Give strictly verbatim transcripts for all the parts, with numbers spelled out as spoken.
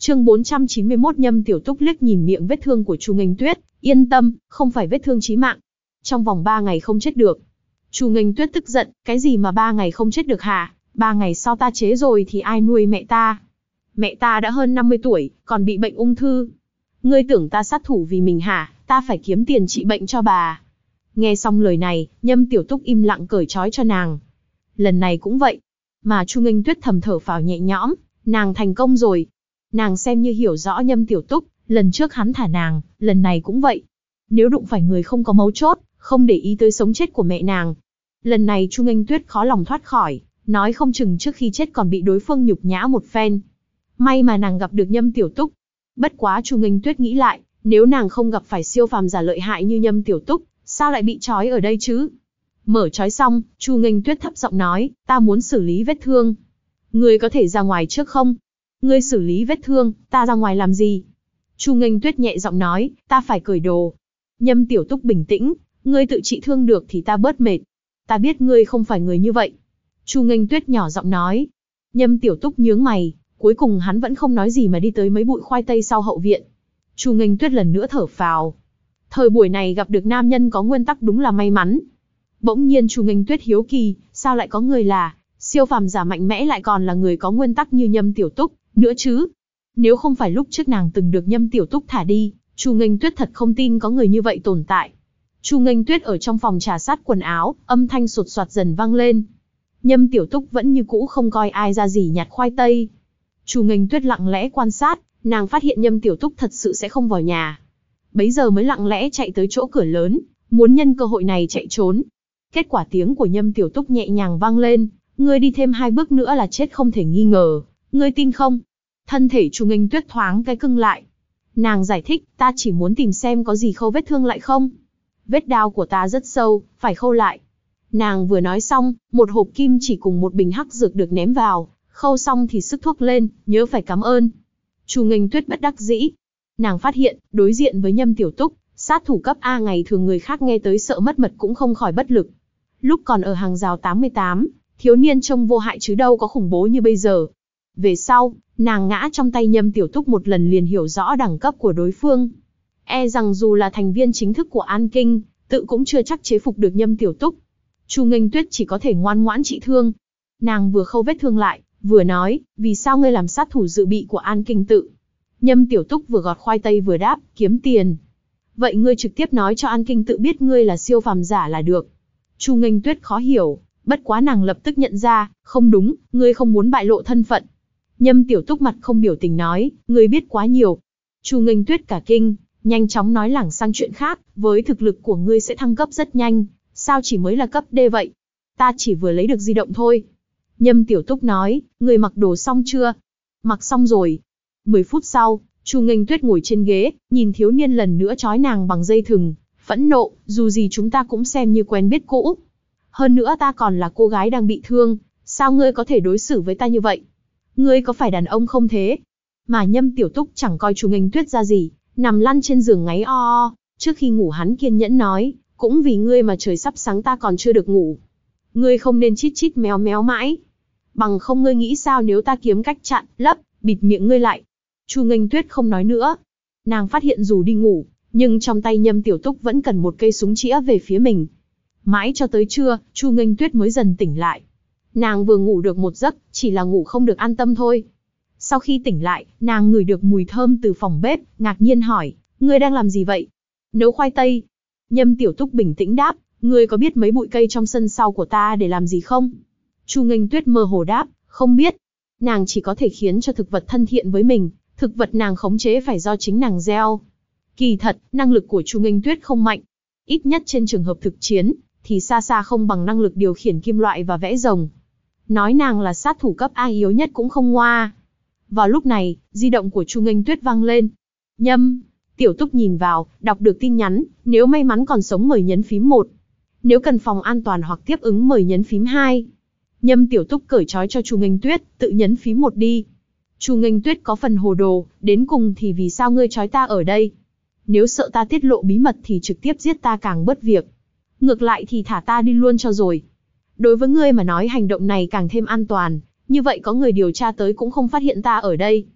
Chương bốn trăm chín mươi mốt. Nhâm Tiểu Túc liếc nhìn miệng vết thương của Chu Nghênh Tuyết, yên tâm, không phải vết thương chí mạng. Trong vòng ba ngày không chết được. Chu Nghênh Tuyết tức giận, cái gì mà ba ngày không chết được hả? Ba ngày sau ta chế rồi thì ai nuôi mẹ ta? Mẹ ta đã hơn năm mươi tuổi, còn bị bệnh ung thư. Ngươi tưởng ta sát thủ vì mình hả? Ta phải kiếm tiền trị bệnh cho bà. Nghe xong lời này, Nhâm Tiểu Túc im lặng cởi trói cho nàng. Lần này cũng vậy. Mà Chu Nghênh Tuyết thầm thở phào nhẹ nhõm, nàng thành công rồi. Nàng xem như hiểu rõ Nhâm Tiểu Túc, lần trước hắn thả nàng, lần này cũng vậy. Nếu đụng phải người không có mấu chốt, không để ý tới sống chết của mẹ nàng. Lần này Chu Nghênh Tuyết khó lòng thoát khỏi, nói không chừng trước khi chết còn bị đối phương nhục nhã một phen. May mà nàng gặp được Nhâm Tiểu Túc. Bất quá Chu Nghênh Tuyết nghĩ lại, nếu nàng không gặp phải siêu phàm giả lợi hại như Nhâm Tiểu Túc, sao lại bị trói ở đây chứ? Mở trói xong, Chu Nghênh Tuyết thấp giọng nói, ta muốn xử lý vết thương. Ngươi có thể ra ngoài trước không? Ngươi xử lý vết thương, ta ra ngoài làm gì? Chu Nghênh Tuyết nhẹ giọng nói, ta phải cởi đồ. Nhâm Tiểu Túc bình tĩnh, ngươi tự trị thương được thì ta bớt mệt. Ta biết ngươi không phải người như vậy. Chu Nghênh Tuyết nhỏ giọng nói. Nhâm Tiểu Túc nhướng mày, cuối cùng hắn vẫn không nói gì mà đi tới mấy bụi khoai tây sau hậu viện. Chu Nghênh Tuyết lần nữa thở phào. Thời buổi này gặp được nam nhân có nguyên tắc đúng là may mắn. Bỗng nhiên Chu Nghênh Tuyết hiếu kỳ, sao lại có người là siêu phàm giả mạnh mẽ lại còn là người có nguyên tắc như Nhâm Tiểu Túc nữa chứ? Nếu không phải lúc trước nàng từng được Nhâm Tiểu Túc thả đi, Chu Nghênh Tuyết thật không tin có người như vậy tồn tại. Chu Nghênh Tuyết ở trong phòng trà sát quần áo, âm thanh sột soạt dần vang lên. Nhâm Tiểu Túc vẫn như cũ không coi ai ra gì nhặt khoai tây. Chu Nghênh Tuyết lặng lẽ quan sát, nàng phát hiện Nhâm Tiểu Túc thật sự sẽ không vào nhà. Bấy giờ mới lặng lẽ chạy tới chỗ cửa lớn, muốn nhân cơ hội này chạy trốn. Kết quả tiếng của Nhâm Tiểu Túc nhẹ nhàng vang lên, ngươi đi thêm hai bước nữa là chết không thể nghi ngờ, ngươi tin không? Thân thể Chu Nghênh Tuyết thoáng cái cứng lại. Nàng giải thích, ta chỉ muốn tìm xem có gì khâu vết thương lại không. Vết đao của ta rất sâu, phải khâu lại. Nàng vừa nói xong, một hộp kim chỉ cùng một bình hắc dược được ném vào, khâu xong thì sức thuốc lên, nhớ phải cảm ơn. Chu Nghênh Tuyết bất đắc dĩ. Nàng phát hiện, đối diện với Nhâm Tiểu Túc, sát thủ cấp A ngày thường người khác nghe tới sợ mất mật cũng không khỏi bất lực. Lúc còn ở hàng rào tám mươi tám, thiếu niên trông vô hại chứ đâu có khủng bố như bây giờ. Về sau, nàng ngã trong tay Nhâm Tiểu Túc một lần liền hiểu rõ đẳng cấp của đối phương. E rằng dù là thành viên chính thức của An Kinh, tự cũng chưa chắc chế phục được Nhâm Tiểu Túc. Chu Nghênh Tuyết chỉ có thể ngoan ngoãn trị thương. Nàng vừa khâu vết thương lại, vừa nói, vì sao ngươi làm sát thủ dự bị của An Kinh tự? Nhâm Tiểu Túc vừa gọt khoai tây vừa đáp, kiếm tiền. Vậy ngươi trực tiếp nói cho An Kinh tự biết ngươi là siêu phàm giả là được. Chu Nghênh Tuyết khó hiểu, bất quá nàng lập tức nhận ra, không đúng, ngươi không muốn bại lộ thân phận. Nhâm Tiểu Túc mặt không biểu tình nói, ngươi biết quá nhiều. Chu Nghênh Tuyết cả kinh, nhanh chóng nói lảng sang chuyện khác, với thực lực của ngươi sẽ thăng cấp rất nhanh, sao chỉ mới là cấp D vậy? Ta chỉ vừa lấy được di động thôi. Nhâm Tiểu Túc nói, ngươi mặc đồ xong chưa? Mặc xong rồi. Mười phút sau, Chu Nghênh Tuyết ngồi trên ghế, nhìn thiếu niên lần nữa trói nàng bằng dây thừng, phẫn nộ, dù gì chúng ta cũng xem như quen biết cũ. Hơn nữa ta còn là cô gái đang bị thương, sao ngươi có thể đối xử với ta như vậy? Ngươi có phải đàn ông không thế? Mà Nhâm Tiểu Túc chẳng coi Chu Nghênh Tuyết ra gì, nằm lăn trên giường ngáy o o, trước khi ngủ hắn kiên nhẫn nói, cũng vì ngươi mà trời sắp sáng ta còn chưa được ngủ. Ngươi không nên chít chít méo méo mãi. Bằng không ngươi nghĩ sao nếu ta kiếm cách chặn, lấp, bịt miệng ngươi lại. Chu Nghênh Tuyết không nói nữa. Nàng phát hiện dù đi ngủ, nhưng trong tay Nhâm Tiểu Túc vẫn cần một cây súng chĩa về phía mình. Mãi cho tới trưa, Chu Nghênh Tuyết mới dần tỉnh lại. Nàng vừa ngủ được một giấc, chỉ là ngủ không được an tâm thôi. Sau khi tỉnh lại, nàng ngửi được mùi thơm từ phòng bếp, ngạc nhiên hỏi, ngươi đang làm gì vậy? Nấu khoai tây. Nhâm Tiểu Túc bình tĩnh đáp, ngươi có biết mấy bụi cây trong sân sau của ta để làm gì không? Chu Nghênh Tuyết mơ hồ đáp, không biết. Nàng chỉ có thể khiến cho thực vật thân thiện với mình, thực vật nàng khống chế phải do chính nàng gieo. Kỳ thật, năng lực của Chu Nghênh Tuyết không mạnh. Ít nhất trên trường hợp thực chiến, thì xa xa không bằng năng lực điều khiển kim loại và vẽ rồng. Nói nàng là sát thủ cấp A yếu nhất cũng không ngoa. Vào lúc này, di động của Chu Nghênh Tuyết vang lên. Nhâm Tiểu Túc nhìn vào, đọc được tin nhắn, nếu may mắn còn sống mời nhấn phím một. Nếu cần phòng an toàn hoặc tiếp ứng mời nhấn phím hai. Nhâm Tiểu Túc cởi trói cho Chu Nghênh Tuyết, tự nhấn phím một đi. Chu Nghênh Tuyết có phần hồ đồ, đến cùng thì vì sao ngươi trói ta ở đây? Nếu sợ ta tiết lộ bí mật thì trực tiếp giết ta càng bớt việc. Ngược lại thì thả ta đi luôn cho rồi. Đối với ngươi mà nói hành động này càng thêm an toàn, như vậy có người điều tra tới cũng không phát hiện ta ở đây.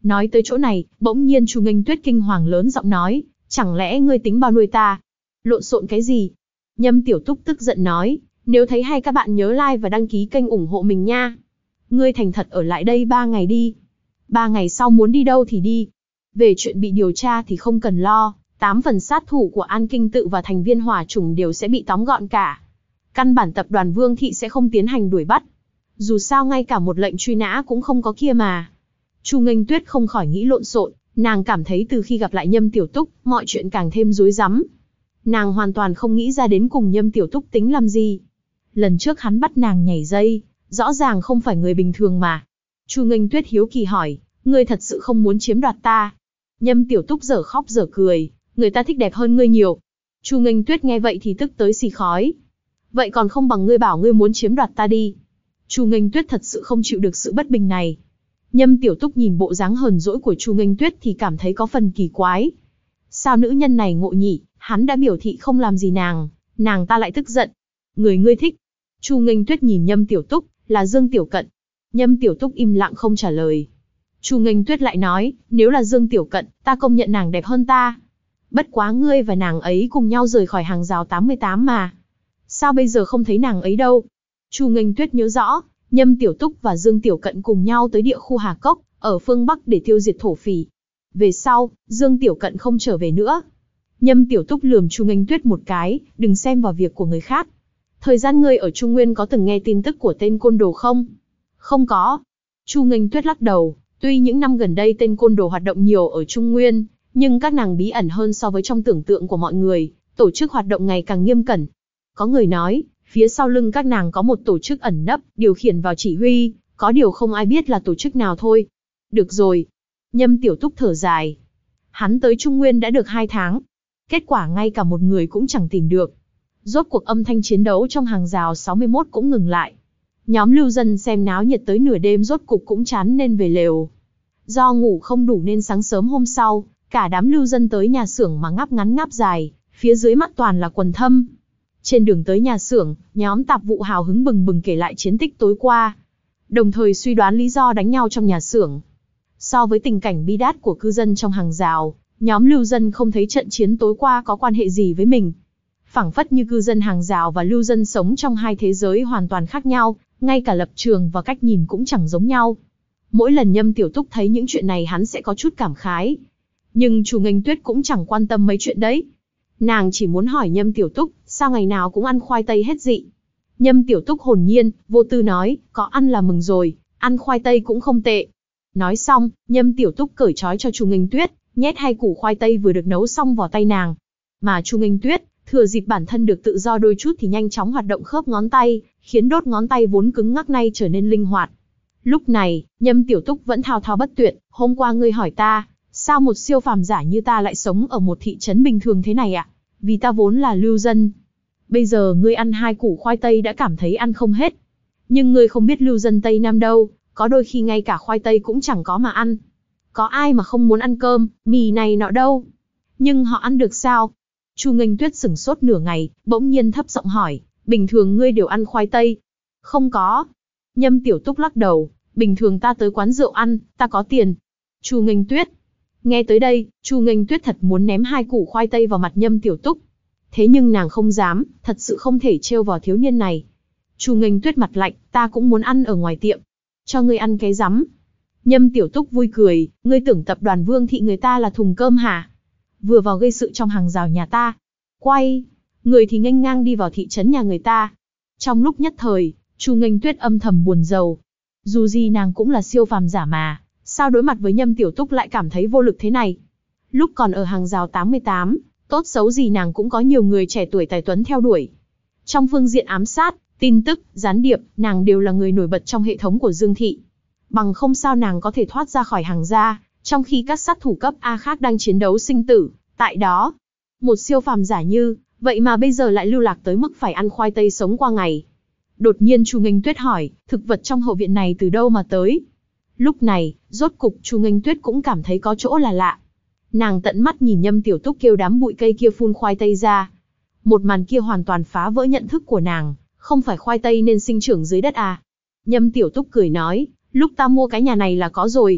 Nói tới chỗ này, bỗng nhiên Chu Nghênh Tuyết kinh hoàng lớn giọng nói, chẳng lẽ ngươi tính bao nuôi ta? Lộn xộn cái gì? Nhâm Tiểu Túc tức giận nói, nếu thấy hay các bạn nhớ like và đăng ký kênh ủng hộ mình nha. Ngươi thành thật ở lại đây ba ngày đi. Ba ngày sau muốn đi đâu thì đi. Về chuyện bị điều tra thì không cần lo, tám phần sát thủ của An Kinh Tự và thành viên hỏa chủng đều sẽ bị tóm gọn cả. Căn bản tập đoàn Vương Thị sẽ không tiến hành đuổi bắt. Dù sao ngay cả một lệnh truy nã cũng không có kia mà. Chu Nghênh Tuyết không khỏi nghĩ lộn xộn, nàng cảm thấy từ khi gặp lại Nhâm Tiểu Túc, mọi chuyện càng thêm rối rắm. Nàng hoàn toàn không nghĩ ra đến cùng Nhâm Tiểu Túc tính làm gì. Lần trước hắn bắt nàng nhảy dây, rõ ràng không phải người bình thường mà. Chu Nghênh Tuyết hiếu kỳ hỏi, ngươi thật sự không muốn chiếm đoạt ta? Nhâm Tiểu Túc dở khóc dở cười, người ta thích đẹp hơn ngươi nhiều. Chu Nghênh Tuyết nghe vậy thì tức tới xì khói. Vậy còn không bằng ngươi bảo ngươi muốn chiếm đoạt ta đi. Chu Nghênh Tuyết thật sự không chịu được sự bất bình này. Nhâm Tiểu Túc nhìn bộ dáng hờn dỗi của Chu Nghênh Tuyết thì cảm thấy có phần kỳ quái. Sao nữ nhân này ngộ nhỉ, hắn đã biểu thị không làm gì nàng, nàng ta lại tức giận. Người ngươi thích. Chu Nghênh Tuyết nhìn Nhâm Tiểu Túc, là Dương Tiểu Cận. Nhâm Tiểu Túc im lặng không trả lời. Chu Nghênh Tuyết lại nói, nếu là Dương Tiểu Cận, ta công nhận nàng đẹp hơn ta. Bất quá ngươi và nàng ấy cùng nhau rời khỏi hàng rào tám mươi tám mà. Sao bây giờ không thấy nàng ấy đâu? Chu Nghênh Tuyết nhớ rõ, Nhâm Tiểu Túc và Dương Tiểu Cận cùng nhau tới địa khu Hà Cốc, ở phương Bắc để tiêu diệt thổ phỉ. Về sau, Dương Tiểu Cận không trở về nữa. Nhâm Tiểu Túc lườm Chu Nghênh Tuyết một cái, đừng xem vào việc của người khác. Thời gian ngươi ở Trung Nguyên có từng nghe tin tức của tên côn đồ không? Không có. Chu Nghênh Tuyết lắc đầu, tuy những năm gần đây tên côn đồ hoạt động nhiều ở Trung Nguyên, nhưng các nàng bí ẩn hơn so với trong tưởng tượng của mọi người, tổ chức hoạt động ngày càng nghiêm cẩn. Có người nói, phía sau lưng các nàng có một tổ chức ẩn nấp, điều khiển vào chỉ huy, có điều không ai biết là tổ chức nào thôi. Được rồi. Nhâm Tiểu Túc thở dài. Hắn tới Trung Nguyên đã được hai tháng. Kết quả ngay cả một người cũng chẳng tìm được. Rốt cuộc âm thanh chiến đấu trong hàng rào sáu mươi mốt cũng ngừng lại. Nhóm lưu dân xem náo nhiệt tới nửa đêm rốt cục cũng chán nên về lều. Do ngủ không đủ nên sáng sớm hôm sau, cả đám lưu dân tới nhà xưởng mà ngáp ngắn ngáp dài, phía dưới mắt toàn là quần thâm. Trên đường tới nhà xưởng, nhóm tạp vụ hào hứng bừng bừng kể lại chiến tích tối qua, đồng thời suy đoán lý do đánh nhau trong nhà xưởng. So với tình cảnh bi đát của cư dân trong hàng rào, nhóm lưu dân không thấy trận chiến tối qua có quan hệ gì với mình. Phảng phất như cư dân hàng rào và lưu dân sống trong hai thế giới hoàn toàn khác nhau, ngay cả lập trường và cách nhìn cũng chẳng giống nhau. Mỗi lần Nhâm Tiểu Túc thấy những chuyện này hắn sẽ có chút cảm khái. Nhưng Chu Nghênh Tuyết cũng chẳng quan tâm mấy chuyện đấy. Nàng chỉ muốn hỏi Nhâm Tiểu Túc, sao ngày nào cũng ăn khoai tây hết dị. Nhâm Tiểu Túc hồn nhiên, vô tư nói, có ăn là mừng rồi, ăn khoai tây cũng không tệ. Nói xong, Nhâm Tiểu Túc cởi trói cho Chu Nghênh Tuyết, nhét hai củ khoai tây vừa được nấu xong vào tay nàng. Mà Chu Nghênh Tuyết, thừa dịp bản thân được tự do đôi chút thì nhanh chóng hoạt động khớp ngón tay, khiến đốt ngón tay vốn cứng ngắc nay trở nên linh hoạt. Lúc này, Nhâm Tiểu Túc vẫn thao thao bất tuyệt, hôm qua ngươi hỏi ta, sao một siêu phàm giả như ta lại sống ở một thị trấn bình thường thế này ạ? À? Vì ta vốn là lưu dân. Bây giờ ngươi ăn hai củ khoai tây đã cảm thấy ăn không hết. Nhưng ngươi không biết lưu dân Tây Nam đâu, có đôi khi ngay cả khoai tây cũng chẳng có mà ăn. Có ai mà không muốn ăn cơm, mì này nọ đâu. Nhưng họ ăn được sao? Chu Nghênh Tuyết sửng sốt nửa ngày, bỗng nhiên thấp giọng hỏi, bình thường ngươi đều ăn khoai tây? Không có. Nhâm Tiểu Túc lắc đầu, bình thường ta tới quán rượu ăn, ta có tiền. Chu Nghênh Tuyết. Nghe tới đây, Chu Nghênh Tuyết thật muốn ném hai củ khoai tây vào mặt Nhâm Tiểu Túc. Thế nhưng nàng không dám, thật sự không thể trêu vào thiếu niên này. Chu Nghênh Tuyết mặt lạnh, ta cũng muốn ăn ở ngoài tiệm. Cho ngươi ăn cái rắm. Nhâm Tiểu Túc vui cười, ngươi tưởng tập đoàn Vương Thị người ta là thùng cơm hả? Vừa vào gây sự trong hàng rào nhà ta. Quay, người thì nghênh ngang đi vào thị trấn nhà người ta. Trong lúc nhất thời, Chu Nghênh Tuyết âm thầm buồn rầu. Dù gì nàng cũng là siêu phàm giả mà, sao đối mặt với Nhâm Tiểu Túc lại cảm thấy vô lực thế này? Lúc còn ở hàng rào tám mươi tám, tốt xấu gì nàng cũng có nhiều người trẻ tuổi tài tuấn theo đuổi. Trong phương diện ám sát, tin tức, gián điệp, nàng đều là người nổi bật trong hệ thống của Dương Thị. Bằng không sao nàng có thể thoát ra khỏi hàng gia, trong khi các sát thủ cấp A khác đang chiến đấu sinh tử, tại đó. Một siêu phàm giả như, vậy mà bây giờ lại lưu lạc tới mức phải ăn khoai tây sống qua ngày. Đột nhiên Chu Nghênh Tuyết hỏi, thực vật trong hậu viện này từ đâu mà tới? Lúc này, rốt cục Chu Nghênh Tuyết cũng cảm thấy có chỗ là lạ. Nàng tận mắt nhìn Nhâm Tiểu Túc kêu đám bụi cây kia phun khoai tây ra. Một màn kia hoàn toàn phá vỡ nhận thức của nàng, không phải khoai tây nên sinh trưởng dưới đất à? Nhâm Tiểu Túc cười nói, lúc ta mua cái nhà này là có rồi.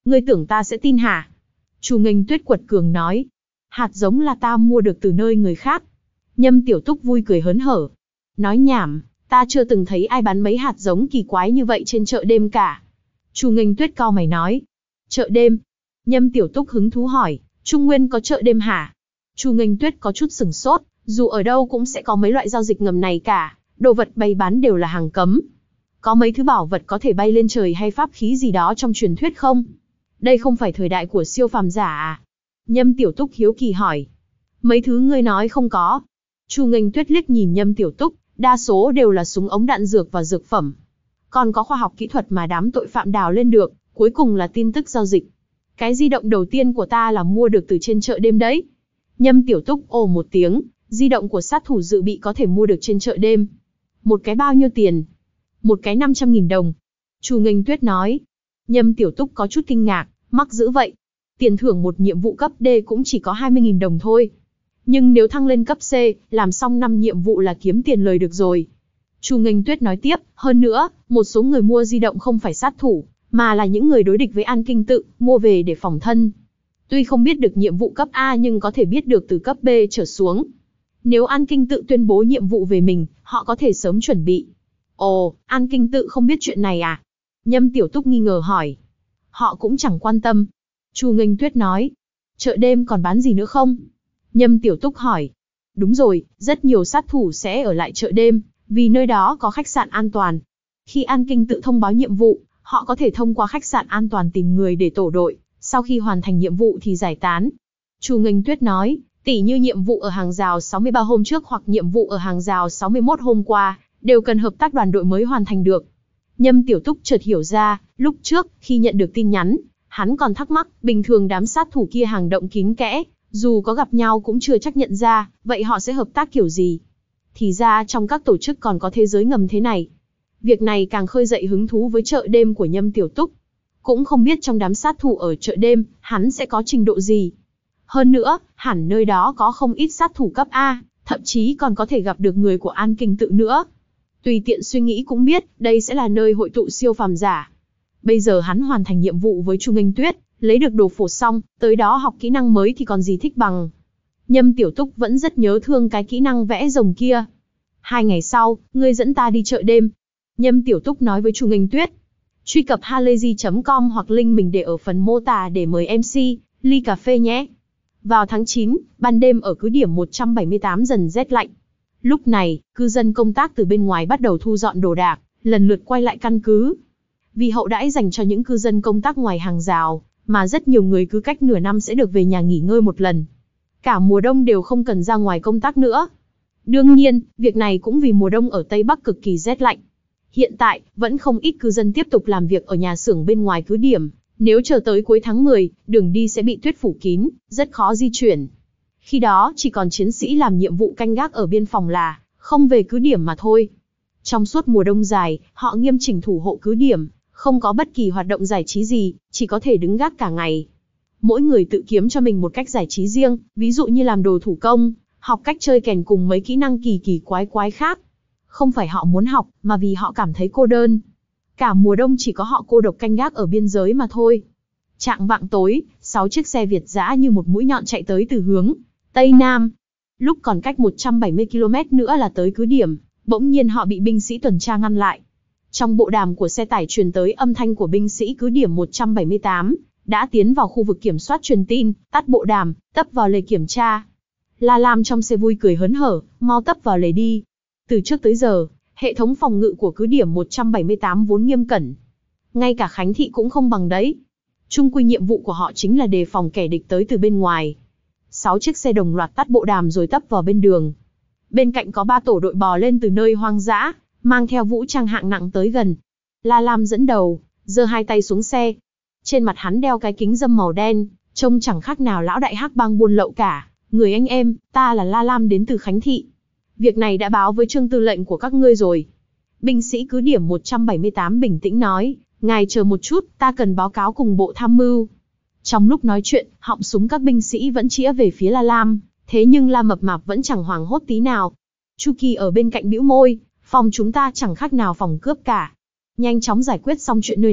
Ngươi tưởng ta sẽ tin hả? Chu Nghênh Tuyết quật cường nói. Hạt giống là ta mua được từ nơi người khác. Nhâm Tiểu Túc vui cười hớn hở. Nói nhảm, ta chưa từng thấy ai bán mấy hạt giống kỳ quái như vậy trên chợ đêm cả. Chu Nghênh Tuyết cau mày nói. Chợ đêm? Nhâm Tiểu Túc hứng thú hỏi, Trung Nguyên có chợ đêm hả? Chu Nghênh Tuyết có chút sửng sốt, dù ở đâu cũng sẽ có mấy loại giao dịch ngầm này cả, đồ vật bày bán đều là hàng cấm. Có mấy thứ bảo vật có thể bay lên trời hay pháp khí gì đó trong truyền thuyết không? Đây không phải thời đại của siêu phàm giả à? Nhâm Tiểu Túc hiếu kỳ hỏi. Mấy thứ ngươi nói không có. Chu Nghênh Tuyết liếc nhìn Nhâm Tiểu Túc, đa số đều là súng ống đạn dược và dược phẩm. Còn có khoa học kỹ thuật mà đám tội phạm đào lên được, cuối cùng là tin tức giao dịch. Cái di động đầu tiên của ta là mua được từ trên chợ đêm đấy. Nhâm Tiểu Túc ồ một tiếng, di động của sát thủ dự bị có thể mua được trên chợ đêm. Một cái bao nhiêu tiền? Một cái năm trăm nghìn đồng. Chu Nghênh Tuyết nói. Nhâm Tiểu Túc có chút kinh ngạc, mắc dữ vậy. Tiền thưởng một nhiệm vụ cấp D cũng chỉ có hai mươi nghìn đồng thôi. Nhưng nếu thăng lên cấp C, làm xong năm nhiệm vụ là kiếm tiền lời được rồi. Chu Nghênh Tuyết nói tiếp, hơn nữa, một số người mua di động không phải sát thủ, mà là những người đối địch với An Kinh Tự, mua về để phòng thân. Tuy không biết được nhiệm vụ cấp A nhưng có thể biết được từ cấp B trở xuống. Nếu An Kinh Tự tuyên bố nhiệm vụ về mình, họ có thể sớm chuẩn bị. Ồ, An Kinh Tự không biết chuyện này à? Nhâm Tiểu Túc nghi ngờ hỏi. Họ cũng chẳng quan tâm. Chu Nghênh Tuyết nói. Chợ đêm còn bán gì nữa không? Nhâm Tiểu Túc hỏi. Đúng rồi, rất nhiều sát thủ sẽ ở lại chợ đêm, vì nơi đó có khách sạn an toàn. Khi An Kinh Tự thông báo nhiệm vụ, họ có thể thông qua khách sạn an toàn tìm người để tổ đội, sau khi hoàn thành nhiệm vụ thì giải tán. Chu Nghênh Tuyết nói, tỉ như nhiệm vụ ở hàng rào sáu mươi ba hôm trước hoặc nhiệm vụ ở hàng rào sáu mươi mốt hôm qua, đều cần hợp tác đoàn đội mới hoàn thành được. Nhâm Tiểu Túc chợt hiểu ra, lúc trước, khi nhận được tin nhắn, hắn còn thắc mắc, bình thường đám sát thủ kia hành động kín kẽ, dù có gặp nhau cũng chưa chắc nhận ra, vậy họ sẽ hợp tác kiểu gì? Thì ra trong các tổ chức còn có thế giới ngầm thế này. Việc này càng khơi dậy hứng thú với chợ đêm của Nhâm Tiểu Túc. Cũng không biết trong đám sát thủ ở chợ đêm, hắn sẽ có trình độ gì. Hơn nữa, hẳn nơi đó có không ít sát thủ cấp A, thậm chí còn có thể gặp được người của An Kinh Tự nữa. Tùy tiện suy nghĩ cũng biết, đây sẽ là nơi hội tụ siêu phàm giả. Bây giờ hắn hoàn thành nhiệm vụ với Chu Nghênh Tuyết, lấy được đồ phổ xong, tới đó học kỹ năng mới thì còn gì thích bằng. Nhâm Tiểu Túc vẫn rất nhớ thương cái kỹ năng vẽ rồng kia. Hai ngày sau, ngươi dẫn ta đi chợ đêm. Nhâm Tiểu Túc nói với Chu Nghênh Tuyết. Truy cập halayzi chấm com hoặc link mình để ở phần mô tả để mời em xê, ly cà phê nhé. Vào tháng chín, ban đêm ở cứ điểm một trăm bảy mươi tám dần rét lạnh. Lúc này, cư dân công tác từ bên ngoài bắt đầu thu dọn đồ đạc, lần lượt quay lại căn cứ. Vì hậu đãi dành cho những cư dân công tác ngoài hàng rào, mà rất nhiều người cứ cách nửa năm sẽ được về nhà nghỉ ngơi một lần. Cả mùa đông đều không cần ra ngoài công tác nữa. Đương nhiên, việc này cũng vì mùa đông ở Tây Bắc cực kỳ rét lạnh. Hiện tại, vẫn không ít cư dân tiếp tục làm việc ở nhà xưởng bên ngoài cứ điểm. Nếu chờ tới cuối tháng mười, đường đi sẽ bị tuyết phủ kín, rất khó di chuyển. Khi đó, chỉ còn chiến sĩ làm nhiệm vụ canh gác ở biên phòng là, không về cứ điểm mà thôi. Trong suốt mùa đông dài, họ nghiêm chỉnh thủ hộ cứ điểm, không có bất kỳ hoạt động giải trí gì, chỉ có thể đứng gác cả ngày. Mỗi người tự kiếm cho mình một cách giải trí riêng, ví dụ như làm đồ thủ công, học cách chơi kèn cùng mấy kỹ năng kỳ kỳ quái quái khác. Không phải họ muốn học, mà vì họ cảm thấy cô đơn. Cả mùa đông chỉ có họ cô độc canh gác ở biên giới mà thôi. Chạng vạng tối, sáu chiếc xe Việt dã như một mũi nhọn chạy tới từ hướng Tây Nam. Lúc còn cách một trăm bảy mươi ki lô mét nữa là tới cứ điểm, bỗng nhiên họ bị binh sĩ tuần tra ngăn lại. Trong bộ đàm của xe tải truyền tới âm thanh của binh sĩ cứ điểm một trăm bảy mươi tám, đã tiến vào khu vực kiểm soát truyền tin, tắt bộ đàm, tấp vào lề kiểm tra. La Lam trong xe vui cười hớn hở, mau tấp vào lề đi. Từ trước tới giờ, hệ thống phòng ngự của cứ điểm một trăm bảy mươi tám vốn nghiêm cẩn. Ngay cả Khánh Thị cũng không bằng đấy. Chung quy nhiệm vụ của họ chính là đề phòng kẻ địch tới từ bên ngoài. Sáu chiếc xe đồng loạt tắt bộ đàm rồi tấp vào bên đường. Bên cạnh có ba tổ đội bò lên từ nơi hoang dã, mang theo vũ trang hạng nặng tới gần. La Lam dẫn đầu, giơ hai tay xuống xe. Trên mặt hắn đeo cái kính râm màu đen, trông chẳng khác nào lão đại hắc bang buôn lậu cả. Người anh em, ta là La Lam đến từ Khánh Thị. Việc này đã báo với Trương tư lệnh của các ngươi rồi. Binh sĩ cứ điểm một trăm bảy mươi tám bình tĩnh nói, ngài chờ một chút, ta cần báo cáo cùng bộ tham mưu. Trong lúc nói chuyện, họng súng các binh sĩ vẫn chĩa về phía La Lam, thế nhưng La Mập Mạp vẫn chẳng hoảng hốt tí nào. Chu Kỳ ở bên cạnh bĩu môi, phòng chúng ta chẳng khác nào phòng cướp cả. Nhanh chóng giải quyết xong chuyện nơi này,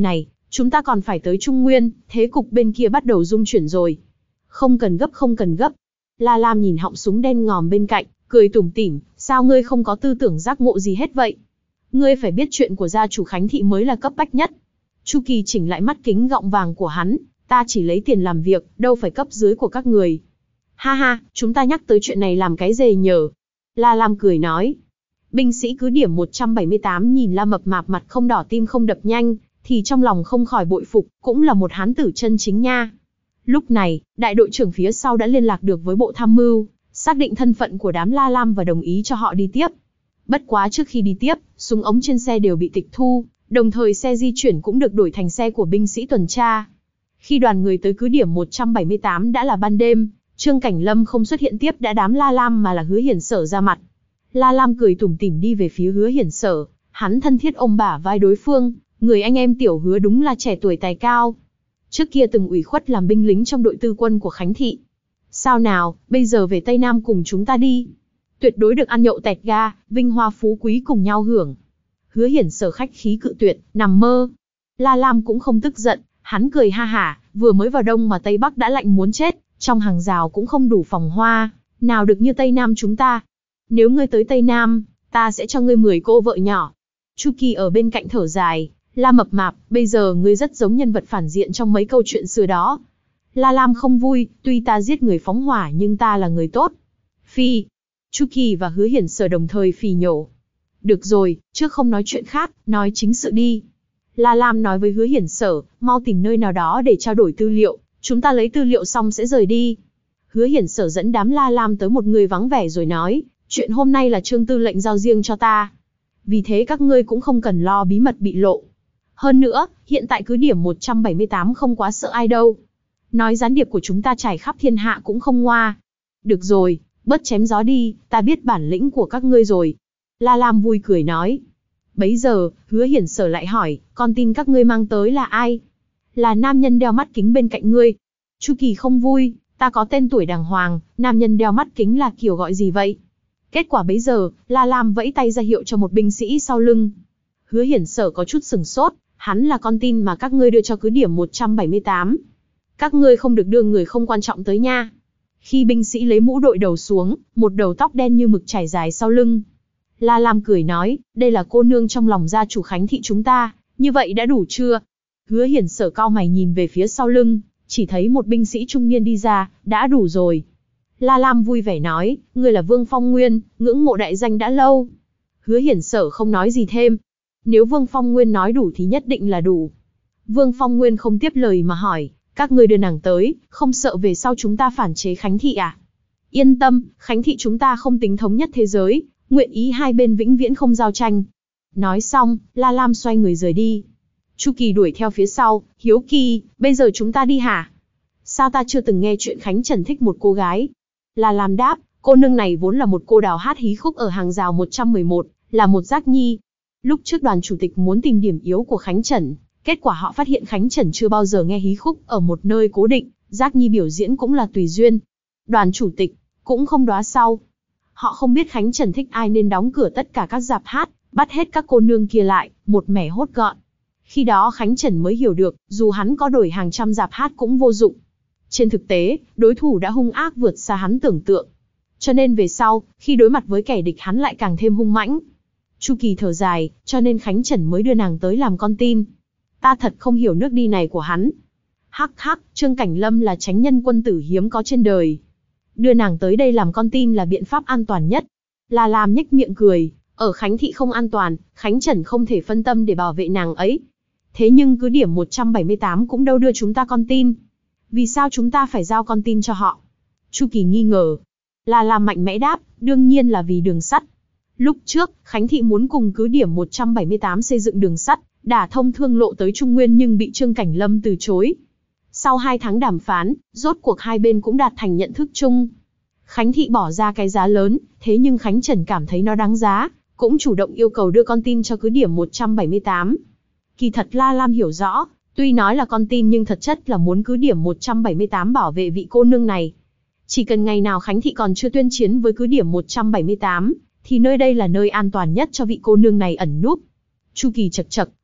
Chúng ta còn phải tới Trung Nguyên, thế cục bên kia bắt đầu rung chuyển rồi. Không cần gấp không cần gấp. La Lam nhìn họng súng đen ngòm bên cạnh, cười tủm tỉm, sao ngươi không có tư tưởng giác ngộ gì hết vậy? Ngươi phải biết chuyện của gia chủ Khánh Thị mới là cấp bách nhất. Chu Kỳ chỉnh lại mắt kính gọng vàng của hắn, ta chỉ lấy tiền làm việc, đâu phải cấp dưới của các người. Ha ha, chúng ta nhắc tới chuyện này làm cái gì nhờ? La Lam cười nói. Binh sĩ cứ điểm một trăm bảy mươi tám nhìn La Mập Mạp mặt không đỏ tim không đập nhanh, thì trong lòng không khỏi bội phục, cũng là một hán tử chân chính nha. Lúc này, đại đội trưởng phía sau đã liên lạc được với bộ tham mưu, xác định thân phận của đám La Lam và đồng ý cho họ đi tiếp. Bất quá trước khi đi tiếp, súng ống trên xe đều bị tịch thu, đồng thời xe di chuyển cũng được đổi thành xe của binh sĩ tuần tra. Khi đoàn người tới cứ điểm một trăm bảy mươi tám đã là ban đêm, Trương Cảnh Lâm không xuất hiện tiếp đã đám La Lam mà là Hứa Hiển Sở ra mặt. La Lam cười tủm tỉm đi về phía Hứa Hiển Sở, hắn thân thiết ôm bả vai đối phương, người anh em tiểu Hứa đúng là trẻ tuổi tài cao. Trước kia từng ủy khuất làm binh lính trong đội tư quân của Khánh Thị. Sao nào, bây giờ về Tây Nam cùng chúng ta đi. Tuyệt đối được ăn nhậu tẹt ga, vinh hoa phú quý cùng nhau hưởng. Hứa Hiển Sở khách khí cự tuyệt, nằm mơ. La Lam cũng không tức giận, hắn cười ha hả, vừa mới vào đông mà Tây Bắc đã lạnh muốn chết, trong hàng rào cũng không đủ phòng hoa, nào được như Tây Nam chúng ta. Nếu ngươi tới Tây Nam, ta sẽ cho ngươi mười cô vợ nhỏ. Chu Kỳ ở bên cạnh thở dài, La Mập Mạp, bây giờ ngươi rất giống nhân vật phản diện trong mấy câu chuyện xưa đó. La Lam không vui, tuy ta giết người phóng hỏa nhưng ta là người tốt. Phi. Chu Kỳ và Hứa Hiển Sở đồng thời phì nhổ. Được rồi, trước không nói chuyện khác, nói chính sự đi. La Lam nói với Hứa Hiển Sở, mau tìm nơi nào đó để trao đổi tư liệu, chúng ta lấy tư liệu xong sẽ rời đi. Hứa Hiển Sở dẫn đám La Lam tới một người vắng vẻ rồi nói, chuyện hôm nay là Trương tư lệnh giao riêng cho ta. Vì thế các ngươi cũng không cần lo bí mật bị lộ. Hơn nữa, hiện tại cứ điểm một trăm bảy mươi tám không quá sợ ai đâu. Nói gián điệp của chúng ta trải khắp thiên hạ cũng không ngoa. Được rồi, bớt chém gió đi, ta biết bản lĩnh của các ngươi rồi. La Lam vui cười nói. Bấy giờ, Hứa Hiển Sở lại hỏi, con tin các ngươi mang tới là ai? Là nam nhân đeo mắt kính bên cạnh ngươi. Chu Kỳ không vui, ta có tên tuổi đàng hoàng, nam nhân đeo mắt kính là kiểu gọi gì vậy? Kết quả bấy giờ, La Lam vẫy tay ra hiệu cho một binh sĩ sau lưng. Hứa Hiển Sở có chút sừng sốt, hắn là con tin mà các ngươi đưa cho cứ điểm một trăm bảy mươi tám. Các ngươi không được đưa người không quan trọng tới nha. Khi binh sĩ lấy mũ đội đầu xuống, một đầu tóc đen như mực trải dài sau lưng. La Lam cười nói, đây là cô nương trong lòng gia chủ Khánh Thị chúng ta, như vậy đã đủ chưa? Hứa Hiển Sở cau mày nhìn về phía sau lưng, chỉ thấy một binh sĩ trung niên đi ra, đã đủ rồi. La Lam vui vẻ nói, ngươi là Vương Phong Nguyên, ngưỡng mộ đại danh đã lâu. Hứa Hiển Sở không nói gì thêm. Nếu Vương Phong Nguyên nói đủ thì nhất định là đủ. Vương Phong Nguyên không tiếp lời mà hỏi, các ngươi đưa nàng tới, không sợ về sau chúng ta phản chế Khánh Thị à? Yên tâm, Khánh Thị chúng ta không tính thống nhất thế giới, nguyện ý hai bên vĩnh viễn không giao tranh. Nói xong, La Lam xoay người rời đi. Chu Kỳ đuổi theo phía sau, hiếu kỳ, bây giờ chúng ta đi hả? Sao ta chưa từng nghe chuyện Khánh Trần thích một cô gái? La Lam đáp, cô nương này vốn là một cô đào hát hí khúc ở hàng rào một trăm mười một, là một giác nhi. Lúc trước đoàn chủ tịch muốn tìm điểm yếu của Khánh Trần, kết quả họ phát hiện Khánh Trần chưa bao giờ nghe hí khúc ở một nơi cố định, giác nhi biểu diễn cũng là tùy duyên. Đoàn chủ tịch cũng không đoá sau. Họ không biết Khánh Trần thích ai nên đóng cửa tất cả các rạp hát, bắt hết các cô nương kia lại, một mẻ hốt gọn. Khi đó Khánh Trần mới hiểu được, dù hắn có đổi hàng trăm rạp hát cũng vô dụng. Trên thực tế, đối thủ đã hung ác vượt xa hắn tưởng tượng. Cho nên về sau, khi đối mặt với kẻ địch hắn lại càng thêm hung mãnh. Chu Kỳ thở dài, cho nên Khánh Trần mới đưa nàng tới làm con tin. Ta thật không hiểu nước đi này của hắn. Hắc hắc, Trương Cảnh Lâm là chánh nhân quân tử hiếm có trên đời. Đưa nàng tới đây làm con tin là biện pháp an toàn nhất. La Lam nhếch miệng cười, ở Khánh Thị không an toàn, Khánh Trần không thể phân tâm để bảo vệ nàng ấy. Thế nhưng cứ điểm một trăm bảy mươi tám cũng đâu đưa chúng ta con tin. Vì sao chúng ta phải giao con tin cho họ? Chu Kỳ nghi ngờ. La Lam mạnh mẽ đáp, đương nhiên là vì đường sắt. Lúc trước, Khánh Thị muốn cùng cứ điểm một trăm bảy mươi tám xây dựng đường sắt, đả thông thương lộ tới Trung Nguyên nhưng bị Trương Cảnh Lâm từ chối. Sau hai tháng đàm phán, rốt cuộc hai bên cũng đạt thành nhận thức chung. Khánh Thị bỏ ra cái giá lớn, thế nhưng Khánh Trần cảm thấy nó đáng giá, cũng chủ động yêu cầu đưa con tin cho cứ điểm một trăm bảy mươi tám. Kỳ thật La Lam hiểu rõ, tuy nói là con tin nhưng thật chất là muốn cứ điểm một trăm bảy mươi tám bảo vệ vị cô nương này. Chỉ cần ngày nào Khánh Thị còn chưa tuyên chiến với cứ điểm một trăm bảy mươi tám, thì nơi đây là nơi an toàn nhất cho vị cô nương này ẩn núp. Chu Kỳ chậc chậc,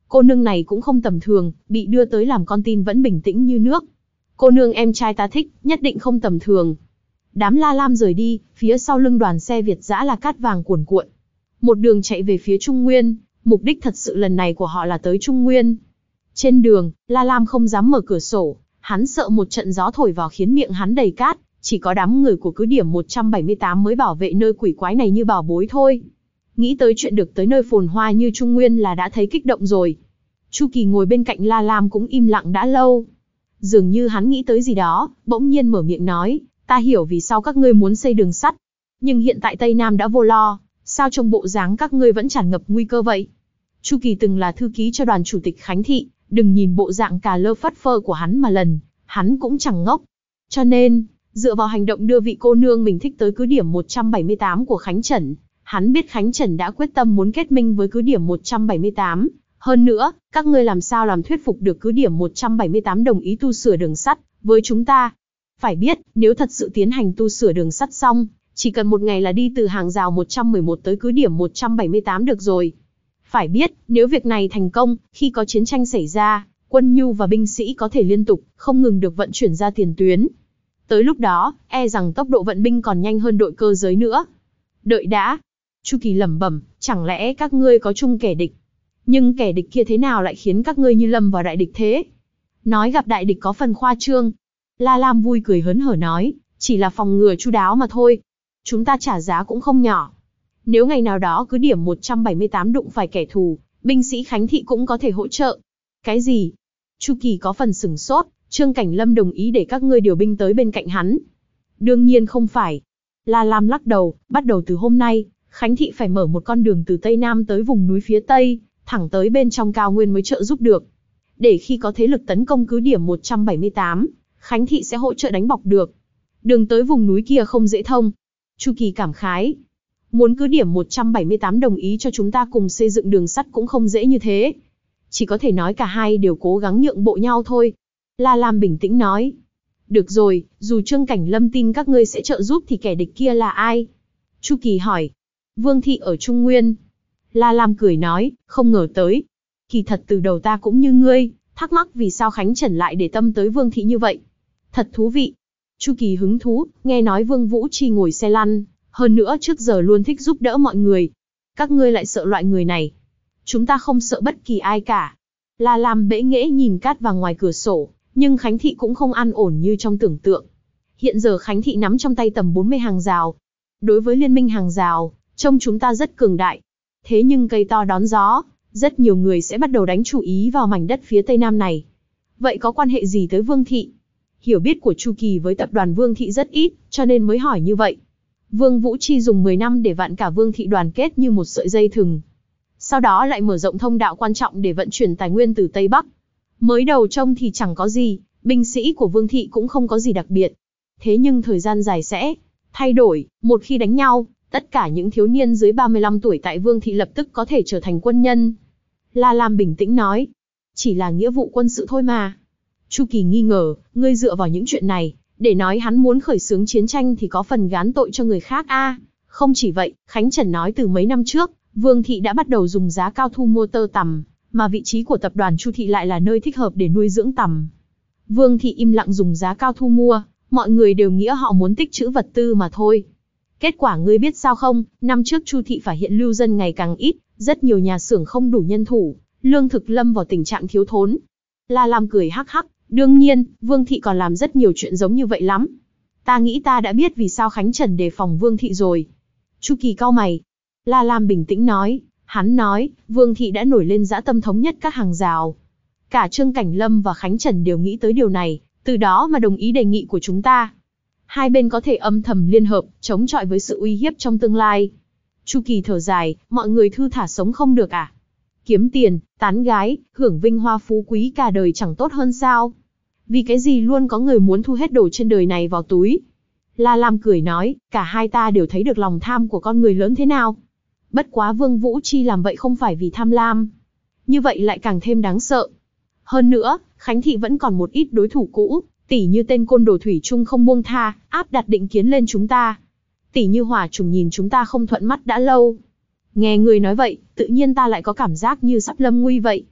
Cô nương này cũng không tầm thường, bị đưa tới làm con tin vẫn bình tĩnh như nước. Cô nương em trai ta thích, nhất định không tầm thường. Đám La Lam rời đi, phía sau lưng đoàn xe Việt dã là cát vàng cuồn cuộn. Một đường chạy về phía Trung Nguyên, mục đích thật sự lần này của họ là tới Trung Nguyên. Trên đường, La Lam không dám mở cửa sổ, hắn sợ một trận gió thổi vào khiến miệng hắn đầy cát, chỉ có đám người của cứ điểm một trăm bảy mươi tám mới bảo vệ nơi quỷ quái này như bảo bối thôi. Nghĩ tới chuyện được tới nơi phồn hoa như Trung Nguyên là đã thấy kích động rồi. Chu Kỳ ngồi bên cạnh La Lam cũng im lặng đã lâu. Dường như hắn nghĩ tới gì đó, bỗng nhiên mở miệng nói, ta hiểu vì sao các ngươi muốn xây đường sắt. Nhưng hiện tại Tây Nam đã vô lo, sao trong bộ dáng các ngươi vẫn tràn ngập nguy cơ vậy? Chu Kỳ từng là thư ký cho đoàn chủ tịch Khánh Thị, đừng nhìn bộ dạng cà lơ phất phơ của hắn mà lần, hắn cũng chẳng ngốc. Cho nên, dựa vào hành động đưa vị cô nương mình thích tới cứ điểm một trăm bảy mươi tám của Khánh Trần, hắn biết Khánh Trần đã quyết tâm muốn kết minh với cứ điểm một trăm bảy mươi tám. Hơn nữa, các ngươi làm sao làm thuyết phục được cứ điểm một trăm bảy mươi tám đồng ý tu sửa đường sắt với chúng ta? Phải biết, nếu thật sự tiến hành tu sửa đường sắt xong, chỉ cần một ngày là đi từ hàng rào một trăm mười một tới cứ điểm một trăm bảy mươi tám được rồi. Phải biết, nếu việc này thành công, khi có chiến tranh xảy ra, quân nhu và binh sĩ có thể liên tục, không ngừng được vận chuyển ra tiền tuyến. Tới lúc đó, e rằng tốc độ vận binh còn nhanh hơn đội cơ giới nữa. Đợi đã. Chu Kỳ lẩm bẩm, chẳng lẽ các ngươi có chung kẻ địch? Nhưng kẻ địch kia thế nào lại khiến các ngươi như lâm vào đại địch thế? Nói gặp đại địch có phần khoa trương. La Lam vui cười hớn hở nói, chỉ là phòng ngừa chu đáo mà thôi. Chúng ta trả giá cũng không nhỏ. Nếu ngày nào đó cứ điểm một trăm bảy mươi tám đụng phải kẻ thù, binh sĩ Khánh Thị cũng có thể hỗ trợ. Cái gì? Chu Kỳ có phần sửng sốt, Trương Cảnh Lâm đồng ý để các ngươi điều binh tới bên cạnh hắn. Đương nhiên không phải. La Lam lắc đầu, bắt đầu từ hôm nay, Khánh Thị phải mở một con đường từ Tây Nam tới vùng núi phía Tây, thẳng tới bên trong cao nguyên mới trợ giúp được. Để khi có thế lực tấn công cứ điểm một trăm bảy mươi tám, Khánh Thị sẽ hỗ trợ đánh bọc được. Đường tới vùng núi kia không dễ thông. Chu Kỳ cảm khái. Muốn cứ điểm một trăm bảy mươi tám đồng ý cho chúng ta cùng xây dựng đường sắt cũng không dễ như thế. Chỉ có thể nói cả hai đều cố gắng nhượng bộ nhau thôi. La Lam bình tĩnh nói. Được rồi, dù Trương Cảnh Lâm tin các ngươi sẽ trợ giúp thì kẻ địch kia là ai? Chu Kỳ hỏi. Vương Thị ở Trung Nguyên. La Lam cười nói, không ngờ tới. Kỳ thật từ đầu ta cũng như ngươi, thắc mắc vì sao Khánh Trần lại để tâm tới Vương Thị như vậy. Thật thú vị. Chu Kỳ hứng thú, nghe nói Vương Vũ Chi ngồi xe lăn, hơn nữa trước giờ luôn thích giúp đỡ mọi người. Các ngươi lại sợ loại người này. Chúng ta không sợ bất kỳ ai cả. La Lam bẽ nghễ nhìn cát vàng ngoài cửa sổ, nhưng Khánh Thị cũng không an ổn như trong tưởng tượng. Hiện giờ Khánh Thị nắm trong tay tầm bốn mươi hàng rào. Đối với liên minh hàng rào, trông chúng ta rất cường đại. Thế nhưng cây to đón gió, rất nhiều người sẽ bắt đầu đánh chú ý vào mảnh đất phía Tây Nam này. Vậy có quan hệ gì tới Vương Thị? Hiểu biết của Chu Kỳ với tập đoàn Vương Thị rất ít, cho nên mới hỏi như vậy. Vương Vũ Chi dùng mười năm để vặn cả Vương Thị đoàn kết như một sợi dây thừng. Sau đó lại mở rộng thông đạo quan trọng để vận chuyển tài nguyên từ Tây Bắc. Mới đầu trông thì chẳng có gì, binh sĩ của Vương Thị cũng không có gì đặc biệt. Thế nhưng thời gian dài sẽ thay đổi, một khi đánh nhau, tất cả những thiếu niên dưới ba mươi lăm tuổi tại Vương Thị lập tức có thể trở thành quân nhân. La Lam bình tĩnh nói, chỉ là nghĩa vụ quân sự thôi mà. Chu Kỳ nghi ngờ, ngươi dựa vào những chuyện này, để nói hắn muốn khởi xướng chiến tranh thì có phần gán tội cho người khác a. À, không chỉ vậy, Khánh Trần nói từ mấy năm trước, Vương Thị đã bắt đầu dùng giá cao thu mua tơ tằm, mà vị trí của tập đoàn Chu Thị lại là nơi thích hợp để nuôi dưỡng tằm. Vương Thị im lặng dùng giá cao thu mua, mọi người đều nghĩ họ muốn tích trữ vật tư mà thôi. Kết quả ngươi biết sao không, năm trước Chu Thị phát hiện lưu dân ngày càng ít, rất nhiều nhà xưởng không đủ nhân thủ, lương thực lâm vào tình trạng thiếu thốn. La Lam cười hắc hắc, đương nhiên, Vương Thị còn làm rất nhiều chuyện giống như vậy lắm. Ta nghĩ ta đã biết vì sao Khánh Trần đề phòng Vương Thị rồi. Chu Kỳ cau mày. La Lam bình tĩnh nói, hắn nói, Vương Thị đã nổi lên dã tâm thống nhất các hàng rào. Cả Trương Cảnh Lâm và Khánh Trần đều nghĩ tới điều này, từ đó mà đồng ý đề nghị của chúng ta. Hai bên có thể âm thầm liên hợp, chống chọi với sự uy hiếp trong tương lai. Chu Kỳ thở dài, mọi người thư thả sống không được à? Kiếm tiền, tán gái, hưởng vinh hoa phú quý cả đời chẳng tốt hơn sao? Vì cái gì luôn có người muốn thu hết đồ trên đời này vào túi? La Lam cười nói, cả hai ta đều thấy được lòng tham của con người lớn thế nào. Bất quá Vương Vũ Chi làm vậy không phải vì tham lam. Như vậy lại càng thêm đáng sợ. Hơn nữa, Khánh Thị vẫn còn một ít đối thủ cũ, tỉ như tên côn đồ thủy chung không buông tha, áp đặt định kiến lên chúng ta. Tỉ như hỏa trùng nhìn chúng ta không thuận mắt đã lâu. Nghe người nói vậy, tự nhiên ta lại có cảm giác như sắp lâm nguy vậy.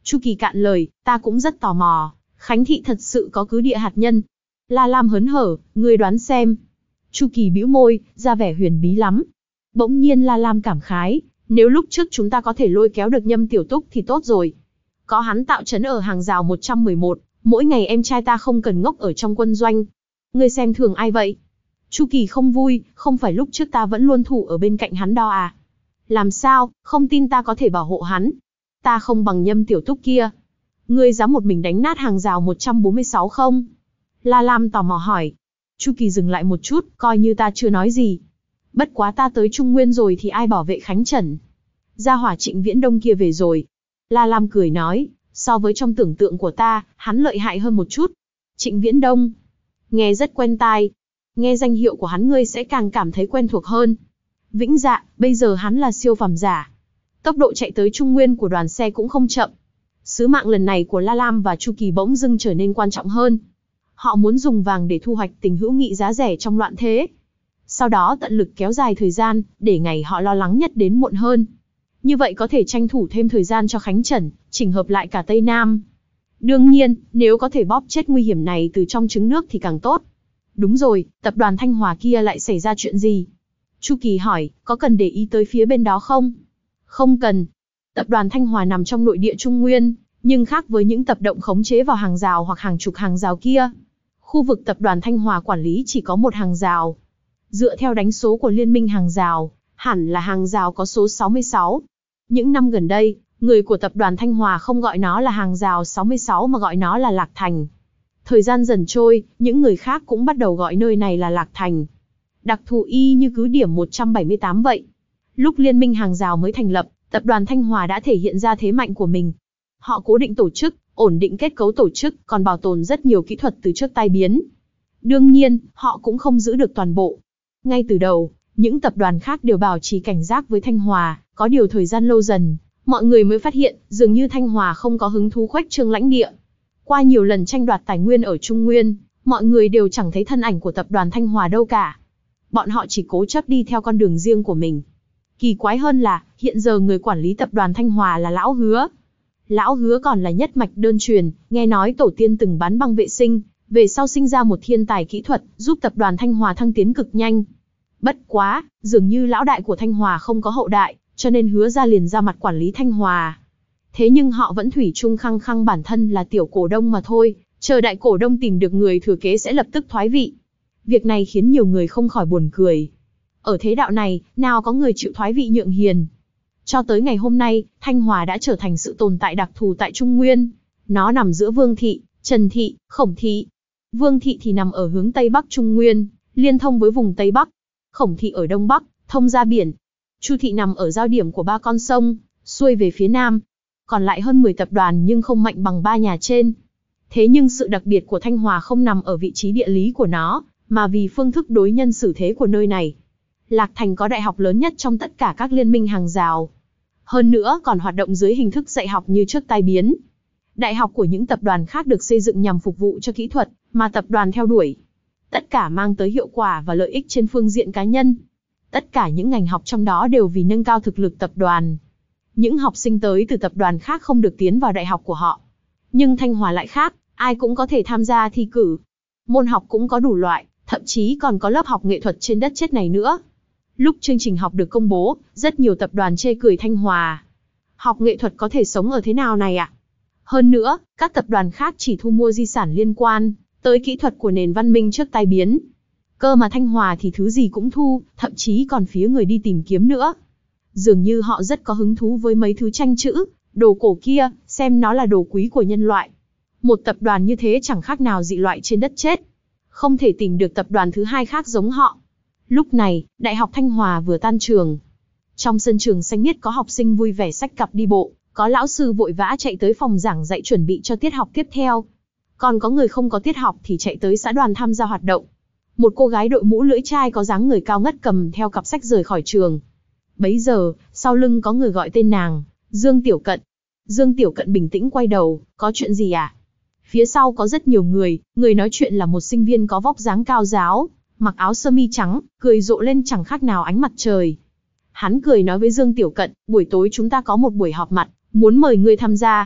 Chu Kỳ cạn lời, ta cũng rất tò mò, Khánh Thị thật sự có cứ địa hạt nhân. La Lam hớn hở, ngươi đoán xem. Chu Kỳ bĩu môi, ra vẻ huyền bí lắm. Bỗng nhiên La Lam cảm khái, nếu lúc trước chúng ta có thể lôi kéo được Nhâm Tiểu Túc thì tốt rồi. Có hắn tạo trấn ở hàng rào một trăm mười một, mỗi ngày em trai ta không cần ngốc ở trong quân doanh. Ngươi xem thường ai vậy? Chu Kỳ không vui, không phải lúc trước ta vẫn luôn thủ ở bên cạnh hắn đó à? Làm sao, không tin ta có thể bảo hộ hắn? Ta không bằng Nhâm Tiểu Túc kia. Ngươi dám một mình đánh nát hàng rào một trăm bốn mươi sáu không? La Lam tò mò hỏi. Chu Kỳ dừng lại một chút, coi như ta chưa nói gì. Bất quá ta tới Trung Nguyên rồi thì ai bảo vệ Khánh Trần? Gia hỏa Trịnh Viễn Đông kia về rồi. La Lam cười nói, so với trong tưởng tượng của ta, hắn lợi hại hơn một chút. Trịnh Viễn Đông. Nghe rất quen tai. Nghe danh hiệu của hắn ngươi sẽ càng cảm thấy quen thuộc hơn. Vĩnh Dạ, bây giờ hắn là siêu phàm giả. Tốc độ chạy tới Trung Nguyên của đoàn xe cũng không chậm. Sứ mạng lần này của La Lam và Chu Kỳ bỗng dưng trở nên quan trọng hơn. Họ muốn dùng vàng để thu hoạch tình hữu nghị giá rẻ trong loạn thế. Sau đó tận lực kéo dài thời gian, để ngày họ lo lắng nhất đến muộn hơn. Như vậy có thể tranh thủ thêm thời gian cho Khánh Trần, chỉnh hợp lại cả Tây Nam. Đương nhiên, nếu có thể bóp chết nguy hiểm này từ trong trứng nước thì càng tốt. Đúng rồi, tập đoàn Thanh Hòa kia lại xảy ra chuyện gì? Chu Kỳ hỏi, có cần để ý tới phía bên đó không? Không cần. Tập đoàn Thanh Hòa nằm trong nội địa Trung Nguyên, nhưng khác với những tập động khống chế vào hàng rào hoặc hàng chục hàng rào kia. Khu vực tập đoàn Thanh Hòa quản lý chỉ có một hàng rào. Dựa theo đánh số của Liên minh hàng rào, hẳn là hàng rào có số sáu mươi sáu. Những năm gần đây, người của tập đoàn Thanh Hòa không gọi nó là hàng rào sáu mươi sáu mà gọi nó là Lạc Thành. Thời gian dần trôi, những người khác cũng bắt đầu gọi nơi này là Lạc Thành. Đặc thù y như cứ điểm một trăm bảy mươi tám vậy. Lúc Liên minh hàng rào mới thành lập, tập đoàn Thanh Hòa đã thể hiện ra thế mạnh của mình. Họ cố định tổ chức, ổn định kết cấu tổ chức, còn bảo tồn rất nhiều kỹ thuật từ trước tai biến. Đương nhiên, họ cũng không giữ được toàn bộ. Ngay từ đầu, những tập đoàn khác đều bảo trì cảnh giác với Thanh Hòa, có điều thời gian lâu dần, mọi người mới phát hiện, dường như Thanh Hòa không có hứng thú khuếch trương lãnh địa. Qua nhiều lần tranh đoạt tài nguyên ở Trung Nguyên, mọi người đều chẳng thấy thân ảnh của tập đoàn Thanh Hòa đâu cả. Bọn họ chỉ cố chấp đi theo con đường riêng của mình. Kỳ quái hơn là, hiện giờ người quản lý tập đoàn Thanh Hòa là Lão Hứa. Lão Hứa còn là nhất mạch đơn truyền, nghe nói tổ tiên từng bán băng vệ sinh, về sau sinh ra một thiên tài kỹ thuật, giúp tập đoàn Thanh Hòa thăng tiến cực nhanh. Bất quá, dường như lão đại của Thanh Hòa không có hậu đại, cho nên Hứa ra liền ra mặt quản lý Thanh Hòa. Thế nhưng họ vẫn thủy chung khăng khăng bản thân là tiểu cổ đông mà thôi, chờ đại cổ đông tìm được người thừa kế sẽ lập tức thoái vị. Việc này khiến nhiều người không khỏi buồn cười. Ở thế đạo này, nào có người chịu thoái vị nhượng hiền. Cho tới ngày hôm nay, Thanh Hòa đã trở thành sự tồn tại đặc thù tại Trung Nguyên. Nó nằm giữa Vương Thị, Trần Thị, Khổng Thị. Vương Thị thì nằm ở hướng Tây Bắc Trung Nguyên, liên thông với vùng Tây Bắc. Khổng Thị ở Đông Bắc, thông ra biển. Chu Thị nằm ở giao điểm của ba con sông, xuôi về phía Nam. Còn lại hơn mười tập đoàn nhưng không mạnh bằng ba nhà trên. Thế nhưng sự đặc biệt của Thanh Hòa không nằm ở vị trí địa lý của nó, mà vì phương thức đối nhân xử thế của nơi này. Lạc Thành có đại học lớn nhất trong tất cả các liên minh hàng rào. Hơn nữa còn hoạt động dưới hình thức dạy học như trước tai biến. Đại học của những tập đoàn khác được xây dựng nhằm phục vụ cho kỹ thuật mà tập đoàn theo đuổi. Tất cả mang tới hiệu quả và lợi ích trên phương diện cá nhân. Tất cả những ngành học trong đó đều vì nâng cao thực lực tập đoàn. Những học sinh tới từ tập đoàn khác không được tiến vào đại học của họ. Nhưng Thanh Hòa lại khác, ai cũng có thể tham gia thi cử. Môn học cũng có đủ loại, thậm chí còn có lớp học nghệ thuật trên đất chết này nữa. Lúc chương trình học được công bố, rất nhiều tập đoàn chê cười Thanh Hòa. Học nghệ thuật có thể sống ở thế nào này ạ? À? Hơn nữa, các tập đoàn khác chỉ thu mua di sản liên quan tới kỹ thuật của nền văn minh trước tai biến. Cơ mà Thanh Hòa thì thứ gì cũng thu, thậm chí còn phía người đi tìm kiếm nữa. Dường như họ rất có hứng thú với mấy thứ tranh chữ, đồ cổ kia, xem nó là đồ quý của nhân loại. Một tập đoàn như thế chẳng khác nào dị loại trên đất chết. Không thể tìm được tập đoàn thứ hai khác giống họ. Lúc này, Đại học Thanh Hòa vừa tan trường. Trong sân trường xanh biếc có học sinh vui vẻ xách cặp đi bộ, có lão sư vội vã chạy tới phòng giảng dạy chuẩn bị cho tiết học tiếp theo. Còn có người không có tiết học thì chạy tới xã đoàn tham gia hoạt động. Một cô gái đội mũ lưỡi chai có dáng người cao ngất cầm theo cặp sách rời khỏi trường. Bấy giờ, sau lưng có người gọi tên nàng, Dương Tiểu Cận. Dương Tiểu Cận bình tĩnh quay đầu, có chuyện gì à? Phía sau có rất nhiều người, người nói chuyện là một sinh viên có vóc dáng cao ráo, mặc áo sơ mi trắng, cười rộ lên chẳng khác nào ánh mặt trời. Hắn cười nói với Dương Tiểu Cận, buổi tối chúng ta có một buổi họp mặt, muốn mời ngươi tham gia.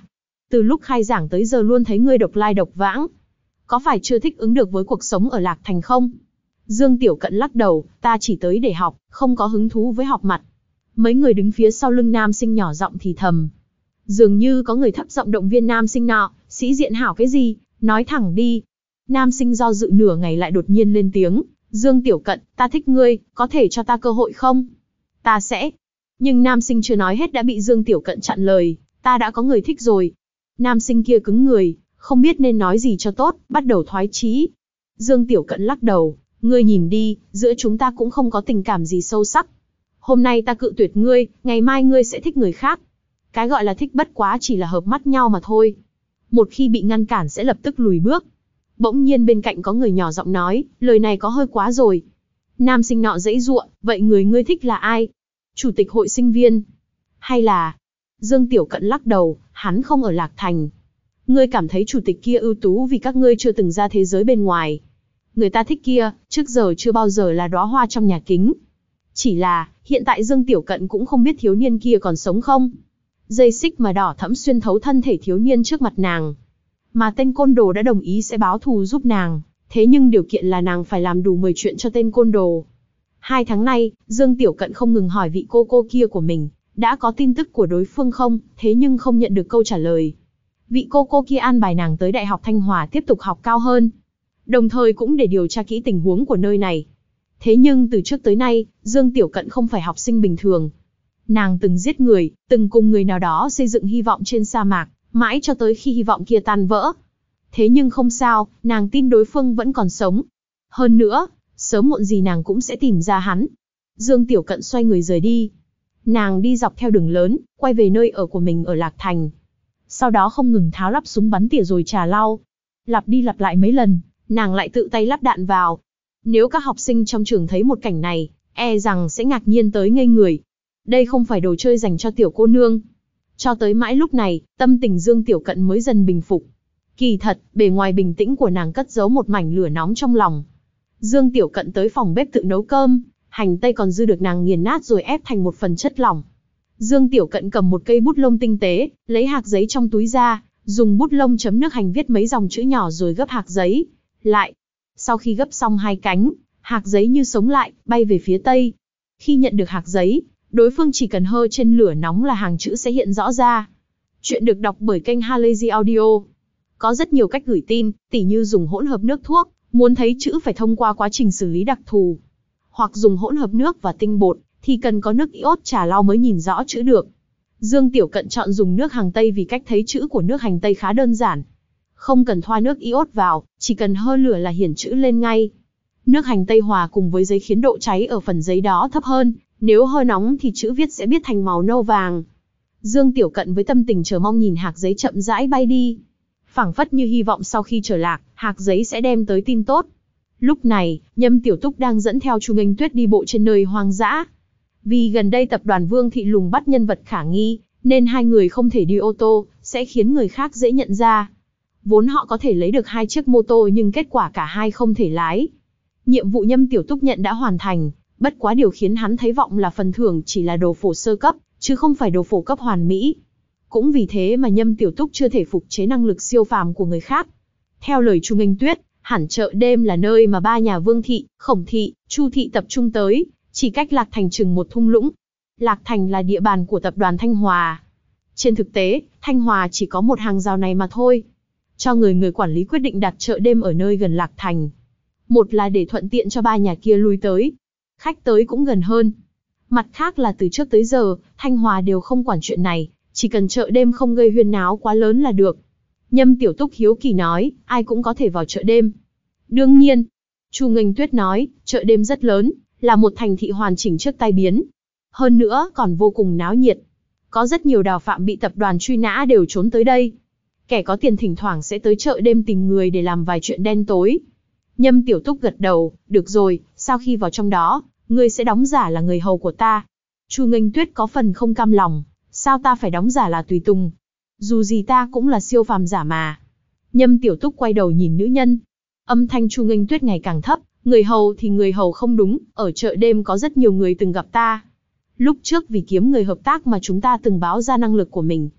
Từ lúc khai giảng tới giờ luôn thấy ngươi độc lai độc vãng. Có phải chưa thích ứng được với cuộc sống ở Lạc Thành không? Dương Tiểu Cận lắc đầu, ta chỉ tới để học, không có hứng thú với họp mặt. Mấy người đứng phía sau lưng nam sinh nhỏ giọng thì thầm. Dường như có người thấp giọng động viên nam sinh nọ, sĩ diện hảo cái gì, nói thẳng đi. Nam sinh do dự nửa ngày lại đột nhiên lên tiếng, Dương Tiểu Cận, ta thích ngươi, có thể cho ta cơ hội không? Ta sẽ. Nhưng nam sinh chưa nói hết đã bị Dương Tiểu Cận chặn lời, ta đã có người thích rồi. Nam sinh kia cứng người, không biết nên nói gì cho tốt, bắt đầu thoái chí. Dương Tiểu Cận lắc đầu, ngươi nhìn đi, giữa chúng ta cũng không có tình cảm gì sâu sắc. Hôm nay ta cự tuyệt ngươi, ngày mai ngươi sẽ thích người khác. Cái gọi là thích bất quá chỉ là hợp mắt nhau mà thôi. Một khi bị ngăn cản sẽ lập tức lùi bước. Bỗng nhiên bên cạnh có người nhỏ giọng nói, lời này có hơi quá rồi. Nam sinh nọ giãy giụa, vậy người ngươi thích là ai? Chủ tịch hội sinh viên? Hay là... Dương Tiểu Cận lắc đầu, hắn không ở Lạc Thành. Ngươi cảm thấy chủ tịch kia ưu tú vì các ngươi chưa từng ra thế giới bên ngoài. Người ta thích kia, trước giờ chưa bao giờ là đóa hoa trong nhà kính. Chỉ là, hiện tại Dương Tiểu Cận cũng không biết thiếu niên kia còn sống không. Dây xích mà đỏ thẫm xuyên thấu thân thể thiếu niên trước mặt nàng. Mà tên côn đồ đã đồng ý sẽ báo thù giúp nàng, thế nhưng điều kiện là nàng phải làm đủ mười chuyện cho tên côn đồ. Hai tháng nay, Dương Tiểu Cận không ngừng hỏi vị cô cô kia của mình, đã có tin tức của đối phương không, thế nhưng không nhận được câu trả lời. Vị cô cô kia an bài nàng tới Đại học Thanh Hòa tiếp tục học cao hơn, đồng thời cũng để điều tra kỹ tình huống của nơi này. Thế nhưng từ trước tới nay, Dương Tiểu Cận không phải học sinh bình thường. Nàng từng giết người, từng cùng người nào đó xây dựng hy vọng trên sa mạc, mãi cho tới khi hy vọng kia tan vỡ. Thế nhưng không sao, nàng tin đối phương vẫn còn sống. Hơn nữa, sớm muộn gì nàng cũng sẽ tìm ra hắn. Dương Tiểu Cận xoay người rời đi. Nàng đi dọc theo đường lớn, quay về nơi ở của mình ở Lạc Thành. Sau đó không ngừng tháo lắp súng bắn tỉa rồi trà lau. Lặp đi lặp lại mấy lần, nàng lại tự tay lắp đạn vào. Nếu các học sinh trong trường thấy một cảnh này, e rằng sẽ ngạc nhiên tới ngây người. Đây không phải đồ chơi dành cho tiểu cô nương. Cho tới mãi lúc này, tâm tình Dương Tiểu Cận mới dần bình phục. Kỳ thật, bề ngoài bình tĩnh của nàng cất giấu một mảnh lửa nóng trong lòng. Dương Tiểu Cận tới phòng bếp tự nấu cơm, hành tây còn dư được nàng nghiền nát rồi ép thành một phần chất lỏng. Dương Tiểu Cận cầm một cây bút lông tinh tế, lấy hạt giấy trong túi ra, dùng bút lông chấm nước hành viết mấy dòng chữ nhỏ rồi gấp hạt giấy lại. Sau khi gấp xong hai cánh, hạt giấy như sống lại, bay về phía tây. Khi nhận được hạt giấy, đối phương chỉ cần hơ trên lửa nóng là hàng chữ sẽ hiện rõ ra. Chuyện được đọc bởi kênh Halazy Audio. Có rất nhiều cách gửi tin, tỉ như dùng hỗn hợp nước thuốc, muốn thấy chữ phải thông qua quá trình xử lý đặc thù. Hoặc dùng hỗn hợp nước và tinh bột, thì cần có nước iốt trà lau mới nhìn rõ chữ được. Dương Tiểu Cận chọn dùng nước hành tây vì cách thấy chữ của nước hành tây khá đơn giản. Không cần thoa nước iốt vào, chỉ cần hơ lửa là hiển chữ lên ngay. Nước hành tây hòa cùng với giấy khiến độ cháy ở phần giấy đó thấp hơn, nếu hơi nóng thì chữ viết sẽ biết thành màu nâu vàng. Dương Tiểu Cận với tâm tình chờ mong nhìn hạt giấy chậm rãi bay đi. Phảng phất như hy vọng sau khi trở lạc, hạt giấy sẽ đem tới tin tốt. Lúc này, Nhâm Tiểu Túc đang dẫn theo Chu Nghênh Tuyết đi bộ trên nơi hoang dã. Vì gần đây tập đoàn Vương Thị lùng bắt nhân vật khả nghi, nên hai người không thể đi ô tô, sẽ khiến người khác dễ nhận ra. Vốn họ có thể lấy được hai chiếc mô tô nhưng kết quả cả hai không thể lái. Nhiệm vụ Nhâm Tiểu Túc nhận đã hoàn thành, bất quá điều khiến hắn thấy vọng là phần thưởng chỉ là đồ phổ sơ cấp, chứ không phải đồ phổ cấp hoàn mỹ. Cũng vì thế mà Nhâm Tiểu Túc chưa thể phục chế năng lực siêu phàm của người khác. Theo lời Chu Nghênh Tuyết, hẳn chợ đêm là nơi mà ba nhà Vương Thị, Khổng Thị, Chu Thị tập trung tới, chỉ cách Lạc Thành chừng một thung lũng. Lạc Thành là địa bàn của tập đoàn Thanh Hòa. Trên thực tế, Thanh Hòa chỉ có một hàng rào này mà thôi. Cho người người quản lý quyết định đặt chợ đêm ở nơi gần Lạc Thành. Một là để thuận tiện cho ba nhà kia lui tới. Khách tới cũng gần hơn. Mặt khác là từ trước tới giờ, Thanh Hòa đều không quản chuyện này, chỉ cần chợ đêm không gây huyên náo quá lớn là được. Nhâm Tiểu Túc hiếu kỳ nói, ai cũng có thể vào chợ đêm. Đương nhiên. Chu Nghênh Tuyết nói, chợ đêm rất lớn, là một thành thị hoàn chỉnh trước tai biến. Hơn nữa, còn vô cùng náo nhiệt. Có rất nhiều đào phạm bị tập đoàn truy nã đều trốn tới đây. Kẻ có tiền thỉnh thoảng sẽ tới chợ đêm tìm người để làm vài chuyện đen tối. Nhâm Tiểu Túc gật đầu, được rồi, sau khi vào trong đó, ngươi sẽ đóng giả là người hầu của ta. Chu Nghênh Tuyết có phần không cam lòng, sao ta phải đóng giả là tùy tùng? Dù gì ta cũng là siêu phàm giả mà. Nhâm Tiểu Túc quay đầu nhìn nữ nhân. Âm thanh Chu Nghênh Tuyết ngày càng thấp, người hầu thì người hầu không đúng, ở chợ đêm có rất nhiều người từng gặp ta. Lúc trước vì kiếm người hợp tác mà chúng ta từng báo ra năng lực của mình.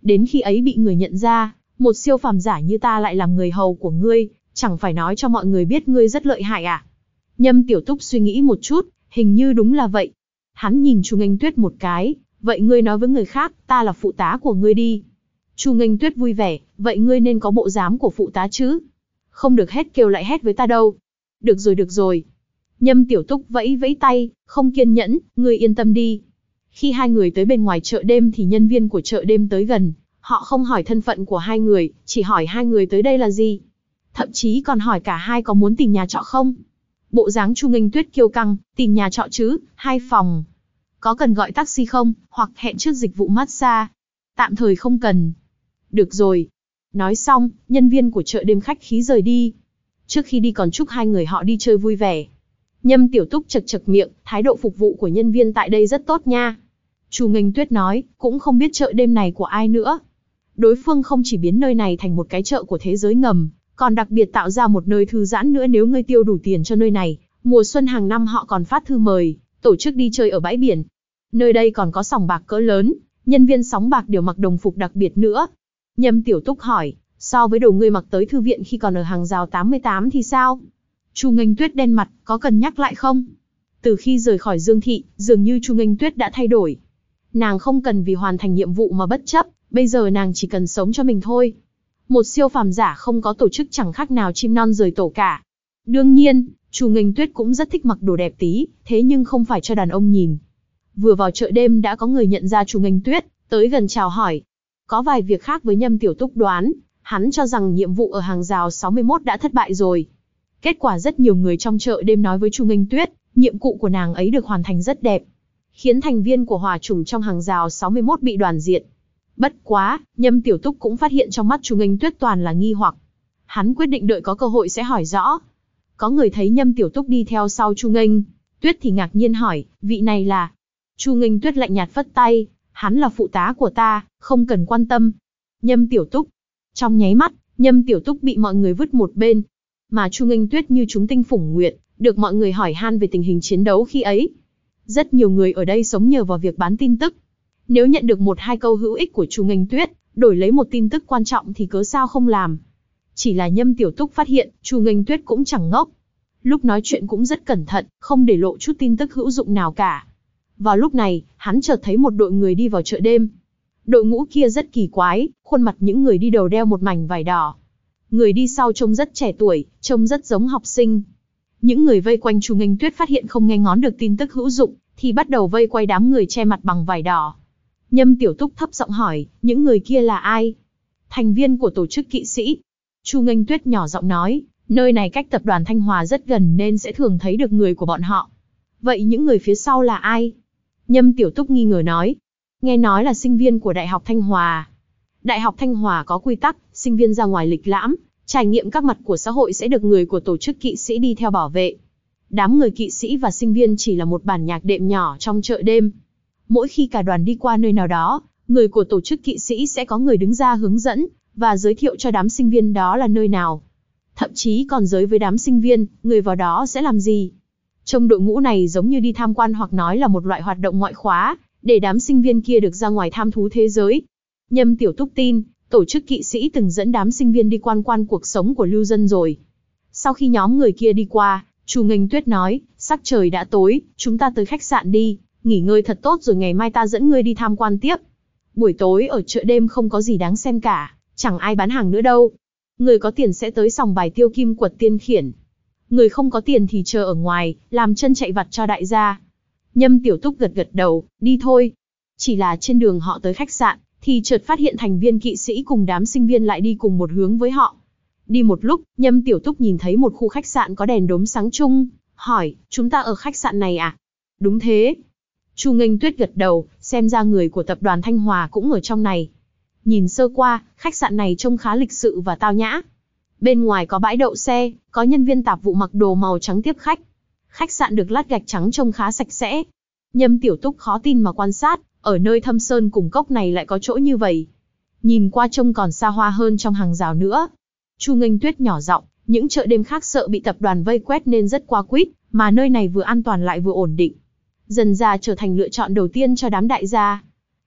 Đến khi ấy bị người nhận ra, một siêu phàm giả như ta lại làm người hầu của ngươi, chẳng phải nói cho mọi người biết ngươi rất lợi hại à? Nhâm Tiểu Túc suy nghĩ một chút, hình như đúng là vậy. Hắn nhìn Chu Nghênh Tuyết một cái, vậy ngươi nói với người khác, ta là phụ tá của ngươi đi. Chu Nghênh Tuyết vui vẻ, vậy ngươi nên có bộ dáng của phụ tá chứ. Không được hét kêu lại hét với ta đâu. Được rồi được rồi. Nhâm Tiểu Túc vẫy vẫy tay, không kiên nhẫn, ngươi yên tâm đi. Khi hai người tới bên ngoài chợ đêm thì nhân viên của chợ đêm tới gần, họ không hỏi thân phận của hai người, chỉ hỏi hai người tới đây là gì. Thậm chí còn hỏi cả hai có muốn tìm nhà trọ không. Bộ dáng Chu Nghênh Tuyết kiêu căng, tìm nhà trọ chứ, hai phòng. Có cần gọi taxi không, hoặc hẹn trước dịch vụ massage? Tạm thời không cần. Được rồi. Nói xong, nhân viên của chợ đêm khách khí rời đi. Trước khi đi còn chúc hai người họ đi chơi vui vẻ. Nhâm Tiểu Túc chật chật miệng, thái độ phục vụ của nhân viên tại đây rất tốt nha. Chu Nghênh Tuyết nói, cũng không biết chợ đêm này của ai nữa. Đối phương không chỉ biến nơi này thành một cái chợ của thế giới ngầm, còn đặc biệt tạo ra một nơi thư giãn nữa nếu ngươi tiêu đủ tiền cho nơi này. Mùa xuân hàng năm họ còn phát thư mời, tổ chức đi chơi ở bãi biển. Nơi đây còn có sòng bạc cỡ lớn, nhân viên sòng bạc đều mặc đồng phục đặc biệt nữa. Nhâm Tiểu Túc hỏi, so với đồ ngươi mặc tới thư viện khi còn ở hàng rào tám mươi tám thì sao? Chu Nghênh Tuyết đen mặt, có cần nhắc lại không? Từ khi rời khỏi Dương Thị, dường như Chu Nghênh Tuyết đã thay đổi. Nàng không cần vì hoàn thành nhiệm vụ mà bất chấp, bây giờ nàng chỉ cần sống cho mình thôi. Một siêu phàm giả không có tổ chức chẳng khác nào chim non rời tổ cả. Đương nhiên, Chu Nghênh Tuyết cũng rất thích mặc đồ đẹp tí, thế nhưng không phải cho đàn ông nhìn. Vừa vào chợ đêm đã có người nhận ra Chu Nghênh Tuyết, tới gần chào hỏi. Có vài việc khác với Nhâm Tiểu Túc đoán, hắn cho rằng nhiệm vụ ở hàng rào sáu mươi mốt đã thất bại rồi. Kết quả rất nhiều người trong chợ đêm nói với Chu Nghênh Tuyết, nhiệm vụ của nàng ấy được hoàn thành rất đẹp, khiến thành viên của hỏa chủng trong hàng rào sáu mươi mốt bị đoàn diệt. Bất quá, Nhâm Tiểu Túc cũng phát hiện trong mắt Chu Nghênh Tuyết toàn là nghi hoặc. Hắn quyết định đợi có cơ hội sẽ hỏi rõ. Có người thấy Nhâm Tiểu Túc đi theo sau Chu Nghênh Tuyết thì ngạc nhiên hỏi, vị này là? Chu Nghênh Tuyết lạnh nhạt phất tay, hắn là phụ tá của ta, không cần quan tâm. Nhâm Tiểu Túc. Trong nháy mắt, Nhâm Tiểu Túc bị mọi người vứt một bên. Mà Chu Nghênh Tuyết như chúng tinh phủng nguyệt, được mọi người hỏi han về tình hình chiến đấu khi ấy. Rất nhiều người ở đây sống nhờ vào việc bán tin tức. Nếu nhận được một hai câu hữu ích của Chu Nghênh Tuyết, đổi lấy một tin tức quan trọng thì cớ sao không làm. Chỉ là Nhâm Tiểu Túc phát hiện, Chu Nghênh Tuyết cũng chẳng ngốc. Lúc nói chuyện cũng rất cẩn thận, không để lộ chút tin tức hữu dụng nào cả. Vào lúc này, hắn chợt thấy một đội người đi vào chợ đêm. Đội ngũ kia rất kỳ quái, khuôn mặt những người đi đầu đeo một mảnh vải đỏ. Người đi sau trông rất trẻ tuổi, trông rất giống học sinh. Những người vây quanh Chu Nghênh Tuyết phát hiện không nghe ngóng được tin tức hữu dụng, thì bắt đầu vây quay đám người che mặt bằng vải đỏ. Nhâm Tiểu Túc thấp giọng hỏi, những người kia là ai? Thành viên của tổ chức kỵ sĩ. Chu Nghênh Tuyết nhỏ giọng nói, nơi này cách tập đoàn Thanh Hòa rất gần nên sẽ thường thấy được người của bọn họ. Vậy những người phía sau là ai? Nhâm Tiểu Túc nghi ngờ nói, nghe nói là sinh viên của Đại học Thanh Hòa. Đại học Thanh Hòa có quy tắc, sinh viên ra ngoài lịch lãm, trải nghiệm các mặt của xã hội sẽ được người của tổ chức kỵ sĩ đi theo bảo vệ. Đám người kỵ sĩ và sinh viên chỉ là một bản nhạc đệm nhỏ trong chợ đêm. Mỗi khi cả đoàn đi qua nơi nào đó, người của tổ chức kỵ sĩ sẽ có người đứng ra hướng dẫn, và giới thiệu cho đám sinh viên đó là nơi nào. Thậm chí còn giới với đám sinh viên, người vào đó sẽ làm gì. Trong đội ngũ này giống như đi tham quan hoặc nói là một loại hoạt động ngoại khóa, để đám sinh viên kia được ra ngoài tham thú thế giới. Nhâm Tiểu Túc tin, tổ chức kỵ sĩ từng dẫn đám sinh viên đi quan quan cuộc sống của lưu dân rồi. Sau khi nhóm người kia đi qua, Chu Nghênh Tuyết nói, sắc trời đã tối, chúng ta tới khách sạn đi, nghỉ ngơi thật tốt rồi ngày mai ta dẫn ngươi đi tham quan tiếp. Buổi tối ở chợ đêm không có gì đáng xem cả, chẳng ai bán hàng nữa đâu. Người có tiền sẽ tới sòng bài tiêu kim quật tiên khiển. Người không có tiền thì chờ ở ngoài, làm chân chạy vặt cho đại gia. Nhâm Tiểu Túc gật gật đầu, đi thôi. Chỉ là trên đường họ tới khách sạn, thì chợt phát hiện thành viên kỵ sĩ cùng đám sinh viên lại đi cùng một hướng với họ. Đi một lúc, Nhâm Tiểu Túc nhìn thấy một khu khách sạn có đèn đốm sáng chung, hỏi, chúng ta ở khách sạn này à? Đúng thế. Chu Nghênh Tuyết gật đầu, xem ra người của tập đoàn Thanh Hòa cũng ở trong này. Nhìn sơ qua, khách sạn này trông khá lịch sự và tao nhã. Bên ngoài có bãi đậu xe, có nhân viên tạp vụ mặc đồ màu trắng tiếp khách. Khách sạn được lát gạch trắng trông khá sạch sẽ. Nhâm Tiểu Túc khó tin mà quan sát, ở nơi thâm sơn cùng cốc này lại có chỗ như vậy. Nhìn qua trông còn xa hoa hơn trong hàng rào nữa. Chu Nghênh Tuyết nhỏ giọng, những chợ đêm khác sợ bị tập đoàn vây quét nên rất qua quýt, mà nơi này vừa an toàn lại vừa ổn định. Dần ra trở thành lựa chọn đầu tiên cho đám đại gia.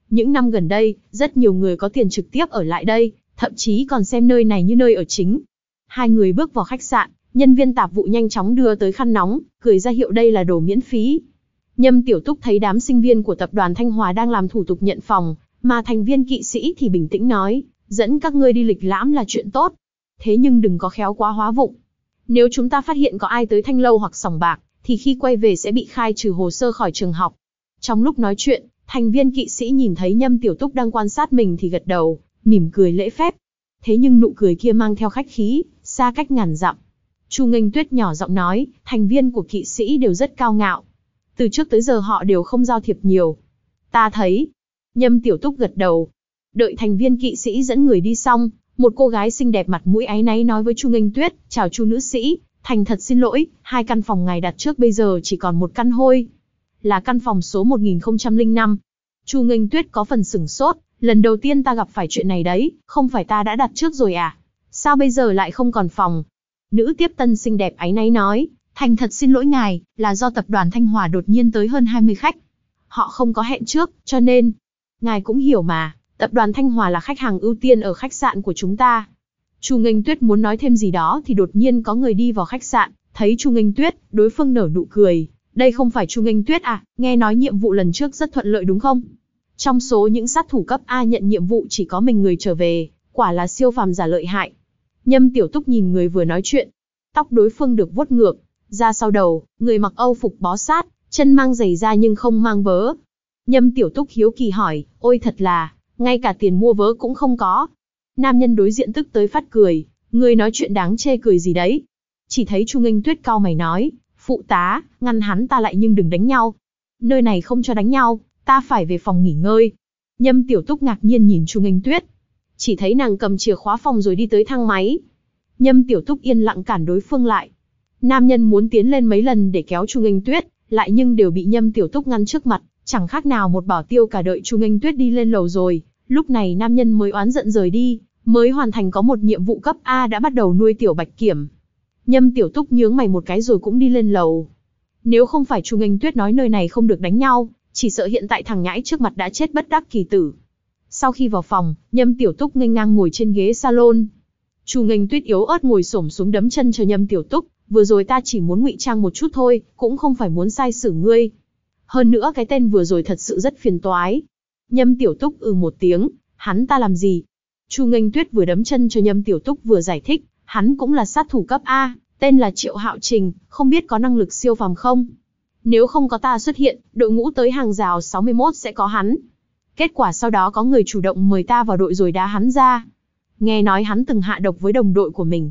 Những năm gần đây, rất nhiều người có tiền trực tiếp ở lại đây, thậm chí còn xem nơi này như nơi ở chính. Hai người bước vào khách sạn, nhân viên tạp vụ nhanh chóng đưa tới khăn nóng, cười ra hiệu đây là đồ miễn phí. Nhâm Tiểu Túc thấy đám sinh viên của tập đoàn Thanh Hòa đang làm thủ tục nhận phòng, mà thành viên kỵ sĩ thì bình tĩnh nói, dẫn các ngươi đi lịch lãm là chuyện tốt. Thế nhưng đừng có khéo quá hóa vụng. Nếu chúng ta phát hiện có ai tới Thanh Lâu hoặc sòng bạc, thì khi quay về sẽ bị khai trừ hồ sơ khỏi trường học. Trong lúc nói chuyện, thành viên kỵ sĩ nhìn thấy Nhâm Tiểu Túc đang quan sát mình thì gật đầu, mỉm cười lễ phép. Thế nhưng nụ cười kia mang theo khách khí, xa cách ngàn dặm. Chu Nghênh Tuyết nhỏ giọng nói, thành viên của kỵ sĩ đều rất cao ngạo. Từ trước tới giờ họ đều không giao thiệp nhiều. Ta thấy. Nhâm Tiểu Túc gật đầu. Đợi thành viên kỵ sĩ dẫn người đi xong, một cô gái xinh đẹp mặt mũi áy náy nói với Chu Nghênh Tuyết, chào Chu nữ sĩ, thành thật xin lỗi, hai căn phòng ngài đặt trước bây giờ chỉ còn một căn hôi. Là căn phòng số một nghìn không trăm lẻ năm. Chu Nghênh Tuyết có phần sửng sốt, lần đầu tiên ta gặp phải chuyện này đấy, không phải ta đã đặt trước rồi à? Sao bây giờ lại không còn phòng? Nữ tiếp tân xinh đẹp áy náy nói, thành thật xin lỗi ngài, là do tập đoàn Thanh Hòa đột nhiên tới hơn hai mươi khách. Họ không có hẹn trước, cho nên... Ngài cũng hiểu mà, tập đoàn Thanh Hòa là khách hàng ưu tiên ở khách sạn của chúng ta. Chu Nghênh Tuyết muốn nói thêm gì đó thì đột nhiên có người đi vào khách sạn, thấy Chu Nghênh Tuyết, đối phương nở nụ cười. Đây không phải Chu Nghênh Tuyết à, nghe nói nhiệm vụ lần trước rất thuận lợi đúng không? Trong số những sát thủ cấp A nhận nhiệm vụ chỉ có mình người trở về, quả là siêu phàm giả lợi hại. Nhâm Tiểu Túc nhìn người vừa nói chuyện. Tóc đối phương được vuốt ngược, ra sau đầu, người mặc âu phục bó sát, chân mang giày da nhưng không mang vớ. Nhâm Tiểu Túc hiếu kỳ hỏi, ôi thật là, ngay cả tiền mua vớ cũng không có. Nam nhân đối diện tức tới phát cười, người nói chuyện đáng chê cười gì đấy. Chỉ thấy Chu Nghênh Tuyết cau mày nói, phụ tá, ngăn hắn ta lại nhưng đừng đánh nhau. Nơi này không cho đánh nhau, ta phải về phòng nghỉ ngơi. Nhâm Tiểu Túc ngạc nhiên nhìn Chu Nghênh Tuyết. Chỉ thấy nàng cầm chìa khóa phòng rồi đi tới thang máy. Nhâm Tiểu Túc yên lặng cản đối phương lại. Nam nhân muốn tiến lên mấy lần để kéo Chu Nghênh Tuyết, lại nhưng đều bị Nhâm Tiểu Túc ngăn trước mặt, chẳng khác nào một bảo tiêu cả đợi Chu Nghênh Tuyết đi lên lầu rồi. Lúc này nam nhân mới oán giận rời đi, mới hoàn thành có một nhiệm vụ cấp A đã bắt đầu nuôi tiểu bạch kiểm. Nhâm Tiểu Túc nhướng mày một cái rồi cũng đi lên lầu. Nếu không phải Chu Nghênh Tuyết nói nơi này không được đánh nhau, chỉ sợ hiện tại thằng nhãi trước mặt đã chết bất đắc kỳ tử. Sau khi vào phòng, Nhâm Tiểu Túc nghênh ngang ngồi trên ghế salon. Chu Nghênh Tuyết yếu ớt ngồi xổm xuống đấm chân cho Nhâm Tiểu Túc, vừa rồi ta chỉ muốn ngụy trang một chút thôi, cũng không phải muốn sai xử ngươi. Hơn nữa cái tên vừa rồi thật sự rất phiền toái. Nhâm Tiểu Túc ừ một tiếng, hắn ta làm gì? Chu Nghênh Tuyết vừa đấm chân cho Nhâm Tiểu Túc vừa giải thích, hắn cũng là sát thủ cấp A, tên là Triệu Hạo Trình, không biết có năng lực siêu phàm không? Nếu không có ta xuất hiện, đội ngũ tới hàng rào sáu mươi mốt sẽ có hắn. Kết quả sau đó có người chủ động mời ta vào đội rồi đá hắn ra. Nghe nói hắn từng hạ độc với đồng đội của mình.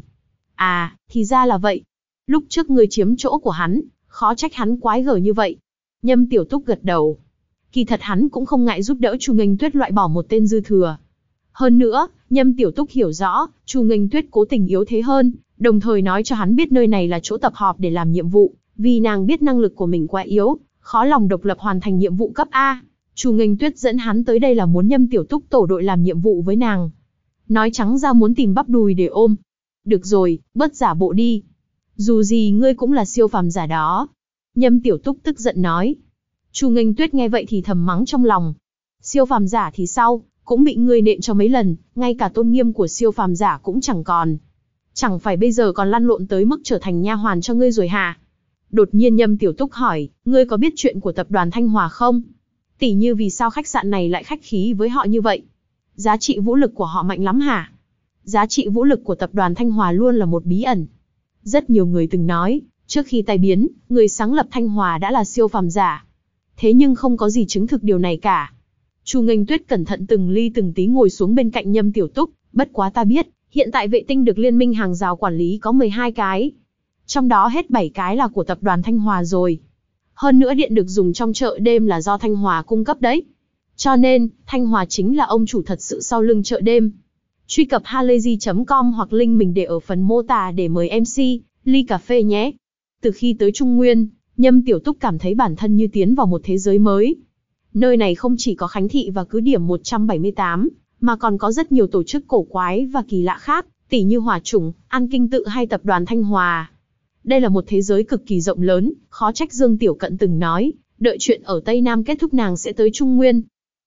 À, thì ra là vậy. Lúc trước ngươi chiếm chỗ của hắn, khó trách hắn quái gở như vậy. Nhâm Tiểu Túc gật đầu. Kỳ thật hắn cũng không ngại giúp đỡ Chu Nghênh Tuyết loại bỏ một tên dư thừa. Hơn nữa, Nhâm Tiểu Túc hiểu rõ, Chu Nghênh Tuyết cố tình yếu thế hơn, đồng thời nói cho hắn biết nơi này là chỗ tập họp để làm nhiệm vụ, vì nàng biết năng lực của mình quá yếu, khó lòng độc lập hoàn thành nhiệm vụ cấp A. Chu Nghênh Tuyết dẫn hắn tới đây là muốn Nhâm Tiểu Túc tổ đội làm nhiệm vụ với nàng. Nói trắng ra muốn tìm bắp đùi để ôm. Được rồi, bớt giả bộ đi. Dù gì ngươi cũng là siêu phàm giả đó. Nhâm Tiểu Túc tức giận nói. Chu Nghênh Tuyết nghe vậy thì thầm mắng trong lòng. Siêu phàm giả thì sao, cũng bị ngươi nện cho mấy lần, ngay cả tôn nghiêm của siêu phàm giả cũng chẳng còn. Chẳng phải bây giờ còn lăn lộn tới mức trở thành nha hoàn cho ngươi rồi hả? Đột nhiên Nhâm Tiểu Túc hỏi, ngươi có biết chuyện của tập đoàn Thanh Hòa không? Tỉ như vì sao khách sạn này lại khách khí với họ như vậy? Giá trị vũ lực của họ mạnh lắm hả? Giá trị vũ lực của tập đoàn Thanh Hòa luôn là một bí ẩn. Rất nhiều người từng nói, trước khi tai biến, người sáng lập Thanh Hòa đã là siêu phàm giả. Thế nhưng không có gì chứng thực điều này cả. Chu Nghênh Tuyết cẩn thận từng ly từng tí ngồi xuống bên cạnh Nhâm Tiểu Túc, bất quá ta biết, hiện tại vệ tinh được liên minh hàng rào quản lý có mười hai cái. Trong đó hết bảy cái là của tập đoàn Thanh Hòa rồi. Hơn nữa điện được dùng trong chợ đêm là do Thanh Hòa cung cấp đấy. Cho nên, Thanh Hòa chính là ông chủ thật sự sau lưng chợ đêm. Truy cập halayzi chấm com hoặc link mình để ở phần mô tả để mời em xê, ly cà phê nhé. Từ khi tới Trung Nguyên, Nhâm Tiểu Túc cảm thấy bản thân như tiến vào một thế giới mới. Nơi này không chỉ có Khánh Thị và cứ điểm một trăm bảy mươi tám, mà còn có rất nhiều tổ chức cổ quái và kỳ lạ khác, tỉ như Hỏa Chủng, An Kinh Tự hay tập đoàn Thanh Hòa. Đây là một thế giới cực kỳ rộng lớn, khó trách Dương Tiểu Cận từng nói, đợi chuyện ở Tây Nam kết thúc nàng sẽ tới Trung Nguyên.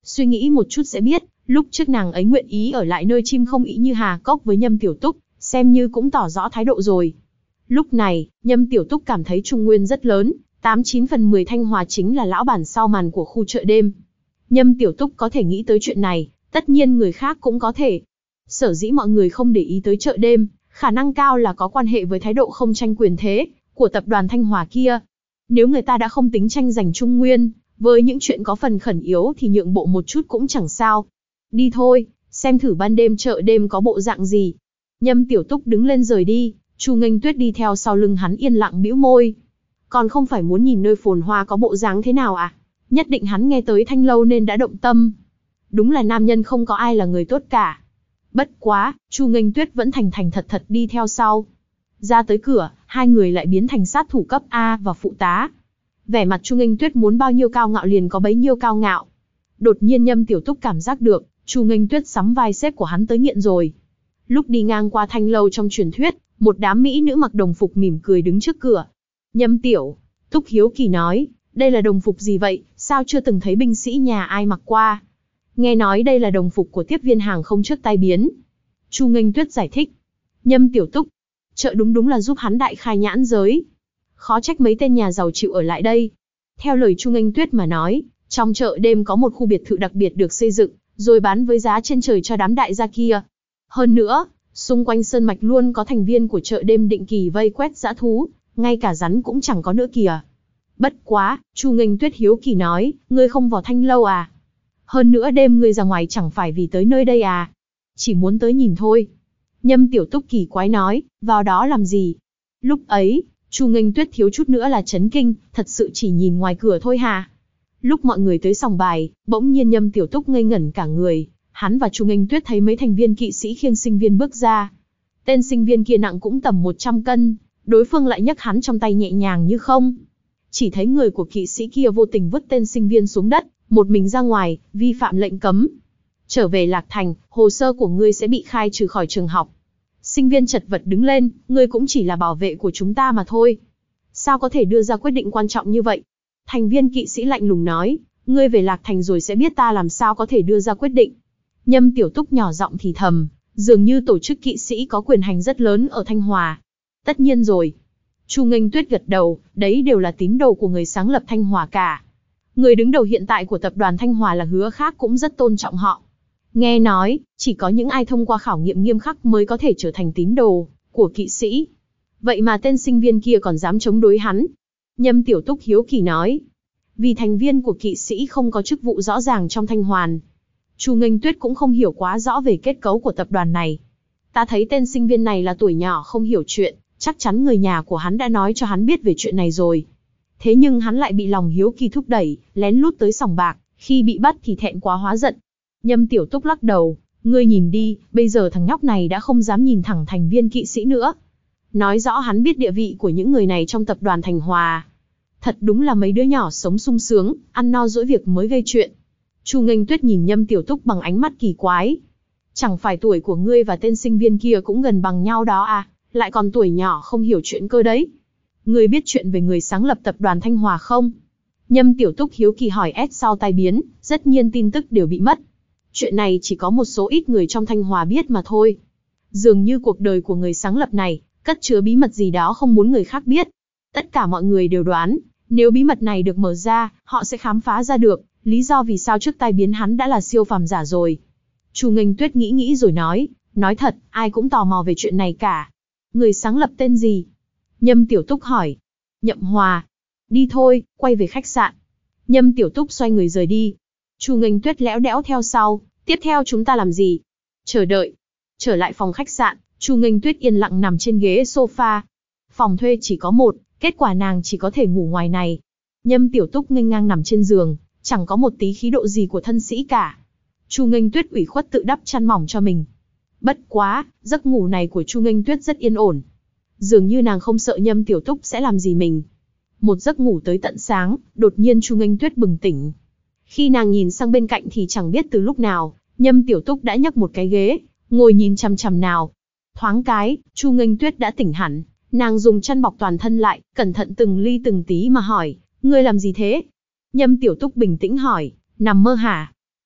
Suy nghĩ một chút sẽ biết, lúc trước nàng ấy nguyện ý ở lại nơi chim không ý như Hà Cốc với Nhâm Tiểu Túc, xem như cũng tỏ rõ thái độ rồi. Lúc này, Nhâm Tiểu Túc cảm thấy Trung Nguyên rất lớn, tám chín phần mười Thanh Hòa chính là lão bản sau màn của khu chợ đêm. Nhâm Tiểu Túc có thể nghĩ tới chuyện này, tất nhiên người khác cũng có thể. Sở dĩ mọi người không để ý tới chợ đêm, khả năng cao là có quan hệ với thái độ không tranh quyền thế của tập đoàn Thanh Hòa kia. Nếu người ta đã không tính tranh giành Trung Nguyên, với những chuyện có phần khẩn yếu thì nhượng bộ một chút cũng chẳng sao. Đi thôi, xem thử ban đêm chợ đêm có bộ dạng gì. Nhâm Tiểu Túc đứng lên rời đi, Chu Nghênh Tuyết đi theo sau lưng hắn yên lặng bĩu môi. Còn không phải muốn nhìn nơi phồn hoa có bộ dáng thế nào à? Nhất định hắn nghe tới Thanh Lâu nên đã động tâm. Đúng là nam nhân không có ai là người tốt cả. Bất quá, Chu Nghênh Tuyết vẫn thành thành thật thật đi theo sau. Ra tới cửa, hai người lại biến thành sát thủ cấp A và phụ tá. Vẻ mặt Chu Nghênh Tuyết muốn bao nhiêu cao ngạo liền có bấy nhiêu cao ngạo. Đột nhiên Nhâm Tiểu Túc cảm giác được, Chu Nghênh Tuyết sắm vai xếp của hắn tới nghiện rồi. Lúc đi ngang qua Thanh Lâu trong truyền thuyết, một đám mỹ nữ mặc đồng phục mỉm cười đứng trước cửa. Nhâm Tiểu Túc hiếu kỳ nói, đây là đồng phục gì vậy, sao chưa từng thấy binh sĩ nhà ai mặc qua? Nghe nói đây là đồng phục của tiếp viên hàng không trước tai biến. Chu Nghênh Tuyết giải thích. Nhâm Tiểu Túc, chợ đúng đúng là giúp hắn đại khai nhãn giới. Khó trách mấy tên nhà giàu chịu ở lại đây. Theo lời Chu Nghênh Tuyết mà nói, trong chợ đêm có một khu biệt thự đặc biệt được xây dựng, rồi bán với giá trên trời cho đám đại gia kia. Hơn nữa, xung quanh sơn mạch luôn có thành viên của chợ đêm định kỳ vây quét dã thú, ngay cả rắn cũng chẳng có nữa kìa. Bất quá, Chu Nghênh Tuyết hiếu kỳ nói, ngươi không vào Thanh Lâu à? Hơn nữa đêm ngươi ra ngoài chẳng phải vì tới nơi đây à? Chỉ muốn tới nhìn thôi. Nhâm Tiểu Túc kỳ quái nói, vào đó làm gì? Lúc ấy, Chu Nghênh Tuyết thiếu chút nữa là chấn kinh, thật sự chỉ nhìn ngoài cửa thôi hà. Lúc mọi người tới sòng bài, bỗng nhiên Nhâm Tiểu Túc ngây ngẩn cả người, hắn và Chu Nghênh Tuyết thấy mấy thành viên kỵ sĩ khiêng sinh viên bước ra. Tên sinh viên kia nặng cũng tầm một trăm cân, đối phương lại nhấc hắn trong tay nhẹ nhàng như không. Chỉ thấy người của kỵ sĩ kia vô tình vứt tên sinh viên xuống đất, một mình ra ngoài, vi phạm lệnh cấm. Trở về Lạc Thành, hồ sơ của ngươi sẽ bị khai trừ khỏi trường học. Sinh viên chật vật đứng lên, ngươi cũng chỉ là bảo vệ của chúng ta mà thôi. Sao có thể đưa ra quyết định quan trọng như vậy? Thành viên kỵ sĩ lạnh lùng nói, ngươi về Lạc Thành rồi sẽ biết ta làm sao có thể đưa ra quyết định. Nhâm Tiểu Túc nhỏ giọng thì thầm, dường như tổ chức kỵ sĩ có quyền hành rất lớn ở Thanh Hòa. Tất nhiên rồi. Chu Nghênh Tuyết gật đầu, đấy đều là tín đồ của người sáng lập Thanh Hòa cả. Người đứng đầu hiện tại của tập đoàn Thanh Hòa là Hứa Khác cũng rất tôn trọng họ. Nghe nói, chỉ có những ai thông qua khảo nghiệm nghiêm khắc mới có thể trở thành tín đồ của kỵ sĩ. Vậy mà tên sinh viên kia còn dám chống đối hắn. Nhâm Tiểu Túc hiếu kỳ nói. Vì thành viên của kỵ sĩ không có chức vụ rõ ràng trong Thanh Hoàn. Chu Nghênh Tuyết cũng không hiểu quá rõ về kết cấu của tập đoàn này. Ta thấy tên sinh viên này là tuổi nhỏ không hiểu chuyện, chắc chắn người nhà của hắn đã nói cho hắn biết về chuyện này rồi. Thế nhưng hắn lại bị lòng hiếu kỳ thúc đẩy, lén lút tới sòng bạc, khi bị bắt thì thẹn quá hóa giận. Nhâm Tiểu Túc lắc đầu, ngươi nhìn đi, bây giờ thằng nhóc này đã không dám nhìn thẳng thành viên kỵ sĩ nữa. Nói rõ hắn biết địa vị của những người này trong tập đoàn Thanh Hòa. Thật đúng là mấy đứa nhỏ sống sung sướng, ăn no dỗi việc mới gây chuyện. Chu Nghênh Tuyết nhìn Nhâm Tiểu Túc bằng ánh mắt kỳ quái. Chẳng phải tuổi của ngươi và tên sinh viên kia cũng gần bằng nhau đó à, lại còn tuổi nhỏ không hiểu chuyện cơ đấy. Ngươi biết chuyện về người sáng lập tập đoàn Thanh Hòa không? Nhâm Tiểu Túc hiếu kỳ hỏi. S sau tai biến, rất nhiên tin tức đều bị mất. Chuyện này chỉ có một số ít người trong Thanh Hòa biết mà thôi. Dường như cuộc đời của người sáng lập này, cất chứa bí mật gì đó không muốn người khác biết. Tất cả mọi người đều đoán, nếu bí mật này được mở ra, họ sẽ khám phá ra được, lý do vì sao trước tai biến hắn đã là siêu phàm giả rồi. Chu Nghênh Tuyết nghĩ nghĩ rồi nói, nói thật, ai cũng tò mò về chuyện này cả. Người sáng lập tên gì? Nhâm Tiểu Túc hỏi. Nhậm Hòa. Đi thôi, quay về khách sạn. Nhâm Tiểu Túc xoay người rời đi. Chu Nghênh Tuyết lẽo đẽo theo sau. Tiếp theo chúng ta làm gì? Chờ đợi. Trở lại phòng khách sạn, Chu Nghênh Tuyết yên lặng nằm trên ghế sofa. Phòng thuê chỉ có một, kết quả nàng chỉ có thể ngủ ngoài này. Nhâm Tiểu Túc nghênh ngang nằm trên giường, chẳng có một tí khí độ gì của thân sĩ cả. Chu Nghênh Tuyết ủy khuất tự đắp chăn mỏng cho mình. Bất quá, giấc ngủ này của Chu Nghênh Tuyết rất yên ổn. Dường như nàng không sợ Nhâm Tiểu Túc sẽ làm gì mình. Một giấc ngủ tới tận sáng, đột nhiên Chu Nghênh Tuyết bừng tỉnh. Khi nàng nhìn sang bên cạnh thì chẳng biết từ lúc nào, Nhâm Tiểu Túc đã nhấc một cái ghế, ngồi nhìn chằm chằm nào. Thoáng cái, Chu Nghênh Tuyết đã tỉnh hẳn, nàng dùng chăn bọc toàn thân lại, cẩn thận từng ly từng tí mà hỏi, ngươi làm gì thế? Nhâm Tiểu Túc bình tĩnh hỏi, nằm mơ hả?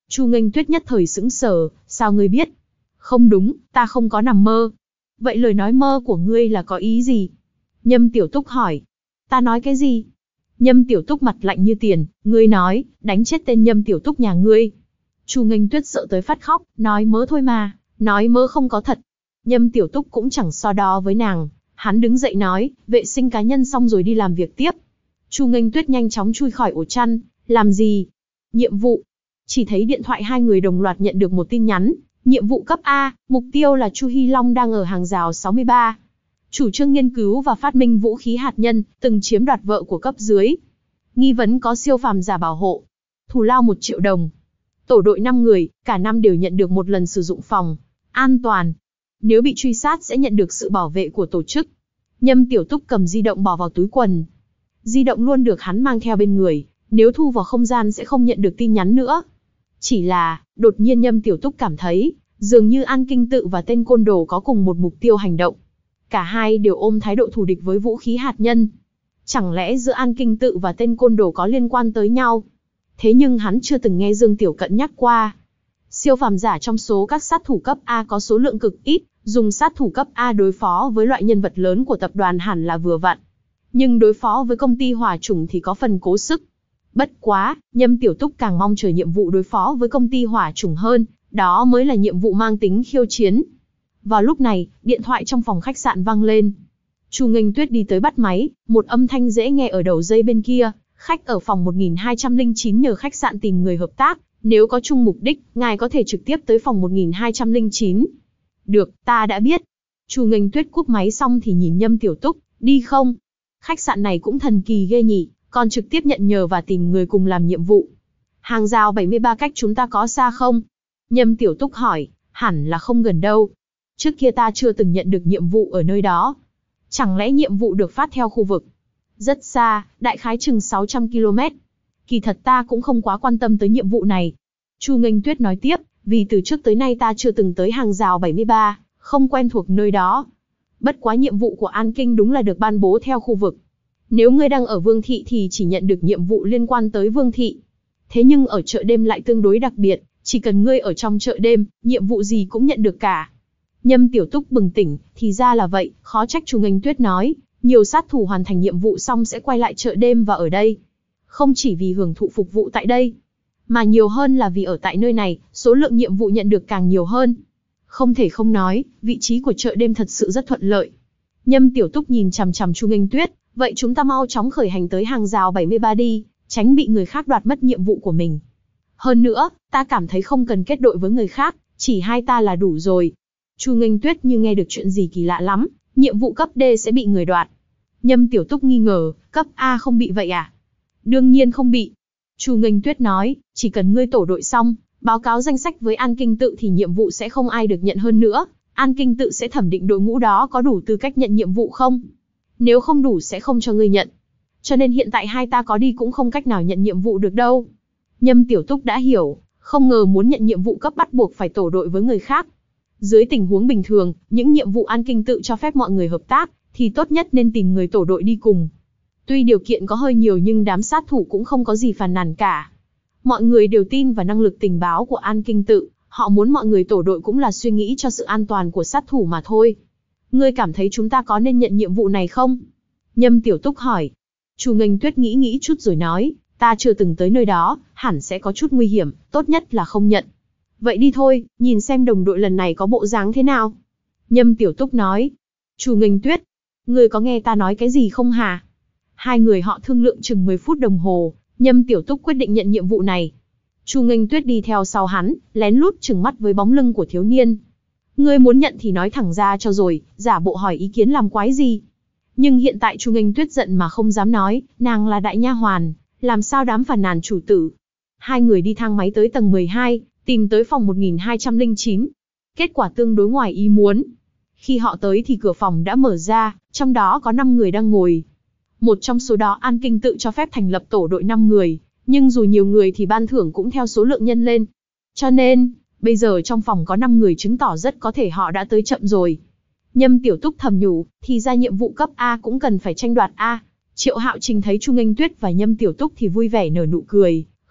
Chu Nghênh Tuyết nhất thời sững sờ, sao ngươi biết? Không đúng, ta không có nằm mơ. Vậy lời nói mơ của ngươi là có ý gì? Nhâm Tiểu Túc hỏi. Ta nói cái gì? Nhâm Tiểu Túc mặt lạnh như tiền, ngươi nói, đánh chết tên Nhâm Tiểu Túc nhà ngươi. Chu Nghênh Tuyết sợ tới phát khóc, nói mớ thôi mà, nói mớ không có thật. Nhâm Tiểu Túc cũng chẳng so đo với nàng, hắn đứng dậy nói, vệ sinh cá nhân xong rồi đi làm việc tiếp. Chu Nghênh Tuyết nhanh chóng chui khỏi ổ chăn, làm gì? Nhiệm vụ. Chỉ thấy điện thoại hai người đồng loạt nhận được một tin nhắn, nhiệm vụ cấp A, mục tiêu là Chu Hy Long đang ở hàng rào sáu mươi ba. Chủ trương nghiên cứu và phát minh vũ khí hạt nhân, từng chiếm đoạt vợ của cấp dưới. Nghi vấn có siêu phàm giả bảo hộ. Thù lao một triệu đồng. Tổ đội năm người, cả năm đều nhận được một lần sử dụng phòng. An toàn. Nếu bị truy sát sẽ nhận được sự bảo vệ của tổ chức. Nhâm Tiểu Túc cầm di động bỏ vào túi quần. Di động luôn được hắn mang theo bên người, nếu thu vào không gian sẽ không nhận được tin nhắn nữa. Chỉ là, đột nhiên Nhâm Tiểu Túc cảm thấy, dường như An Kinh Tự và tên côn đồ có cùng một mục tiêu hành động. Cả hai đều ôm thái độ thù địch với vũ khí hạt nhân. Chẳng lẽ giữa An Kinh Tự và tên côn đồ có liên quan tới nhau? Thế nhưng hắn chưa từng nghe Dương Tiểu Cận nhắc qua. Siêu phàm giả trong số các sát thủ cấp A có số lượng cực ít, dùng sát thủ cấp A đối phó với loại nhân vật lớn của tập đoàn hẳn là vừa vặn. Nhưng đối phó với công ty hỏa chủng thì có phần cố sức. Bất quá, Nhâm Tiểu Túc càng mong chờ nhiệm vụ đối phó với công ty hỏa chủng hơn, đó mới là nhiệm vụ mang tính khiêu chiến. Vào lúc này, điện thoại trong phòng khách sạn vang lên. Chu Nghênh Tuyết đi tới bắt máy, một âm thanh dễ nghe ở đầu dây bên kia, khách ở phòng một nghìn hai trăm lẻ chín nhờ khách sạn tìm người hợp tác, nếu có chung mục đích, ngài có thể trực tiếp tới phòng một nghìn hai trăm lẻ chín. Được, ta đã biết. Chu Nghênh Tuyết cúp máy xong thì nhìn Nhâm Tiểu Túc, đi không? Khách sạn này cũng thần kỳ ghê nhỉ, còn trực tiếp nhận nhờ và tìm người cùng làm nhiệm vụ. Hàng rào bảy mươi ba cách chúng ta có xa không? Nhâm Tiểu Túc hỏi, hẳn là không gần đâu. Trước kia ta chưa từng nhận được nhiệm vụ ở nơi đó. Chẳng lẽ nhiệm vụ được phát theo khu vực? Rất xa, đại khái chừng sáu trăm ki lô mét. Kỳ thật ta cũng không quá quan tâm tới nhiệm vụ này. Chu Nghênh Tuyết nói tiếp, vì từ trước tới nay ta chưa từng tới hàng rào bảy mươi ba, không quen thuộc nơi đó. Bất quá nhiệm vụ của An Kinh đúng là được ban bố theo khu vực. Nếu ngươi đang ở Vương Thị thì chỉ nhận được nhiệm vụ liên quan tới Vương Thị. Thế nhưng ở chợ đêm lại tương đối đặc biệt, chỉ cần ngươi ở trong chợ đêm, nhiệm vụ gì cũng nhận được cả. Nhâm Tiểu Túc bừng tỉnh, thì ra là vậy, khó trách Chu Nghênh Tuyết nói, nhiều sát thủ hoàn thành nhiệm vụ xong sẽ quay lại chợ đêm và ở đây. Không chỉ vì hưởng thụ phục vụ tại đây, mà nhiều hơn là vì ở tại nơi này, số lượng nhiệm vụ nhận được càng nhiều hơn. Không thể không nói, vị trí của chợ đêm thật sự rất thuận lợi. Nhâm Tiểu Túc nhìn chằm chằm Chu Nghênh Tuyết, vậy chúng ta mau chóng khởi hành tới hàng rào bảy mươi ba đi, tránh bị người khác đoạt mất nhiệm vụ của mình. Hơn nữa, ta cảm thấy không cần kết đội với người khác, chỉ hai ta là đủ rồi. Chu Nghênh Tuyết như nghe được chuyện gì kỳ lạ lắm, nhiệm vụ cấp D sẽ bị người đoạt. Nhâm Tiểu Túc nghi ngờ, cấp A không bị vậy à? Đương nhiên không bị. Chu Nghênh Tuyết nói, chỉ cần ngươi tổ đội xong, báo cáo danh sách với An Kinh Tự thì nhiệm vụ sẽ không ai được nhận hơn nữa. An Kinh Tự sẽ thẩm định đội ngũ đó có đủ tư cách nhận nhiệm vụ không. Nếu không đủ sẽ không cho ngươi nhận. Cho nên hiện tại hai ta có đi cũng không cách nào nhận nhiệm vụ được đâu. Nhâm Tiểu Túc đã hiểu, không ngờ muốn nhận nhiệm vụ cấp bắt buộc phải tổ đội với người khác. Dưới tình huống bình thường, những nhiệm vụ An Kinh Tự cho phép mọi người hợp tác, thì tốt nhất nên tìm người tổ đội đi cùng. Tuy điều kiện có hơi nhiều nhưng đám sát thủ cũng không có gì phàn nàn cả. Mọi người đều tin vào năng lực tình báo của An Kinh Tự, họ muốn mọi người tổ đội cũng là suy nghĩ cho sự an toàn của sát thủ mà thôi. Ngươi cảm thấy chúng ta có nên nhận nhiệm vụ này không? Nhâm Tiểu Túc hỏi. Chu Nghênh Tuyết nghĩ nghĩ chút rồi nói, ta chưa từng tới nơi đó, hẳn sẽ có chút nguy hiểm, tốt nhất là không nhận. Vậy đi thôi, nhìn xem đồng đội lần này có bộ dáng thế nào. Nhâm Tiểu Túc nói. Chu Nghênh Tuyết, ngươi có nghe ta nói cái gì không hả? Hai người họ thương lượng chừng mười phút đồng hồ, Nhâm Tiểu Túc quyết định nhận nhiệm vụ này. Chu Nghênh Tuyết đi theo sau hắn, lén lút chừng mắt với bóng lưng của thiếu niên. Ngươi muốn nhận thì nói thẳng ra cho rồi, giả bộ hỏi ý kiến làm quái gì. Nhưng hiện tại Chu Nghênh Tuyết giận mà không dám nói, nàng là đại nha hoàn, làm sao dám phàn nàn chủ tử. Hai người đi thang máy tới tầng mười hai, tìm tới phòng một nghìn hai trăm lẻ chín. Kết quả tương đối ngoài ý muốn. Khi họ tới thì cửa phòng đã mở ra, trong đó có năm người đang ngồi. Một trong số đó An Kinh Tự cho phép thành lập tổ đội năm người, nhưng dù nhiều người thì ban thưởng cũng theo số lượng nhân lên. Cho nên, bây giờ trong phòng có năm người chứng tỏ rất có thể họ đã tới chậm rồi. Nhâm Tiểu Túc thầm nhủ, thì ra nhiệm vụ cấp A cũng cần phải tranh đoạt A. Triệu Hạo Trình thấy Chu Nghênh Tuyết và Nhâm Tiểu Túc thì vui vẻ nở nụ cười,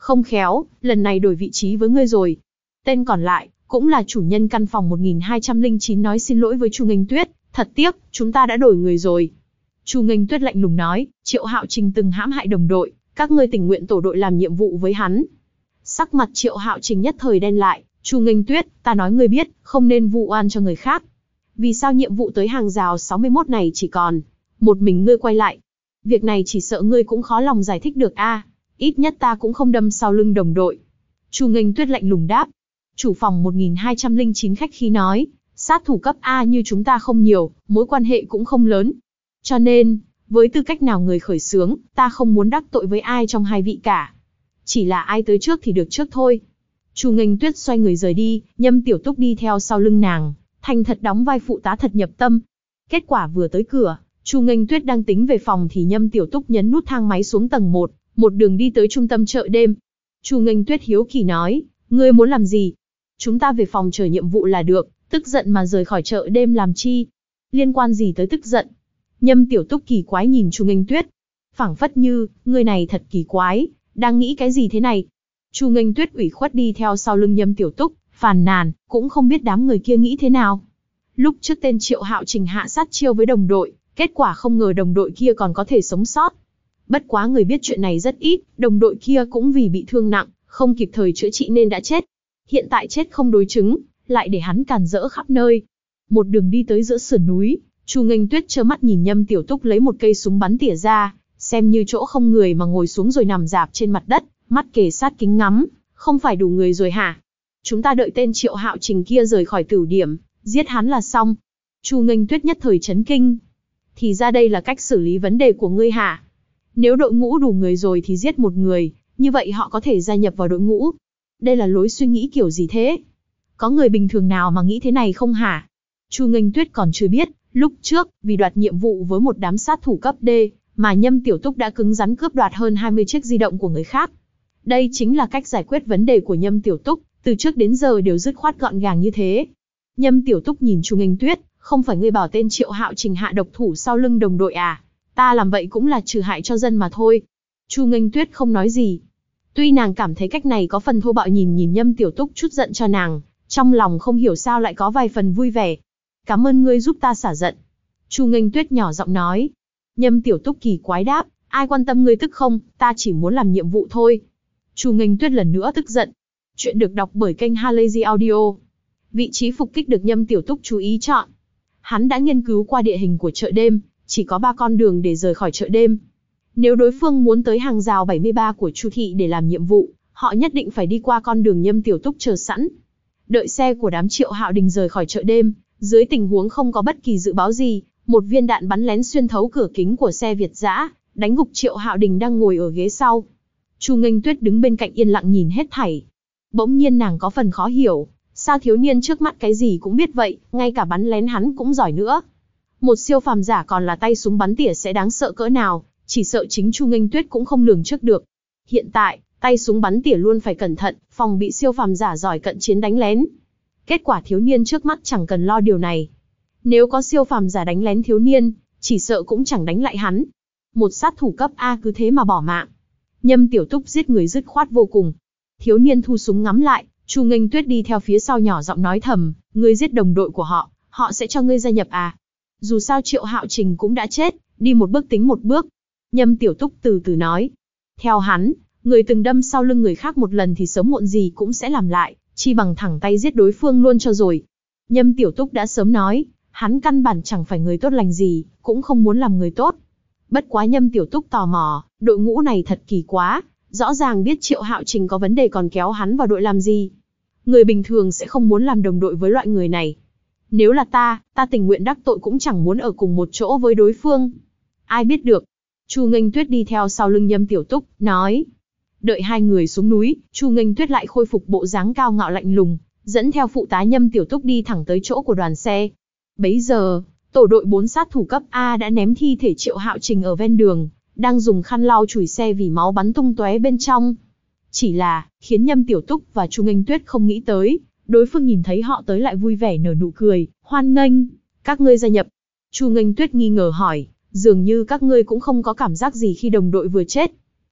Không khéo, lần này đổi vị trí với ngươi rồi. Tên còn lại, cũng là chủ nhân căn phòng một nghìn hai trăm lẻ chín nói xin lỗi với Chu Nghênh Tuyết, thật tiếc, chúng ta đã đổi người rồi. Chu Nghênh Tuyết lạnh lùng nói, Triệu Hạo Trình từng hãm hại đồng đội, các ngươi tình nguyện tổ đội làm nhiệm vụ với hắn. Sắc mặt Triệu Hạo Trình nhất thời đen lại, Chu Nghênh Tuyết, ta nói ngươi biết, không nên vu oan cho người khác. Vì sao nhiệm vụ tới hàng rào sáu mươi mốt này chỉ còn một mình ngươi quay lại? Việc này chỉ sợ ngươi cũng khó lòng giải thích được a. Ít nhất ta cũng không đâm sau lưng đồng đội. Chu Nghênh Tuyết lạnh lùng đáp. Chủ phòng một nghìn hai trăm lẻ chín khách khí nói, sát thủ cấp A như chúng ta không nhiều, mối quan hệ cũng không lớn. Cho nên, với tư cách nào người khởi xướng, ta không muốn đắc tội với ai trong hai vị cả. Chỉ là ai tới trước thì được trước thôi. Chu Nghênh Tuyết xoay người rời đi, Nhâm Tiểu Túc đi theo sau lưng nàng, thành thật đóng vai phụ tá thật nhập tâm. Kết quả vừa tới cửa, Chu Nghênh Tuyết đang tính về phòng thì Nhâm Tiểu Túc nhấn nút thang máy xuống tầng một, một đường đi tới trung tâm chợ đêm. Chu Nghênh Tuyết hiếu kỳ nói, ngươi muốn làm gì? Chúng ta về phòng chờ nhiệm vụ là được, tức giận mà rời khỏi chợ đêm làm chi? Liên quan gì tới tức giận? Nhâm Tiểu Túc kỳ quái nhìn Chu Nghênh Tuyết. Phảng phất như, người này thật kỳ quái, đang nghĩ cái gì thế này? Chu Nghênh Tuyết ủy khuất đi theo sau lưng Nhâm Tiểu Túc, phàn nàn, cũng không biết đám người kia nghĩ thế nào. Lúc trước tên Triệu Hạo Trình hạ sát chiêu với đồng đội, kết quả không ngờ đồng đội kia còn có thể sống sót. Bất quá người biết chuyện này rất ít, đồng đội kia cũng vì bị thương nặng, không kịp thời chữa trị nên đã chết. Hiện tại chết không đối chứng, lại để hắn càn rỡ khắp nơi. Một đường đi tới giữa sườn núi, Chu Nghênh Tuyết trơ mắt nhìn Nhâm Tiểu Túc lấy một cây súng bắn tỉa ra, xem như chỗ không người mà ngồi xuống rồi nằm rạp trên mặt đất, mắt kề sát kính ngắm, không phải đủ người rồi hả? Chúng ta đợi tên Triệu Hạo Trình kia rời khỏi tửu điểm, giết hắn là xong. Chu Nghênh Tuyết nhất thời chấn kinh. Thì ra đây là cách xử lý vấn đề của ngươi hả? Nếu đội ngũ đủ người rồi thì giết một người, như vậy họ có thể gia nhập vào đội ngũ. Đây là lối suy nghĩ kiểu gì thế? Có người bình thường nào mà nghĩ thế này không hả? Chu Nghênh Tuyết còn chưa biết, lúc trước, vì đoạt nhiệm vụ với một đám sát thủ cấp D, mà Nhâm Tiểu Túc đã cứng rắn cướp đoạt hơn hai mươi chiếc di động của người khác. Đây chính là cách giải quyết vấn đề của Nhâm Tiểu Túc, từ trước đến giờ đều dứt khoát gọn gàng như thế. Nhâm Tiểu Túc nhìn Chu Nghênh Tuyết, không phải ngươi bảo tên Triệu Hạo Trình hạ độc thủ sau lưng đồng đội à? Ta làm vậy cũng là trừ hại cho dân mà thôi. Chu Nghênh Tuyết không nói gì. Tuy nàng cảm thấy cách này có phần thô bạo, nhìn nhìn Nhâm Tiểu Túc chút giận cho nàng, trong lòng không hiểu sao lại có vài phần vui vẻ. Cảm ơn ngươi giúp ta xả giận. Chu Nghênh Tuyết nhỏ giọng nói. Nhâm Tiểu Túc kỳ quái đáp, ai quan tâm ngươi tức không, ta chỉ muốn làm nhiệm vụ thôi. Chu Nghênh Tuyết lần nữa tức giận. Chuyện được đọc bởi kênh Halazy Audio. Vị trí phục kích được Nhâm Tiểu Túc chú ý chọn. Hắn đã nghiên cứu qua địa hình của chợ đêm, chỉ có ba con đường để rời khỏi chợ đêm. Nếu đối phương muốn tới hàng rào bảy mươi ba của Chu thị để làm nhiệm vụ, họ nhất định phải đi qua con đường Nhâm Tiểu Túc chờ sẵn. Đợi xe của đám Triệu Hạo Đình rời khỏi chợ đêm, dưới tình huống không có bất kỳ dự báo gì, một viên đạn bắn lén xuyên thấu cửa kính của xe Việt dã, đánh gục Triệu Hạo Đình đang ngồi ở ghế sau. Chu Nghênh Tuyết đứng bên cạnh yên lặng nhìn hết thảy. Bỗng nhiên nàng có phần khó hiểu, sao thiếu niên trước mắt cái gì cũng biết vậy, ngay cả bắn lén hắn cũng giỏi nữa. Một siêu phàm giả còn là tay súng bắn tỉa sẽ đáng sợ cỡ nào, chỉ sợ chính Chu Nghênh Tuyết cũng không lường trước được. Hiện tại, tay súng bắn tỉa luôn phải cẩn thận, phòng bị siêu phàm giả giỏi cận chiến đánh lén. Kết quả thiếu niên trước mắt chẳng cần lo điều này. Nếu có siêu phàm giả đánh lén thiếu niên, chỉ sợ cũng chẳng đánh lại hắn. Một sát thủ cấp A cứ thế mà bỏ mạng. Nhâm Tiểu Túc giết người dứt khoát vô cùng. Thiếu niên thu súng ngắm lại, Chu Nghênh Tuyết đi theo phía sau nhỏ giọng nói thầm, ngươi giết đồng đội của họ, họ sẽ cho ngươi gia nhập à? Dù sao Triệu Hạo Trình cũng đã chết, đi một bước tính một bước. Nhâm Tiểu Túc từ từ nói. Theo hắn, người từng đâm sau lưng người khác một lần thì sớm muộn gì cũng sẽ làm lại, chi bằng thẳng tay giết đối phương luôn cho rồi. Nhâm Tiểu Túc đã sớm nói, hắn căn bản chẳng phải người tốt lành gì, cũng không muốn làm người tốt. Bất quá Nhâm Tiểu Túc tò mò, đội ngũ này thật kỳ quá, rõ ràng biết Triệu Hạo Trình có vấn đề còn kéo hắn vào đội làm gì. Người bình thường sẽ không muốn làm đồng đội với loại người này. Nếu là ta, ta tình nguyện đắc tội cũng chẳng muốn ở cùng một chỗ với đối phương. Ai biết được. Chu Nghênh Tuyết đi theo sau lưng Nhâm Tiểu Túc, nói. Đợi hai người xuống núi, Chu Nghênh Tuyết lại khôi phục bộ dáng cao ngạo lạnh lùng, dẫn theo phụ tá Nhâm Tiểu Túc đi thẳng tới chỗ của đoàn xe. Bấy giờ, tổ đội bốn sát thủ cấp A đã ném thi thể Triệu Hạo Trình ở ven đường, đang dùng khăn lau chùi xe vì máu bắn tung tóe bên trong. Chỉ là, khiến Nhâm Tiểu Túc và Chu Nghênh Tuyết không nghĩ tới, đối phương nhìn thấy họ tới lại vui vẻ nở nụ cười, hoan nghênh, các ngươi gia nhập. Chu Nghênh Tuyết nghi ngờ hỏi, dường như các ngươi cũng không có cảm giác gì khi đồng đội vừa chết.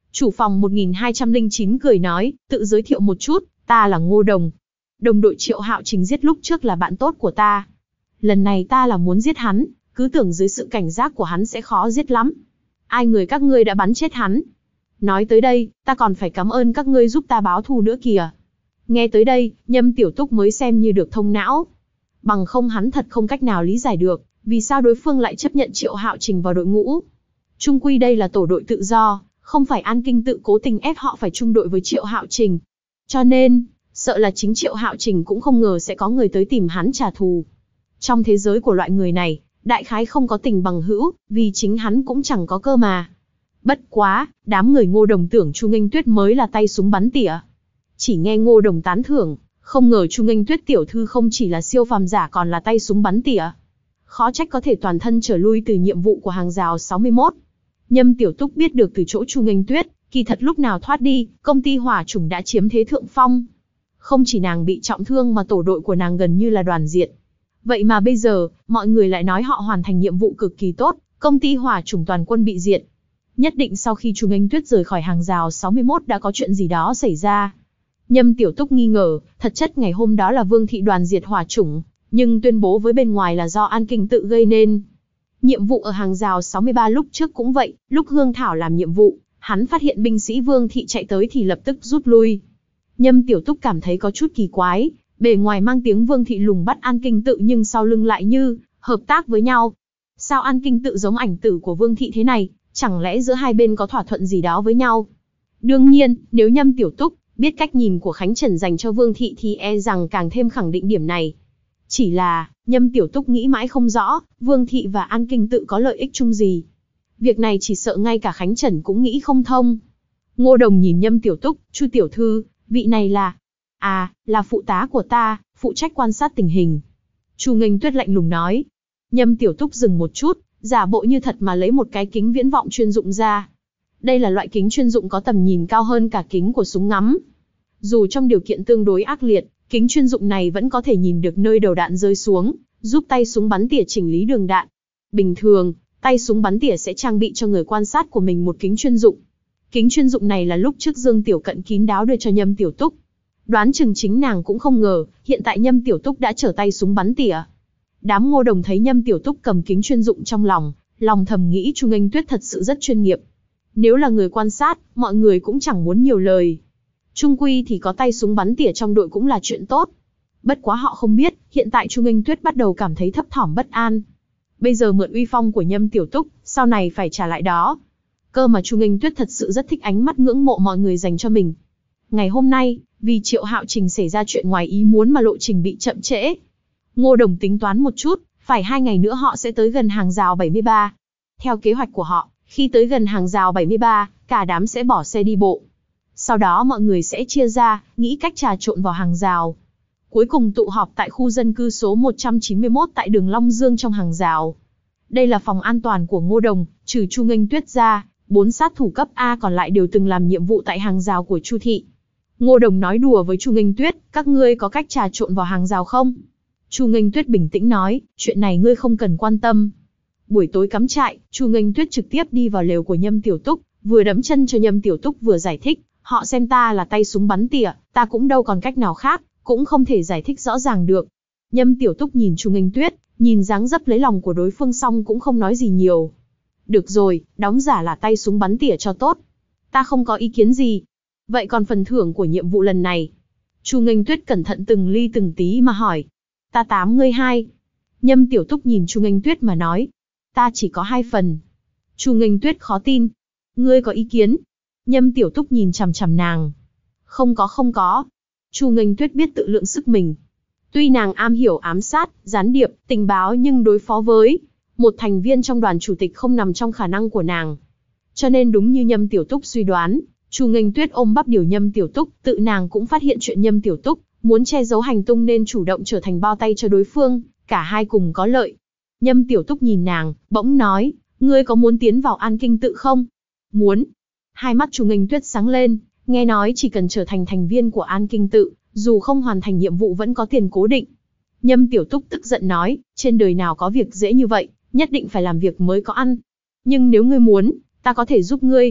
Chủ phòng một nghìn hai trăm lẻ chín cười nói, tự giới thiệu một chút, ta là Ngô Đồng. Đồng đội Triệu Hạo Trình giết lúc trước là bạn tốt của ta. Lần này ta là muốn giết hắn, cứ tưởng dưới sự cảnh giác của hắn sẽ khó giết lắm. Ai người các ngươi đã bắn chết hắn. Nói tới đây, ta còn phải cảm ơn các ngươi giúp ta báo thù nữa kìa. Nghe tới đây, Nhâm Tiểu Túc mới xem như được thông não. Bằng không hắn thật không cách nào lý giải được, vì sao đối phương lại chấp nhận Triệu Hạo Trình vào đội ngũ. Chung quy đây là tổ đội tự do, không phải An Kinh tự cố tình ép họ phải chung đội với Triệu Hạo Trình. Cho nên, sợ là chính Triệu Hạo Trình cũng không ngờ sẽ có người tới tìm hắn trả thù. Trong thế giới của loại người này, đại khái không có tình bằng hữu, vì chính hắn cũng chẳng có cơ mà. Bất quá, đám người Ngô Đồng tưởng Chu Nghênh Tuyết mới là tay súng bắn tỉa. Chỉ nghe Ngô Đồng tán thưởng, không ngờ Chu Nghênh Tuyết tiểu thư không chỉ là siêu phàm giả còn là tay súng bắn tỉa. Khó trách có thể toàn thân trở lui từ nhiệm vụ của hàng rào sáu mươi mốt. Nhâm Tiểu Túc biết được từ chỗ Chu Nghênh Tuyết, kỳ thật lúc nào thoát đi, công ty hỏa chủng đã chiếm thế thượng phong. Không chỉ nàng bị trọng thương mà tổ đội của nàng gần như là đoàn diệt. Vậy mà bây giờ, mọi người lại nói họ hoàn thành nhiệm vụ cực kỳ tốt, công ty hỏa chủng toàn quân bị diệt. Nhất định sau khi Chu Nghênh Tuyết rời khỏi hàng rào sáu mươi mốt đã có chuyện gì đó xảy ra. Nhâm Tiểu Túc nghi ngờ, thật chất ngày hôm đó là Vương thị đoàn diệt hỏa chủng, nhưng tuyên bố với bên ngoài là do An Kinh tự gây nên. Nhiệm vụ ở hàng rào sáu mươi ba lúc trước cũng vậy, lúc Hương Thảo làm nhiệm vụ, hắn phát hiện binh sĩ Vương thị chạy tới thì lập tức rút lui. Nhâm Tiểu Túc cảm thấy có chút kỳ quái, bề ngoài mang tiếng Vương thị lùng bắt An Kinh tự nhưng sau lưng lại như hợp tác với nhau. Sao An Kinh tự giống ảnh tử của Vương thị thế này, chẳng lẽ giữa hai bên có thỏa thuận gì đó với nhau? Đương nhiên, nếu Nhâm Tiểu Túc biết cách nhìn của Khánh Trần dành cho Vương thị thì e rằng càng thêm khẳng định điểm này. Chỉ là, Nhâm Tiểu Túc nghĩ mãi không rõ, Vương thị và An Kinh tự có lợi ích chung gì. Việc này chỉ sợ ngay cả Khánh Trần cũng nghĩ không thông. Ngô Đồng nhìn Nhâm Tiểu Túc, Chu tiểu thư, vị này là... À, là phụ tá của ta, phụ trách quan sát tình hình. Chu Nghênh Tuyết lạnh lùng nói. Nhâm Tiểu Túc dừng một chút, giả bộ như thật mà lấy một cái kính viễn vọng chuyên dụng ra. Đây là loại kính chuyên dụng có tầm nhìn cao hơn cả kính của súng ngắm. Dù trong điều kiện tương đối ác liệt, kính chuyên dụng này vẫn có thể nhìn được nơi đầu đạn rơi xuống, giúp tay súng bắn tỉa chỉnh lý đường đạn. Bình thường, tay súng bắn tỉa sẽ trang bị cho người quan sát của mình một kính chuyên dụng. Kính chuyên dụng này là lúc trước Dương Tiểu Cận kín đáo đưa cho Nhâm Tiểu Túc. Đoán chừng chính nàng cũng không ngờ, hiện tại Nhâm Tiểu Túc đã trở tay súng bắn tỉa. Đám Ngô Đồng thấy Nhâm Tiểu Túc cầm kính chuyên dụng trong lòng, lòng thầm nghĩ Chu Nghênh Tuyết thật sự rất chuyên nghiệp. Nếu là người quan sát, mọi người cũng chẳng muốn nhiều lời. Chung quy thì có tay súng bắn tỉa trong đội cũng là chuyện tốt. Bất quá họ không biết, hiện tại Chu Nghênh Tuyết bắt đầu cảm thấy thấp thỏm bất an. Bây giờ mượn uy phong của Nhâm Tiểu Túc, sau này phải trả lại đó. Cơ mà Chu Nghênh Tuyết thật sự rất thích ánh mắt ngưỡng mộ mọi người dành cho mình. Ngày hôm nay, vì Triệu Hạo Trình xảy ra chuyện ngoài ý muốn mà lộ trình bị chậm trễ. Ngô Đồng tính toán một chút, phải hai ngày nữa họ sẽ tới gần hàng rào bảy mươi ba. Theo kế hoạch của họ, khi tới gần hàng rào bảy mươi ba, cả đám sẽ bỏ xe đi bộ. Sau đó mọi người sẽ chia ra, nghĩ cách trà trộn vào hàng rào. Cuối cùng tụ họp tại khu dân cư số một trăm chín mươi mốt tại đường Long Dương trong hàng rào. Đây là phòng an toàn của Ngô Đồng, trừ Chu Nghênh Tuyết ra, bốn sát thủ cấp A còn lại đều từng làm nhiệm vụ tại hàng rào của Chu thị. Ngô Đồng nói đùa với Chu Nghênh Tuyết, các ngươi có cách trà trộn vào hàng rào không? Chu Nghênh Tuyết bình tĩnh nói, chuyện này ngươi không cần quan tâm. Buổi tối cắm trại, Chu Nghênh Tuyết trực tiếp đi vào lều của Nhâm Tiểu Túc, vừa đấm chân cho Nhâm Tiểu Túc vừa giải thích, họ xem ta là tay súng bắn tỉa, ta cũng đâu còn cách nào khác, cũng không thể giải thích rõ ràng được. Nhâm Tiểu Túc nhìn Chu Nghênh Tuyết, nhìn dáng dấp lấy lòng của đối phương xong cũng không nói gì nhiều. Được rồi, đóng giả là tay súng bắn tỉa cho tốt. Ta không có ý kiến gì. Vậy còn phần thưởng của nhiệm vụ lần này? Chu Nghênh Tuyết cẩn thận từng ly từng tí mà hỏi. Ta tám ngươi hai. Nhâm Tiểu Túc nhìn Chu Nghênh Tuyết mà nói. Ta chỉ có hai phần. Chu Nghênh Tuyết khó tin. Ngươi có ý kiến? Nhâm Tiểu Túc nhìn chằm chằm nàng. Không có không có. Chu Nghênh Tuyết biết tự lượng sức mình. Tuy nàng am hiểu ám sát, gián điệp, tình báo nhưng đối phó với một thành viên trong đoàn chủ tịch không nằm trong khả năng của nàng. Cho nên đúng như Nhâm Tiểu Túc suy đoán, Chu Nghênh Tuyết ôm bắp điều Nhâm Tiểu Túc, tự nàng cũng phát hiện chuyện Nhâm Tiểu Túc muốn che giấu hành tung nên chủ động trở thành bao tay cho đối phương, cả hai cùng có lợi. Nhâm Tiểu Túc nhìn nàng, bỗng nói, ngươi có muốn tiến vào An Kinh tự không? Muốn. Hai mắt Chu Nghênh Tuyết sáng lên, nghe nói chỉ cần trở thành thành viên của An Kinh tự, dù không hoàn thành nhiệm vụ vẫn có tiền cố định. Nhâm Tiểu Túc tức giận nói, trên đời nào có việc dễ như vậy, nhất định phải làm việc mới có ăn. Nhưng nếu ngươi muốn, ta có thể giúp ngươi.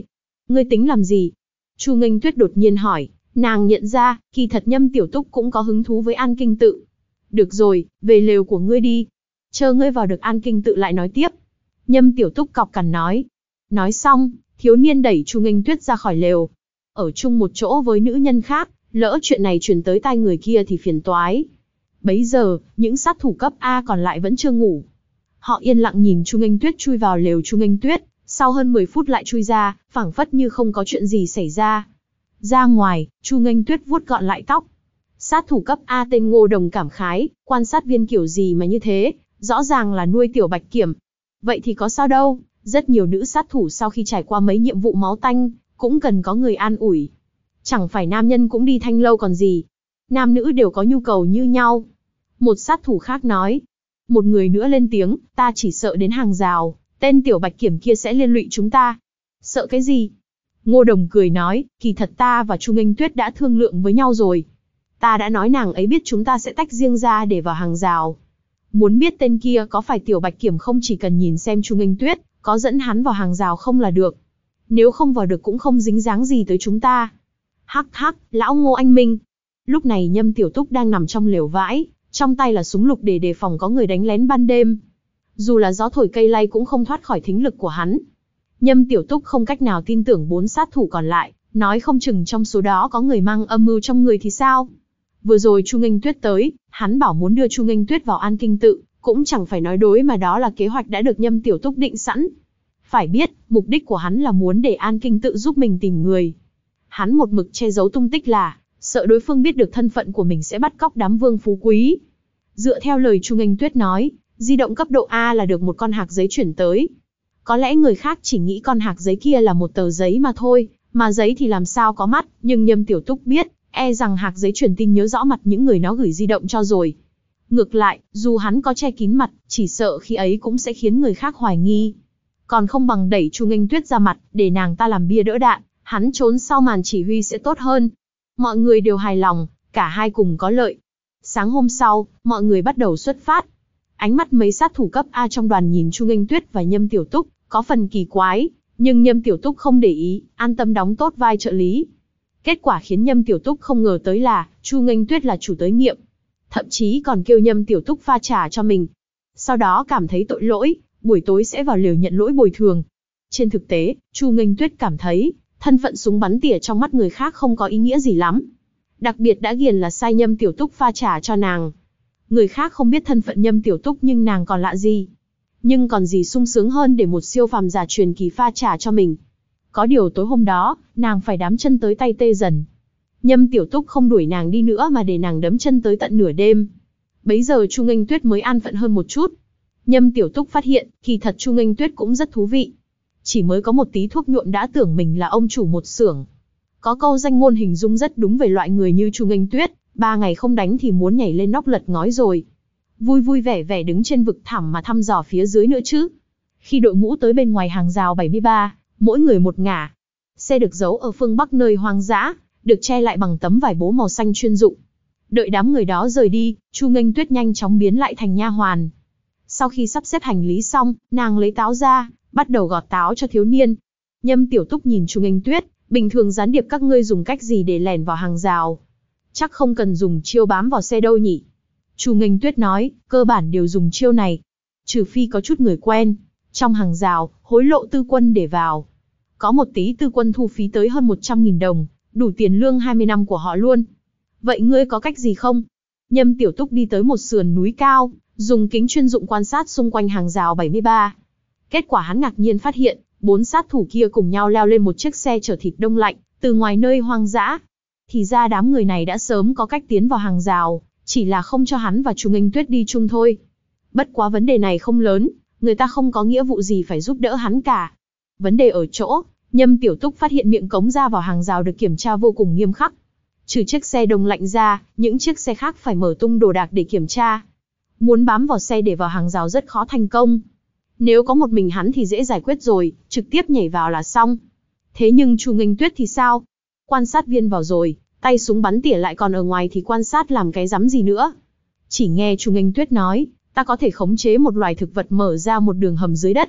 Ngươi tính làm gì? Chu Nghênh Tuyết đột nhiên hỏi, nàng nhận ra, kỳ thật Nhâm Tiểu Túc cũng có hứng thú với An Kinh Tự. Được rồi, về lều của ngươi đi. Chờ ngươi vào được An Kinh Tự lại nói tiếp. Nhâm Tiểu Túc cọc cằn nói. Nói xong, thiếu niên đẩy Chu Nghênh Tuyết ra khỏi lều. Ở chung một chỗ với nữ nhân khác, lỡ chuyện này truyền tới tai người kia thì phiền toái. Bấy giờ, những sát thủ cấp A còn lại vẫn chưa ngủ. Họ yên lặng nhìn Chu Nghênh Tuyết chui vào lều Chu Nghênh Tuyết, sau hơn mười phút lại chui ra, phảng phất như không có chuyện gì xảy ra. Ra ngoài, Chu Nghênh Tuyết vuốt gọn lại tóc. Sát thủ cấp A tên Ngô Đồng cảm khái, quan sát viên kiểu gì mà như thế, rõ ràng là nuôi tiểu bạch kiểm. Vậy thì có sao đâu, rất nhiều nữ sát thủ sau khi trải qua mấy nhiệm vụ máu tanh, cũng cần có người an ủi. Chẳng phải nam nhân cũng đi thanh lâu còn gì. Nam nữ đều có nhu cầu như nhau. Một sát thủ khác nói. Một người nữa lên tiếng, ta chỉ sợ đến hàng rào, tên tiểu bạch kiểm kia sẽ liên lụy chúng ta. Sợ cái gì? Ngô Đồng cười nói, kỳ thật ta và Chu Nghênh Tuyết đã thương lượng với nhau rồi. Ta đã nói nàng ấy biết chúng ta sẽ tách riêng ra để vào hàng rào. Muốn biết tên kia có phải tiểu bạch kiểm không, chỉ cần nhìn xem Chu Nghênh Tuyết có dẫn hắn vào hàng rào không là được. Nếu không vào được cũng không dính dáng gì tới chúng ta. Hắc hắc, lão Ngô anh minh. Lúc này Nhâm Tiểu Túc đang nằm trong lều vãi, trong tay là súng lục để đề phòng có người đánh lén ban đêm. Dù là gió thổi cây lay cũng không thoát khỏi thính lực của hắn. Nhâm Tiểu Túc không cách nào tin tưởng bốn sát thủ còn lại, nói không chừng trong số đó có người mang âm mưu trong người thì sao? Vừa rồi Chu Nghênh Tuyết tới, hắn bảo muốn đưa Chu Nghênh Tuyết vào An Kinh Tự, cũng chẳng phải nói đối mà đó là kế hoạch đã được Nhâm Tiểu Túc định sẵn. Phải biết, mục đích của hắn là muốn để An Kinh Tự giúp mình tìm người. Hắn một mực che giấu tung tích là, sợ đối phương biết được thân phận của mình sẽ bắt cóc đám vương phú quý. Dựa theo lời Chu Nghênh Tuyết nói, di động cấp độ A là được một con hạc giấy chuyển tới. Có lẽ người khác chỉ nghĩ con hạc giấy kia là một tờ giấy mà thôi, mà giấy thì làm sao có mắt, nhưng Nhâm Tiểu Túc biết, e rằng hạc giấy truyền tin nhớ rõ mặt những người nó gửi di động cho rồi. Ngược lại, dù hắn có che kín mặt, chỉ sợ khi ấy cũng sẽ khiến người khác hoài nghi. Còn không bằng đẩy Chu Nghênh Tuyết ra mặt, để nàng ta làm bia đỡ đạn, hắn trốn sau màn chỉ huy sẽ tốt hơn. Mọi người đều hài lòng, cả hai cùng có lợi. Sáng hôm sau, mọi người bắt đầu xuất phát. Ánh mắt mấy sát thủ cấp A trong đoàn nhìn Chu Nghênh Tuyết và Nhâm Tiểu Túc, có phần kỳ quái, nhưng Nhâm Tiểu Túc không để ý, an tâm đóng tốt vai trợ lý. Kết quả khiến Nhâm Tiểu Túc không ngờ tới là, Chu Nghênh Tuyết là chủ tới nghiệm. Thậm chí còn kêu Nhâm Tiểu Túc pha trà cho mình. Sau đó cảm thấy tội lỗi, buổi tối sẽ vào lều nhận lỗi bồi thường. Trên thực tế, Chu Nghênh Tuyết cảm thấy, thân phận súng bắn tỉa trong mắt người khác không có ý nghĩa gì lắm. Đặc biệt đã ghiền là sai Nhâm Tiểu Túc pha trà cho nàng. Người khác không biết thân phận Nhâm Tiểu Túc nhưng nàng còn lạ gì. Nhưng còn gì sung sướng hơn để một siêu phàm giả truyền kỳ pha trà cho mình. Có điều tối hôm đó, nàng phải đám chân tới tay tê dần. Nhâm Tiểu Túc không đuổi nàng đi nữa mà để nàng đấm chân tới tận nửa đêm. Bấy giờ Chu Nghênh Tuyết mới an phận hơn một chút. Nhâm Tiểu Túc phát hiện, kỳ thật Chu Nghênh Tuyết cũng rất thú vị. Chỉ mới có một tí thuốc nhuộm đã tưởng mình là ông chủ một xưởng. Có câu danh ngôn hình dung rất đúng về loại người như Chu Nghênh Tuyết, ba ngày không đánh thì muốn nhảy lên nóc lật ngói rồi. Vui vui vẻ vẻ đứng trên vực thẳm mà thăm dò phía dưới nữa chứ. Khi đội ngũ tới bên ngoài hàng rào bảy mươi ba, mỗi người một ngả. Xe được giấu ở phương bắc nơi hoang dã, được che lại bằng tấm vải bố màu xanh chuyên dụng. Đợi đám người đó rời đi, Chu Nghênh Tuyết nhanh chóng biến lại thành nha hoàn. Sau khi sắp xếp hành lý xong, nàng lấy táo ra, bắt đầu gọt táo cho thiếu niên. Nhâm Tiểu Túc nhìn Chu Nghênh Tuyết, bình thường gián điệp các ngươi dùng cách gì để lẻn vào hàng rào? Chắc không cần dùng chiêu bám vào xe đâu nhỉ? Chu Nghênh Tuyết nói, cơ bản đều dùng chiêu này. Trừ phi có chút người quen. Trong hàng rào, hối lộ tư quân để vào. Có một tí tư quân thu phí tới hơn một trăm nghìn đồng, đủ tiền lương hai mươi năm của họ luôn. Vậy ngươi có cách gì không? Nhâm Tiểu Túc đi tới một sườn núi cao, dùng kính chuyên dụng quan sát xung quanh hàng rào bảy mươi ba. Kết quả hắn ngạc nhiên phát hiện, bốn sát thủ kia cùng nhau leo lên một chiếc xe chở thịt đông lạnh, từ ngoài nơi hoang dã. Thì ra đám người này đã sớm có cách tiến vào hàng rào, chỉ là không cho hắn và Chu Nghênh Tuyết đi chung thôi. Bất quá vấn đề này không lớn, người ta không có nghĩa vụ gì phải giúp đỡ hắn cả. Vấn đề ở chỗ, Nhâm Tiểu Túc phát hiện miệng cống ra vào hàng rào được kiểm tra vô cùng nghiêm khắc. Trừ chiếc xe đông lạnh ra, những chiếc xe khác phải mở tung đồ đạc để kiểm tra. Muốn bám vào xe để vào hàng rào rất khó thành công. Nếu có một mình hắn thì dễ giải quyết rồi, trực tiếp nhảy vào là xong. Thế nhưng Chu Nghênh Tuyết thì sao? Quan sát viên vào rồi, tay súng bắn tỉa lại còn ở ngoài thì quan sát làm cái rắm gì nữa. Chỉ nghe Chu Nghênh Tuyết nói, ta có thể khống chế một loài thực vật mở ra một đường hầm dưới đất.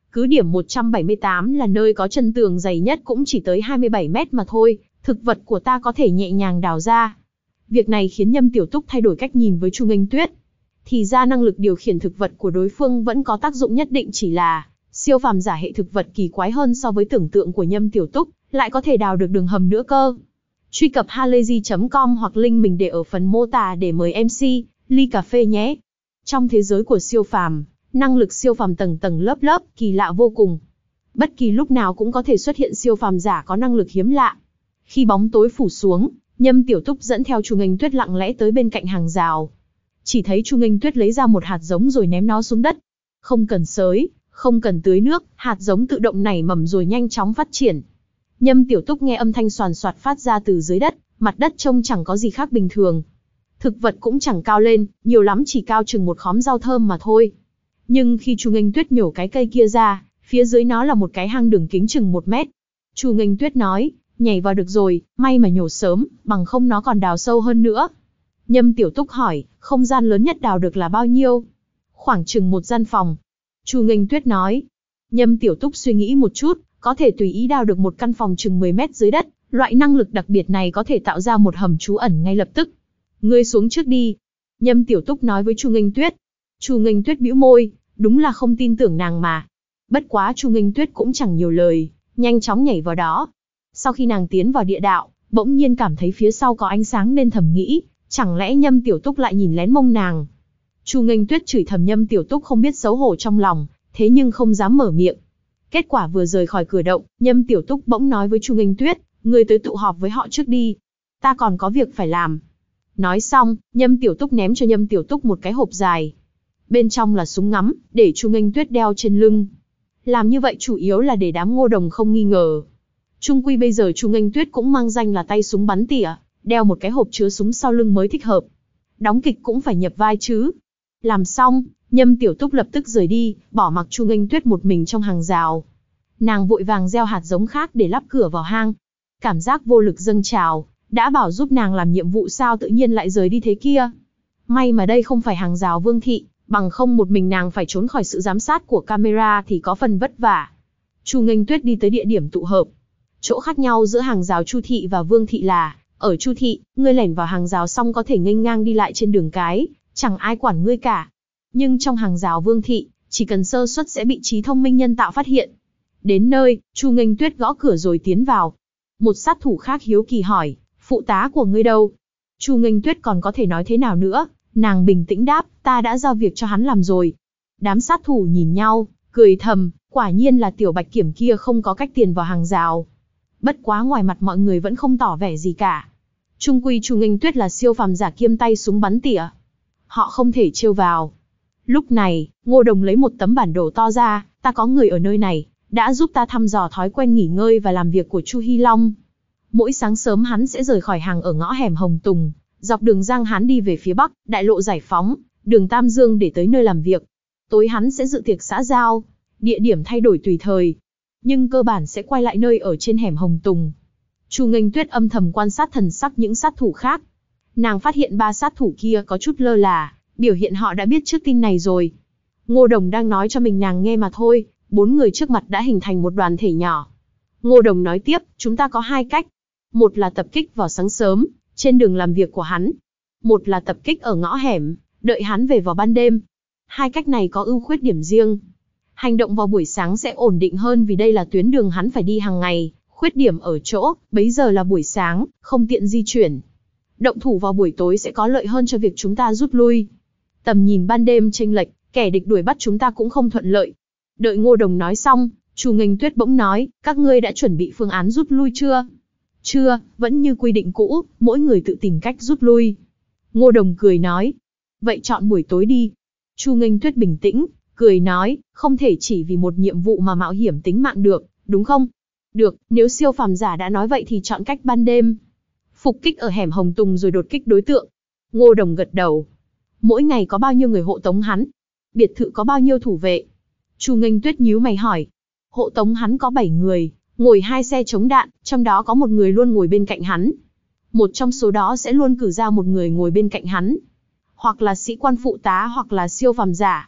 Cứ điểm một trăm bảy mươi tám là nơi có chân tường dày nhất cũng chỉ tới hai mươi bảy mét mà thôi, thực vật của ta có thể nhẹ nhàng đào ra. Việc này khiến Nhâm Tiểu Túc thay đổi cách nhìn với Chu Nghênh Tuyết. Thì ra năng lực điều khiển thực vật của đối phương vẫn có tác dụng nhất định, chỉ là siêu phàm giả hệ thực vật kỳ quái hơn so với tưởng tượng của Nhâm Tiểu Túc, lại có thể đào được đường hầm nữa cơ. Truy cập halayzi chấm com hoặc link mình để ở phần mô tả để mời em xê, ly cà phê nhé. Trong thế giới của siêu phàm, năng lực siêu phàm tầng tầng lớp lớp, kỳ lạ vô cùng. Bất kỳ lúc nào cũng có thể xuất hiện siêu phàm giả có năng lực hiếm lạ. Khi bóng tối phủ xuống, Nhâm Tiểu Túc dẫn theo Chu Nghênh Tuyết lặng lẽ tới bên cạnh hàng rào. Chỉ thấy Chu Nghênh Tuyết lấy ra một hạt giống rồi ném nó xuống đất. Không cần xới, không cần tưới nước, hạt giống tự động nảy mầm rồi nhanh chóng phát triển. Nhâm Tiểu Túc nghe âm thanh xoàn xoạt phát ra từ dưới đất, mặt đất trông chẳng có gì khác bình thường. Thực vật cũng chẳng cao lên, nhiều lắm chỉ cao chừng một khóm rau thơm mà thôi. Nhưng khi Chu Nghênh Tuyết nhổ cái cây kia ra, phía dưới nó là một cái hang đường kính chừng một mét. Chu Nghênh Tuyết nói, nhảy vào được rồi, may mà nhổ sớm, bằng không nó còn đào sâu hơn nữa. Nhâm Tiểu Túc hỏi, không gian lớn nhất đào được là bao nhiêu? Khoảng chừng một gian phòng. Chu Nghênh Tuyết nói. Nhâm Tiểu Túc suy nghĩ một chút, có thể tùy ý đào được một căn phòng chừng mười mét dưới đất, loại năng lực đặc biệt này có thể tạo ra một hầm trú ẩn ngay lập tức. Ngươi xuống trước đi. Nhâm Tiểu Túc nói với Chu Nghênh Tuyết. Chu Nghênh Tuyết bĩu môi, đúng là không tin tưởng nàng mà. Bất quá Chu Nghênh Tuyết cũng chẳng nhiều lời, nhanh chóng nhảy vào đó. Sau khi nàng tiến vào địa đạo, bỗng nhiên cảm thấy phía sau có ánh sáng nên thầm nghĩ, chẳng lẽ Nhâm Tiểu Túc lại nhìn lén mông nàng. Chu Nghênh Tuyết chửi thầm Nhâm Tiểu Túc không biết xấu hổ trong lòng, thế nhưng không dám mở miệng. Kết quả vừa rời khỏi cửa động, Nhâm Tiểu Túc bỗng nói với Chu Nghênh Tuyết, ngươi tới tụ họp với họ trước đi. Ta còn có việc phải làm. Nói xong, Nhâm Tiểu Túc ném cho Nhâm Tiểu Túc một cái hộp dài. Bên trong là súng ngắm, để Chu Nghênh Tuyết đeo trên lưng. Làm như vậy chủ yếu là để đám Ngô Đồng không nghi ngờ. Chung quy bây giờ Chu Nghênh Tuyết cũng mang danh là tay súng bắn tỉa, đeo một cái hộp chứa súng sau lưng mới thích hợp. Đóng kịch cũng phải nhập vai chứ. Làm xong, Nhâm Tiểu Túc lập tức rời đi, bỏ mặc Chu Nghênh Tuyết một mình trong hàng rào. Nàng vội vàng gieo hạt giống khác để lắp cửa vào hang. Cảm giác vô lực dâng trào, đã bảo giúp nàng làm nhiệm vụ sao tự nhiên lại rời đi thế kia. May mà đây không phải hàng rào Vương thị, bằng không một mình nàng phải trốn khỏi sự giám sát của camera thì có phần vất vả. Chu Nghênh Tuyết đi tới địa điểm tụ hợp. Chỗ khác nhau giữa hàng rào Chu thị và Vương thị là, ở Chu thị, ngươi lẻn vào hàng rào xong có thể nghênh ngang đi lại trên đường cái, chẳng ai quản ngươi cả. Nhưng trong hàng rào Vương thị, chỉ cần sơ suất sẽ bị trí thông minh nhân tạo phát hiện. Đến nơi, Chu Nghênh Tuyết gõ cửa rồi tiến vào. Một sát thủ khác hiếu kỳ hỏi, phụ tá của ngươi đâu? Chu Nghênh Tuyết còn có thể nói thế nào nữa, nàng bình tĩnh đáp, ta đã giao việc cho hắn làm rồi. Đám sát thủ nhìn nhau, cười thầm, quả nhiên là tiểu bạch kiểm kia không có cách tiền vào hàng rào. Bất quá ngoài mặt mọi người vẫn không tỏ vẻ gì cả. Chung quy Chu Nghênh Tuyết là siêu phàm giả kiêm tay súng bắn tỉa. Họ không thể trêu vào. Lúc này, Ngô Đồng lấy một tấm bản đồ to ra, ta có người ở nơi này, đã giúp ta thăm dò thói quen nghỉ ngơi và làm việc của Chu Hy Long. Mỗi sáng sớm hắn sẽ rời khỏi hàng ở ngõ hẻm Hồng Tùng, dọc đường Giang Hán đi về phía bắc, đại lộ Giải Phóng, đường Tam Dương để tới nơi làm việc. Tối hắn sẽ dự tiệc xã giao, địa điểm thay đổi tùy thời, nhưng cơ bản sẽ quay lại nơi ở trên hẻm Hồng Tùng. Chu Nghênh Tuyết âm thầm quan sát thần sắc những sát thủ khác. Nàng phát hiện ba sát thủ kia có chút lơ là, biểu hiện họ đã biết trước tin này rồi. Ngô Đồng đang nói cho mình nàng nghe mà thôi, bốn người trước mặt đã hình thành một đoàn thể nhỏ. Ngô Đồng nói tiếp, chúng ta có hai cách. Một là tập kích vào sáng sớm, trên đường làm việc của hắn. Một là tập kích ở ngõ hẻm, đợi hắn về vào ban đêm. Hai cách này có ưu khuyết điểm riêng. Hành động vào buổi sáng sẽ ổn định hơn vì đây là tuyến đường hắn phải đi hàng ngày. Khuyết điểm ở chỗ, bấy giờ là buổi sáng, không tiện di chuyển. Động thủ vào buổi tối sẽ có lợi hơn cho việc chúng ta rút lui. Tầm nhìn ban đêm chênh lệch, kẻ địch đuổi bắt chúng ta cũng không thuận lợi. Đợi Ngô Đồng nói xong, Chu Nghênh Tuyết bỗng nói, các ngươi đã chuẩn bị phương án rút lui chưa? Chưa, vẫn như quy định cũ, mỗi người tự tìm cách rút lui. Ngô Đồng cười nói, vậy chọn buổi tối đi. Chu Nghênh Tuyết bình tĩnh, cười nói, không thể chỉ vì một nhiệm vụ mà mạo hiểm tính mạng được, đúng không? Được, nếu siêu phàm giả đã nói vậy thì chọn cách ban đêm. Phục kích ở hẻm Hồng Tùng rồi đột kích đối tượng. Ngô Đồng gật đầu. Mỗi ngày có bao nhiêu người hộ tống hắn? Biệt thự có bao nhiêu thủ vệ? Chu Nghênh Tuyết nhíu mày hỏi. Hộ tống hắn có bảy người, ngồi hai xe chống đạn, trong đó có một người luôn ngồi bên cạnh hắn. Một trong số đó sẽ luôn cử ra một người ngồi bên cạnh hắn. Hoặc là sĩ quan phụ tá hoặc là siêu phàm giả.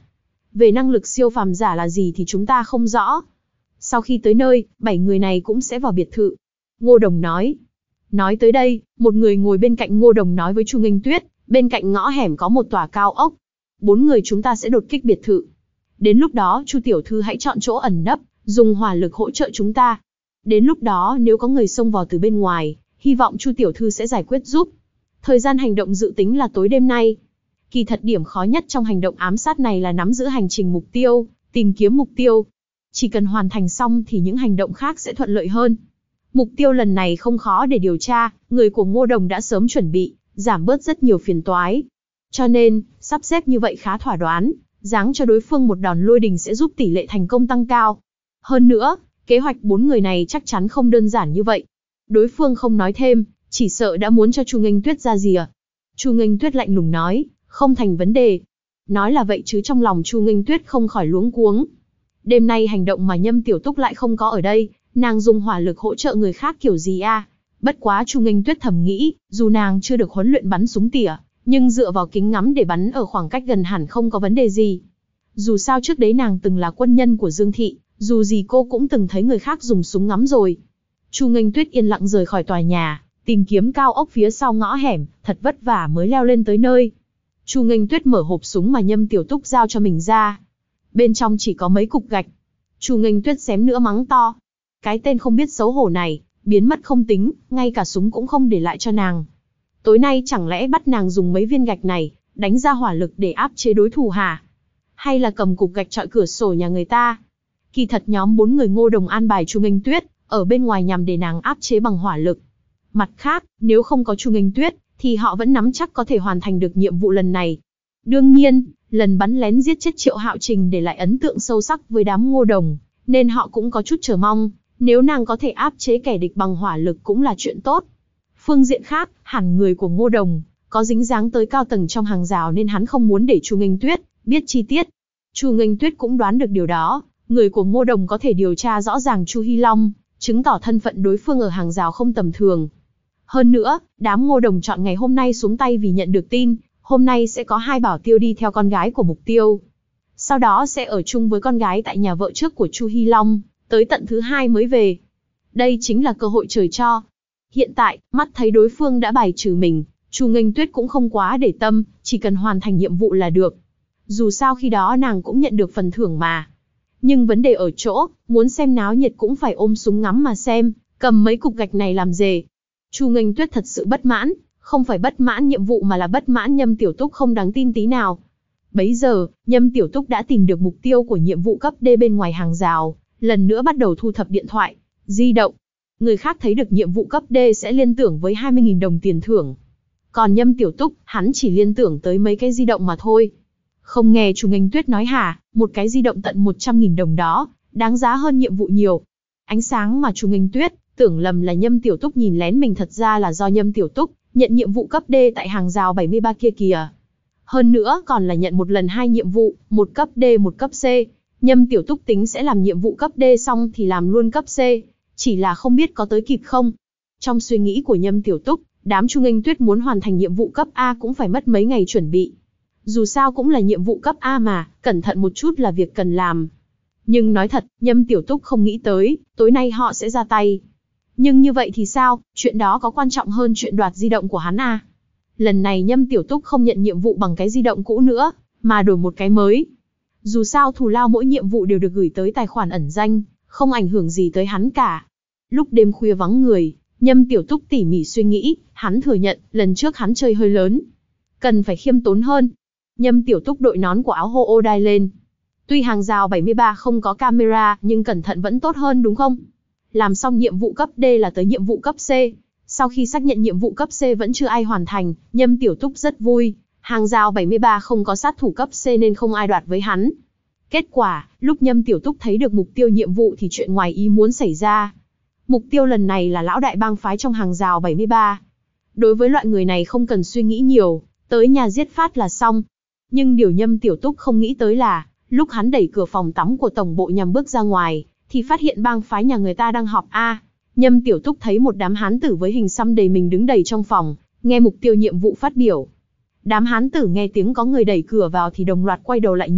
Về năng lực siêu phàm giả là gì thì chúng ta không rõ. Sau khi tới nơi, bảy người này cũng sẽ vào biệt thự. Ngô Đồng nói. Nói tới đây, một người ngồi bên cạnh Ngô Đồng nói với Chu Nghênh Tuyết, bên cạnh ngõ hẻm có một tòa cao ốc. Bốn người chúng ta sẽ đột kích biệt thự. Đến lúc đó Chu tiểu thư hãy chọn chỗ ẩn nấp, dùng hỏa lực hỗ trợ chúng ta. Đến lúc đó nếu có người xông vào từ bên ngoài, hy vọng Chu tiểu thư sẽ giải quyết giúp. Thời gian hành động dự tính là tối đêm nay. Kỳ thật điểm khó nhất trong hành động ám sát này là nắm giữ hành trình mục tiêu, tìm kiếm mục tiêu. Chỉ cần hoàn thành xong thì những hành động khác sẽ thuận lợi hơn. Mục tiêu lần này không khó để điều tra, người của Ngô Đồng đã sớm chuẩn bị, giảm bớt rất nhiều phiền toái. Cho nên, sắp xếp như vậy khá thỏa đoán, giáng cho đối phương một đòn lôi đình sẽ giúp tỷ lệ thành công tăng cao. Hơn nữa, kế hoạch bốn người này chắc chắn không đơn giản như vậy. Đối phương không nói thêm, chỉ sợ đã muốn cho Chu Nghênh Tuyết ra rìa. Chu Nghênh Tuyết lạnh lùng nói, không thành vấn đề. Nói là vậy chứ trong lòng Chu Nghênh Tuyết không khỏi luống cuống. Đêm nay hành động mà Nhâm Tiểu Túc lại không có ở đây, nàng dùng hỏa lực hỗ trợ người khác kiểu gì a? À? Bất quá Chu Nghênh Tuyết thầm nghĩ, dù nàng chưa được huấn luyện bắn súng tỉa, nhưng dựa vào kính ngắm để bắn ở khoảng cách gần hẳn không có vấn đề gì. Dù sao trước đấy nàng từng là quân nhân của Dương Thị, dù gì cô cũng từng thấy người khác dùng súng ngắm rồi. Chu Nghênh Tuyết yên lặng rời khỏi tòa nhà, tìm kiếm cao ốc phía sau ngõ hẻm, thật vất vả mới leo lên tới nơi. Chu Nghênh Tuyết mở hộp súng mà Nhâm Tiểu Túc giao cho mình ra. Bên trong chỉ có mấy cục gạch. Chu Nghênh Tuyết xém nữa mắng to. Cái tên không biết xấu hổ này, biến mất không tính, ngay cả súng cũng không để lại cho nàng. Tối nay chẳng lẽ bắt nàng dùng mấy viên gạch này, đánh ra hỏa lực để áp chế đối thủ hả? Hay là cầm cục gạch chọi cửa sổ nhà người ta? Kỳ thật nhóm bốn người Ngô Đồng an bài Chu Nghênh Tuyết, ở bên ngoài nhằm để nàng áp chế bằng hỏa lực. Mặt khác, nếu không có Chu Nghênh Tuyết, thì họ vẫn nắm chắc có thể hoàn thành được nhiệm vụ lần này. Đương nhiên, lần bắn lén giết chết Triệu Hạo Trình để lại ấn tượng sâu sắc với đám Ngô Đồng, nên họ cũng có chút chờ mong, nếu nàng có thể áp chế kẻ địch bằng hỏa lực cũng là chuyện tốt. Phương diện khác, hẳn người của Ngô Đồng có dính dáng tới cao tầng trong hàng rào nên hắn không muốn để Chu Nghênh Tuyết biết chi tiết. Chu Nghênh Tuyết cũng đoán được điều đó, người của Ngô Đồng có thể điều tra rõ ràng Chu Hy Long, chứng tỏ thân phận đối phương ở hàng rào không tầm thường. Hơn nữa, đám Ngô Đồng chọn ngày hôm nay xuống tay vì nhận được tin, hôm nay sẽ có hai bảo tiêu đi theo con gái của mục tiêu. Sau đó sẽ ở chung với con gái tại nhà vợ trước của Chu Hy Long, tới tận thứ hai mới về. Đây chính là cơ hội trời cho. Hiện tại, mắt thấy đối phương đã bài trừ mình, Chu Nghênh Tuyết cũng không quá để tâm, chỉ cần hoàn thành nhiệm vụ là được. Dù sao khi đó nàng cũng nhận được phần thưởng mà. Nhưng vấn đề ở chỗ, muốn xem náo nhiệt cũng phải ôm súng ngắm mà xem, cầm mấy cục gạch này làm gì. Chu Nghênh Tuyết thật sự bất mãn, không phải bất mãn nhiệm vụ mà là bất mãn Nhâm Tiểu Túc không đáng tin tí nào. Bấy giờ, Nhâm Tiểu Túc đã tìm được mục tiêu của nhiệm vụ cấp D bên ngoài hàng rào, lần nữa bắt đầu thu thập điện thoại, di động. Người khác thấy được nhiệm vụ cấp D sẽ liên tưởng với hai mươi nghìn đồng tiền thưởng. Còn Nhâm Tiểu Túc, hắn chỉ liên tưởng tới mấy cái di động mà thôi. Không nghe Chu Nghênh Tuyết nói hả, một cái di động tận một trăm nghìn đồng đó, đáng giá hơn nhiệm vụ nhiều. Ánh sáng mà Chu Nghênh Tuyết tưởng lầm là Nhâm Tiểu Túc nhìn lén mình thật ra là do Nhâm Tiểu Túc nhận nhiệm vụ cấp D tại hàng rào bảy mươi ba kia kìa. Hơn nữa còn là nhận một lần hai nhiệm vụ, một cấp D một cấp C. Nhâm Tiểu Túc tính sẽ làm nhiệm vụ cấp D xong thì làm luôn cấp C, chỉ là không biết có tới kịp không. Trong suy nghĩ của Nhâm Tiểu Túc, đám Chu Nghênh Tuyết muốn hoàn thành nhiệm vụ cấp A cũng phải mất mấy ngày chuẩn bị. Dù sao cũng là nhiệm vụ cấp A mà, cẩn thận một chút là việc cần làm. Nhưng nói thật, Nhâm Tiểu Túc không nghĩ tới, tối nay họ sẽ ra tay. Nhưng như vậy thì sao, chuyện đó có quan trọng hơn chuyện đoạt di động của hắn à? Lần này Nhâm Tiểu Túc không nhận nhiệm vụ bằng cái di động cũ nữa, mà đổi một cái mới. Dù sao thù lao mỗi nhiệm vụ đều được gửi tới tài khoản ẩn danh, không ảnh hưởng gì tới hắn cả. Lúc đêm khuya vắng người, Nhâm Tiểu Túc tỉ mỉ suy nghĩ, hắn thừa nhận, lần trước hắn chơi hơi lớn. Cần phải khiêm tốn hơn. Nhâm Tiểu Túc đội nón của áo hô ô đai lên. Tuy hàng rào bảy mươi ba không có camera, nhưng cẩn thận vẫn tốt hơn đúng không? Làm xong nhiệm vụ cấp D là tới nhiệm vụ cấp C. Sau khi xác nhận nhiệm vụ cấp C vẫn chưa ai hoàn thành, Nhâm Tiểu Túc rất vui. Hàng rào bảy mươi ba không có sát thủ cấp C nên không ai đoạt với hắn. Kết quả, lúc Nhâm Tiểu Túc thấy được mục tiêu nhiệm vụ thì chuyện ngoài ý muốn xảy ra. Mục tiêu lần này là lão đại bang phái trong hàng rào bảy mươi ba. Đối với loại người này không cần suy nghĩ nhiều, tới nhà giết phát là xong. Nhưng điều Nhâm Tiểu Túc không nghĩ tới là, lúc hắn đẩy cửa phòng tắm của tổng bộ nhằm bước ra ngoài, thì phát hiện bang phái nhà người ta đang họp A. Nhâm Tiểu Túc thấy một đám hán tử với hình xăm đầy mình đứng đầy trong phòng, nghe mục tiêu nhiệm vụ phát biểu. Đám hán tử nghe tiếng có người đẩy cửa vào thì đồng loạt quay đầu lại nhìn,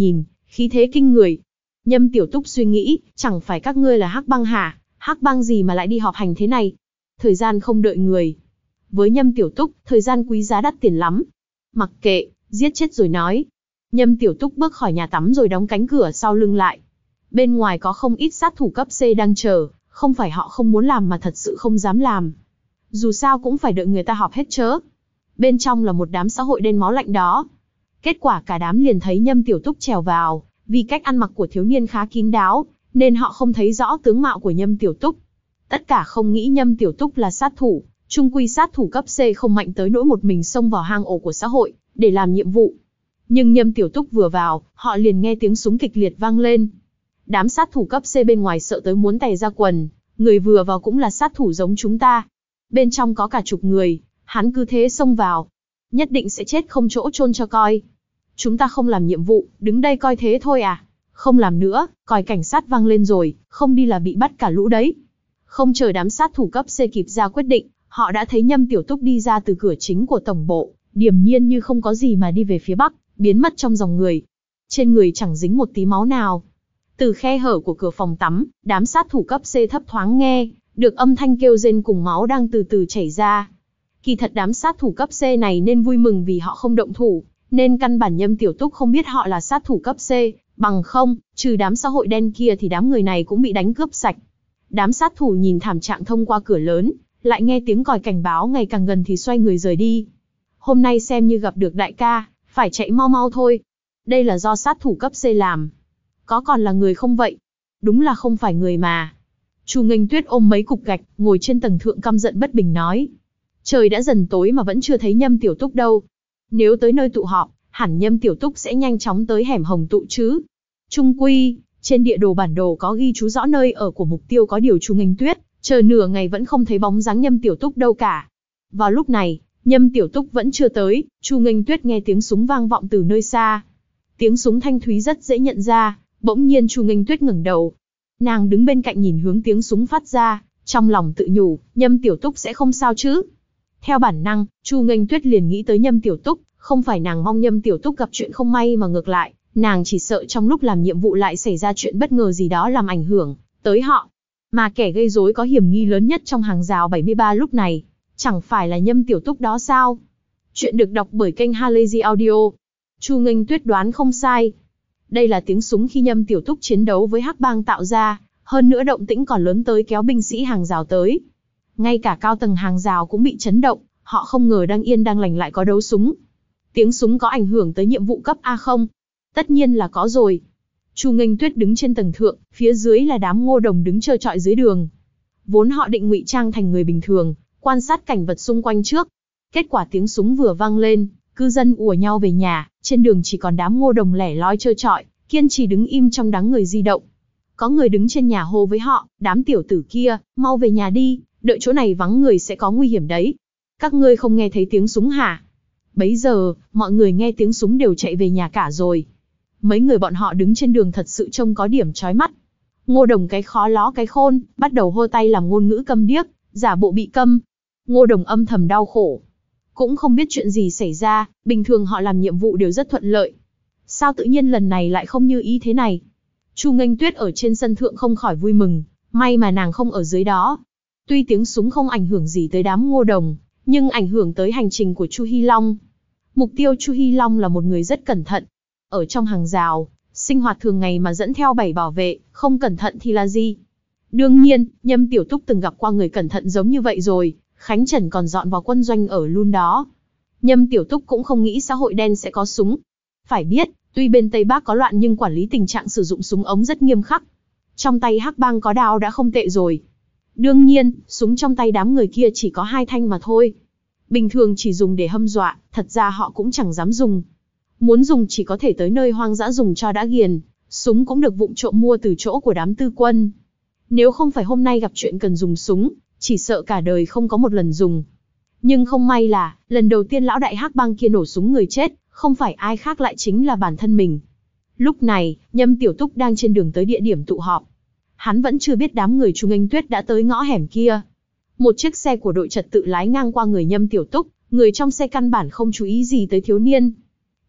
khí thế kinh người. Nhâm Tiểu Túc suy nghĩ, chẳng phải các ngươi là Hắc Bang hả? Hắc Bang gì mà lại đi họp hành thế này? Thời gian không đợi người. Với Nhâm Tiểu Túc, thời gian quý giá đắt tiền lắm. Mặc kệ, giết chết rồi nói. Nhâm Tiểu Túc bước khỏi nhà tắm rồi đóng cánh cửa sau lưng lại. Bên ngoài có không ít sát thủ cấp C đang chờ, không phải họ không muốn làm mà thật sự không dám làm. Dù sao cũng phải đợi người ta họp hết chớ. Bên trong là một đám xã hội đen máu lạnh đó. Kết quả cả đám liền thấy Nhâm Tiểu Túc trèo vào, vì cách ăn mặc của thiếu niên khá kín đáo, nên họ không thấy rõ tướng mạo của Nhâm Tiểu Túc. Tất cả không nghĩ Nhâm Tiểu Túc là sát thủ, chung quy sát thủ cấp C không mạnh tới nỗi một mình xông vào hang ổ của xã hội, để làm nhiệm vụ. Nhưng Nhâm Tiểu Túc vừa vào, họ liền nghe tiếng súng kịch liệt vang lên. Đám sát thủ cấp C bên ngoài sợ tới muốn tè ra quần, người vừa vào cũng là sát thủ giống chúng ta. Bên trong có cả chục người, hắn cứ thế xông vào. Nhất định sẽ chết không chỗ chôn cho coi. Chúng ta không làm nhiệm vụ, đứng đây coi thế thôi à? Không làm nữa, còi cảnh sát vang lên rồi, không đi là bị bắt cả lũ đấy. Không chờ đám sát thủ cấp C kịp ra quyết định, họ đã thấy Nhâm Tiểu Túc đi ra từ cửa chính của tổng bộ, điềm nhiên như không có gì mà đi về phía bắc, biến mất trong dòng người. Trên người chẳng dính một tí máu nào. Từ khe hở của cửa phòng tắm, đám sát thủ cấp C thấp thoáng nghe được âm thanh kêu rên cùng máu đang từ từ chảy ra. Kỳ thật đám sát thủ cấp C này nên vui mừng vì họ không động thủ, nên căn bản Nhâm Tiểu Túc không biết họ là sát thủ cấp C, bằng không, trừ đám xã hội đen kia thì đám người này cũng bị đánh cướp sạch. Đám sát thủ nhìn thảm trạng thông qua cửa lớn, lại nghe tiếng còi cảnh báo ngày càng gần thì xoay người rời đi. Hôm nay xem như gặp được đại ca, phải chạy mau mau thôi. Đây là do sát thủ cấp C làm. Có còn là người không vậy? Đúng là không phải người mà. Chu Nghênh Tuyết ôm mấy cục gạch, ngồi trên tầng thượng căm giận bất bình nói. Trời đã dần tối mà vẫn chưa thấy Nhâm Tiểu Túc đâu. Nếu tới nơi tụ họp, hẳn Nhâm Tiểu Túc sẽ nhanh chóng tới hẻm Hồng Tụ chứ. Trung quy, trên địa đồ bản đồ có ghi chú rõ nơi ở của mục tiêu, có điều Chu Nghênh Tuyết chờ nửa ngày vẫn không thấy bóng dáng Nhâm Tiểu Túc đâu cả. Vào lúc này, Nhâm Tiểu Túc vẫn chưa tới, Chu Nghênh Tuyết nghe tiếng súng vang vọng từ nơi xa. Tiếng súng thanh thúy rất dễ nhận ra, bỗng nhiên Chu Nghênh Tuyết ngẩng đầu. Nàng đứng bên cạnh nhìn hướng tiếng súng phát ra, trong lòng tự nhủ, Nhâm Tiểu Túc sẽ không sao chứ. Theo bản năng, Chu Nghênh Tuyết liền nghĩ tới Nhâm Tiểu Túc, không phải nàng mong Nhâm Tiểu Túc gặp chuyện không may mà ngược lại, nàng chỉ sợ trong lúc làm nhiệm vụ lại xảy ra chuyện bất ngờ gì đó làm ảnh hưởng tới họ. Mà kẻ gây rối có hiểm nghi lớn nhất trong hàng rào bảy mươi ba lúc này, chẳng phải là Nhâm Tiểu Túc đó sao? Chuyện được đọc bởi kênh Halazy Audio. Chu Nghênh Tuyết đoán không sai. Đây là tiếng súng khi Nhâm Tiểu Túc chiến đấu với Hắc Bang tạo ra, hơn nữa động tĩnh còn lớn tới kéo binh sĩ hàng rào tới. Ngay cả cao tầng hàng rào cũng bị chấn động, họ không ngờ đang yên đang lành lại có đấu súng. Tiếng súng có ảnh hưởng tới nhiệm vụ cấp A không? Tất nhiên là có rồi. Chu Nghênh Tuyết đứng trên tầng thượng, phía dưới là đám Ngô Đồng đứng trơ trọi dưới đường. Vốn họ định ngụy trang thành người bình thường, quan sát cảnh vật xung quanh trước. Kết quả tiếng súng vừa vang lên, cư dân ùa nhau về nhà, trên đường chỉ còn đám Ngô Đồng lẻ loi trơ trọi, kiên trì đứng im trong đám người di động. Có người đứng trên nhà hô với họ, đám tiểu tử kia, mau về nhà đi, đợi chỗ này vắng người sẽ có nguy hiểm đấy. Các ngươi không nghe thấy tiếng súng hả? Bấy giờ, mọi người nghe tiếng súng đều chạy về nhà cả rồi. Mấy người bọn họ đứng trên đường thật sự trông có điểm chói mắt. Ngô Đồng cái khó ló cái khôn, bắt đầu hô tay làm ngôn ngữ câm điếc, giả bộ bị câm. Ngô Đồng âm thầm đau khổ. Cũng không biết chuyện gì xảy ra, bình thường họ làm nhiệm vụ đều rất thuận lợi. Sao tự nhiên lần này lại không như ý thế này? Chu Nghênh Tuyết ở trên sân thượng không khỏi vui mừng, may mà nàng không ở dưới đó. Tuy tiếng súng không ảnh hưởng gì tới đám Ngô Đồng, nhưng ảnh hưởng tới hành trình của Chu Hy Long. Mục tiêu Chu Hy Long là một người rất cẩn thận. Ở trong hàng rào, sinh hoạt thường ngày mà dẫn theo bảy bảo vệ, không cẩn thận thì là gì? Đương nhiên, Nhâm Tiểu Túc từng gặp qua người cẩn thận giống như vậy rồi, Khánh Trần còn dọn vào quân doanh ở luôn đó. Nhâm Tiểu Túc cũng không nghĩ xã hội đen sẽ có súng. Phải biết, tuy bên Tây Bắc có loạn nhưng quản lý tình trạng sử dụng súng ống rất nghiêm khắc. Trong tay Hắc Bang có đao đã không tệ rồi. Đương nhiên, súng trong tay đám người kia chỉ có hai thanh mà thôi. Bình thường chỉ dùng để hâm dọa, thật ra họ cũng chẳng dám dùng. Muốn dùng chỉ có thể tới nơi hoang dã dùng cho đã ghiền, súng cũng được vụng trộm mua từ chỗ của đám tư quân. Nếu không phải hôm nay gặp chuyện cần dùng súng, chỉ sợ cả đời không có một lần dùng. Nhưng không may là, lần đầu tiên lão đại Hắc Bang kia nổ súng người chết, không phải ai khác lại chính là bản thân mình. Lúc này, Nhâm Tiểu Túc đang trên đường tới địa điểm tụ họp. Hắn vẫn chưa biết đám người Chu Nghênh Tuyết đã tới ngõ hẻm kia. Một chiếc xe của đội trật tự lái ngang qua người Nhâm Tiểu Túc, người trong xe căn bản không chú ý gì tới thiếu niên.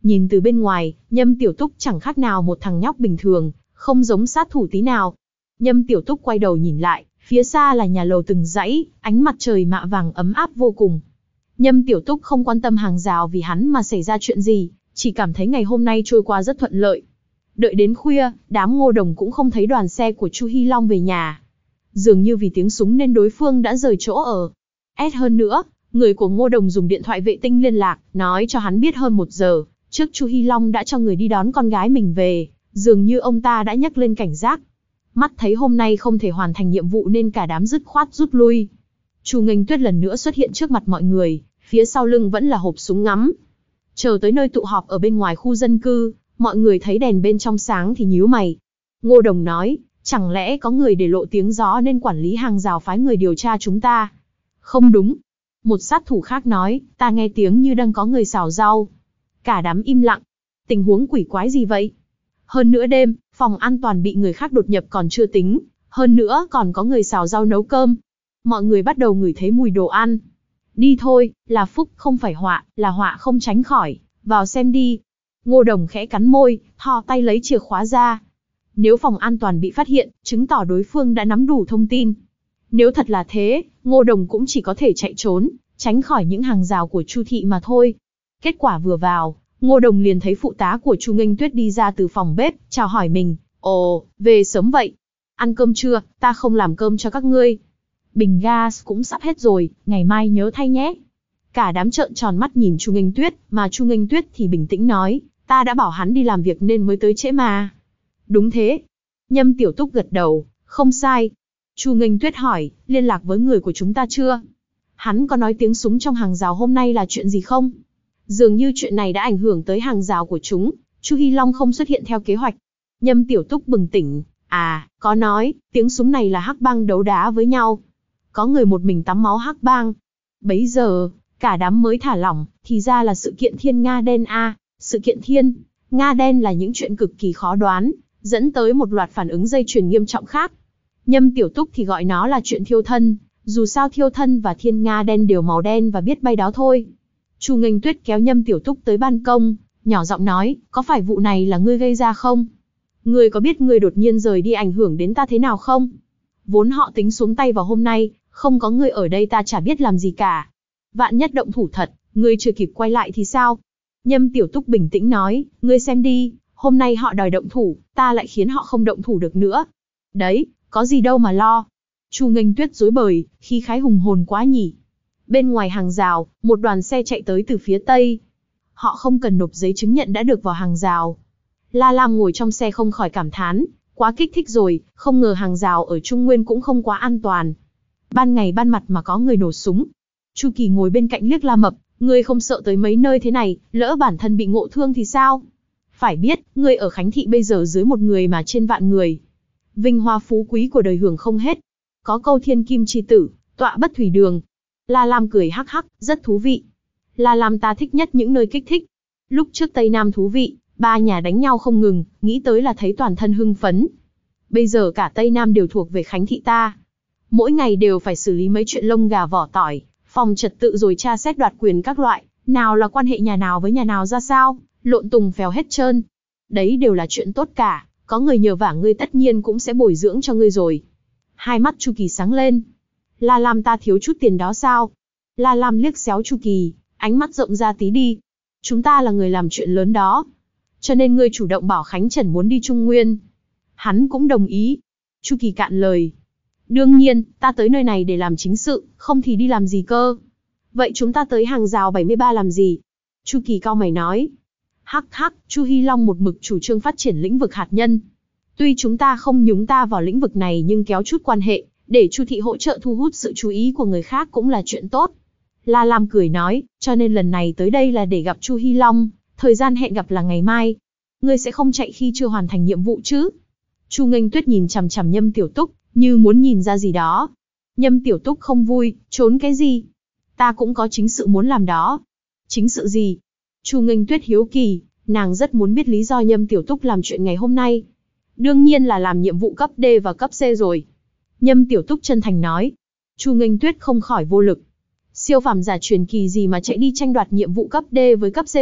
Nhìn từ bên ngoài, Nhâm Tiểu Túc chẳng khác nào một thằng nhóc bình thường, không giống sát thủ tí nào. Nhâm Tiểu Túc quay đầu nhìn lại, phía xa là nhà lầu từng dãy, ánh mặt trời mạ vàng ấm áp vô cùng. Nhâm Tiểu Túc không quan tâm hàng rào vì hắn mà xảy ra chuyện gì, chỉ cảm thấy ngày hôm nay trôi qua rất thuận lợi. Đợi đến khuya, đám Ngô Đồng cũng không thấy đoàn xe của Chu Hi Long về nhà. Dường như vì tiếng súng nên đối phương đã rời chỗ ở. Ét hơn nữa, người của Ngô Đồng dùng điện thoại vệ tinh liên lạc, nói cho hắn biết hơn một giờ trước Chu Hi Long đã cho người đi đón con gái mình về, dường như ông ta đã nhắc lên cảnh giác. Mắt thấy hôm nay không thể hoàn thành nhiệm vụ nên cả đám dứt khoát rút lui. Chu Nghênh Tuyết lần nữa xuất hiện trước mặt mọi người, phía sau lưng vẫn là hộp súng ngắm. Chờ tới nơi tụ họp ở bên ngoài khu dân cư, mọi người thấy đèn bên trong sáng thì nhíu mày. Ngô Đồng nói, chẳng lẽ có người để lộ tiếng gió nên quản lý hàng rào phái người điều tra chúng ta? Không đúng. Một sát thủ khác nói, ta nghe tiếng như đang có người xào rau. Cả đám im lặng. Tình huống quỷ quái gì vậy? Hơn nữa đêm, phòng an toàn bị người khác đột nhập còn chưa tính, hơn nữa còn có người xào rau nấu cơm. Mọi người bắt đầu ngửi thấy mùi đồ ăn. Đi thôi, là phúc không phải họa, là họa không tránh khỏi, vào xem đi. Ngô Đồng khẽ cắn môi, thò tay lấy chìa khóa ra. Nếu phòng an toàn bị phát hiện, chứng tỏ đối phương đã nắm đủ thông tin. Nếu thật là thế, Ngô Đồng cũng chỉ có thể chạy trốn, tránh khỏi những hàng rào của Chu thị mà thôi. Kết quả vừa vào, Ngô Đồng liền thấy phụ tá của Chu Nghênh Tuyết đi ra từ phòng bếp, chào hỏi mình. Ồ, về sớm vậy. Ăn cơm chưa, ta không làm cơm cho các ngươi. Bình gas cũng sắp hết rồi, ngày mai nhớ thay nhé. Cả đám trợn tròn mắt nhìn Chu Nghênh Tuyết, mà Chu Nghênh Tuyết thì bình tĩnh nói, ta đã bảo hắn đi làm việc nên mới tới trễ mà. Đúng thế. Nhâm Tiểu Túc gật đầu, không sai. Chu Nghênh Tuyết hỏi, liên lạc với người của chúng ta chưa? Hắn có nói tiếng súng trong hàng rào hôm nay là chuyện gì không? Dường như chuyện này đã ảnh hưởng tới hàng rào của chúng, Chu Hi Long không xuất hiện theo kế hoạch. Nhâm Tiểu Túc bừng tỉnh, à, có nói, tiếng súng này là hắc bang đấu đá với nhau. Có người một mình tắm máu hắc bang. Bấy giờ, cả đám mới thả lỏng, thì ra là sự kiện Thiên Nga Đen a, sự kiện Thiên Nga Đen là những chuyện cực kỳ khó đoán, dẫn tới một loạt phản ứng dây chuyền nghiêm trọng khác. Nhâm Tiểu Túc thì gọi nó là chuyện thiêu thân, dù sao thiêu thân và Thiên Nga Đen đều màu đen và biết bay đó thôi. Chu Nghênh Tuyết kéo Nhâm Tiểu Túc tới ban công, nhỏ giọng nói, có phải vụ này là ngươi gây ra không? Ngươi có biết ngươi đột nhiên rời đi ảnh hưởng đến ta thế nào không? Vốn họ tính xuống tay vào hôm nay, không có ngươi ở đây ta chả biết làm gì cả. Vạn nhất động thủ thật, ngươi chưa kịp quay lại thì sao? Nhâm Tiểu Túc bình tĩnh nói, ngươi xem đi, hôm nay họ đòi động thủ, ta lại khiến họ không động thủ được nữa. Đấy, có gì đâu mà lo. Chu Nghênh Tuyết rối bời, khí khái hùng hồn quá nhỉ. Bên ngoài hàng rào, một đoàn xe chạy tới từ phía tây. Họ không cần nộp giấy chứng nhận đã được vào hàng rào. La Lam ngồi trong xe không khỏi cảm thán, quá kích thích rồi, không ngờ hàng rào ở Trung Nguyên cũng không quá an toàn. Ban ngày ban mặt mà có người nổ súng. Chu Kỳ ngồi bên cạnh liếc La Mập, ngươi không sợ tới mấy nơi thế này, lỡ bản thân bị ngộ thương thì sao? Phải biết, ngươi ở Khánh Thị bây giờ dưới một người mà trên vạn người. Vinh hoa phú quý của đời hưởng không hết. Có câu thiên kim chi tử, tọa bất thủy đường. La Lam cười hắc hắc, rất thú vị. La Lam ta thích nhất những nơi kích thích. Lúc trước Tây Nam thú vị, ba nhà đánh nhau không ngừng, nghĩ tới là thấy toàn thân hưng phấn. Bây giờ cả Tây Nam đều thuộc về Khánh Thị ta. Mỗi ngày đều phải xử lý mấy chuyện lông gà vỏ tỏi, phòng trật tự rồi tra xét đoạt quyền các loại, nào là quan hệ nhà nào với nhà nào ra sao, lộn tùng phèo hết trơn. Đấy đều là chuyện tốt cả, có người nhờ vả ngươi tất nhiên cũng sẽ bồi dưỡng cho ngươi rồi. Hai mắt Chu Kỳ sáng lên. La Lam ta thiếu chút tiền đó sao? La Lam liếc xéo Chu Kỳ, ánh mắt rộng ra tí đi. Chúng ta là người làm chuyện lớn đó. Cho nên ngươi chủ động bảo Khánh Trần muốn đi Trung Nguyên. Hắn cũng đồng ý. Chu Kỳ cạn lời. Đương nhiên, ta tới nơi này để làm chính sự, không thì đi làm gì cơ. Vậy chúng ta tới hàng rào bảy mươi ba làm gì? Chu Kỳ cau mày nói. Hắc hắc, Chu Hi Long một mực chủ trương phát triển lĩnh vực hạt nhân. Tuy chúng ta không nhúng ta vào lĩnh vực này nhưng kéo chút quan hệ, để Chu thị hỗ trợ thu hút sự chú ý của người khác cũng là chuyện tốt. La Lam cười nói, cho nên lần này tới đây là để gặp Chu Hi Long, thời gian hẹn gặp là ngày mai. Ngươi sẽ không chạy khi chưa hoàn thành nhiệm vụ chứ? Chu Nghênh Tuyết nhìn chằm chằm Nhâm Tiểu Túc, như muốn nhìn ra gì đó. Nhâm Tiểu Túc không vui, trốn cái gì? Ta cũng có chính sự muốn làm đó. Chính sự gì? Chu Nghênh Tuyết hiếu kỳ, nàng rất muốn biết lý do Nhâm Tiểu Túc làm chuyện ngày hôm nay. Đương nhiên là làm nhiệm vụ cấp D và cấp C rồi. Nhâm Tiểu Túc chân thành nói. Chu Nghênh Tuyết không khỏi vô lực. Siêu phàm giả truyền kỳ gì mà chạy đi tranh đoạt nhiệm vụ cấp D với cấp C vậy?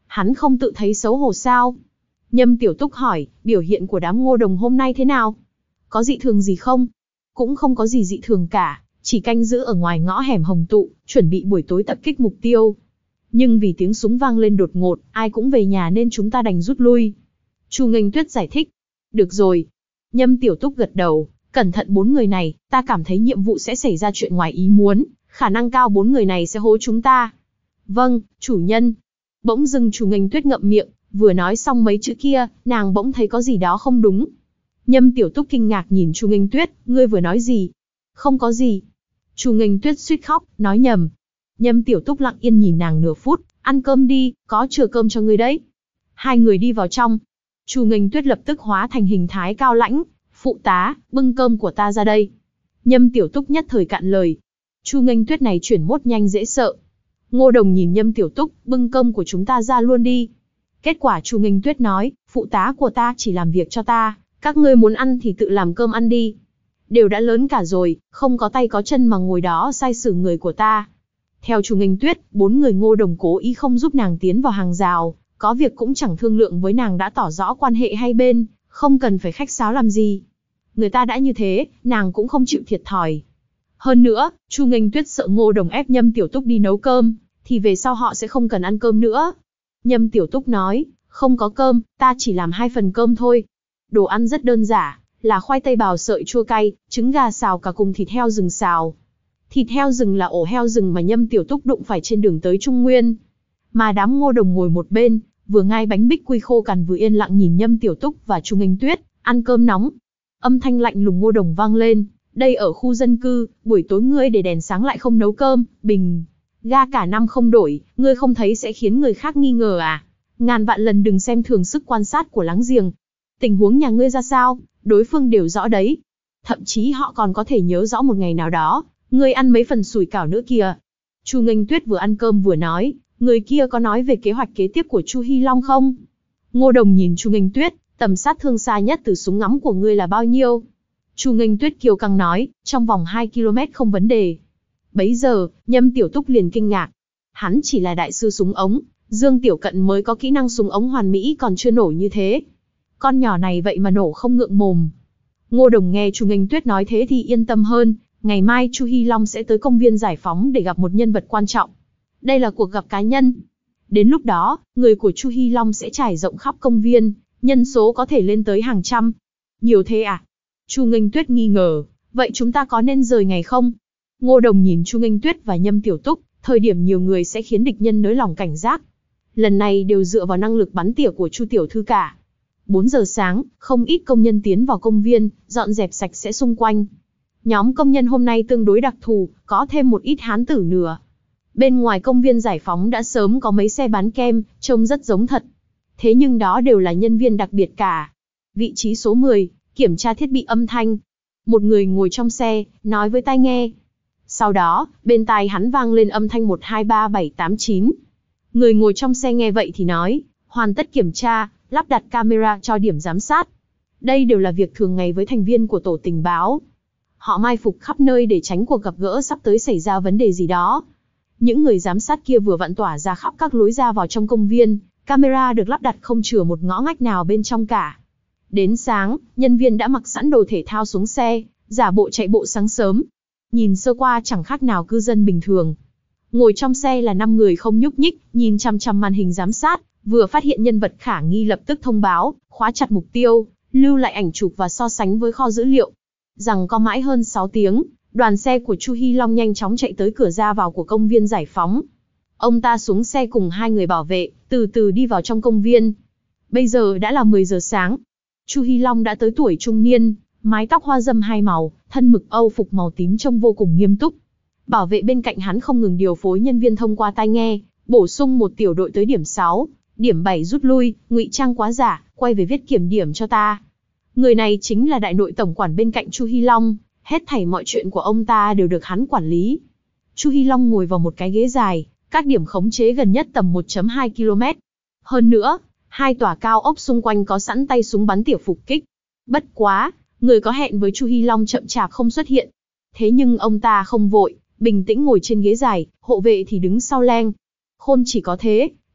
Hắn không tự thấy xấu hổ sao? Nhâm Tiểu Túc hỏi, biểu hiện của đám Ngô Đồng hôm nay thế nào? Có dị thường gì không? Cũng không có gì dị thường cả, chỉ canh giữ ở ngoài ngõ hẻm Hồng Tụ, chuẩn bị buổi tối tập kích mục tiêu. Nhưng vì tiếng súng vang lên đột ngột, ai cũng về nhà nên chúng ta đành rút lui. Chu Nghênh Tuyết giải thích. Được rồi. Nhâm Tiểu Túc gật đầu, cẩn thận bốn người này, ta cảm thấy nhiệm vụ sẽ xảy ra chuyện ngoài ý muốn, khả năng cao bốn người này sẽ hố chúng ta. Vâng, chủ nhân. Bỗng dưng Chu Nghênh Tuyết ngậm miệng, vừa nói xong mấy chữ kia, nàng bỗng thấy có gì đó không đúng. Nhâm Tiểu Túc kinh ngạc nhìn Chu Nghênh Tuyết, ngươi vừa nói gì? Không có gì. Chu Nghênh Tuyết suýt khóc, nói nhầm. Nhâm Tiểu Túc lặng yên nhìn nàng nửa phút, ăn cơm đi, có chừa cơm cho ngươi đấy. Hai người đi vào trong. Chu Nghênh Tuyết lập tức hóa thành hình thái cao lãnh, phụ tá, bưng cơm của ta ra đây. Nhâm Tiểu Túc nhất thời cạn lời. Chu Nghênh Tuyết này chuyển mốt nhanh dễ sợ. Ngô Đồng nhìn Nhâm Tiểu Túc, bưng cơm của chúng ta ra luôn đi. Kết quả Chu Nghênh Tuyết nói, phụ tá của ta chỉ làm việc cho ta, các ngươi muốn ăn thì tự làm cơm ăn đi. Đều đã lớn cả rồi, không có tay có chân mà ngồi đó sai xử người của ta. Theo Chu Nghênh Tuyết, bốn người Ngô Đồng cố ý không giúp nàng tiến vào hàng rào, có việc cũng chẳng thương lượng với nàng đã tỏ rõ quan hệ hai bên, không cần phải khách sáo làm gì. Người ta đã như thế, nàng cũng không chịu thiệt thòi. Hơn nữa, Chu Nghênh Tuyết sợ Ngô Đồng ép Nhâm Tiểu Túc đi nấu cơm, thì về sau họ sẽ không cần ăn cơm nữa. Nhâm Tiểu Túc nói, không có cơm, ta chỉ làm hai phần cơm thôi. Đồ ăn rất đơn giản, là khoai tây bào sợi chua cay, trứng gà xào cả cùng thịt heo rừng xào. Thịt heo rừng là ổ heo rừng mà Nhâm Tiểu Túc đụng phải trên đường tới Trung Nguyên. Mà đám Ngô Đồng ngồi một bên, vừa ngai bánh bích quy khô cằn vừa yên lặng nhìn Nhâm Tiểu Túc và Chu Nghênh Tuyết ăn cơm nóng. Âm thanh lạnh lùng Ngô Đồng vang lên, đây ở khu dân cư, buổi tối ngươi để đèn sáng lại không nấu cơm, bình ga cả năm không đổi, ngươi không thấy sẽ khiến người khác nghi ngờ à? Ngàn vạn lần đừng xem thường sức quan sát của láng giềng. Tình huống nhà ngươi ra sao, đối phương đều rõ đấy. Thậm chí họ còn có thể nhớ rõ một ngày nào đó, ngươi ăn mấy phần sủi cảo nữa kìa. Chu Nghênh Tuyết vừa ăn cơm vừa nói, người kia có nói về kế hoạch kế tiếp của Chu Hy Long không? Ngô Đồng nhìn Chu Nghênh Tuyết, tầm sát thương xa nhất từ súng ngắm của ngươi là bao nhiêu? Chu Nghênh Tuyết kiêu căng nói, trong vòng hai ki lô mét không vấn đề. Bấy giờ, Nhâm Tiểu Túc liền kinh ngạc. Hắn chỉ là đại sư súng ống, Dương Tiểu Cận mới có kỹ năng súng ống hoàn mỹ còn chưa nổ như thế. Con nhỏ này vậy mà nổ không ngượng mồm. Ngô Đồng nghe Chu Nghênh Tuyết nói thế thì yên tâm hơn, ngày mai Chu Hy Long sẽ tới công viên Giải Phóng để gặp một nhân vật quan trọng. Đây là cuộc gặp cá nhân. Đến lúc đó, người của Chu Hy Long sẽ trải rộng khắp công viên, nhân số có thể lên tới hàng trăm. Nhiều thế à? Chu Nghênh Tuyết nghi ngờ, vậy chúng ta có nên rời ngày không? Ngô Đồng nhìn Chu Nghênh Tuyết và Nhâm Tiểu Túc, thời điểm nhiều người sẽ khiến địch nhân nới lỏng cảnh giác. Lần này đều dựa vào năng lực bắn tỉa của Chu tiểu thư cả. bốn giờ sáng, không ít công nhân tiến vào công viên, dọn dẹp sạch sẽ xung quanh. Nhóm công nhân hôm nay tương đối đặc thù, có thêm một ít hán tử nữa. Bên ngoài công viên Giải Phóng đã sớm có mấy xe bán kem, trông rất giống thật. Thế nhưng đó đều là nhân viên đặc biệt cả. Vị trí số mười, kiểm tra thiết bị âm thanh. Một người ngồi trong xe, nói với tai nghe. Sau đó, bên tai hắn vang lên âm thanh một hai ba bảy tám chín. Người ngồi trong xe nghe vậy thì nói, hoàn tất kiểm tra, lắp đặt camera cho điểm giám sát. Đây đều là việc thường ngày với thành viên của tổ tình báo. Họ mai phục khắp nơi để tránh cuộc gặp gỡ sắp tới xảy ra vấn đề gì đó. Những người giám sát kia vừa vặn tỏa ra khắp các lối ra vào trong công viên, camera được lắp đặt không chừa một ngõ ngách nào bên trong cả. Đến sáng, nhân viên đã mặc sẵn đồ thể thao xuống xe, giả bộ chạy bộ sáng sớm. Nhìn sơ qua chẳng khác nào cư dân bình thường. Ngồi trong xe là năm người không nhúc nhích, nhìn chằm chằm màn hình giám sát, vừa phát hiện nhân vật khả nghi lập tức thông báo, khóa chặt mục tiêu, lưu lại ảnh chụp và so sánh với kho dữ liệu. Rằng có mãi hơn sáu tiếng, đoàn xe của Chu Hy Long nhanh chóng chạy tới cửa ra vào của công viên Giải Phóng. Ông ta xuống xe cùng hai người bảo vệ, từ từ đi vào trong công viên. Bây giờ đã là mười giờ sáng. Chu Hy Long đã tới tuổi trung niên, mái tóc hoa râm hai màu, thân mực Âu phục màu tím trông vô cùng nghiêm túc. Bảo vệ bên cạnh hắn không ngừng điều phối nhân viên thông qua tai nghe, bổ sung một tiểu đội tới điểm sáu, điểm bảy rút lui, ngụy trang quá giả, quay về viết kiểm điểm cho ta. Người này chính là đại nội tổng quản bên cạnh Chu Hy Long, hết thảy mọi chuyện của ông ta đều được hắn quản lý. Chu Hy Long ngồi vào một cái ghế dài, các điểm khống chế gần nhất tầm một phẩy hai ki lô mét. Hơn nữa, hai tòa cao ốc xung quanh có sẵn tay súng bắn tỉa phục kích. Bất quá, người có hẹn với Chu Hy Long chậm chạp không xuất hiện. Thế nhưng ông ta không vội, bình tĩnh ngồi trên ghế dài, hộ vệ thì đứng sau leng. Khôn chỉ có thế,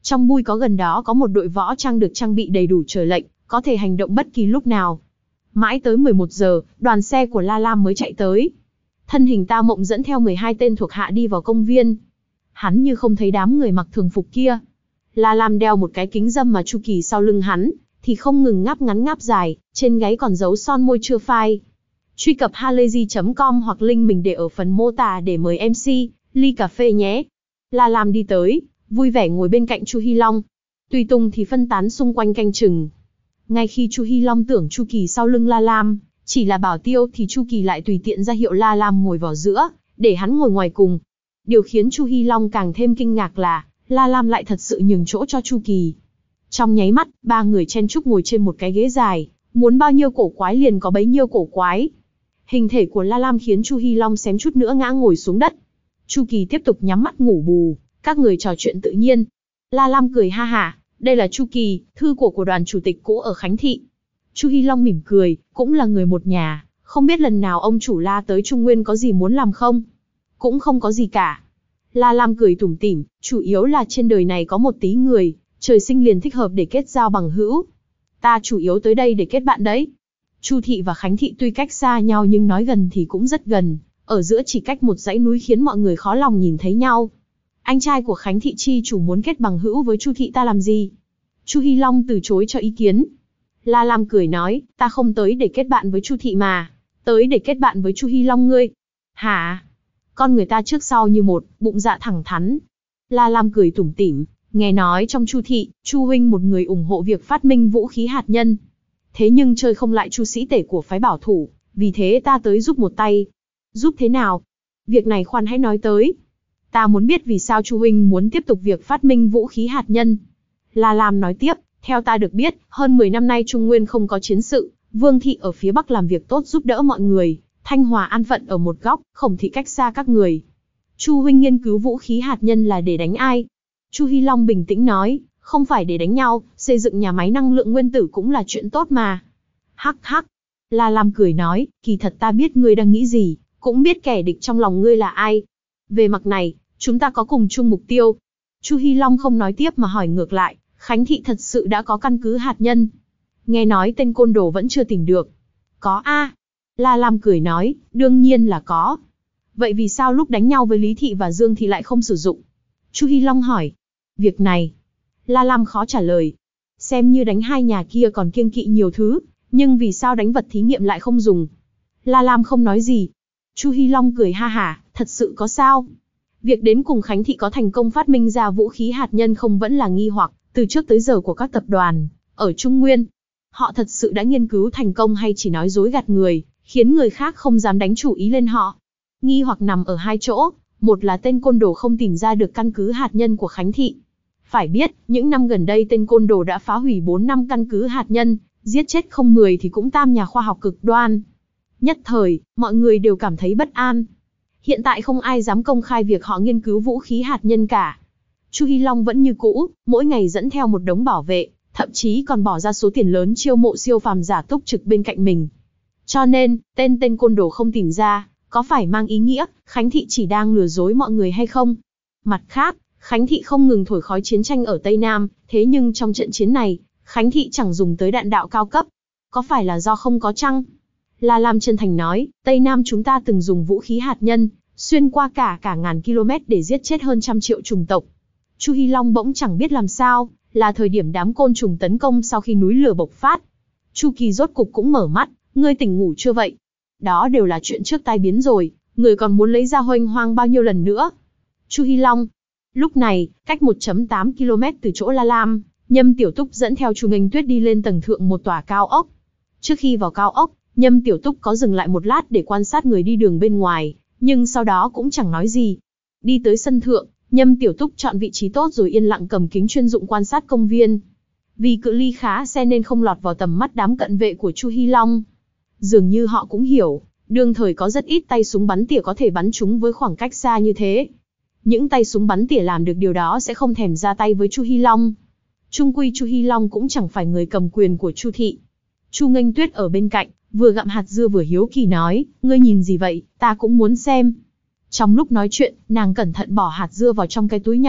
Trong bui có gần đó có một đội võ trang được trang bị đầy đủ chờ lệnh, có thể hành động bất kỳ lúc nào. Mãi tới mười một giờ, đoàn xe của La Lam mới chạy tới. Thân hình Ta Mộng dẫn theo mười hai tên thuộc hạ đi vào công viên. Hắn như không thấy đám người mặc thường phục kia. La Lam đeo một cái kính râm mà Chu Kỳ sau lưng hắn, thì không ngừng ngáp ngắn ngáp dài, trên gáy còn giấu son môi chưa phai. Truy cập halayzi chấm com hoặc link mình để ở phần mô tả để mời em xê, ly cà phê nhé. La Lam đi tới, vui vẻ ngồi bên cạnh Chu Hi Long. Tùy tùng thì phân tán xung quanh canh chừng. Ngay khi Chu Hi Long tưởng Chu Kỳ sau lưng La Lam chỉ là bảo tiêu thì Chu Kỳ lại tùy tiện ra hiệu La Lam ngồi vào giữa, để hắn ngồi ngoài cùng. Điều khiến Chu Hi Long càng thêm kinh ngạc là, La Lam lại thật sự nhường chỗ cho Chu Kỳ. Trong nháy mắt, ba người chen chúc ngồi trên một cái ghế dài, muốn bao nhiêu cổ quái liền có bấy nhiêu cổ quái. Hình thể của La Lam khiến Chu Hi Long xém chút nữa ngã ngồi xuống đất. Chu Kỳ tiếp tục nhắm mắt ngủ bù, các người trò chuyện tự nhiên. La Lam cười ha hả, đây là Chu Kỳ, thư của của đoàn chủ tịch cũ ở Khánh Thị. Chu Hi Long mỉm cười, cũng là người một nhà, không biết lần nào ông chủ La tới Trung Nguyên có gì muốn làm không? Cũng không có gì cả. La Lam cười tủm tỉm, chủ yếu là trên đời này có một tí người, trời sinh liền thích hợp để kết giao bằng hữu. Ta chủ yếu tới đây để kết bạn đấy. Chu Thị và Khánh Thị tuy cách xa nhau nhưng nói gần thì cũng rất gần, ở giữa chỉ cách một dãy núi khiến mọi người khó lòng nhìn thấy nhau. Anh trai của Khánh Thị chi chủ muốn kết bằng hữu với Chu Thị ta làm gì? Chu Hi Long từ chối cho ý kiến. La Lam cười nói, ta không tới để kết bạn với Chu Thị mà, tới để kết bạn với Chu Hi Long ngươi. Hả? Con người ta trước sau như một, bụng dạ thẳng thắn. La Lam cười tủm tỉm, nghe nói trong Chu Thị, Chu huynh một người ủng hộ việc phát minh vũ khí hạt nhân. Thế nhưng chơi không lại Chu sĩ tể của phái bảo thủ, vì thế ta tới giúp một tay. Giúp thế nào? Việc này khoan hãy nói tới. Ta muốn biết vì sao Chu huynh muốn tiếp tục việc phát minh vũ khí hạt nhân. La Lam nói tiếp, theo ta được biết, hơn mười năm nay Trung Nguyên không có chiến sự, Vương Thị ở phía Bắc làm việc tốt giúp đỡ mọi người, Thanh Hòa an phận ở một góc, Khổng Thị cách xa các người. Chu huynh nghiên cứu vũ khí hạt nhân là để đánh ai? Chu Hi Long bình tĩnh nói, không phải để đánh nhau, xây dựng nhà máy năng lượng nguyên tử cũng là chuyện tốt mà. Hắc hắc. La Lam cười nói, kỳ thật ta biết ngươi đang nghĩ gì, cũng biết kẻ địch trong lòng ngươi là ai. Về mặt này, chúng ta có cùng chung mục tiêu. Chu Hi Long không nói tiếp mà hỏi ngược lại, Khánh Thị thật sự đã có căn cứ hạt nhân? Nghe nói tên côn đồ vẫn chưa tìm được. Có a. La Lam cười nói, đương nhiên là có. Vậy vì sao lúc đánh nhau với Lý Thị và Dương Thị lại không sử dụng? Chu Hi Long hỏi. Việc này, La Lam khó trả lời. Xem như đánh hai nhà kia còn kiêng kỵ nhiều thứ, nhưng vì sao đánh vật thí nghiệm lại không dùng? La Lam không nói gì. Chu Hi Long cười ha hả, thật sự có sao? Việc đến cùng Khánh Thị có thành công phát minh ra vũ khí hạt nhân không vẫn là nghi hoặc, từ trước tới giờ của các tập đoàn, ở Trung Nguyên. Họ thật sự đã nghiên cứu thành công hay chỉ nói dối gạt người, khiến người khác không dám đánh chủ ý lên họ? Nghi hoặc nằm ở hai chỗ, một là tên côn đồ không tìm ra được căn cứ hạt nhân của Khánh Thị. Phải biết, những năm gần đây tên côn đồ đã phá hủy bốn năm căn cứ hạt nhân, giết chết không mười thì cũng tam nhà khoa học cực đoan. Nhất thời, mọi người đều cảm thấy bất an. Hiện tại không ai dám công khai việc họ nghiên cứu vũ khí hạt nhân cả. Chu Hi Long vẫn như cũ, mỗi ngày dẫn theo một đống bảo vệ, thậm chí còn bỏ ra số tiền lớn chiêu mộ siêu phàm giả túc trực bên cạnh mình. Cho nên, tên tên côn đồ không tìm ra, có phải mang ý nghĩa, Khánh Thị chỉ đang lừa dối mọi người hay không? Mặt khác, Khánh Thị không ngừng thổi khói chiến tranh ở Tây Nam, thế nhưng trong trận chiến này, Khánh Thị chẳng dùng tới đạn đạo cao cấp. Có phải là do không có chăng? La Lam chân thành nói, Tây Nam chúng ta từng dùng vũ khí hạt nhân, xuyên qua cả cả ngàn km để giết chết hơn trăm triệu chủng tộc. Chu Hi Long bỗng chẳng biết làm sao, là thời điểm đám côn trùng tấn công sau khi núi lửa bộc phát. Chu Kỳ rốt cục cũng mở mắt, ngươi tỉnh ngủ chưa vậy? Đó đều là chuyện trước tai biến rồi, người còn muốn lấy ra hoành hoang bao nhiêu lần nữa? Chu Hi Long. Lúc này, cách một phẩy tám ki lô mét từ chỗ La Lam, Nhâm Tiểu Túc dẫn theo Chu Nghênh Tuyết đi lên tầng thượng một tòa cao ốc. Trước khi vào cao ốc, Nhâm Tiểu Túc có dừng lại một lát để quan sát người đi đường bên ngoài, nhưng sau đó cũng chẳng nói gì. Đi tới sân thượng, Nhâm Tiểu Túc chọn vị trí tốt rồi yên lặng cầm kính chuyên dụng quan sát công viên. Vì cự ly khá xe nên không lọt vào tầm mắt đám cận vệ của Chu Hi Long. Dường như họ cũng hiểu, đương thời có rất ít tay súng bắn tỉa có thể bắn chúng với khoảng cách xa như thế. Những tay súng bắn tỉa làm được điều đó sẽ không thèm ra tay với Chu Hi Long. Chung quy Chu Hi Long cũng chẳng phải người cầm quyền của Chu Thị. Chu Nghênh Tuyết ở bên cạnh, vừa gặm hạt dưa vừa hiếu kỳ nói, ngươi nhìn gì vậy, ta cũng muốn xem. Trong lúc nói chuyện, nàng cẩn thận bỏ hạt dưa vào trong cái túi nhỏ,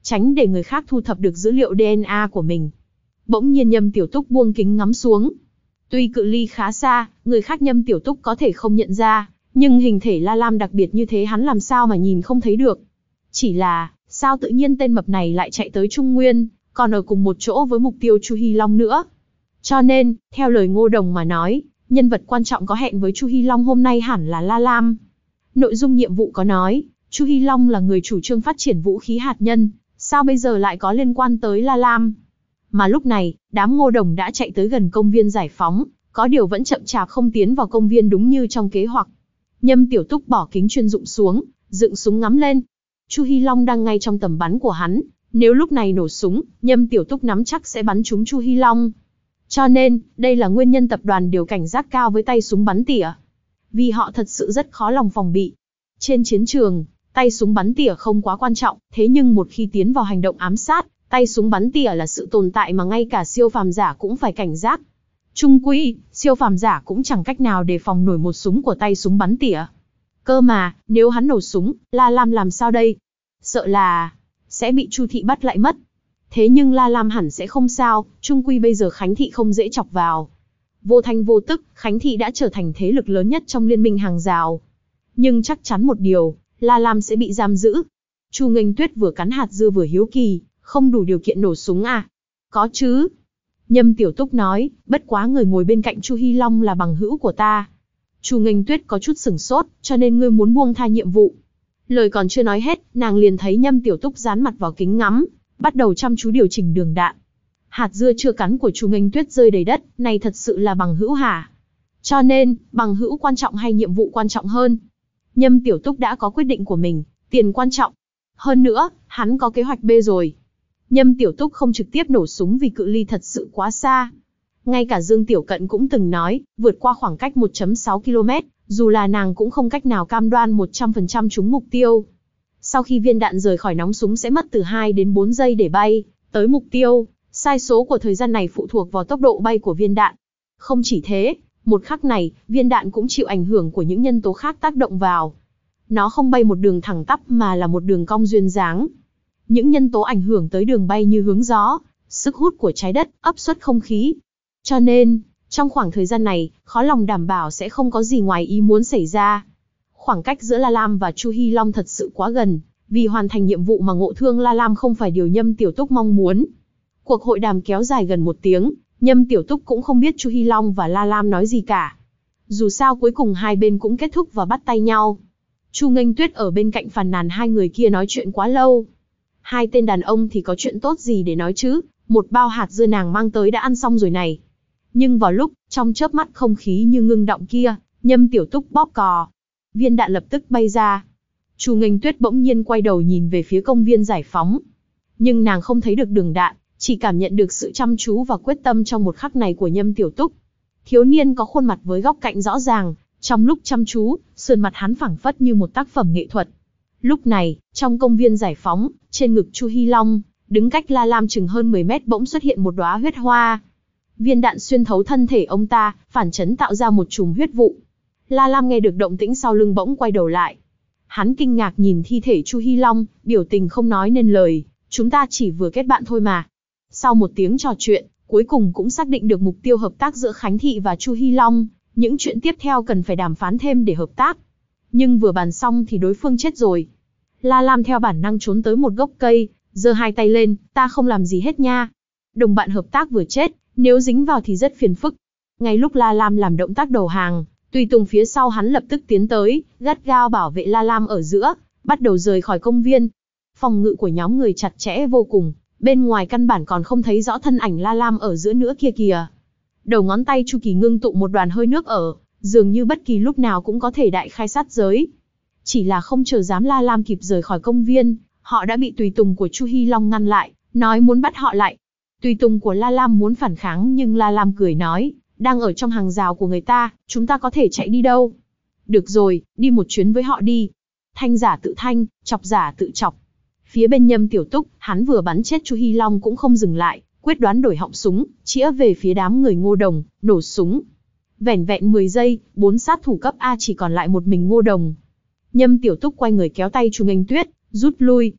tránh để người khác thu thập được dữ liệu đê en a của mình. Bỗng nhiên Nhâm Tiểu Túc buông kính ngắm xuống. Tuy cự ly khá xa, người khác Nhâm Tiểu Túc có thể không nhận ra, nhưng hình thể La Lam đặc biệt như thế hắn làm sao mà nhìn không thấy được. Chỉ là, sao tự nhiên tên mập này lại chạy tới Trung Nguyên, còn ở cùng một chỗ với mục tiêu Chu Hi Long nữa. Cho nên, theo lời Ngô Đồng mà nói, nhân vật quan trọng có hẹn với Chu Hi Long hôm nay hẳn là La Lam. Nội dung nhiệm vụ có nói, Chu Hi Long là người chủ trương phát triển vũ khí hạt nhân, sao bây giờ lại có liên quan tới La Lam? Mà lúc này, đám Ngô Đồng đã chạy tới gần công viên Giải Phóng, có điều vẫn chậm chạp không tiến vào công viên đúng như trong kế hoạch. Nhâm Tiểu Túc bỏ kính chuyên dụng xuống, dựng súng ngắm lên. Chu Hi Long đang ngay trong tầm bắn của hắn, nếu lúc này nổ súng, Nhâm Tiểu Túc nắm chắc sẽ bắn trúng Chu Hi Long. Cho nên, đây là nguyên nhân tập đoàn điều cảnh giác cao với tay súng bắn tỉa. Vì họ thật sự rất khó lòng phòng bị. Trên chiến trường, tay súng bắn tỉa không quá quan trọng, thế nhưng một khi tiến vào hành động ám sát, tay súng bắn tỉa là sự tồn tại mà ngay cả siêu phàm giả cũng phải cảnh giác. Chung quy, siêu phàm giả cũng chẳng cách nào đề phòng nổi một súng của tay súng bắn tỉa. Cơ mà, nếu hắn nổ súng, La Lam làm sao đây? Sợ là sẽ bị Chu Thị bắt lại mất. Thế nhưng La Lam hẳn sẽ không sao, chung quy bây giờ Khánh Thị không dễ chọc vào. Vô thanh vô tức, Khánh Thị đã trở thành thế lực lớn nhất trong liên minh hàng rào. Nhưng chắc chắn một điều, La Lam sẽ bị giam giữ. Chu Nghênh Tuyết vừa cắn hạt dưa vừa hiếu kỳ, không đủ điều kiện nổ súng à? Có chứ. Nhâm Tiểu Túc nói, bất quá người ngồi bên cạnh Chu Hi Long là bằng hữu của ta. Chu Nghênh Tuyết có chút sửng sốt, cho nên ngươi muốn buông tha nhiệm vụ. Lời còn chưa nói hết, nàng liền thấy Nhâm Tiểu Túc dán mặt vào kính ngắm, bắt đầu chăm chú điều chỉnh đường đạn. Hạt dưa chưa cắn của Chu Nghênh Tuyết rơi đầy đất, này thật sự là bằng hữu hả? Cho nên, bằng hữu quan trọng hay nhiệm vụ quan trọng hơn? Nhâm Tiểu Túc đã có quyết định của mình, tiền quan trọng. Hơn nữa, hắn có kế hoạch B rồi. Nhâm Tiểu Túc không trực tiếp nổ súng vì cự ly thật sự quá xa. Ngay cả Dương Tiểu Cận cũng từng nói, vượt qua khoảng cách một phẩy sáu ki lô mét, dù là nàng cũng không cách nào cam đoan một trăm phần trăm trúng mục tiêu. Sau khi viên đạn rời khỏi nóng súng sẽ mất từ hai đến bốn giây để bay tới mục tiêu, sai số của thời gian này phụ thuộc vào tốc độ bay của viên đạn. Không chỉ thế, một khắc này, viên đạn cũng chịu ảnh hưởng của những nhân tố khác tác động vào. Nó không bay một đường thẳng tắp mà là một đường cong duyên dáng. Những nhân tố ảnh hưởng tới đường bay như hướng gió, sức hút của trái đất, ấp suất không khí. Cho nên, trong khoảng thời gian này, khó lòng đảm bảo sẽ không có gì ngoài ý muốn xảy ra. Khoảng cách giữa La Lam và Chu Hi Long thật sự quá gần, vì hoàn thành nhiệm vụ mà ngộ thương La Lam không phải điều Nhâm Tiểu Túc mong muốn. Cuộc hội đàm kéo dài gần một tiếng, Nhâm Tiểu Túc cũng không biết Chu Hi Long và La Lam nói gì cả. Dù sao cuối cùng hai bên cũng kết thúc và bắt tay nhau. Chu Nghênh Tuyết ở bên cạnh phàn nàn hai người kia nói chuyện quá lâu. Hai tên đàn ông thì có chuyện tốt gì để nói chứ, một bao hạt dưa nàng mang tới đã ăn xong rồi này. Nhưng vào lúc, trong chớp mắt không khí như ngưng động kia, Nhâm Tiểu Túc bóp cò. Viên đạn lập tức bay ra. Chu Nghênh Tuyết bỗng nhiên quay đầu nhìn về phía công viên Giải Phóng. Nhưng nàng không thấy được đường đạn, chỉ cảm nhận được sự chăm chú và quyết tâm trong một khắc này của Nhâm Tiểu Túc. Thiếu niên có khuôn mặt với góc cạnh rõ ràng, trong lúc chăm chú, sườn mặt hắn phảng phất như một tác phẩm nghệ thuật. Lúc này, trong công viên Giải Phóng, trên ngực Chu Hi Long, đứng cách La Lam chừng hơn mười mét bỗng xuất hiện một đóa huyết hoa. Viên đạn xuyên thấu thân thể ông ta, phản chấn tạo ra một chùm huyết vụ. La Lam nghe được động tĩnh sau lưng bỗng quay đầu lại. Hắn kinh ngạc nhìn thi thể Chu Hi Long, biểu tình không nói nên lời, chúng ta chỉ vừa kết bạn thôi mà. Sau một tiếng trò chuyện, cuối cùng cũng xác định được mục tiêu hợp tác giữa Khánh Thị và Chu Hi Long, những chuyện tiếp theo cần phải đàm phán thêm để hợp tác. Nhưng vừa bàn xong thì đối phương chết rồi. La Lam theo bản năng trốn tới một gốc cây, giơ hai tay lên, ta không làm gì hết nha. Đồng bạn hợp tác vừa chết, nếu dính vào thì rất phiền phức. Ngay lúc La Lam làm động tác đầu hàng, tùy tùng phía sau hắn lập tức tiến tới, gắt gao bảo vệ La Lam ở giữa, bắt đầu rời khỏi công viên. Phòng ngự của nhóm người chặt chẽ vô cùng, bên ngoài căn bản còn không thấy rõ thân ảnh La Lam ở giữa nữa kia kìa. Đầu ngón tay Chu Kỳ ngưng tụ một đoàn hơi nước ở, dường như bất kỳ lúc nào cũng có thể đại khai sát giới. Chỉ là không chờ dám La Lam kịp rời khỏi công viên, họ đã bị tùy tùng của Chu Hi Long ngăn lại, nói muốn bắt họ lại. Tùy tùng của La Lam muốn phản kháng nhưng La Lam cười nói, đang ở trong hàng rào của người ta, chúng ta có thể chạy đi đâu. Được rồi, đi một chuyến với họ đi. Thanh giả tự thanh, chọc giả tự chọc. Phía bên Nhâm Tiểu Túc, hắn vừa bắn chết Chu Hi Long cũng không dừng lại, quyết đoán đổi họng súng, chĩa về phía đám người Ngô Đồng, nổ súng. Vẻn vẹn mười giây, bốn sát thủ cấp A chỉ còn lại một mình Ngô Đồng. Nhâm Tiểu Túc quay người kéo tay Chu Nghênh Tuyết, rút lui.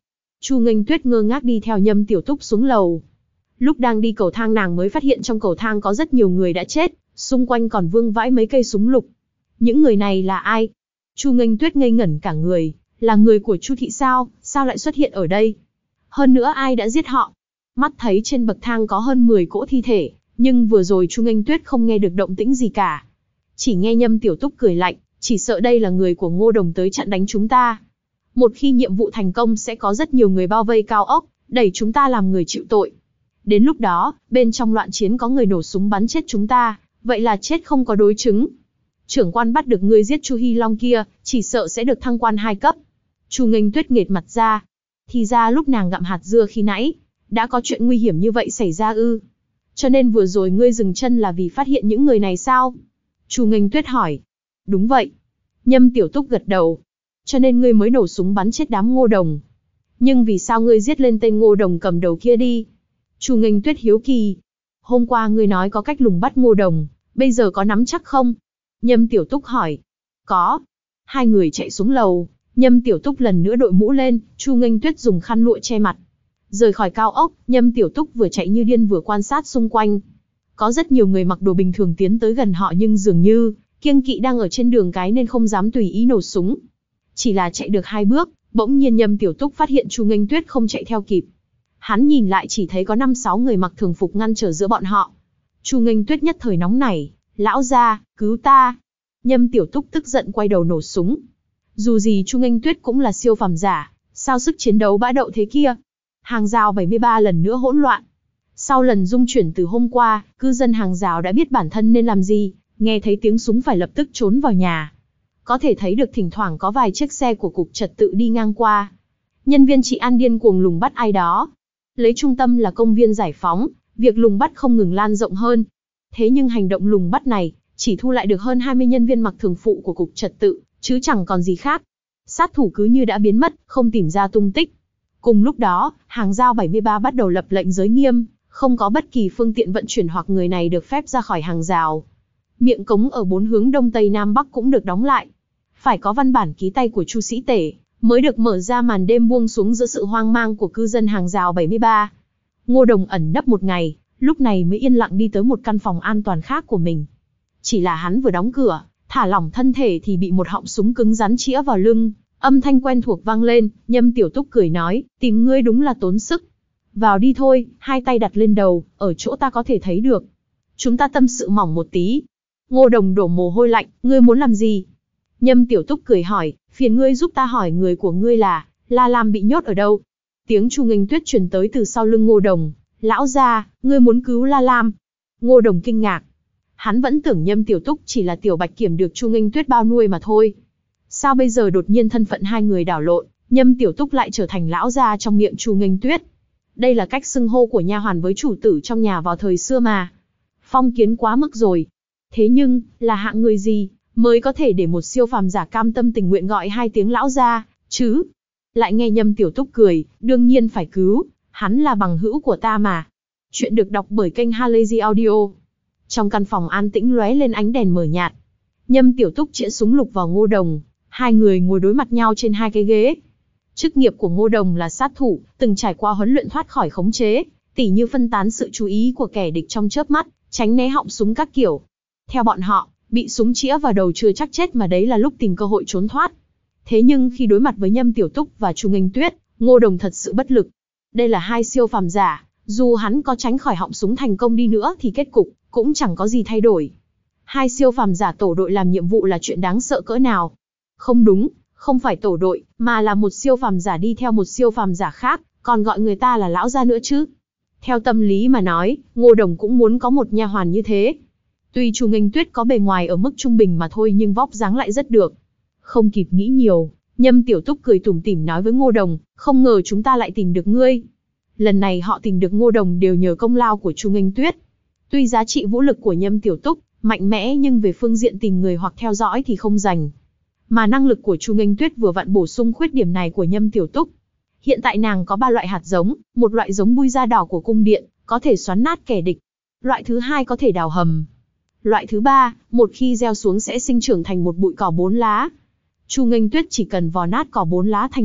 Chu Nghênh Tuyết ngơ ngác đi theo Nhâm Tiểu Túc xuống lầu. Lúc đang đi cầu thang nàng mới phát hiện trong cầu thang có rất nhiều người đã chết, xung quanh còn vương vãi mấy cây súng lục. Những người này là ai? Chu Nghênh Tuyết ngây ngẩn cả người, là người của Chu thị sao, sao lại xuất hiện ở đây? Hơn nữa ai đã giết họ? Mắt thấy trên bậc thang có hơn mười cỗ thi thể, nhưng vừa rồi Chu Nghênh Tuyết không nghe được động tĩnh gì cả. Chỉ nghe Nhâm Tiểu Túc cười lạnh, chỉ sợ đây là người của Ngô Đồng tới chặn đánh chúng ta. Một khi nhiệm vụ thành công sẽ có rất nhiều người bao vây cao ốc, đẩy chúng ta làm người chịu tội. Đến lúc đó, bên trong loạn chiến có người nổ súng bắn chết chúng ta, vậy là chết không có đối chứng. Trưởng quan bắt được ngươi giết Chu Hy Long kia, chỉ sợ sẽ được thăng quan hai cấp. Chu Nghênh Tuyết nghệt mặt ra. Thì ra lúc nàng gặm hạt dưa khi nãy, đã có chuyện nguy hiểm như vậy xảy ra ư? Cho nên vừa rồi ngươi dừng chân là vì phát hiện những người này sao? Chu Nghênh Tuyết hỏi. Đúng vậy. Nhâm Tiểu Túc gật đầu. Cho nên ngươi mới nổ súng bắn chết đám Ngô Đồng. Nhưng vì sao ngươi giết lên tên Ngô Đồng cầm đầu kia đi? Chu Nghênh Tuyết hiếu kỳ. Hôm qua ngươi nói có cách lùng bắt Ngô Đồng, bây giờ có nắm chắc không? Nhâm Tiểu Túc hỏi. Có. Hai người chạy xuống lầu, Nhâm Tiểu Túc lần nữa đội mũ lên, Chu Nghênh Tuyết dùng khăn lụa che mặt. Rời khỏi cao ốc, Nhâm Tiểu Túc vừa chạy như điên vừa quan sát xung quanh. Có rất nhiều người mặc đồ bình thường tiến tới gần họ nhưng dường như kiêng kỵ đang ở trên đường cái nên không dám tùy ý nổ súng. Chỉ là chạy được hai bước, bỗng nhiên Nhâm Tiểu Túc phát hiện Chu Nghênh Tuyết không chạy theo kịp. Hắn nhìn lại chỉ thấy có năm sáu người mặc thường phục ngăn trở giữa bọn họ. Chu Nghênh Tuyết nhất thời nóng nảy, lão gia, cứu ta. Nhâm Tiểu Túc tức giận quay đầu nổ súng. Dù gì Chu Nghênh Tuyết cũng là siêu phàm giả, sao sức chiến đấu bá đậu thế kia. Hàng rào bảy mươi ba lần nữa hỗn loạn. Sau lần dung chuyển từ hôm qua, cư dân hàng rào đã biết bản thân nên làm gì, nghe thấy tiếng súng phải lập tức trốn vào nhà. Có thể thấy được thỉnh thoảng có vài chiếc xe của cục trật tự đi ngang qua. Nhân viên trị an điên cuồng lùng bắt ai đó. Lấy trung tâm là công viên Giải Phóng, việc lùng bắt không ngừng lan rộng hơn. Thế nhưng hành động lùng bắt này chỉ thu lại được hơn hai mươi nhân viên mặc thường phụ của cục trật tự, chứ chẳng còn gì khác. Sát thủ cứ như đã biến mất, không tìm ra tung tích. Cùng lúc đó, hàng rào bảy mươi ba bắt đầu lập lệnh giới nghiêm, không có bất kỳ phương tiện vận chuyển hoặc người này được phép ra khỏi hàng rào. Miệng cống ở bốn hướng đông tây nam bắc cũng được đóng lại. Phải có văn bản ký tay của Chu Sĩ Tể mới được mở ra màn đêm buông xuống giữa sự hoang mang của cư dân hàng rào bảy mươi ba. Ngô Đồng ẩn nấp một ngày, lúc này mới yên lặng đi tới một căn phòng an toàn khác của mình. Chỉ là hắn vừa đóng cửa, thả lỏng thân thể thì bị một họng súng cứng rắn chĩa vào lưng, âm thanh quen thuộc vang lên, Nhâm Tiểu Túc cười nói, tìm ngươi đúng là tốn sức. Vào đi thôi, hai tay đặt lên đầu, ở chỗ ta có thể thấy được. Chúng ta tâm sự mỏng một tí. Ngô Đồng đổ mồ hôi lạnh, ngươi muốn làm gì? Nhâm Tiểu Túc cười hỏi, phiền ngươi giúp ta hỏi người của ngươi là, La Lam bị nhốt ở đâu? Tiếng Chu Nghênh Tuyết truyền tới từ sau lưng Ngô Đồng, lão gia, ngươi muốn cứu La Lam? Ngô Đồng kinh ngạc. Hắn vẫn tưởng Nhâm Tiểu Túc chỉ là tiểu bạch kiểm được Chu Nghênh Tuyết bao nuôi mà thôi. Sao bây giờ đột nhiên thân phận hai người đảo lộn, Nhâm Tiểu Túc lại trở thành lão gia trong miệng Chu Nghênh Tuyết? Đây là cách xưng hô của nha hoàn với chủ tử trong nhà vào thời xưa mà. Phong kiến quá mức rồi. Thế nhưng, là hạng người gì mới có thể để một siêu phàm giả cam tâm tình nguyện gọi hai tiếng lão gia, chứ? Lại nghe Nhâm Tiểu Túc cười, đương nhiên phải cứu, hắn là bằng hữu của ta mà. Chuyện được đọc bởi kênh Halazy Audio. Trong căn phòng an tĩnh lóe lên ánh đèn mờ nhạt. Nhâm Tiểu Túc chĩa súng lục vào Ngô Đồng, hai người ngồi đối mặt nhau trên hai cái ghế. Chức nghiệp của Ngô Đồng là sát thủ, từng trải qua huấn luyện thoát khỏi khống chế, tỉ như phân tán sự chú ý của kẻ địch trong chớp mắt, tránh né họng súng các kiểu. Theo bọn họ, bị súng chĩa vào đầu chưa chắc chết mà đấy là lúc tìm cơ hội trốn thoát. Thế nhưng khi đối mặt với Nhâm Tiểu Túc và Chu Nghênh Tuyết, Ngô Đồng thật sự bất lực. Đây là hai siêu phàm giả, dù hắn có tránh khỏi họng súng thành công đi nữa thì kết cục cũng chẳng có gì thay đổi. Hai siêu phàm giả tổ đội làm nhiệm vụ là chuyện đáng sợ cỡ nào? Không đúng, không phải tổ đội, mà là một siêu phàm giả đi theo một siêu phàm giả khác, còn gọi người ta là lão gia nữa chứ. Theo tâm lý mà nói, Ngô Đồng cũng muốn có một nha hoàn như thế. Tuy Chu Nghênh Tuyết có bề ngoài ở mức trung bình mà thôi nhưng vóc dáng lại rất được. Không kịp nghĩ nhiều, Nhâm Tiểu Túc cười tủm tỉm nói với Ngô Đồng, không ngờ chúng ta lại tìm được ngươi. Lần này họ tìm được Ngô Đồng đều nhờ công lao của Chu Nghênh Tuyết. Tuy giá trị vũ lực của Nhâm Tiểu Túc mạnh mẽ nhưng về phương diện tìm người hoặc theo dõi thì không rành. Mà năng lực của Chu Nghênh Tuyết vừa vặn bổ sung khuyết điểm này của Nhâm Tiểu Túc. Hiện tại nàng có ba loại hạt giống, một loại giống bui da đỏ của cung điện, có thể xoắn nát kẻ địch. Loại thứ hai có thể đào hầm. Loại thứ ba, một khi gieo xuống sẽ sinh trưởng thành một bụi cỏ bốn lá. Chu Nghênh Tuyết chỉ cần vò nát cỏ bốn lá thành nước,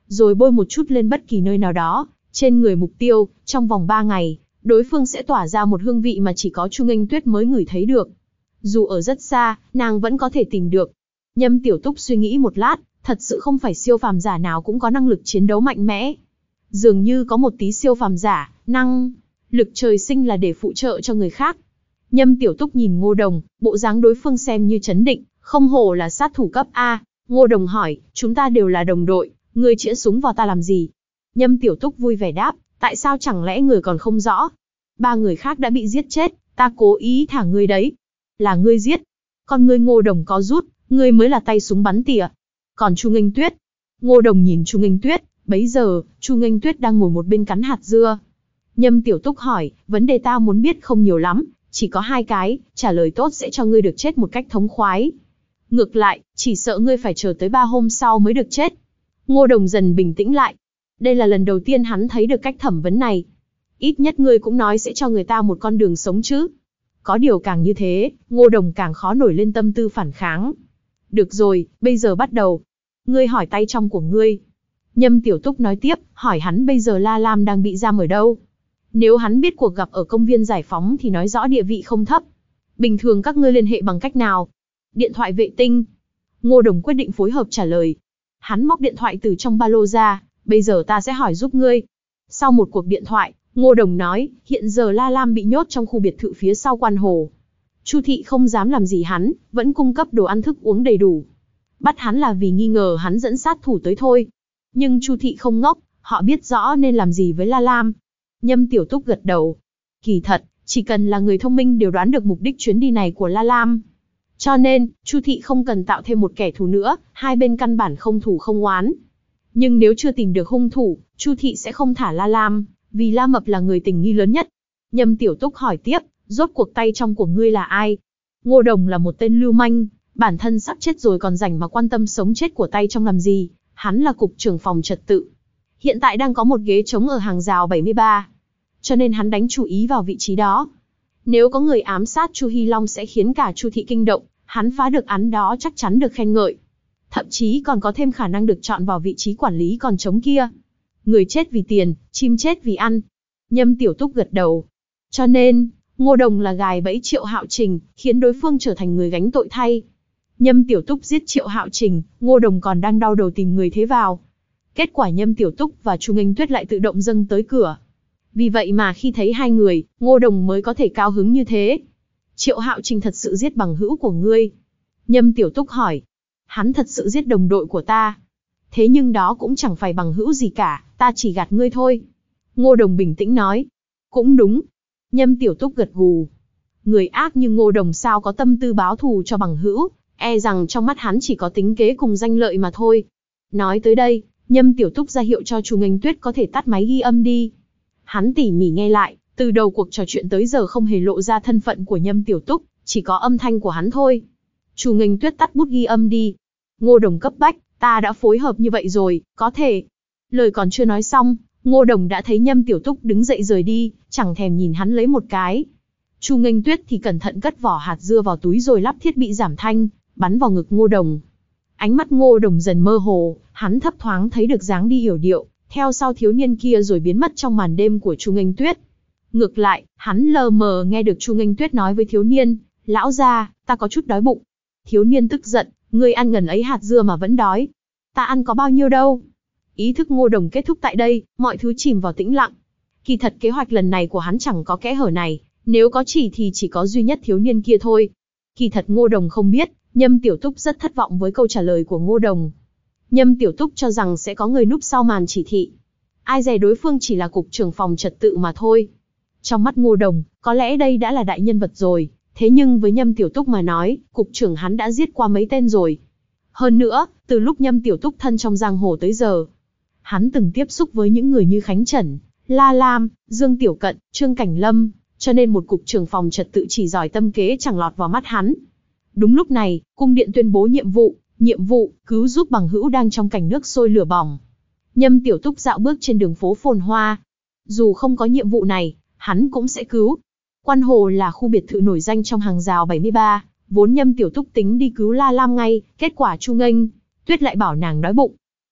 rồi bôi một chút lên bất kỳ nơi nào đó, trên người mục tiêu, trong vòng ba ngày, đối phương sẽ tỏa ra một hương vị mà chỉ có Chu Nghênh Tuyết mới ngửi thấy được. Dù ở rất xa, nàng vẫn có thể tìm được. Nhâm Tiểu Túc suy nghĩ một lát, thật sự không phải siêu phàm giả nào cũng có năng lực chiến đấu mạnh mẽ. Dường như có một tí siêu phàm giả, năng lực trời sinh là để phụ trợ cho người khác. Nhâm Tiểu Túc nhìn Ngô Đồng, bộ dáng đối phương xem như trấn định, không hổ là sát thủ cấp A. Ngô Đồng hỏi, chúng ta đều là đồng đội, ngươi chĩa súng vào ta làm gì? Nhâm Tiểu Túc vui vẻ đáp, tại sao chẳng lẽ người còn không rõ? Ba người khác đã bị giết chết, ta cố ý thả ngươi đấy. Là ngươi giết. Còn ngươi Ngô Đồng có rút, ngươi mới là tay súng bắn tỉa. Còn Chu Nghênh Tuyết. Ngô Đồng nhìn Chu Nghênh Tuyết, bấy giờ, Chu Nghênh Tuyết đang ngồi một bên cắn hạt dưa. Nhâm Tiểu Túc hỏi, vấn đề ta muốn biết không nhiều lắm, chỉ có hai cái, trả lời tốt sẽ cho ngươi được chết một cách thống khoái. Ngược lại, chỉ sợ ngươi phải chờ tới ba hôm sau mới được chết. Ngô Đồng dần bình tĩnh lại. Đây là lần đầu tiên hắn thấy được cách thẩm vấn này. Ít nhất ngươi cũng nói sẽ cho người ta một con đường sống chứ. Có điều càng như thế, Ngô Đồng càng khó nổi lên tâm tư phản kháng. Được rồi, bây giờ bắt đầu. Ngươi hỏi tay trong của ngươi. Nhâm Tiểu Túc nói tiếp, hỏi hắn bây giờ La Lam đang bị giam ở đâu. Nếu hắn biết cuộc gặp ở công viên giải phóng thì nói rõ địa vị không thấp. Bình thường các ngươi liên hệ bằng cách nào? Điện thoại vệ tinh. Ngô Đồng quyết định phối hợp trả lời. Hắn móc điện thoại từ trong ba lô ra, bây giờ ta sẽ hỏi giúp ngươi. Sau một cuộc điện thoại, Ngô Đồng nói, hiện giờ La Lam bị nhốt trong khu biệt thự phía sau quan hồ. Chu thị không dám làm gì hắn, vẫn cung cấp đồ ăn thức uống đầy đủ. Bắt hắn là vì nghi ngờ hắn dẫn sát thủ tới thôi. Nhưng Chu thị không ngốc, họ biết rõ nên làm gì với La Lam. Nhâm Tiểu Túc gật đầu. Kỳ thật, chỉ cần là người thông minh đều đoán được mục đích chuyến đi này của La Lam. Cho nên, Chu thị không cần tạo thêm một kẻ thù nữa, hai bên căn bản không thù không oán. Nhưng nếu chưa tìm được hung thủ, Chu thị sẽ không thả La Lam, vì La Mập là người tình nghi lớn nhất. Nhâm Tiểu Túc hỏi tiếp, rốt cuộc tay trong của ngươi là ai? Ngô Đồng là một tên lưu manh, bản thân sắp chết rồi còn rảnh mà quan tâm sống chết của tay trong làm gì, hắn là cục trưởng phòng trật tự. Hiện tại đang có một ghế trống ở hàng rào bảy mươi ba, cho nên hắn đánh chú ý vào vị trí đó. Nếu có người ám sát Chu Hy Long sẽ khiến cả Chu thị kinh động, hắn phá được án đó chắc chắn được khen ngợi. Thậm chí còn có thêm khả năng được chọn vào vị trí quản lý còn trống kia. Người chết vì tiền, chim chết vì ăn. Nhâm Tiểu Túc gật đầu. Cho nên, Ngô Đồng là gài bẫy Triệu Hạo Trình, khiến đối phương trở thành người gánh tội thay. Nhâm Tiểu Túc giết Triệu Hạo Trình, Ngô Đồng còn đang đau đầu tìm người thế vào. Kết quả Nhâm Tiểu Túc và Chu Nghênh Tuyết lại tự động dâng tới cửa. Vì vậy mà khi thấy hai người, Ngô Đồng mới có thể cao hứng như thế. Triệu Hạo Trình thật sự giết bằng hữu của ngươi? Nhâm Tiểu Túc hỏi. Hắn thật sự giết đồng đội của ta. Thế nhưng đó cũng chẳng phải bằng hữu gì cả, ta chỉ gạt ngươi thôi. Ngô Đồng bình tĩnh nói. Cũng đúng. Nhâm Tiểu Túc gật gù. Người ác như Ngô Đồng sao có tâm tư báo thù cho bằng hữu, e rằng trong mắt hắn chỉ có tính kế cùng danh lợi mà thôi. Nói tới đây, Nhâm Tiểu Túc ra hiệu cho Chu Nghênh Tuyết có thể tắt máy ghi âm đi. Hắn tỉ mỉ nghe lại, từ đầu cuộc trò chuyện tới giờ không hề lộ ra thân phận của Nhâm Tiểu Túc, chỉ có âm thanh của hắn thôi. Chu Nghênh Tuyết tắt bút ghi âm đi. Ngô Đồng cấp bách, ta đã phối hợp như vậy rồi, có thể. Lời còn chưa nói xong, Ngô Đồng đã thấy Nhâm Tiểu Túc đứng dậy rời đi, chẳng thèm nhìn hắn lấy một cái. Chu Nghênh Tuyết thì cẩn thận cất vỏ hạt dưa vào túi rồi lắp thiết bị giảm thanh, bắn vào ngực Ngô Đồng. Ánh mắt Ngô Đồng dần mơ hồ, hắn thấp thoáng thấy được dáng đi yểu điệu, theo sau thiếu niên kia rồi biến mất trong màn đêm của Chu Nghênh Tuyết. Ngược lại, hắn lờ mờ nghe được Chu Nghênh Tuyết nói với thiếu niên, lão gia, ta có chút đói bụng. Thiếu niên tức giận, ngươi ăn ngần ấy hạt dưa mà vẫn đói. Ta ăn có bao nhiêu đâu. Ý thức Ngô Đồng kết thúc tại đây, mọi thứ chìm vào tĩnh lặng. Kỳ thật kế hoạch lần này của hắn chẳng có kẽ hở này, nếu có chỉ thì chỉ có duy nhất thiếu niên kia thôi. Kỳ thật Ngô Đồng không biết, Nhâm Tiểu Túc rất thất vọng với câu trả lời của Ngô Đồng. Nhâm Tiểu Túc cho rằng sẽ có người núp sau màn chỉ thị. Ai dè đối phương chỉ là cục trưởng phòng trật tự mà thôi. Trong mắt Ngô Đồng, có lẽ đây đã là đại nhân vật rồi, thế nhưng với Nhâm Tiểu Túc mà nói, cục trưởng hắn đã giết qua mấy tên rồi. Hơn nữa, từ lúc Nhâm Tiểu Túc thân trong giang hồ tới giờ, hắn từng tiếp xúc với những người như Khánh Trần, La Lam, Dương Tiểu Cận, Trương Cảnh Lâm, cho nên một cục trưởng phòng trật tự chỉ giỏi tâm kế chẳng lọt vào mắt hắn. Đúng lúc này, cung điện tuyên bố nhiệm vụ, nhiệm vụ, cứu giúp bằng hữu đang trong cảnh nước sôi lửa bỏng. Nhâm Tiểu Túc dạo bước trên đường phố phồn hoa. Dù không có nhiệm vụ này, hắn cũng sẽ cứu. Quan Hồ là khu biệt thự nổi danh trong hàng rào bảy mươi ba, vốn Nhâm Tiểu Túc tính đi cứu La Lam ngay, kết quả Chu Nghênh Tuyết lại bảo nàng đói bụng.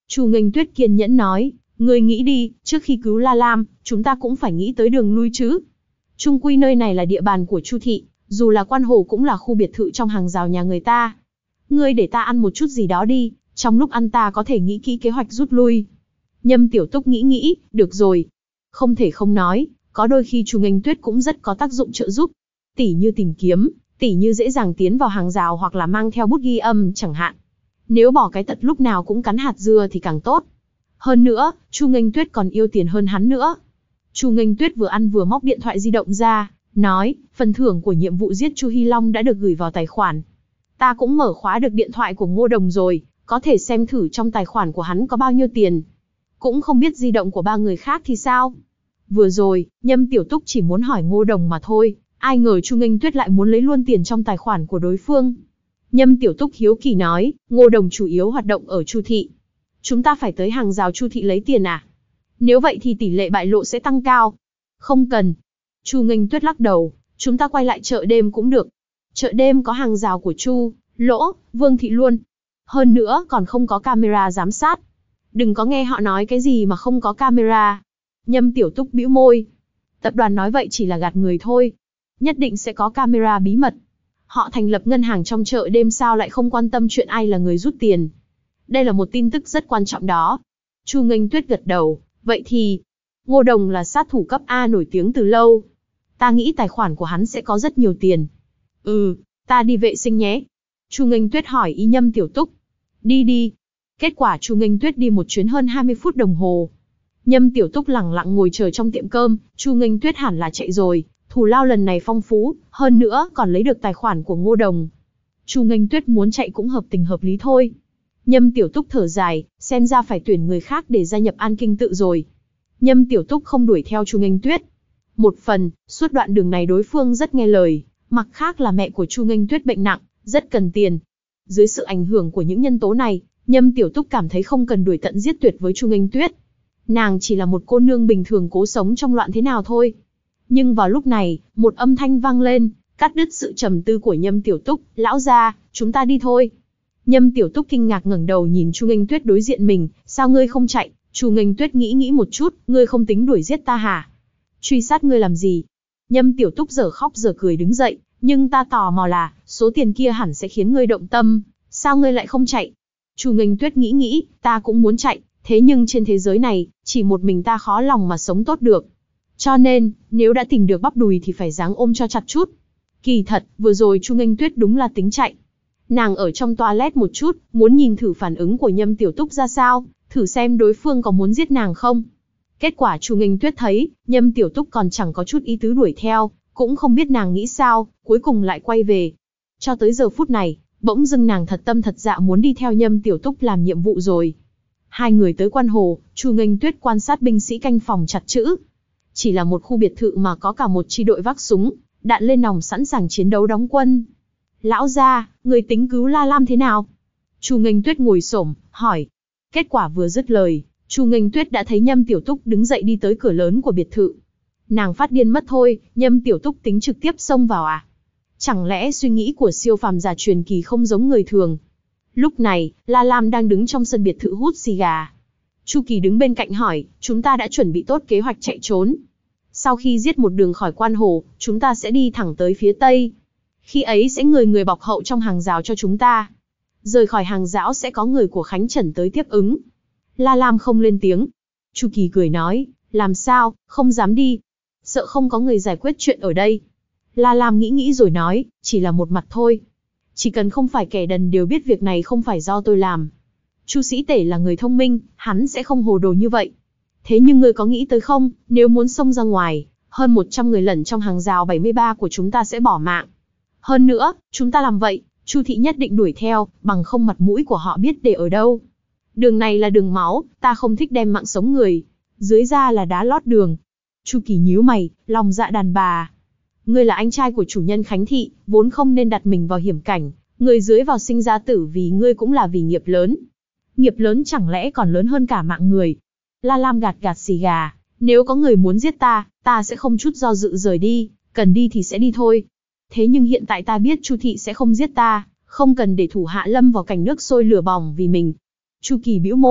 Chu Nghênh Tuyết kiên nhẫn nói, ngươi nghĩ đi, trước khi cứu La Lam, chúng ta cũng phải nghĩ tới đường lui chứ. Chung quy nơi này là địa bàn của Chu thị, dù là quan hồ cũng là khu biệt thự trong hàng rào nhà người ta. Ngươi để ta ăn một chút gì đó đi, trong lúc ăn ta có thể nghĩ kỹ kế hoạch rút lui. Nhâm Tiểu Túc nghĩ nghĩ, được rồi. Không thể không nói, có đôi khi Chu Nghênh Tuyết cũng rất có tác dụng trợ giúp. Tỉ như tìm kiếm, tỉ như dễ dàng tiến vào hàng rào hoặc là mang theo bút ghi âm chẳng hạn. Nếu bỏ cái tật lúc nào cũng cắn hạt dưa thì càng tốt. Hơn nữa, Chu Nghênh Tuyết còn yêu tiền hơn hắn nữa. Chu Nghênh Tuyết vừa ăn vừa móc điện thoại di động ra, nói, phần thưởng của nhiệm vụ giết Chu Hy Long đã được gửi vào tài khoản. Ta cũng mở khóa được điện thoại của Ngô Đồng rồi, có thể xem thử trong tài khoản của hắn có bao nhiêu tiền. Cũng không biết di động của ba người khác thì sao. Vừa rồi, Nhâm Tiểu Túc chỉ muốn hỏi Ngô Đồng mà thôi, ai ngờ Chu Nghênh Tuyết lại muốn lấy luôn tiền trong tài khoản của đối phương. Nhâm Tiểu Túc hiếu kỳ nói, Ngô Đồng chủ yếu hoạt động ở Chu thị. Chúng ta phải tới hàng rào Chu thị lấy tiền à? Nếu vậy thì tỷ lệ bại lộ sẽ tăng cao. Không cần. Chu Nghênh Tuyết lắc đầu, chúng ta quay lại chợ đêm cũng được. Chợ đêm có hàng rào của Chu, Lỗ, Vương thị luôn. Hơn nữa còn không có camera giám sát. Đừng có nghe họ nói cái gì mà không có camera. Nhâm Tiểu Túc bĩu môi. Tập đoàn nói vậy chỉ là gạt người thôi. Nhất định sẽ có camera bí mật. Họ thành lập ngân hàng trong chợ đêm sao lại không quan tâm chuyện ai là người rút tiền. Đây là một tin tức rất quan trọng đó. Chu Nghênh Tuyết gật đầu. Vậy thì, Ngô Đồng là sát thủ cấp A nổi tiếng từ lâu. Ta nghĩ tài khoản của hắn sẽ có rất nhiều tiền. Ừ, ta đi vệ sinh nhé. Chu Nghênh Tuyết hỏi ý Nhâm Tiểu Túc. Đi đi. Kết quả Chu Nghênh Tuyết đi một chuyến hơn hai mươi phút đồng hồ. Nhâm Tiểu Túc lẳng lặng ngồi chờ trong tiệm cơm, Chu Nghênh Tuyết hẳn là chạy rồi, thù lao lần này phong phú, hơn nữa còn lấy được tài khoản của Ngô Đồng. Chu Nghênh Tuyết muốn chạy cũng hợp tình hợp lý thôi. Nhâm Tiểu Túc thở dài, xem ra phải tuyển người khác để gia nhập An Kinh Tự rồi. Nhâm Tiểu Túc không đuổi theo Chu Nghênh Tuyết. Một phần, suốt đoạn đường này đối phương rất nghe lời, mặt khác là mẹ của Chu Nghênh Tuyết bệnh nặng, rất cần tiền. Dưới sự ảnh hưởng của những nhân tố này, Nhâm Tiểu Túc cảm thấy không cần đuổi tận giết tuyệt với Chu Nghênh Tuyết. Nàng chỉ là một cô nương bình thường cố sống trong loạn thế nào thôi. Nhưng vào lúc này, một âm thanh vang lên, cắt đứt sự trầm tư của Nhâm Tiểu Túc, lão gia, chúng ta đi thôi. Nhâm Tiểu Túc kinh ngạc ngẩng đầu nhìn Chu Nghênh Tuyết đối diện mình, sao ngươi không chạy? Chu Nghênh Tuyết nghĩ nghĩ một chút, ngươi không tính đuổi giết ta hả? Truy sát ngươi làm gì? Nhâm Tiểu Túc giờ khóc giờ cười đứng dậy, nhưng ta tò mò là, số tiền kia hẳn sẽ khiến ngươi động tâm, sao ngươi lại không chạy? Chu Nghênh Tuyết nghĩ nghĩ, ta cũng muốn chạy, thế nhưng trên thế giới này, chỉ một mình ta khó lòng mà sống tốt được. Cho nên, nếu đã tìm được bắp đùi thì phải dáng ôm cho chặt chút. Kỳ thật, vừa rồi Chu Nghênh Tuyết đúng là tính chạy. Nàng ở trong toilet một chút, muốn nhìn thử phản ứng của Nhâm Tiểu Túc ra sao, thử xem đối phương có muốn giết nàng không. Kết quả Chu Nghênh Tuyết thấy, Nhâm Tiểu Túc còn chẳng có chút ý tứ đuổi theo, cũng không biết nàng nghĩ sao, cuối cùng lại quay về. Cho tới giờ phút này, bỗng dưng nàng thật tâm thật dạ muốn đi theo Nhâm Tiểu Túc làm nhiệm vụ rồi. Hai người tới quan hồ, Chu Nghênh Tuyết quan sát binh sĩ canh phòng chặt chữ. Chỉ là một khu biệt thự mà có cả một chi đội vác súng, đạn lên nòng sẵn sàng chiến đấu đóng quân. Lão gia, người tính cứu La Lam thế nào? Chu Nghênh Tuyết ngồi xổm, hỏi. Kết quả vừa dứt lời, Chu Nghênh Tuyết đã thấy Nhâm Tiểu Túc đứng dậy đi tới cửa lớn của biệt thự. Nàng phát điên mất thôi, Nhâm Tiểu Túc tính trực tiếp xông vào à? Chẳng lẽ suy nghĩ của siêu phàm giả truyền kỳ không giống người thường? Lúc này, La Lam đang đứng trong sân biệt thự hút xì gà. Chu Kỳ đứng bên cạnh hỏi, chúng ta đã chuẩn bị tốt kế hoạch chạy trốn. Sau khi giết một đường khỏi quan hồ, chúng ta sẽ đi thẳng tới phía tây. Khi ấy sẽ người người bọc hậu trong hàng rào cho chúng ta. Rời khỏi hàng rào sẽ có người của Khánh Trần tới tiếp ứng. La Lam không lên tiếng. Chu Kỳ cười nói, làm sao, không dám đi. Sợ không có người giải quyết chuyện ở đây. La Lam nghĩ nghĩ rồi nói, chỉ là một mặt thôi. Chỉ cần không phải kẻ đần đều biết việc này không phải do tôi làm. Chu Sĩ Tể là người thông minh, hắn sẽ không hồ đồ như vậy. Thế nhưng ngươi có nghĩ tới không, nếu muốn xông ra ngoài, hơn một trăm người lẩn trong hàng rào bảy mươi ba của chúng ta sẽ bỏ mạng. Hơn nữa, chúng ta làm vậy, Chu thị nhất định đuổi theo, bằng không mặt mũi của họ biết để ở đâu. Đường này là đường máu, ta không thích đem mạng sống người. Dưới da là đá lót đường. Chu Kỳ nhíu mày, lòng dạ đàn bà. Ngươi là anh trai của chủ nhân Khánh thị, vốn không nên đặt mình vào hiểm cảnh. Người dưới vào sinh ra tử vì ngươi cũng là vì nghiệp lớn. Nghiệp lớn chẳng lẽ còn lớn hơn cả mạng người. La Lam gạt gạt xì gà. Nếu có người muốn giết ta, ta sẽ không chút do dự rời đi. Cần đi thì sẽ đi thôi. Thế nhưng hiện tại ta biết Chu thị sẽ không giết ta, không cần để thủ hạ lâm vào cảnh nước sôi lửa bỏng vì mình. Chu Kỳ bĩu môi,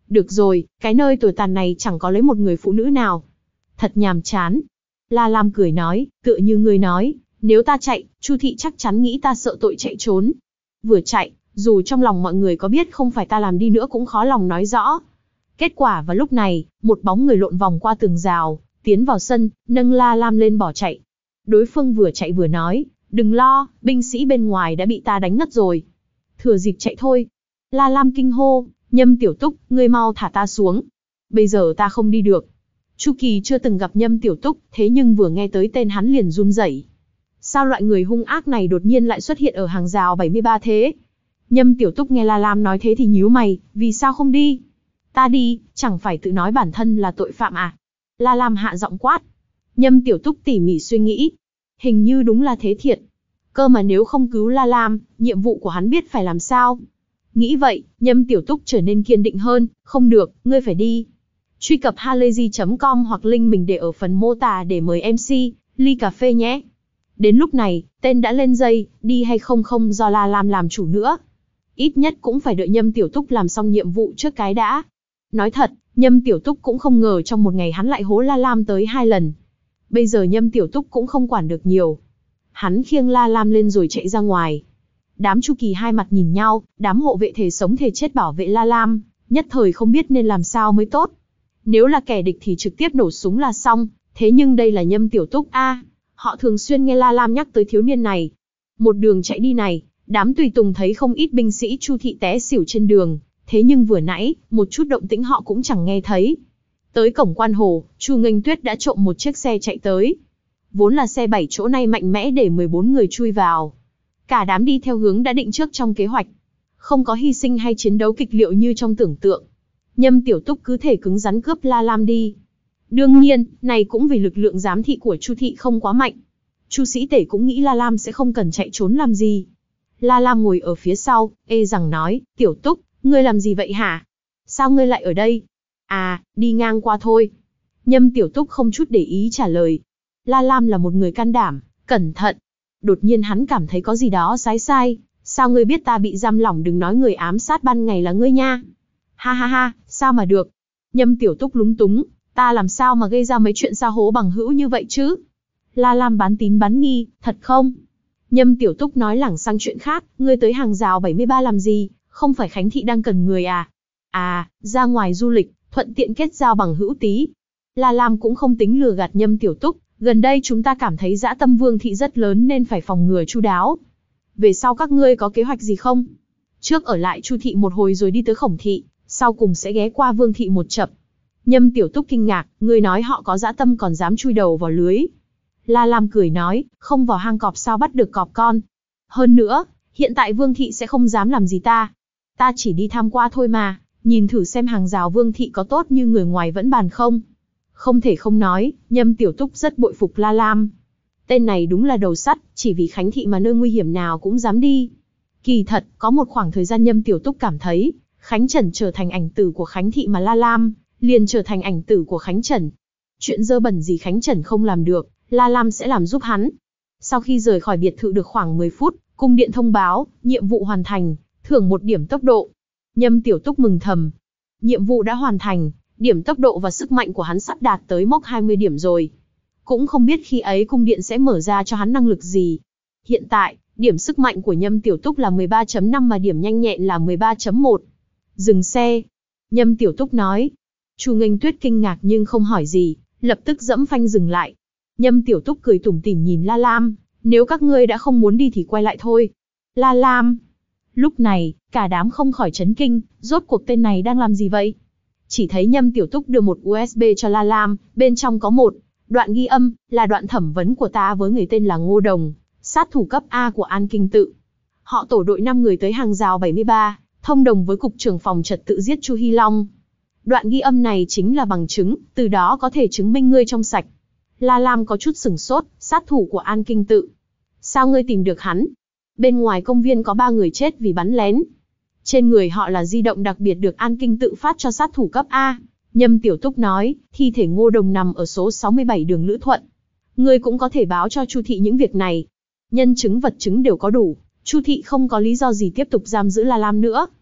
Được rồi, cái nơi tồi tàn này chẳng có lấy một người phụ nữ nào. Thật nhàm chán. La Lam cười nói, tựa như ngươi nói, nếu ta chạy, Chu thị chắc chắn nghĩ ta sợ tội chạy trốn. Vừa chạy, dù trong lòng mọi người có biết không phải ta làm đi nữa cũng khó lòng nói rõ. Kết quả vào lúc này, một bóng người lộn vòng qua tường rào, tiến vào sân, nâng La Lam lên bỏ chạy. Đối phương vừa chạy vừa nói, đừng lo, binh sĩ bên ngoài đã bị ta đánh ngất rồi. Thừa dịp chạy thôi. La Lam kinh hô, Nhâm Tiểu Túc, ngươi mau thả ta xuống. Bây giờ ta không đi được. Chu Kỳ chưa từng gặp Nhâm Tiểu Túc, thế nhưng vừa nghe tới tên hắn liền run rẩy. Sao loại người hung ác này đột nhiên lại xuất hiện ở hàng rào bảy mươi ba thế? Nhâm Tiểu Túc nghe La Lam nói thế thì nhíu mày, vì sao không đi? Ta đi, chẳng phải tự nói bản thân là tội phạm à? La Lam hạ giọng quát. Nhâm Tiểu Túc tỉ mỉ suy nghĩ. Hình như đúng là thế thiệt. Cơ mà nếu không cứu La Lam, nhiệm vụ của hắn biết phải làm sao? Nghĩ vậy, Nhâm Tiểu Túc trở nên kiên định hơn, không được, ngươi phải đi. Truy cập halayzi chấm com hoặc link mình để ở phần mô tả để mời em xê, ly cà phê nhé. Đến lúc này, tên đã lên dây, đi hay không không do La Lam làm chủ nữa. Ít nhất cũng phải đợi Nhâm Tiểu Túc làm xong nhiệm vụ trước cái đã. Nói thật, Nhâm Tiểu Túc cũng không ngờ trong một ngày hắn lại hố La Lam tới hai lần. Bây giờ Nhâm Tiểu Túc cũng không quản được nhiều. Hắn khiêng La Lam lên rồi chạy ra ngoài. Đám Chu Kỳ hai mặt nhìn nhau, đám hộ vệ thề sống thề chết bảo vệ La Lam, nhất thời không biết nên làm sao mới tốt. Nếu là kẻ địch thì trực tiếp nổ súng là xong, thế nhưng đây là Nhâm Tiểu Túc a, à, họ thường xuyên nghe La Lam nhắc tới thiếu niên này. Một đường chạy đi này, đám tùy tùng thấy không ít binh sĩ Chu thị té xỉu trên đường, thế nhưng vừa nãy, một chút động tĩnh họ cũng chẳng nghe thấy. Tới cổng quan hồ, Chu Nghênh Tuyết đã trộm một chiếc xe chạy tới. Vốn là xe bảy chỗ nay mạnh mẽ để mười bốn người chui vào. Cả đám đi theo hướng đã định trước trong kế hoạch. Không có hy sinh hay chiến đấu kịch liệt như trong tưởng tượng. Nhâm Tiểu Túc cứ thể cứng rắn cướp La Lam đi. Đương nhiên, này cũng vì lực lượng giám thị của Chu thị không quá mạnh. Chu Sĩ Tể cũng nghĩ La Lam sẽ không cần chạy trốn làm gì. La Lam ngồi ở phía sau, ê rằng nói, Tiểu Túc, ngươi làm gì vậy hả? Sao ngươi lại ở đây? À, đi ngang qua thôi. Nhâm Tiểu Túc không chút để ý trả lời. La Lam là một người can đảm, cẩn thận. Đột nhiên hắn cảm thấy có gì đó sai sai. Sao ngươi biết ta bị giam lỏng, đừng nói người ám sát ban ngày là ngươi nha. Ha ha ha, sao mà được. Nhâm Tiểu Túc lúng túng, ta làm sao mà gây ra mấy chuyện sa hố bằng hữu như vậy chứ? La Lam bán tín bán nghi, thật không? Nhâm Tiểu Túc nói lảng sang chuyện khác, ngươi tới hàng rào bảy mươi ba làm gì, không phải Khánh thị đang cần người à? À, ra ngoài du lịch, thuận tiện kết giao bằng hữu tí. La Lam cũng không tính lừa gạt Nhâm Tiểu Túc, gần đây chúng ta cảm thấy dã tâm Vương thị rất lớn nên phải phòng ngừa chu đáo. Về sau các ngươi có kế hoạch gì không? Trước ở lại Chu thị một hồi rồi đi tới Khổng thị, sau cùng sẽ ghé qua Vương thị một chập. Nhâm Tiểu Túc kinh ngạc, ngươi nói họ có dã tâm còn dám chui đầu vào lưới. La Lam cười nói, không vào hang cọp sao bắt được cọp con. Hơn nữa, hiện tại Vương thị sẽ không dám làm gì ta. Ta chỉ đi tham qua thôi mà, nhìn thử xem hàng rào Vương thị có tốt như người ngoài vẫn bàn không. Không thể không nói, Nhâm Tiểu Túc rất bội phục La Lam. Tên này đúng là đầu sắt, chỉ vì Khánh thị mà nơi nguy hiểm nào cũng dám đi. Kỳ thật, có một khoảng thời gian Nhâm Tiểu Túc cảm thấy, Khánh Trần trở thành ảnh tử của Khánh thị mà La Lam liền trở thành ảnh tử của Khánh Trần. Chuyện dơ bẩn gì Khánh Trần không làm được, La Lam sẽ làm giúp hắn. Sau khi rời khỏi biệt thự được khoảng mười phút, cung điện thông báo, nhiệm vụ hoàn thành, thưởng một điểm tốc độ. Nhâm Tiểu Túc mừng thầm. Nhiệm vụ đã hoàn thành, điểm tốc độ và sức mạnh của hắn sắp đạt tới mốc hai mươi điểm rồi. Cũng không biết khi ấy cung điện sẽ mở ra cho hắn năng lực gì. Hiện tại, điểm sức mạnh của Nhâm Tiểu Túc là mười ba chấm năm mà điểm nhanh nhẹn là mười ba chấm một. Dừng xe. Nhâm Tiểu Túc nói. Chu Nghênh Tuyết kinh ngạc nhưng không hỏi gì, lập tức dẫm phanh dừng lại. Nhâm Tiểu Túc cười tủm tỉm nhìn La Lam, nếu các ngươi đã không muốn đi thì quay lại thôi. La Lam. Lúc này, cả đám không khỏi chấn kinh, rốt cuộc tên này đang làm gì vậy? Chỉ thấy Nhâm Tiểu Túc đưa một u ét bê cho La Lam, bên trong có một đoạn ghi âm, là đoạn thẩm vấn của ta với người tên là Ngô Đồng, sát thủ cấp A của An Kinh Tự. Họ tổ đội năm người tới hàng rào bảy mươi ba, thông đồng với cục trưởng phòng trật tự giết Chu Hy Long. Đoạn ghi âm này chính là bằng chứng, từ đó có thể chứng minh ngươi trong sạch. La Lam có chút sửng sốt, sát thủ của An Kinh Tự. Sao ngươi tìm được hắn? Bên ngoài công viên có ba người chết vì bắn lén. Trên người họ là di động đặc biệt được An Kinh Tự phát cho sát thủ cấp A. Nhâm Tiểu Túc nói, thi thể Ngô Đồng nằm ở số sáu mươi bảy đường Lữ Thuận. Ngươi cũng có thể báo cho Chu thị những việc này. Nhân chứng vật chứng đều có đủ, Chu thị không có lý do gì tiếp tục giam giữ La Lam nữa.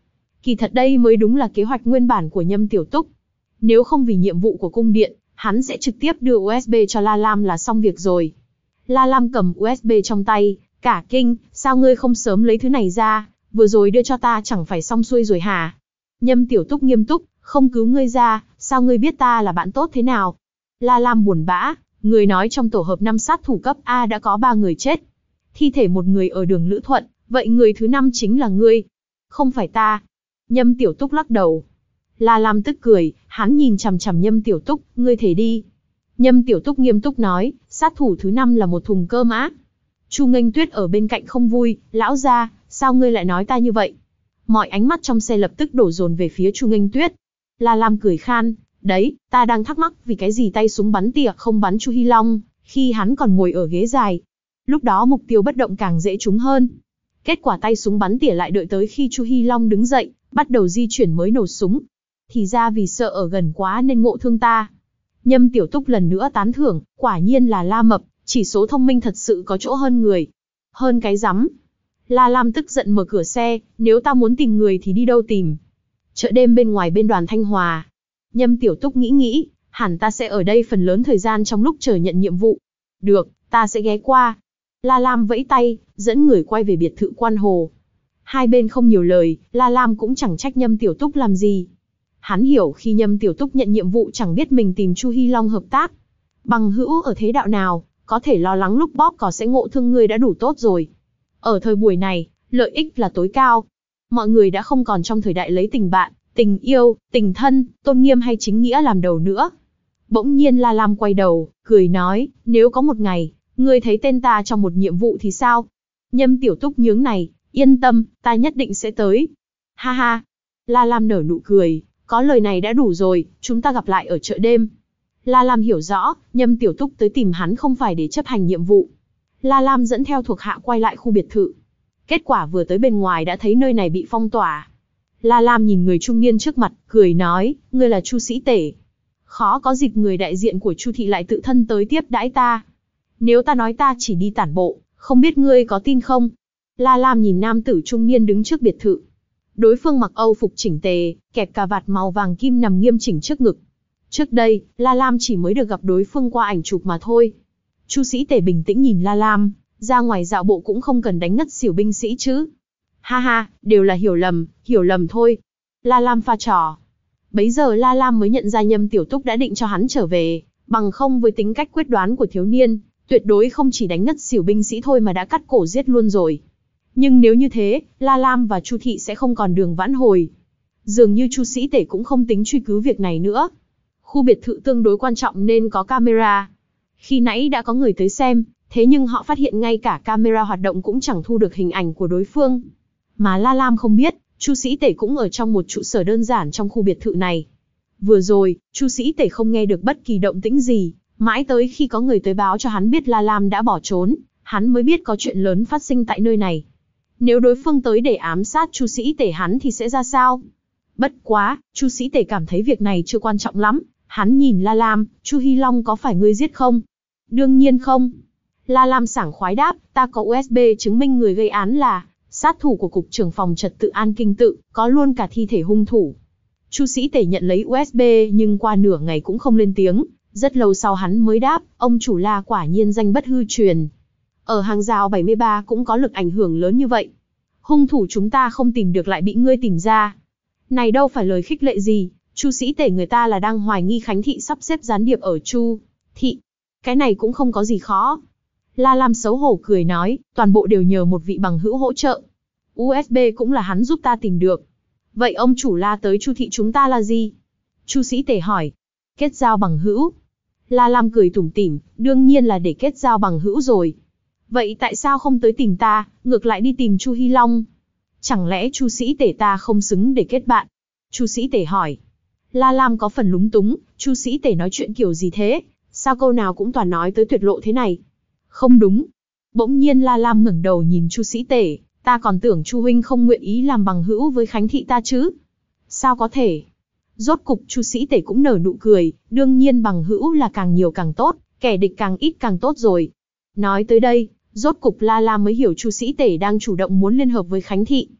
Kỳ thật đây mới đúng là kế hoạch nguyên bản của Nhâm Tiểu Túc. Nếu không vì nhiệm vụ của cung điện, hắn sẽ trực tiếp đưa u ét bê cho La Lam là xong việc rồi. La Lam cầm u ét bê trong tay, cả kinh, sao ngươi không sớm lấy thứ này ra, vừa rồi đưa cho ta chẳng phải xong xuôi rồi hả? Nhâm Tiểu Túc nghiêm túc, không cứu ngươi ra, sao ngươi biết ta là bạn tốt thế nào? La Lam buồn bã, người nói trong tổ hợp năm sát thủ cấp A đã có ba người chết. Thi thể một người ở đường Lữ Thuận, vậy người thứ năm chính là ngươi. Không phải ta. Nhâm Tiểu Túc lắc đầu. La Lam tức cười, hắn nhìn chằm chằm Nhâm Tiểu Túc, ngươi thể đi. Nhâm Tiểu Túc nghiêm túc nói, sát thủ thứ năm là một thùng cơm á. Chu Nghênh Tuyết ở bên cạnh không vui, lão gia, sao ngươi lại nói ta như vậy? Mọi ánh mắt trong xe lập tức đổ dồn về phía Chu Nghênh Tuyết. La Lam cười khan, đấy, ta đang thắc mắc vì cái gì tay súng bắn tỉa không bắn Chu Hi Long, khi hắn còn ngồi ở ghế dài. Lúc đó mục tiêu bất động càng dễ trúng hơn. Kết quả tay súng bắn tỉa lại đợi tới khi Chu Hi Long đứng dậy, bắt đầu di chuyển mới nổ súng. Thì ra vì sợ ở gần quá nên ngộ thương ta. Nhâm Tiểu Túc lần nữa tán thưởng, quả nhiên là La Mập, chỉ số thông minh thật sự có chỗ hơn người. Hơn cái rắm. La Lam tức giận mở cửa xe, nếu ta muốn tìm người thì đi đâu tìm? Chợ đêm bên ngoài bên đoàn Thanh Hòa. Nhâm Tiểu Túc nghĩ nghĩ, hẳn ta sẽ ở đây phần lớn thời gian trong lúc chờ nhận nhiệm vụ. Được, ta sẽ ghé qua. La Lam vẫy tay, dẫn người quay về biệt thự Quan Hồ. Hai bên không nhiều lời, La Lam cũng chẳng trách Nhâm Tiểu Túc làm gì. Hắn hiểu khi Nhâm Tiểu Túc nhận nhiệm vụ chẳng biết mình tìm Chu Hi Long hợp tác. Bằng hữu ở thế đạo nào, có thể lo lắng lúc bóp cò sẽ ngộ thương người đã đủ tốt rồi. Ở thời buổi này, lợi ích là tối cao. Mọi người đã không còn trong thời đại lấy tình bạn, tình yêu, tình thân, tôn nghiêm hay chính nghĩa làm đầu nữa. Bỗng nhiên La Lam quay đầu, cười nói, nếu có một ngày, ngươi thấy tên ta trong một nhiệm vụ thì sao? Nhâm Tiểu Túc nhướng này, yên tâm, ta nhất định sẽ tới. Ha ha. La Lam nở nụ cười, có lời này đã đủ rồi, chúng ta gặp lại ở chợ đêm. La Lam hiểu rõ, Nhâm Tiểu Túc tới tìm hắn không phải để chấp hành nhiệm vụ. La Lam dẫn theo thuộc hạ quay lại khu biệt thự. Kết quả vừa tới bên ngoài đã thấy nơi này bị phong tỏa. La Lam nhìn người trung niên trước mặt, cười nói, ngươi là Chu Sĩ Tể. Khó có dịp người đại diện của Chu thị lại tự thân tới tiếp đãi ta. Nếu ta nói ta chỉ đi tản bộ, không biết ngươi có tin không? La Lam nhìn nam tử trung niên đứng trước biệt thự. Đối phương mặc Âu phục chỉnh tề, kẹp cà vạt màu vàng kim nằm nghiêm chỉnh trước ngực. Trước đây, La Lam chỉ mới được gặp đối phương qua ảnh chụp mà thôi. Chu Sĩ Tể bình tĩnh nhìn La Lam, ra ngoài dạo bộ cũng không cần đánh ngất xỉu binh sĩ chứ. Ha ha, đều là hiểu lầm, hiểu lầm thôi. La Lam pha trò. Bấy giờ La Lam mới nhận ra Nhâm Tiểu Túc đã định cho hắn trở về, bằng không với tính cách quyết đoán của thiếu niên, tuyệt đối không chỉ đánh ngất xỉu binh sĩ thôi mà đã cắt cổ giết luôn rồi. Nhưng nếu như thế, La Lam và Chu thị sẽ không còn đường vãn hồi. Dường như Chu Sĩ Tể cũng không tính truy cứu việc này nữa. Khu biệt thự tương đối quan trọng nên có camera. Khi nãy đã có người tới xem, thế nhưng họ phát hiện ngay cả camera hoạt động cũng chẳng thu được hình ảnh của đối phương. Mà La Lam không biết, Chu Sĩ Tể cũng ở trong một trụ sở đơn giản trong khu biệt thự này. Vừa rồi, Chu Sĩ Tể không nghe được bất kỳ động tĩnh gì, mãi tới khi có người tới báo cho hắn biết La Lam đã bỏ trốn, hắn mới biết có chuyện lớn phát sinh tại nơi này. Nếu đối phương tới để ám sát Chu Sĩ Tể hắn thì sẽ ra sao? Bất quá, Chu Sĩ Tể cảm thấy việc này chưa quan trọng lắm, hắn nhìn La Lam, Chu Hi Long có phải ngươi giết không? Đương nhiên không. La Lam sảng khoái đáp, ta có u ét bê chứng minh người gây án là sát thủ của Cục trưởng phòng trật tự An Kinh Tự, có luôn cả thi thể hung thủ. Chu Sĩ Tể nhận lấy u ét bê nhưng qua nửa ngày cũng không lên tiếng, rất lâu sau hắn mới đáp, ông chủ La quả nhiên danh bất hư truyền. Ở hàng rào bảy mươi ba cũng có lực ảnh hưởng lớn như vậy. Hung thủ chúng ta không tìm được lại bị ngươi tìm ra. Này đâu phải lời khích lệ gì, Chu Sĩ Tể người ta là đang hoài nghi Khánh thị sắp xếp gián điệp ở Chu thị. Cái này cũng không có gì khó. La Lam xấu hổ cười nói, toàn bộ đều nhờ một vị bằng hữu hỗ trợ. u ét bê cũng là hắn giúp ta tìm được. Vậy ông chủ La tới Chu thị chúng ta là gì? Chu Sĩ Tể hỏi. Kết giao bằng hữu. La Lam cười tủm tỉm, đương nhiên là để kết giao bằng hữu rồi. Vậy tại sao không tới tìm ta, ngược lại đi tìm Chu Hi Long? Chẳng lẽ Chu Sĩ Tể ta không xứng để kết bạn? Chu Sĩ Tể hỏi. La Lam có phần lúng túng, Chu Sĩ Tể nói chuyện kiểu gì thế? Sao câu nào cũng toàn nói tới tuyệt lộ thế này? Không đúng. Bỗng nhiên La Lam ngẩng đầu nhìn Chu Sĩ Tể, ta còn tưởng Chu huynh không nguyện ý làm bằng hữu với Khánh thị ta chứ? Sao có thể? Rốt cục Chu Sĩ Tể cũng nở nụ cười, đương nhiên bằng hữu là càng nhiều càng tốt, kẻ địch càng ít càng tốt rồi. Nói tới đây, rốt cục La Lam mới hiểu Chu Sĩ Tể đang chủ động muốn liên hợp với Khánh thị.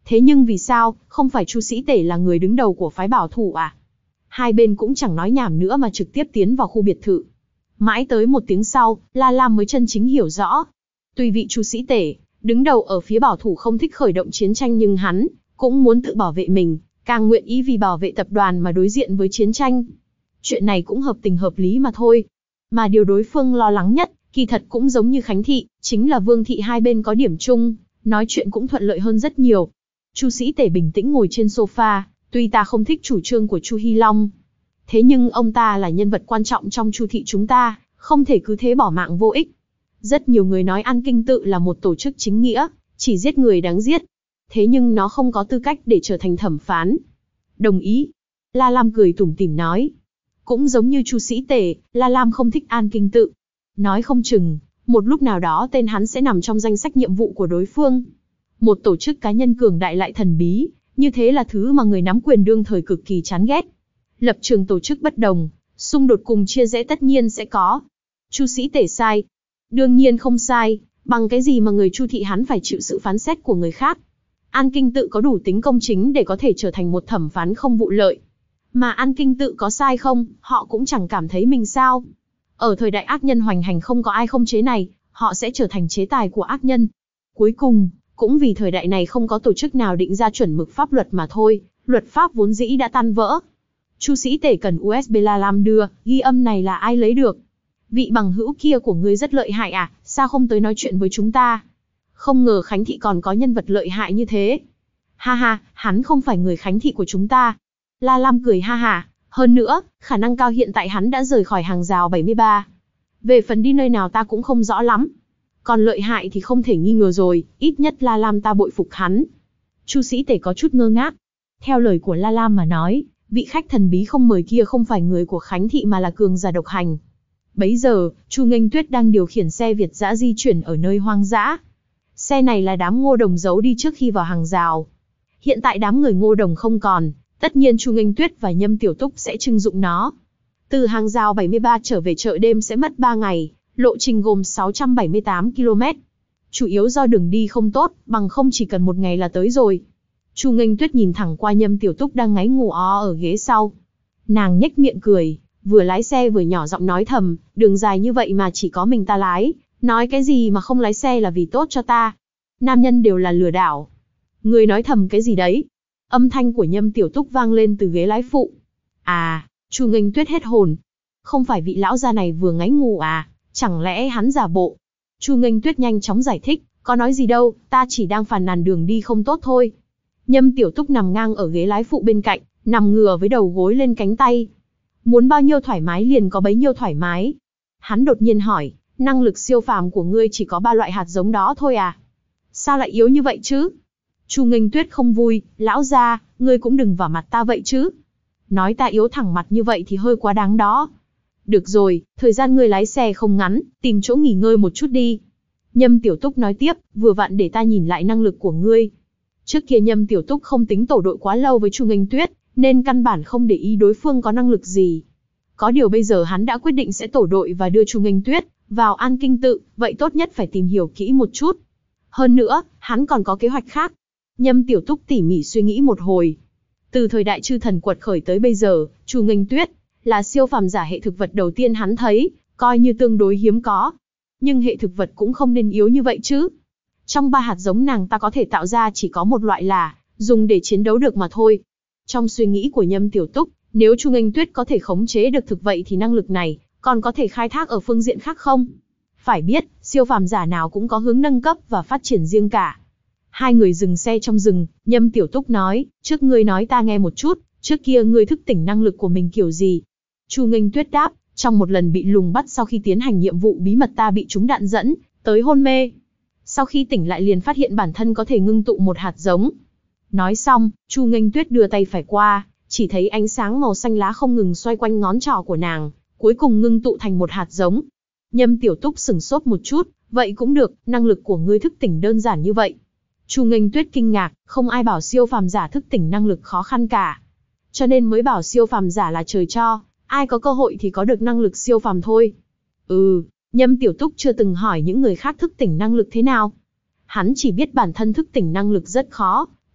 Thế nhưng vì sao, không phải Chu Sĩ Tể là người đứng đầu của phái bảo thủ à? Hai bên cũng chẳng nói nhảm nữa mà trực tiếp tiến vào khu biệt thự. Mãi tới một tiếng sau, La Lam mới chân chính hiểu rõ. Tuy vị Chu Sĩ Tể, đứng đầu ở phía bảo thủ không thích khởi động chiến tranh nhưng hắn, cũng muốn tự bảo vệ mình, càng nguyện ý vì bảo vệ tập đoàn mà đối diện với chiến tranh. Chuyện này cũng hợp tình hợp lý mà thôi. Mà điều đối phương lo lắng nhất, kỳ thật cũng giống như Khánh Thị, chính là Vương Thị hai bên có điểm chung, nói chuyện cũng thuận lợi hơn rất nhiều. Chu Sĩ Tể bình tĩnh ngồi trên sofa, tuy ta không thích chủ trương của Chu Hy Long, thế nhưng ông ta là nhân vật quan trọng trong Chu thị chúng ta, không thể cứ thế bỏ mạng vô ích. Rất nhiều người nói An Kinh Tự là một tổ chức chính nghĩa, chỉ giết người đáng giết. Thế nhưng nó không có tư cách để trở thành thẩm phán. Đồng ý. La Lam cười tủm tỉm nói. Cũng giống như Chu Sĩ Tể, La Lam không thích An Kinh Tự. Nói không chừng, một lúc nào đó tên hắn sẽ nằm trong danh sách nhiệm vụ của đối phương. Một tổ chức cá nhân cường đại lại thần bí, như thế là thứ mà người nắm quyền đương thời cực kỳ chán ghét. Lập trường tổ chức bất đồng, xung đột cùng chia rẽ tất nhiên sẽ có. Chu Sĩ Tể sai. Đương nhiên không sai, bằng cái gì mà người Chu thị hắn phải chịu sự phán xét của người khác. An Kinh Tự có đủ tính công chính để có thể trở thành một thẩm phán không vụ lợi. Mà An Kinh Tự có sai không, họ cũng chẳng cảm thấy mình sao. Ở thời đại ác nhân hoành hành không có ai không chế này, họ sẽ trở thành chế tài của ác nhân. Cuối cùng, cũng vì thời đại này không có tổ chức nào định ra chuẩn mực pháp luật mà thôi, luật pháp vốn dĩ đã tan vỡ. Chu Sĩ Tể cần u ét bê La Lam đưa, ghi âm này là ai lấy được? Vị bằng hữu kia của ngươi rất lợi hại à, sao không tới nói chuyện với chúng ta? Không ngờ Khánh Thị còn có nhân vật lợi hại như thế. Ha ha, hắn không phải người Khánh Thị của chúng ta. La Lam cười ha ha, hơn nữa, khả năng cao hiện tại hắn đã rời khỏi hàng rào bảy mươi ba. Về phần đi nơi nào ta cũng không rõ lắm. Còn lợi hại thì không thể nghi ngờ rồi, ít nhất La Lam ta bội phục hắn. Chu Sĩ Tể có chút ngơ ngác. Theo lời của La Lam mà nói, vị khách thần bí không mời kia không phải người của Khánh Thị mà là cường giả độc hành. Bấy giờ, Chu Nghênh Tuyết đang điều khiển xe Việt dã di chuyển ở nơi hoang dã. Xe này là đám Ngô Đồng giấu đi trước khi vào hàng rào. Hiện tại đám người Ngô Đồng không còn, tất nhiên Chu Nghênh Tuyết và Nhâm Tiểu Túc sẽ trưng dụng nó. Từ hàng rào bảy mươi ba trở về chợ đêm sẽ mất ba ngày, lộ trình gồm sáu trăm bảy mươi tám ki lô mét. Chủ yếu do đường đi không tốt, bằng không chỉ cần một ngày là tới rồi. Chu Nghênh Tuyết nhìn thẳng qua Nhâm Tiểu Túc đang ngáy ngủ ó ở ghế sau. Nàng nhếch miệng cười, vừa lái xe vừa nhỏ giọng nói thầm, đường dài như vậy mà chỉ có mình ta lái, nói cái gì mà không lái xe là vì tốt cho ta. Nam nhân đều là lừa đảo. Người nói thầm cái gì đấy? Âm thanh của Nhâm Tiểu Túc vang lên từ ghế lái phụ. À, Chu Nghênh Tuyết hết hồn. Không phải vị lão gia này vừa ngáy ngủ à, chẳng lẽ hắn giả bộ? Chu Nghênh Tuyết nhanh chóng giải thích, có nói gì đâu, ta chỉ đang phàn nàn đường đi không tốt thôi. Nhâm Tiểu Túc nằm ngang ở ghế lái phụ bên cạnh, nằm ngửa với đầu gối lên cánh tay. Muốn bao nhiêu thoải mái liền có bấy nhiêu thoải mái. Hắn đột nhiên hỏi, năng lực siêu phàm của ngươi chỉ có ba loại hạt giống đó thôi à? Sao lại yếu như vậy chứ? Chu Nghênh Tuyết không vui, lão gia, ngươi cũng đừng vào mặt ta vậy chứ. Nói ta yếu thẳng mặt như vậy thì hơi quá đáng đó. Được rồi, thời gian ngươi lái xe không ngắn, tìm chỗ nghỉ ngơi một chút đi. Nhâm Tiểu Túc nói tiếp, vừa vặn để ta nhìn lại năng lực của ngươi. Trước kia Nhâm Tiểu Túc không tính tổ đội quá lâu với Chu Nghênh Tuyết, nên căn bản không để ý đối phương có năng lực gì. Có điều bây giờ hắn đã quyết định sẽ tổ đội và đưa Chu Nghênh Tuyết vào An Kinh Tự, vậy tốt nhất phải tìm hiểu kỹ một chút. Hơn nữa, hắn còn có kế hoạch khác. Nhâm Tiểu Túc tỉ mỉ suy nghĩ một hồi. Từ thời đại chư thần quật khởi tới bây giờ, Chu Nghênh Tuyết là siêu phàm giả hệ thực vật đầu tiên hắn thấy, coi như tương đối hiếm có. Nhưng hệ thực vật cũng không nên yếu như vậy chứ. Trong ba hạt giống nàng ta có thể tạo ra chỉ có một loại là dùng để chiến đấu được mà thôi. Trong suy nghĩ của Nhâm Tiểu Túc, nếu Chu Nghênh Tuyết có thể khống chế được thực vậy thì năng lực này còn có thể khai thác ở phương diện khác không? Phải biết, siêu phàm giả nào cũng có hướng nâng cấp và phát triển riêng cả. Hai người dừng xe trong rừng, Nhâm Tiểu Túc nói, trước ngươi nói ta nghe một chút, trước kia ngươi thức tỉnh năng lực của mình kiểu gì? Chu Nghênh Tuyết đáp, trong một lần bị lùng bắt sau khi tiến hành nhiệm vụ bí mật ta bị trúng đạn dẫn, tới hôn mê. Sau khi tỉnh lại liền phát hiện bản thân có thể ngưng tụ một hạt giống. Nói xong, Chu Nghênh Tuyết đưa tay phải qua, chỉ thấy ánh sáng màu xanh lá không ngừng xoay quanh ngón trỏ của nàng, cuối cùng ngưng tụ thành một hạt giống. Nhâm Tiểu Túc sửng sốt một chút, vậy cũng được, năng lực của ngươi thức tỉnh đơn giản như vậy. Chu Nghênh Tuyết kinh ngạc, không ai bảo siêu phàm giả thức tỉnh năng lực khó khăn cả. Cho nên mới bảo siêu phàm giả là trời cho, ai có cơ hội thì có được năng lực siêu phàm thôi. Ừ, Nhâm Tiểu Túc chưa từng hỏi những người khác thức tỉnh năng lực thế nào. Hắn chỉ biết bản thân thức tỉnh năng lực rất khó,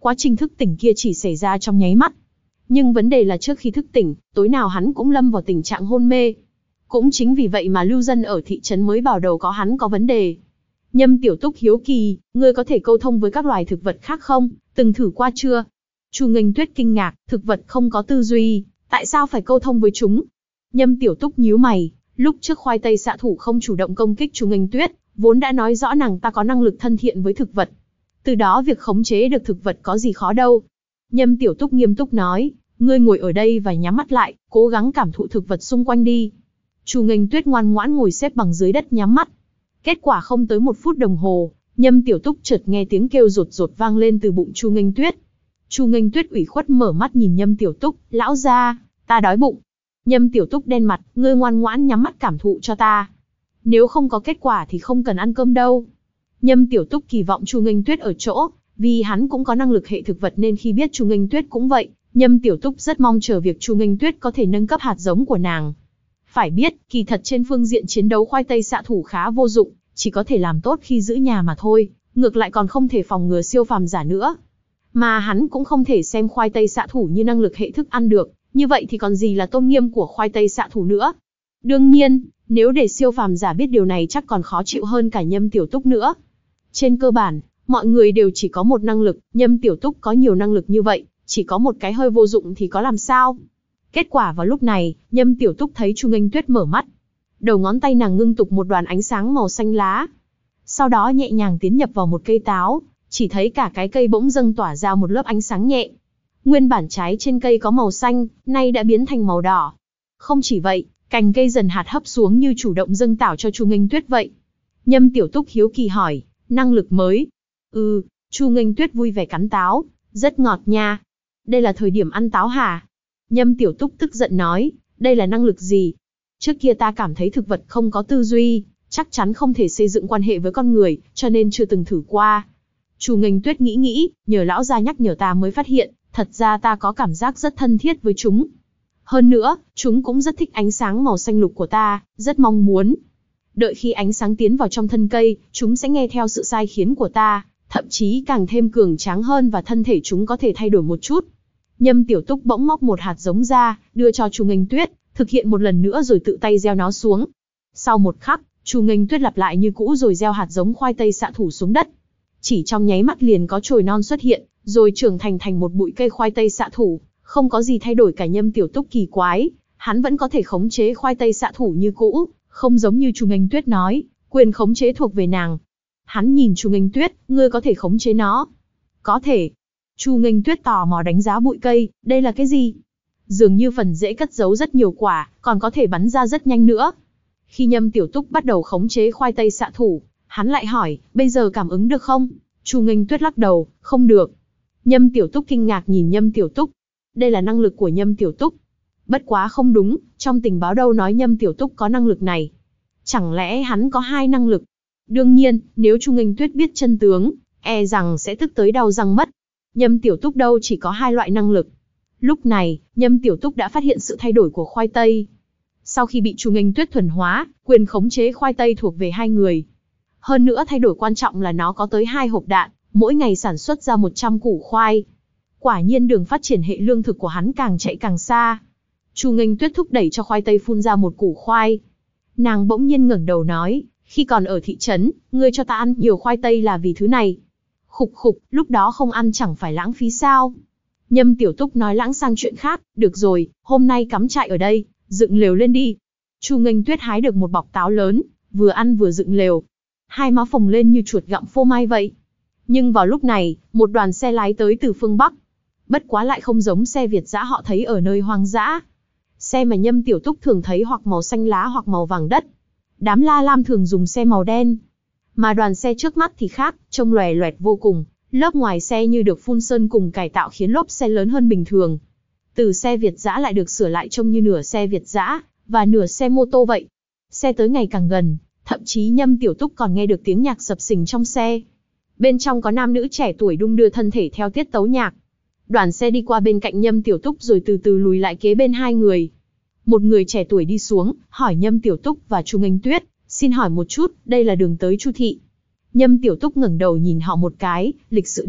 Quá trình thức tỉnh kia chỉ xảy ra trong nháy mắt. Nhưng vấn đề là trước khi thức tỉnh, tối nào hắn cũng lâm vào tình trạng hôn mê. Cũng chính vì vậy mà lưu dân ở thị trấn mới bảo đầu có hắn có vấn đề. Nhâm Tiểu Túc hiếu kỳ, ngươi có thể câu thông với các loài thực vật khác không? Từng thử qua chưa? Chu Nghênh Tuyết kinh ngạc, thực vật không có tư duy, tại sao phải câu thông với chúng? Nhâm Tiểu Túc nhíu mày, lúc trước khoai tây xạ thủ không chủ động công kích Chu Nghênh Tuyết, vốn đã nói rõ nàng ta có năng lực thân thiện với thực vật. Từ đó việc khống chế được thực vật có gì khó đâu. Nhâm Tiểu Túc nghiêm túc nói, ngươi ngồi ở đây và nhắm mắt lại, cố gắng cảm thụ thực vật xung quanh đi. Chu Nghênh Tuyết ngoan ngoãn ngồi xếp bằng dưới đất nhắm mắt. Kết quả không tới một phút đồng hồ, Nhâm Tiểu Túc chợt nghe tiếng kêu rột rột vang lên từ bụng Chu Nghênh Tuyết. Chu Nghênh Tuyết ủy khuất mở mắt nhìn Nhâm Tiểu Túc, lão gia, ta đói bụng. Nhâm Tiểu Túc đen mặt, ngươi ngoan ngoãn nhắm mắt cảm thụ cho ta. Nếu không có kết quả thì không cần ăn cơm đâu. Nhâm Tiểu Túc kỳ vọng Chu Nghênh Tuyết ở chỗ, vì hắn cũng có năng lực hệ thực vật nên khi biết Chu Nghênh Tuyết cũng vậy, Nhâm Tiểu Túc rất mong chờ việc Chu Nghênh Tuyết có thể nâng cấp hạt giống của nàng. Phải biết, kỳ thật trên phương diện chiến đấu khoai tây xạ thủ khá vô dụng, chỉ có thể làm tốt khi giữ nhà mà thôi, ngược lại còn không thể phòng ngừa siêu phàm giả nữa. Mà hắn cũng không thể xem khoai tây xạ thủ như năng lực hệ thức ăn được, như vậy thì còn gì là tôn nghiêm của khoai tây xạ thủ nữa. Đương nhiên, nếu để siêu phàm giả biết điều này chắc còn khó chịu hơn cả Nhâm Tiểu Túc nữa. Trên cơ bản, mọi người đều chỉ có một năng lực, Nhâm Tiểu Túc có nhiều năng lực như vậy, chỉ có một cái hơi vô dụng thì có làm sao. Kết quả vào lúc này, Nhâm Tiểu Túc thấy Chu Nghênh Tuyết mở mắt. Đầu ngón tay nàng ngưng tụ một đoàn ánh sáng màu xanh lá. Sau đó nhẹ nhàng tiến nhập vào một cây táo, chỉ thấy cả cái cây bỗng dưng tỏa ra một lớp ánh sáng nhẹ. Nguyên bản trái trên cây có màu xanh, nay đã biến thành màu đỏ. Không chỉ vậy, cành cây dần hạt hấp xuống như chủ động dâng tảo cho Chu Nghênh Tuyết vậy. Nhâm Tiểu Túc hiếu kỳ hỏi, năng lực mới? Ừ, Chu Nghênh Tuyết vui vẻ cắn táo, rất ngọt nha. Đây là thời điểm ăn táo hả? Nhâm Tiểu Túc tức giận nói, đây là năng lực gì? Trước kia ta cảm thấy thực vật không có tư duy, chắc chắn không thể xây dựng quan hệ với con người, cho nên chưa từng thử qua. Chu Nghênh Tuyết nghĩ nghĩ, nhờ lão gia nhắc nhở ta mới phát hiện, thật ra ta có cảm giác rất thân thiết với chúng. Hơn nữa, chúng cũng rất thích ánh sáng màu xanh lục của ta, rất mong muốn. Đợi khi ánh sáng tiến vào trong thân cây, chúng sẽ nghe theo sự sai khiến của ta, thậm chí càng thêm cường tráng hơn và thân thể chúng có thể thay đổi một chút. Nhâm Tiểu Túc bỗng móc một hạt giống ra, đưa cho Chu Nghênh Tuyết, thực hiện một lần nữa rồi tự tay gieo nó xuống. Sau một khắc, Chu Nghênh Tuyết lặp lại như cũ rồi gieo hạt giống khoai tây xạ thủ xuống đất. Chỉ trong nháy mắt liền có chồi non xuất hiện, rồi trưởng thành thành một bụi cây khoai tây xạ thủ, không có gì thay đổi cả. Nhâm Tiểu Túc kỳ quái, hắn vẫn có thể khống chế khoai tây xạ thủ như cũ, không giống như Chu Nghênh Tuyết nói, quyền khống chế thuộc về nàng. Hắn nhìn Chu Nghênh Tuyết, ngươi có thể khống chế nó? Có thể. Chu Nghênh Tuyết tò mò đánh giá bụi cây, đây là cái gì? Dường như phần rễ cất giấu rất nhiều quả, còn có thể bắn ra rất nhanh nữa. Khi Nhâm Tiểu Túc bắt đầu khống chế khoai tây xạ thủ, hắn lại hỏi, bây giờ cảm ứng được không? Chu Nghênh Tuyết lắc đầu, không được. Nhâm Tiểu Túc kinh ngạc nhìn Nhâm Tiểu Túc. Đây là năng lực của Nhâm Tiểu Túc. Bất quá không đúng, trong tình báo đâu nói Nhâm Tiểu Túc có năng lực này. Chẳng lẽ hắn có hai năng lực? Đương nhiên, nếu Chu Nghênh Tuyết biết chân tướng, e rằng sẽ tức tới đau răng mất. Nhâm Tiểu Túc đâu chỉ có hai loại năng lực. Lúc này, Nhâm Tiểu Túc đã phát hiện sự thay đổi của khoai tây. Sau khi bị Chu Nghênh Tuyết thuần hóa, quyền khống chế khoai tây thuộc về hai người. Hơn nữa thay đổi quan trọng là nó có tới hai hộp đạn, mỗi ngày sản xuất ra một trăm củ khoai. Quả nhiên đường phát triển hệ lương thực của hắn càng chạy càng xa. Chu Nghênh Tuyết thúc đẩy cho khoai tây phun ra một củ khoai. Nàng bỗng nhiên ngẩng đầu nói, khi còn ở thị trấn, ngươi cho ta ăn nhiều khoai tây là vì thứ này. Khục khục, lúc đó không ăn chẳng phải lãng phí sao? Nhâm Tiểu Túc nói lãng sang chuyện khác, được rồi, hôm nay cắm trại ở đây, dựng lều lên đi. Chu Nghênh Tuyết hái được một bọc táo lớn, vừa ăn vừa dựng lều. Hai má phồng lên như chuột gặm phô mai vậy. Nhưng vào lúc này, một đoàn xe lái tới từ phương Bắc. Bất quá lại không giống xe Việt dã họ thấy ở nơi hoang dã. Xe mà Nhâm Tiểu Túc thường thấy hoặc màu xanh lá hoặc màu vàng đất. Đám La Lam thường dùng xe màu đen. Mà đoàn xe trước mắt thì khác, trông lòe loẹt vô cùng. Lớp ngoài xe như được phun sơn cùng cải tạo khiến lốp xe lớn hơn bình thường. Từ xe Việt dã lại được sửa lại trông như nửa xe Việt dã và nửa xe mô tô vậy. Xe tới ngày càng gần, thậm chí Nhâm Tiểu Túc còn nghe được tiếng nhạc sập sình trong xe. Bên trong có nam nữ trẻ tuổi đung đưa thân thể theo tiết tấu nhạc. Đoàn xe đi qua bên cạnh Nhâm Tiểu Túc rồi từ từ lùi lại kế bên hai người. Một người trẻ tuổi đi xuống, hỏi Nhâm Tiểu Túc và Chu Nghênh Tuyết, xin hỏi một chút, đây là đường tới Chu thị. Nhâm Tiểu Túc ngẩng đầu nhìn họ một cái, lịch sự đáp,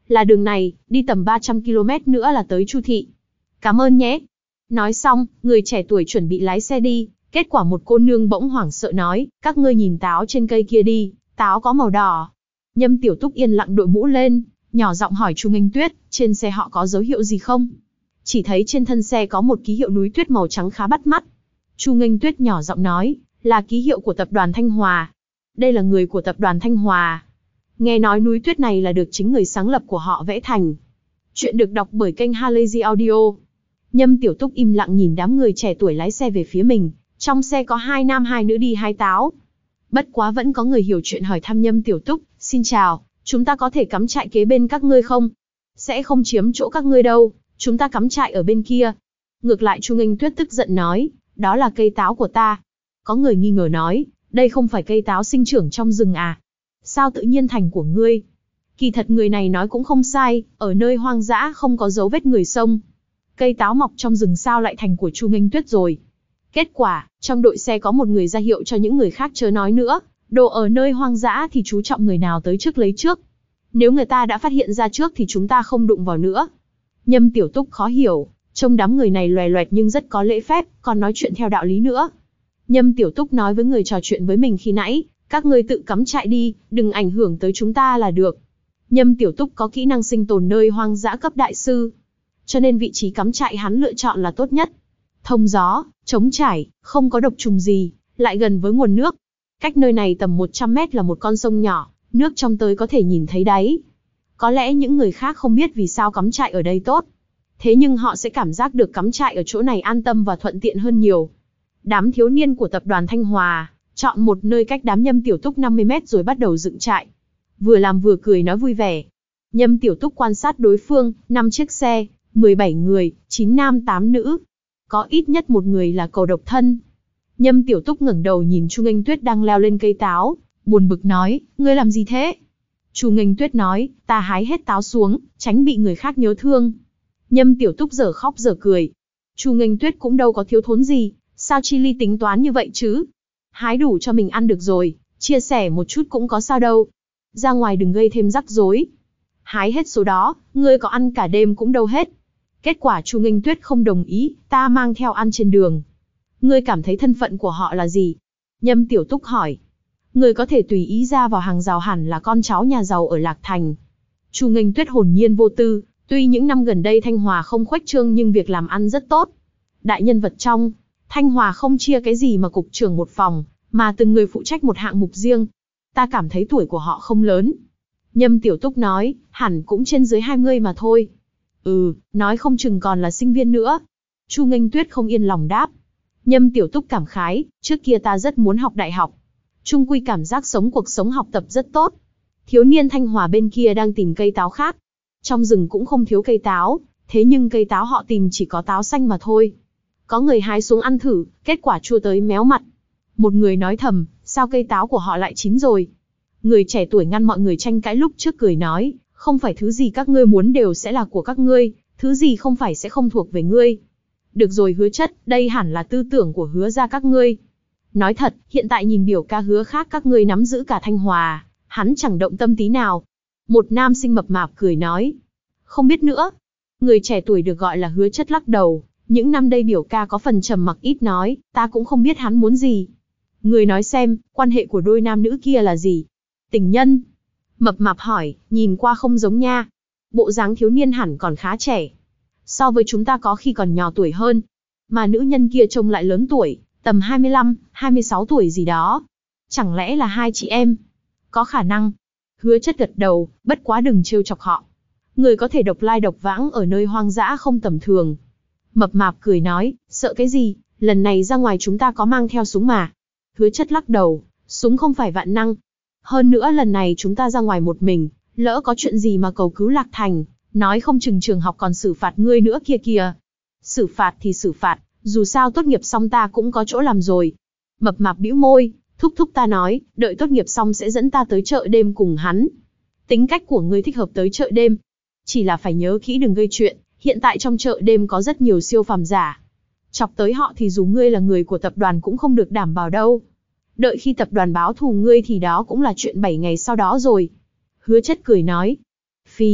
Là đường này, đi tầm ba trăm ki lô mét nữa là tới Chu thị. Cảm ơn nhé. Nói xong, người trẻ tuổi chuẩn bị lái xe đi, kết quả một cô nương bỗng hoảng sợ nói, các ngươi nhìn táo trên cây kia đi, táo có màu đỏ. Nhâm Tiểu Túc yên lặng đội mũ lên, nhỏ giọng hỏi Chu Nghênh Tuyết, trên xe họ có dấu hiệu gì không? Chỉ thấy trên thân xe có một ký hiệu núi tuyết màu trắng khá bắt mắt. Chu Nghênh Tuyết nhỏ giọng nói, là ký hiệu của tập đoàn Thanh Hòa. Đây là người của tập đoàn Thanh Hòa. Nghe nói núi tuyết này là được chính người sáng lập của họ vẽ thành. Chuyện được đọc bởi kênh Halazy Audio. Nhâm Tiểu Túc im lặng nhìn đám người trẻ tuổi lái xe về phía mình. Trong xe có hai nam hai nữ đi hái táo. Bất quá vẫn có người hiểu chuyện hỏi thăm Nhâm Tiểu Túc, xin chào, chúng ta có thể cắm trại kế bên các ngươi không? Sẽ không chiếm chỗ các ngươi đâu, chúng ta cắm trại ở bên kia. Ngược lại Chu Nghênh Tuyết tức giận nói, đó là cây táo của ta. Có người nghi ngờ nói, đây không phải cây táo sinh trưởng trong rừng à? Sao tự nhiên thành của ngươi? Kỳ thật người này nói cũng không sai, ở nơi hoang dã không có dấu vết người xông. Cây táo mọc trong rừng sao lại thành của Chu Nghênh Tuyết rồi? Kết quả, trong đội xe có một người ra hiệu cho những người khác chớ nói nữa, đồ ở nơi hoang dã thì chú trọng người nào tới trước lấy trước. Nếu người ta đã phát hiện ra trước thì chúng ta không đụng vào nữa. Nhâm Tiểu Túc khó hiểu, trông đám người này loè loẹt nhưng rất có lễ phép, còn nói chuyện theo đạo lý nữa. Nhâm Tiểu Túc nói với người trò chuyện với mình khi nãy, các ngươi tự cắm trại đi, đừng ảnh hưởng tới chúng ta là được. Nhâm Tiểu Túc có kỹ năng sinh tồn nơi hoang dã cấp đại sư, cho nên vị trí cắm trại hắn lựa chọn là tốt nhất. Thông gió, trống trải, không có độc trùng gì, lại gần với nguồn nước. Cách nơi này tầm một trăm mét là một con sông nhỏ, nước trong tới có thể nhìn thấy đáy. Có lẽ những người khác không biết vì sao cắm trại ở đây tốt. Thế nhưng họ sẽ cảm giác được cắm trại ở chỗ này an tâm và thuận tiện hơn nhiều. Đám thiếu niên của tập đoàn Thanh Hòa chọn một nơi cách đám Nhâm Tiểu Túc năm mươi mét rồi bắt đầu dựng trại. Vừa làm vừa cười nói vui vẻ. Nhâm Tiểu Túc quan sát đối phương, năm chiếc xe, mười bảy người, chín nam tám nữ. Có ít nhất một người là cầu độc thân. Nhâm Tiểu Túc ngẩng đầu nhìn Chu Nghênh Tuyết đang leo lên cây táo, buồn bực nói, ngươi làm gì thế? Chu Nghênh Tuyết nói, ta hái hết táo xuống, tránh bị người khác nhớ thương. Nhâm Tiểu Túc giờ khóc giờ cười. Chu Nghênh Tuyết cũng đâu có thiếu thốn gì, sao chi ly tính toán như vậy chứ? Hái đủ cho mình ăn được rồi, chia sẻ một chút cũng có sao đâu. Ra ngoài đừng gây thêm rắc rối. Hái hết số đó, ngươi có ăn cả đêm cũng đâu hết. Kết quả Chu Nghênh Tuyết không đồng ý, ta mang theo ăn trên đường. Ngươi cảm thấy thân phận của họ là gì? Nhâm Tiểu Túc hỏi. Ngươi có thể tùy ý ra vào hàng rào hẳn là con cháu nhà giàu ở Lạc Thành. Chu Nghênh Tuyết hồn nhiên vô tư, tuy những năm gần đây Thanh Hòa không khuếch trương nhưng việc làm ăn rất tốt. Đại nhân vật trong Thanh Hòa không chia cái gì mà cục trưởng một phòng, mà từng người phụ trách một hạng mục riêng. Ta cảm thấy tuổi của họ không lớn. Nhâm Tiểu Túc nói, hẳn cũng trên dưới hai mươi mà thôi. Ừ, nói không chừng còn là sinh viên nữa. Chu Nghênh Tuyết không yên lòng đáp. Nhâm Tiểu Túc cảm khái, trước kia ta rất muốn học đại học. Chung quy cảm giác sống cuộc sống học tập rất tốt. Thiếu niên Thanh Hòa bên kia đang tìm cây táo khác. Trong rừng cũng không thiếu cây táo, thế nhưng cây táo họ tìm chỉ có táo xanh mà thôi. Có người hái xuống ăn thử, kết quả chua tới méo mặt. Một người nói thầm, sao cây táo của họ lại chín rồi? Người trẻ tuổi ngăn mọi người tranh cãi lúc trước cười nói, không phải thứ gì các ngươi muốn đều sẽ là của các ngươi, thứ gì không phải sẽ không thuộc về ngươi. Được rồi Hứa Chất, đây hẳn là tư tưởng của Hứa gia các ngươi. Nói thật, hiện tại nhìn biểu ca Hứa khác các ngươi nắm giữ cả Thanh Hòa, hắn chẳng động tâm tí nào. Một nam sinh mập mạp cười nói, không biết nữa. Người trẻ tuổi được gọi là Hứa Chất lắc đầu, những năm đây biểu ca có phần trầm mặc ít nói, ta cũng không biết hắn muốn gì. Người nói xem, quan hệ của đôi nam nữ kia là gì? Tình nhân? Mập mạp hỏi, nhìn qua không giống nha. Bộ dáng thiếu niên hẳn còn khá trẻ. So với chúng ta có khi còn nhỏ tuổi hơn. Mà nữ nhân kia trông lại lớn tuổi, tầm hai mươi lăm, hai mươi sáu tuổi gì đó. Chẳng lẽ là hai chị em? Có khả năng. Hứa Chất gật đầu, bất quá đừng trêu chọc họ. Người có thể độc lai độc vãng ở nơi hoang dã không tầm thường. Mập mạp cười nói, sợ cái gì, lần này ra ngoài chúng ta có mang theo súng mà. Hứa Chất lắc đầu, súng không phải vạn năng. Hơn nữa lần này chúng ta ra ngoài một mình, lỡ có chuyện gì mà cầu cứu Lạc Thành, nói không chừng trường học còn xử phạt ngươi nữa kia kìa. Xử phạt thì xử phạt, dù sao tốt nghiệp xong ta cũng có chỗ làm rồi. Mập mạp bĩu môi, thúc thúc ta nói, đợi tốt nghiệp xong sẽ dẫn ta tới chợ đêm cùng hắn. Tính cách của ngươi thích hợp tới chợ đêm. Chỉ là phải nhớ kỹ đừng gây chuyện, hiện tại trong chợ đêm có rất nhiều siêu phàm giả. Chọc tới họ thì dù ngươi là người của tập đoàn cũng không được đảm bảo đâu. Đợi khi tập đoàn báo thù ngươi thì đó cũng là chuyện bảy ngày sau đó rồi. Hứa Chất cười nói. Phì,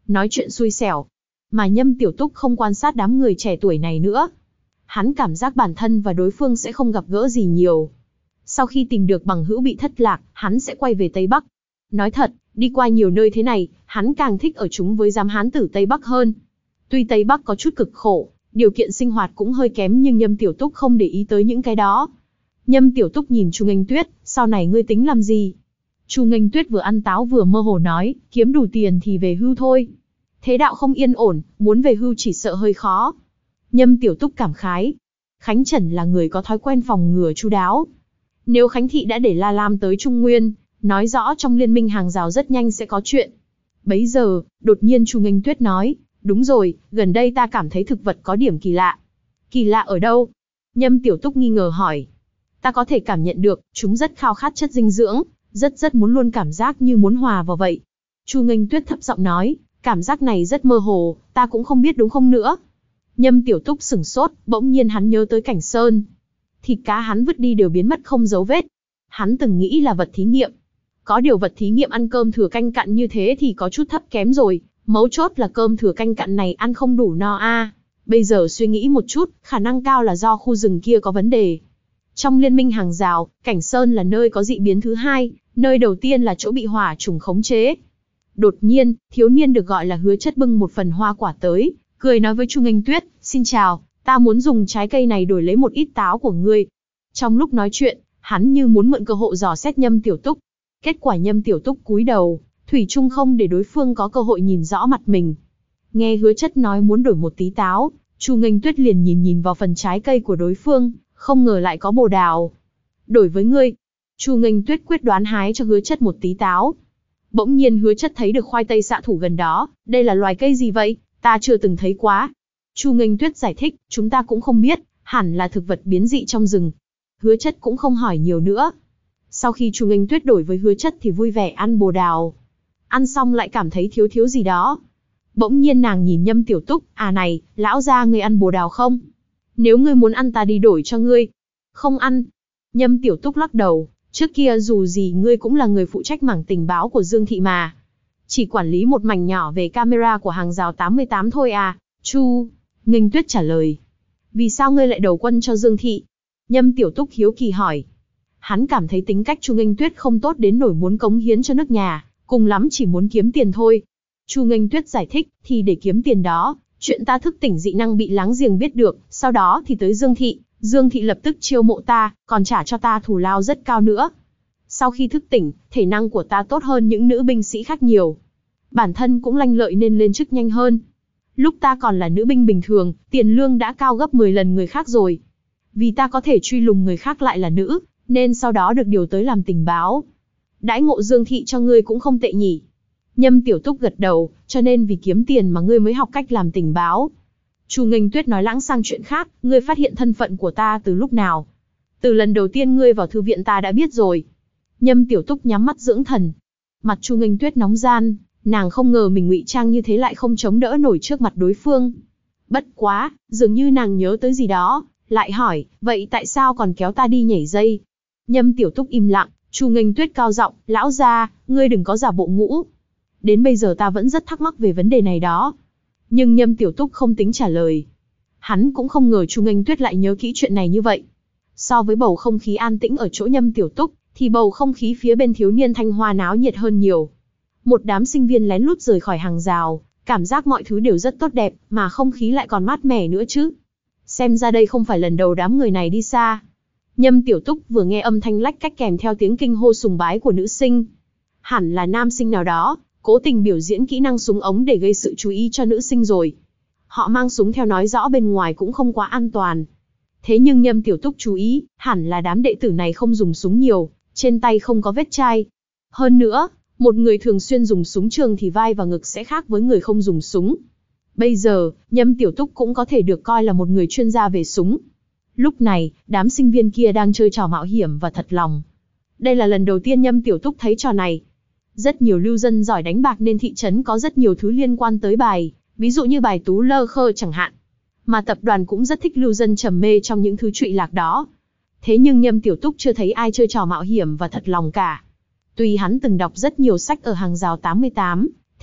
nói chuyện xui xẻo. Mà Nhâm Tiểu Túc không quan sát đám người trẻ tuổi này nữa. Hắn cảm giác bản thân và đối phương sẽ không gặp gỡ gì nhiều. Sau khi tìm được bằng hữu bị thất lạc, hắn sẽ quay về Tây Bắc. Nói thật, đi qua nhiều nơi thế này, hắn càng thích ở chung với giám hán tử Tây Bắc hơn. Tuy Tây Bắc có chút cực khổ, điều kiện sinh hoạt cũng hơi kém nhưng Nhâm Tiểu Túc không để ý tới những cái đó. Nhâm Tiểu Túc nhìn Chu Nghênh Tuyết, sau này ngươi tính làm gì? Chu Nghênh Tuyết vừa ăn táo vừa mơ hồ nói, kiếm đủ tiền thì về hưu thôi. Thế đạo không yên ổn, muốn về hưu chỉ sợ hơi khó. Nhâm Tiểu Túc cảm khái. Khánh Trần là người có thói quen phòng ngừa chu đáo. Nếu Khánh Thị đã để La Lam tới Trung Nguyên, nói rõ trong liên minh hàng rào rất nhanh sẽ có chuyện. Bấy giờ, đột nhiên Chu Nghênh Tuyết nói, đúng rồi, gần đây ta cảm thấy thực vật có điểm kỳ lạ. Kỳ lạ ở đâu? Nhâm Tiểu Túc nghi ngờ hỏi. Ta có thể cảm nhận được, chúng rất khao khát chất dinh dưỡng, rất rất muốn luôn cảm giác như muốn hòa vào vậy. Chu Nghênh Tuyết thấp giọng nói, cảm giác này rất mơ hồ, ta cũng không biết đúng không nữa. Nhâm Tiểu Túc sửng sốt, bỗng nhiên hắn nhớ tới Cảnh Sơn. Thịt cá hắn vứt đi đều biến mất không dấu vết. Hắn từng nghĩ là vật thí nghiệm. Có điều vật thí nghiệm ăn cơm thừa canh cặn như thế thì có chút thấp kém rồi, mấu chốt là cơm thừa canh cặn này ăn không đủ no a. À. Bây giờ suy nghĩ một chút, khả năng cao là do khu rừng kia có vấn đề. Trong liên minh hàng rào, Cảnh Sơn là nơi có dị biến thứ hai, nơi đầu tiên là chỗ bị hỏa trùng khống chế. Đột nhiên, thiếu niên được gọi là Hứa Chất bưng một phần hoa quả tới, cười nói với Chu Nghênh Tuyết, xin chào, ta muốn dùng trái cây này đổi lấy một ít táo của ngươi. Trong lúc nói chuyện, hắn như muốn mượn cơ hội dò xét Nhâm Tiểu Túc. Kết quả Nhâm Tiểu Túc cúi đầu, thủy chung không để đối phương có cơ hội nhìn rõ mặt mình. Nghe Hứa Chất nói muốn đổi một tí táo, Chu Nghênh Tuyết liền nhìn nhìn vào phần trái cây của đối phương, không ngờ lại có bồ đào. Đổi với ngươi. Chu Nghênh Tuyết quyết đoán hái cho Hứa Chất một tí táo. Bỗng nhiên Hứa Chất thấy được khoai tây xạ thủ gần đó, đây là loài cây gì vậy? Ta chưa từng thấy quá. Chu Nghênh Tuyết giải thích, chúng ta cũng không biết, hẳn là thực vật biến dị trong rừng. Hứa Chất cũng không hỏi nhiều nữa. Sau khi Chu Nghênh Tuyết đổi với Hứa Chất thì vui vẻ ăn bồ đào. Ăn xong lại cảm thấy thiếu thiếu gì đó. Bỗng nhiên nàng nhìn Nhâm Tiểu Túc, à này, lão gia ngươi ăn bồ đào không? Nếu ngươi muốn ăn ta đi đổi cho ngươi. Không ăn. Nhâm Tiểu Túc lắc đầu, trước kia dù gì ngươi cũng là người phụ trách mảng tình báo của Dương Thị mà. Chỉ quản lý một mảnh nhỏ về camera của hàng rào tám mươi tám thôi à, Chu Nghênh Tuyết trả lời. Vì sao ngươi lại đầu quân cho Dương Thị? Nhâm Tiểu Túc hiếu kỳ hỏi. Hắn cảm thấy tính cách Chu Nghênh Tuyết không tốt đến nổi muốn cống hiến cho nước nhà, cùng lắm chỉ muốn kiếm tiền thôi. Chu Nghênh Tuyết giải thích, thì để kiếm tiền đó, chuyện ta thức tỉnh dị năng bị láng giềng biết được, sau đó thì tới Dương Thị, Dương Thị lập tức chiêu mộ ta, còn trả cho ta thù lao rất cao nữa. Sau khi thức tỉnh, thể năng của ta tốt hơn những nữ binh sĩ khác nhiều. Bản thân cũng lanh lợi nên lên chức nhanh hơn. Lúc ta còn là nữ binh bình thường, tiền lương đã cao gấp mười lần người khác rồi. Vì ta có thể truy lùng người khác lại là nữ, nên sau đó được điều tới làm tình báo. Đãi ngộ Dương Thị cho ngươi cũng không tệ nhỉ. Nhâm Tiểu Túc gật đầu, cho nên vì kiếm tiền mà ngươi mới học cách làm tình báo. Chu Nghênh Tuyết nói lãng sang chuyện khác, ngươi phát hiện thân phận của ta từ lúc nào? Từ lần đầu tiên ngươi vào thư viện ta đã biết rồi. Nhâm Tiểu Túc nhắm mắt dưỡng thần. Mặt Chu Nghênh Tuyết nóng gian, nàng không ngờ mình ngụy trang như thế lại không chống đỡ nổi trước mặt đối phương. Bất quá, dường như nàng nhớ tới gì đó, lại hỏi, vậy tại sao còn kéo ta đi nhảy dây? Nhâm Tiểu Túc im lặng, Chu Nghênh Tuyết cao giọng, lão gia, ngươi đừng có giả bộ ngũ. Đến bây giờ ta vẫn rất thắc mắc về vấn đề này đó. Nhưng Nhâm Tiểu Túc không tính trả lời. Hắn cũng không ngờ Chu Nghênh Tuyết lại nhớ kỹ chuyện này như vậy. So với bầu không khí an tĩnh ở chỗ Nhâm Tiểu Túc, thì bầu không khí phía bên thiếu niên Thanh Hoa náo nhiệt hơn nhiều. Một đám sinh viên lén lút rời khỏi hàng rào, cảm giác mọi thứ đều rất tốt đẹp, mà không khí lại còn mát mẻ nữa chứ. Xem ra đây không phải lần đầu đám người này đi xa. Nhâm Tiểu Túc vừa nghe âm thanh lách cách kèm theo tiếng kinh hô sùng bái của nữ sinh. Hẳn là nam sinh nào đó, cố tình biểu diễn kỹ năng súng ống để gây sự chú ý cho nữ sinh rồi. Họ mang súng theo nói rõ bên ngoài cũng không quá an toàn. Thế nhưng Nhâm Tiểu Túc chú ý, hẳn là đám đệ tử này không dùng súng nhiều, trên tay không có vết chai. Hơn nữa, một người thường xuyên dùng súng trường thì vai và ngực sẽ khác với người không dùng súng. Bây giờ, Nhâm Tiểu Túc cũng có thể được coi là một người chuyên gia về súng. Lúc này, đám sinh viên kia đang chơi trò mạo hiểm và thật lòng. Đây là lần đầu tiên Nhâm Tiểu Túc thấy trò này. Rất nhiều lưu dân giỏi đánh bạc nên thị trấn có rất nhiều thứ liên quan tới bài, ví dụ như bài tú lơ khơ chẳng hạn. Mà tập đoàn cũng rất thích lưu dân trầm mê trong những thứ trụy lạc đó. Thế nhưng Nhâm Tiểu Túc chưa thấy ai chơi trò mạo hiểm và thật lòng cả. Tuy hắn từng đọc rất nhiều sách ở hàng rào tám mươi tám,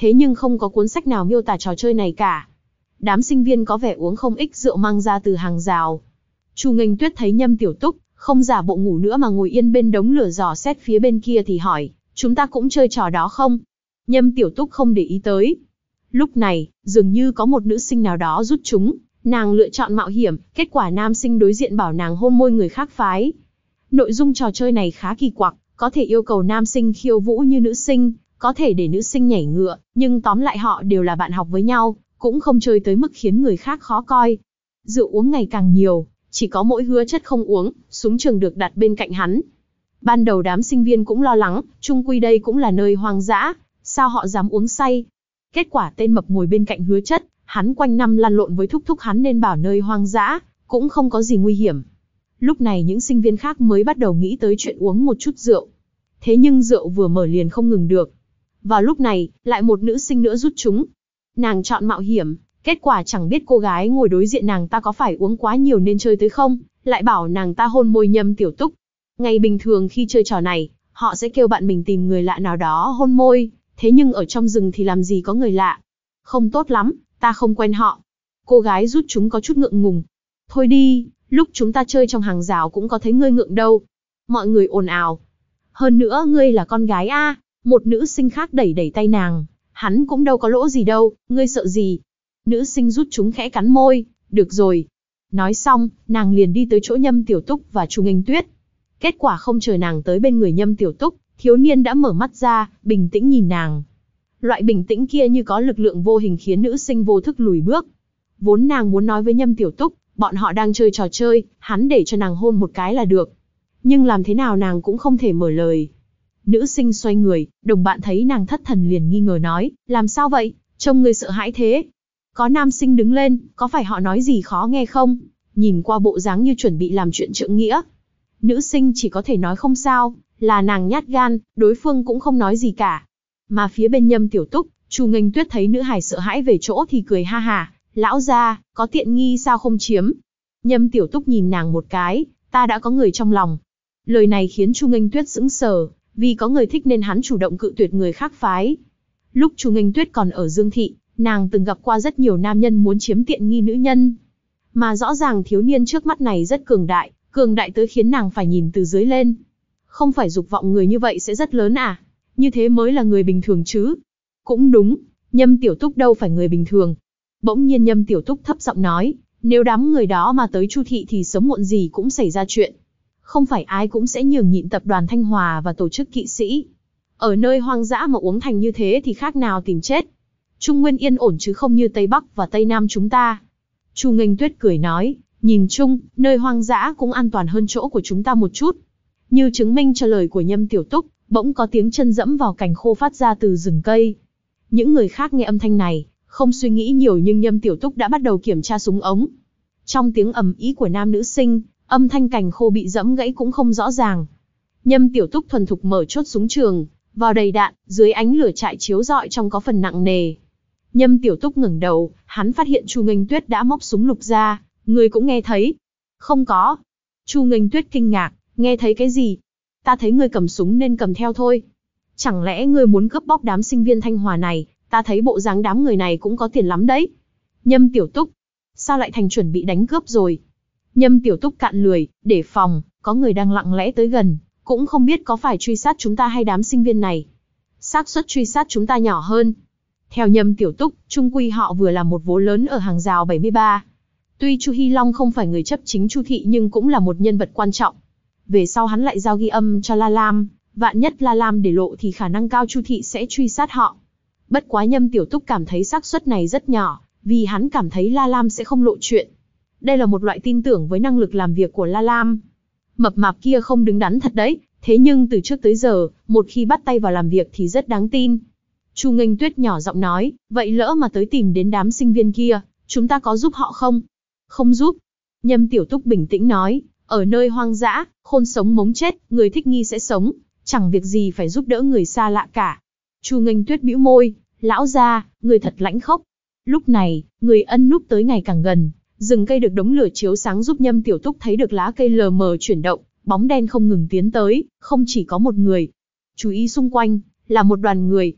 thế nhưng không có cuốn sách nào miêu tả trò chơi này cả. Đám sinh viên có vẻ uống không ít rượu mang ra từ hàng rào. Chu Nghênh Tuyết thấy Nhâm Tiểu Túc không giả bộ ngủ nữa mà ngồi yên bên đống lửa dò xét phía bên kia thì hỏi, chúng ta cũng chơi trò đó không? Nhâm Tiểu Túc không để ý tới. Lúc này, dường như có một nữ sinh nào đó rút chúng, nàng lựa chọn mạo hiểm, kết quả nam sinh đối diện bảo nàng hôn môi người khác phái. Nội dung trò chơi này khá kỳ quặc, có thể yêu cầu nam sinh khiêu vũ như nữ sinh, có thể để nữ sinh nhảy ngựa, nhưng tóm lại họ đều là bạn học với nhau, cũng không chơi tới mức khiến người khác khó coi. Rượu uống ngày càng nhiều, chỉ có mỗi hứa chất không uống, súng trường được đặt bên cạnh hắn. Ban đầu đám sinh viên cũng lo lắng, chung quy đây cũng là nơi hoang dã, sao họ dám uống say. Kết quả tên mập ngồi bên cạnh hứa chất, hắn quanh năm lăn lộn với thúc thúc hắn nên bảo nơi hoang dã, cũng không có gì nguy hiểm. Lúc này những sinh viên khác mới bắt đầu nghĩ tới chuyện uống một chút rượu. Thế nhưng rượu vừa mở liền không ngừng được. Vào lúc này, lại một nữ sinh nữa rút chúng. Nàng chọn mạo hiểm, kết quả chẳng biết cô gái ngồi đối diện nàng ta có phải uống quá nhiều nên chơi tới không, lại bảo nàng ta hôn môi Nhâm Tiểu Túc. Ngày bình thường khi chơi trò này, họ sẽ kêu bạn mình tìm người lạ nào đó hôn môi, thế nhưng ở trong rừng thì làm gì có người lạ. Không tốt lắm, ta không quen họ. Cô gái rút chúng có chút ngượng ngùng. Thôi đi, lúc chúng ta chơi trong hàng rào cũng có thấy ngươi ngượng đâu. Mọi người ồn ào. Hơn nữa ngươi là con gái a. Một nữ sinh khác đẩy đẩy tay nàng. Hắn cũng đâu có lỗ gì đâu, ngươi sợ gì. Nữ sinh rút chúng khẽ cắn môi, được rồi. Nói xong, nàng liền đi tới chỗ Nhâm Tiểu Túc và Chu Nghênh Tuyết. Kết quả không chờ nàng tới bên người Nhâm Tiểu Túc, thiếu niên đã mở mắt ra, bình tĩnh nhìn nàng. Loại bình tĩnh kia như có lực lượng vô hình khiến nữ sinh vô thức lùi bước. Vốn nàng muốn nói với Nhâm Tiểu Túc, bọn họ đang chơi trò chơi, hắn để cho nàng hôn một cái là được. Nhưng làm thế nào nàng cũng không thể mở lời. Nữ sinh xoay người, đồng bạn thấy nàng thất thần liền nghi ngờ nói, làm sao vậy, trông người sợ hãi thế. Có nam sinh đứng lên, có phải họ nói gì khó nghe không? Nhìn qua bộ dáng như chuẩn bị làm chuyện trượng nghĩa. Nữ sinh chỉ có thể nói không sao, là nàng nhát gan, đối phương cũng không nói gì cả. Mà phía bên Nhâm Tiểu Túc, Chu Nghênh Tuyết thấy nữ hài sợ hãi về chỗ thì cười ha ha, lão gia, có tiện nghi sao không chiếm. Nhâm Tiểu Túc nhìn nàng một cái, ta đã có người trong lòng. Lời này khiến Chu Nghênh Tuyết sững sờ, vì có người thích nên hắn chủ động cự tuyệt người khác phái. Lúc Chu Nghênh Tuyết còn ở Dương Thị, nàng từng gặp qua rất nhiều nam nhân muốn chiếm tiện nghi nữ nhân. Mà rõ ràng thiếu niên trước mắt này rất cường đại, cường đại tới khiến nàng phải nhìn từ dưới lên. Không phải dục vọng người như vậy sẽ rất lớn à? Như thế mới là người bình thường chứ. Cũng đúng, Nhâm Tiểu Túc đâu phải người bình thường. Bỗng nhiên Nhâm Tiểu Túc thấp giọng nói, nếu đám người đó mà tới Chu Thị thì sớm muộn gì cũng xảy ra chuyện. Không phải ai cũng sẽ nhường nhịn tập đoàn Thanh Hòa và tổ chức kỵ sĩ. Ở nơi hoang dã mà uống thành như thế thì khác nào tìm chết. Trung Nguyên yên ổn chứ không như Tây Bắc và Tây Nam chúng ta. Chu Nghênh Tuyết cười nói, nhìn chung, nơi hoang dã cũng an toàn hơn chỗ của chúng ta một chút. Như chứng minh cho lời của Nhâm Tiểu Túc, bỗng có tiếng chân dẫm vào cành khô phát ra từ rừng cây. Những người khác nghe âm thanh này, không suy nghĩ nhiều nhưng Nhâm Tiểu Túc đã bắt đầu kiểm tra súng ống. Trong tiếng ầm ĩ của nam nữ sinh, âm thanh cành khô bị dẫm gãy cũng không rõ ràng. Nhâm Tiểu Túc thuần thục mở chốt súng trường, vào đầy đạn, dưới ánh lửa trại chiếu rọi trong có phần nặng nề. Nhâm Tiểu Túc ngẩng đầu, hắn phát hiện Chu Nghênh Tuyết đã móc súng lục ra, người cũng nghe thấy. Không có. Chu Nghênh Tuyết kinh ngạc, nghe thấy cái gì? Ta thấy ngươi cầm súng nên cầm theo thôi. Chẳng lẽ ngươi muốn cướp bóc đám sinh viên Thanh Hòa này, ta thấy bộ dáng đám người này cũng có tiền lắm đấy. Nhâm Tiểu Túc, sao lại thành chuẩn bị đánh cướp rồi? Nhâm Tiểu Túc cạn lười, để phòng, có người đang lặng lẽ tới gần, cũng không biết có phải truy sát chúng ta hay đám sinh viên này. Xác suất truy sát chúng ta nhỏ hơn. Theo Nhâm Tiểu Túc, chung quy họ vừa là một vố lớn ở hàng rào bảy mươi ba. Tuy Chu Hy Long không phải người chấp chính Chu Thị nhưng cũng là một nhân vật quan trọng. Về sau hắn lại giao ghi âm cho La Lam, vạn nhất La Lam để lộ thì khả năng cao Chu Thị sẽ truy sát họ. Bất quá Nhâm Tiểu Túc cảm thấy xác suất này rất nhỏ, vì hắn cảm thấy La Lam sẽ không lộ chuyện. Đây là một loại tin tưởng với năng lực làm việc của La Lam. Mập mạp kia không đứng đắn thật đấy, thế nhưng từ trước tới giờ, một khi bắt tay vào làm việc thì rất đáng tin. Chu Nghênh Tuyết nhỏ giọng nói, vậy lỡ mà tới tìm đến đám sinh viên kia, chúng ta có giúp họ không? Không giúp. Nhâm Tiểu Túc bình tĩnh nói, ở nơi hoang dã, khôn sống mống chết, người thích nghi sẽ sống, chẳng việc gì phải giúp đỡ người xa lạ cả. Chu Nghênh Tuyết bĩu môi, lão gia, người thật lãnh khốc. Lúc này, người ân núp tới ngày càng gần, rừng cây được đống lửa chiếu sáng giúp Nhâm Tiểu Túc thấy được lá cây lờ mờ chuyển động, bóng đen không ngừng tiến tới, không chỉ có một người. Chú ý xung quanh, là một đoàn người.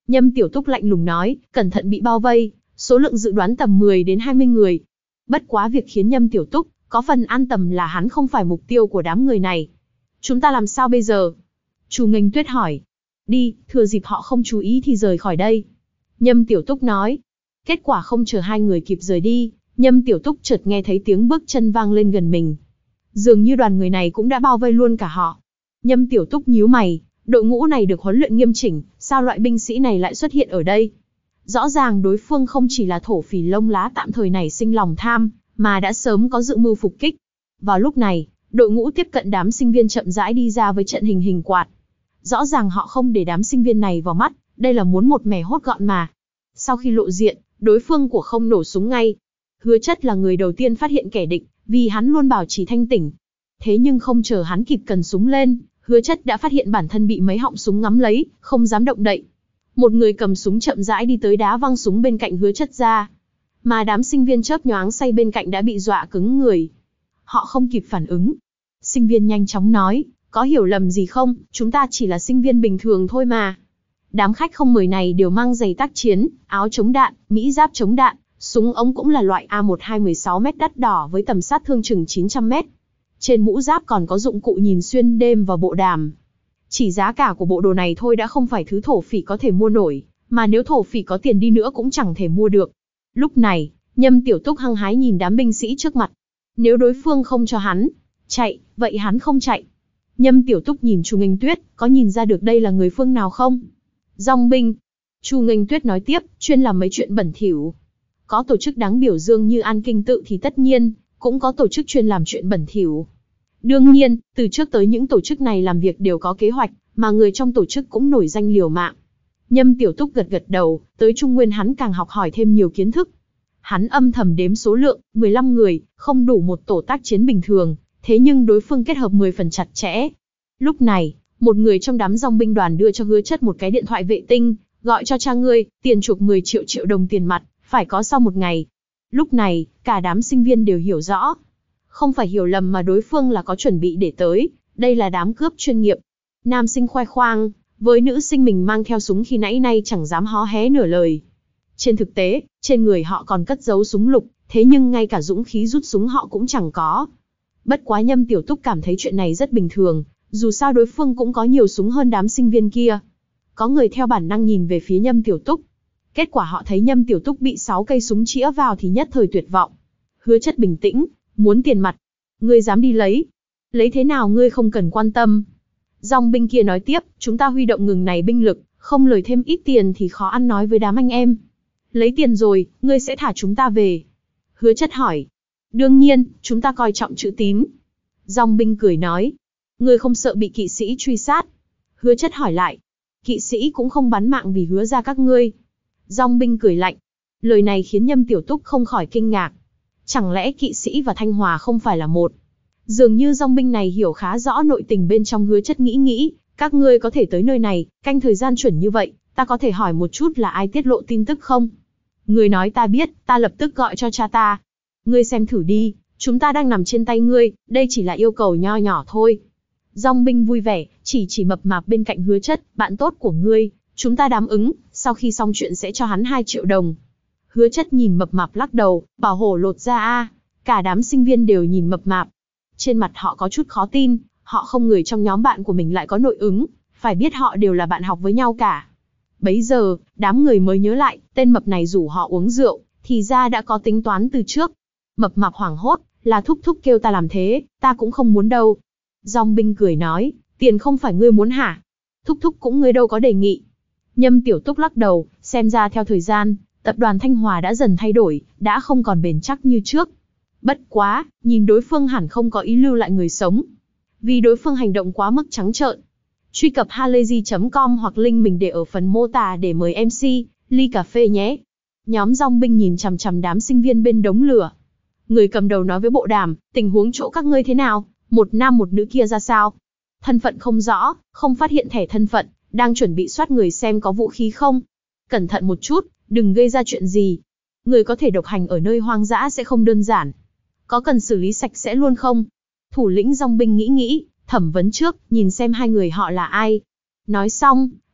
Nhâm Tiểu Túc lạnh lùng nói, cẩn thận bị bao vây, số lượng dự đoán tầm mười đến hai mươi người. Bất quá việc khiến Nhâm Tiểu Túc có phần an tâm là hắn không phải mục tiêu của đám người này. Chúng ta làm sao bây giờ? Chu Nghênh Tuyết hỏi. Đi, thừa dịp họ không chú ý thì rời khỏi đây. Nhâm Tiểu Túc nói. Kết quả không chờ hai người kịp rời đi, Nhâm Tiểu Túc chợt nghe thấy tiếng bước chân vang lên gần mình. Dường như đoàn người này cũng đã bao vây luôn cả họ. Nhâm Tiểu Túc nhíu mày, đội ngũ này được huấn luyện nghiêm chỉnh, sao loại binh sĩ này lại xuất hiện ở đây? Rõ ràng đối phương không chỉ là thổ phỉ lông lá tạm thời nảy sinh lòng tham, mà đã sớm có dự mưu phục kích. Vào lúc này, đội ngũ tiếp cận đám sinh viên chậm rãi đi ra với trận hình hình quạt. Rõ ràng họ không để đám sinh viên này vào mắt, đây là muốn một mẻ hốt gọn mà. Sau khi lộ diện, đối phương của không nổ súng ngay. Hứa Chất là người đầu tiên phát hiện kẻ địch, vì hắn luôn bảo trì thanh tỉnh. Thế nhưng không chờ hắn kịp cần súng lên, Hứa Chất đã phát hiện bản thân bị mấy họng súng ngắm lấy, không dám động đậy. Một người cầm súng chậm rãi đi tới đá văng súng bên cạnh Hứa Chất ra. Mà đám sinh viên chớp nhoáng say bên cạnh đã bị dọa cứng người. Họ không kịp phản ứng. Sinh viên nhanh chóng nói, có hiểu lầm gì không, chúng ta chỉ là sinh viên bình thường thôi mà. Đám khách không mời này đều mang giày tác chiến, áo chống đạn, mỹ giáp chống đạn, súng ống cũng là loại A một hai mười sáu mét đắt đỏ với tầm sát thương chừng chín trăm mét. Trên mũ giáp còn có dụng cụ nhìn xuyên đêm và bộ đàm. Chỉ giá cả của bộ đồ này thôi đã không phải thứ thổ phỉ có thể mua nổi, mà nếu thổ phỉ có tiền đi nữa cũng chẳng thể mua được. Lúc này, Nhâm Tiểu Túc hăng hái nhìn đám binh sĩ trước mặt. Nếu đối phương không cho hắn chạy, vậy hắn không chạy. Nhâm Tiểu Túc nhìn Chu Nghênh Tuyết, có nhìn ra được đây là người phương nào không? Dòng binh. Chu Nghênh Tuyết nói tiếp, chuyên làm mấy chuyện bẩn thỉu. Có tổ chức đáng biểu dương như An Kinh Tự thì tất nhiên, cũng có tổ chức chuyên làm chuyện bẩn thỉu. Đương nhiên, từ trước tới những tổ chức này làm việc đều có kế hoạch, mà người trong tổ chức cũng nổi danh liều mạng. Nhâm Tiểu Túc gật gật đầu, tới Trung Nguyên hắn càng học hỏi thêm nhiều kiến thức. Hắn âm thầm đếm số lượng, mười lăm người, không đủ một tổ tác chiến bình thường, thế nhưng đối phương kết hợp mười phần chặt chẽ. Lúc này, một người trong đám dòng binh đoàn đưa cho Hứa Chất một cái điện thoại vệ tinh, gọi cho cha ngươi, tiền chuộc mười triệu triệu đồng tiền mặt, phải có sau một ngày. Lúc này, cả đám sinh viên đều hiểu rõ. Không phải hiểu lầm mà đối phương là có chuẩn bị để tới, đây là đám cướp chuyên nghiệp. Nam sinh khoe khoang, với nữ sinh mình mang theo súng khi nãy nay chẳng dám hó hé nửa lời. Trên thực tế, trên người họ còn cất giấu súng lục, thế nhưng ngay cả dũng khí rút súng họ cũng chẳng có. Bất quá Nhâm Tiểu Túc cảm thấy chuyện này rất bình thường, dù sao đối phương cũng có nhiều súng hơn đám sinh viên kia. Có người theo bản năng nhìn về phía Nhâm Tiểu Túc. Kết quả họ thấy Nhâm Tiểu Túc bị sáu cây súng chĩa vào thì nhất thời tuyệt vọng. Hứa Chất bình tĩnh, muốn tiền mặt. Ngươi dám đi lấy. Lấy thế nào ngươi không cần quan tâm. Dòng binh kia nói tiếp, chúng ta huy động ngừng này binh lực, không lời thêm ít tiền thì khó ăn nói với đám anh em. Lấy tiền rồi, ngươi sẽ thả chúng ta về. Hứa Chất hỏi. Đương nhiên, chúng ta coi trọng chữ tín. Dòng binh cười nói. Ngươi không sợ bị kỵ sĩ truy sát. Hứa Chất hỏi lại. Kỵ sĩ cũng không bán mạng vì hứa ra các ngươi. Dòng binh cười lạnh. Lời này khiến Nhâm Tiểu Túc không khỏi kinh ngạc. Chẳng lẽ kỵ sĩ và Thanh Hòa không phải là một? Dường như dòng binh này hiểu khá rõ nội tình bên trong. Hứa Chất nghĩ nghĩ, các ngươi có thể tới nơi này, canh thời gian chuẩn như vậy, ta có thể hỏi một chút là ai tiết lộ tin tức không? Ngươi nói ta biết, ta lập tức gọi cho cha ta. Ngươi xem thử đi, chúng ta đang nằm trên tay ngươi, đây chỉ là yêu cầu nho nhỏ thôi. Dòng binh vui vẻ, chỉ chỉ mập mạp bên cạnh Hứa Chất, bạn tốt của ngươi, chúng ta đáp ứng, sau khi xong chuyện sẽ cho hắn hai triệu đồng. Hứa Chất nhìn mập mạp lắc đầu, bảo hổ lột ra a. Cả đám sinh viên đều nhìn mập mạp. Trên mặt họ có chút khó tin, họ không người trong nhóm bạn của mình lại có nội ứng, phải biết họ đều là bạn học với nhau cả. Bấy giờ, đám người mới nhớ lại, tên mập này rủ họ uống rượu, thì ra đã có tính toán từ trước. Mập mạp hoảng hốt, là thúc thúc kêu ta làm thế, ta cũng không muốn đâu. Dòng binh cười nói, tiền không phải ngươi muốn hả? Thúc thúc cũng ngươi đâu có đề nghị. Nhâm Tiểu Túc lắc đầu, xem ra theo thời gian, tập đoàn Thanh Hòa đã dần thay đổi, đã không còn bền chắc như trước. Bất quá, nhìn đối phương hẳn không có ý lưu lại người sống. Vì đối phương hành động quá mức trắng trợn. Truy cập halayzi chấm com hoặc link mình để ở phần mô tả để mời em xê, ly cà phê nhé. Nhóm dòng binh nhìn chằm chằm đám sinh viên bên đống lửa. Người cầm đầu nói với bộ đàm, tình huống chỗ các ngươi thế nào, một nam một nữ kia ra sao? Thân phận không rõ, không phát hiện thẻ thân phận, đang chuẩn bị soát người xem có vũ khí không? Cẩn thận một chút, đừng gây ra chuyện gì. Người có thể độc hành ở nơi hoang dã sẽ không đơn giản. Có cần xử lý sạch sẽ luôn không? Thủ lĩnh dòng binh nghĩ nghĩ, thẩm vấn trước, nhìn xem hai người họ là ai. Nói xong,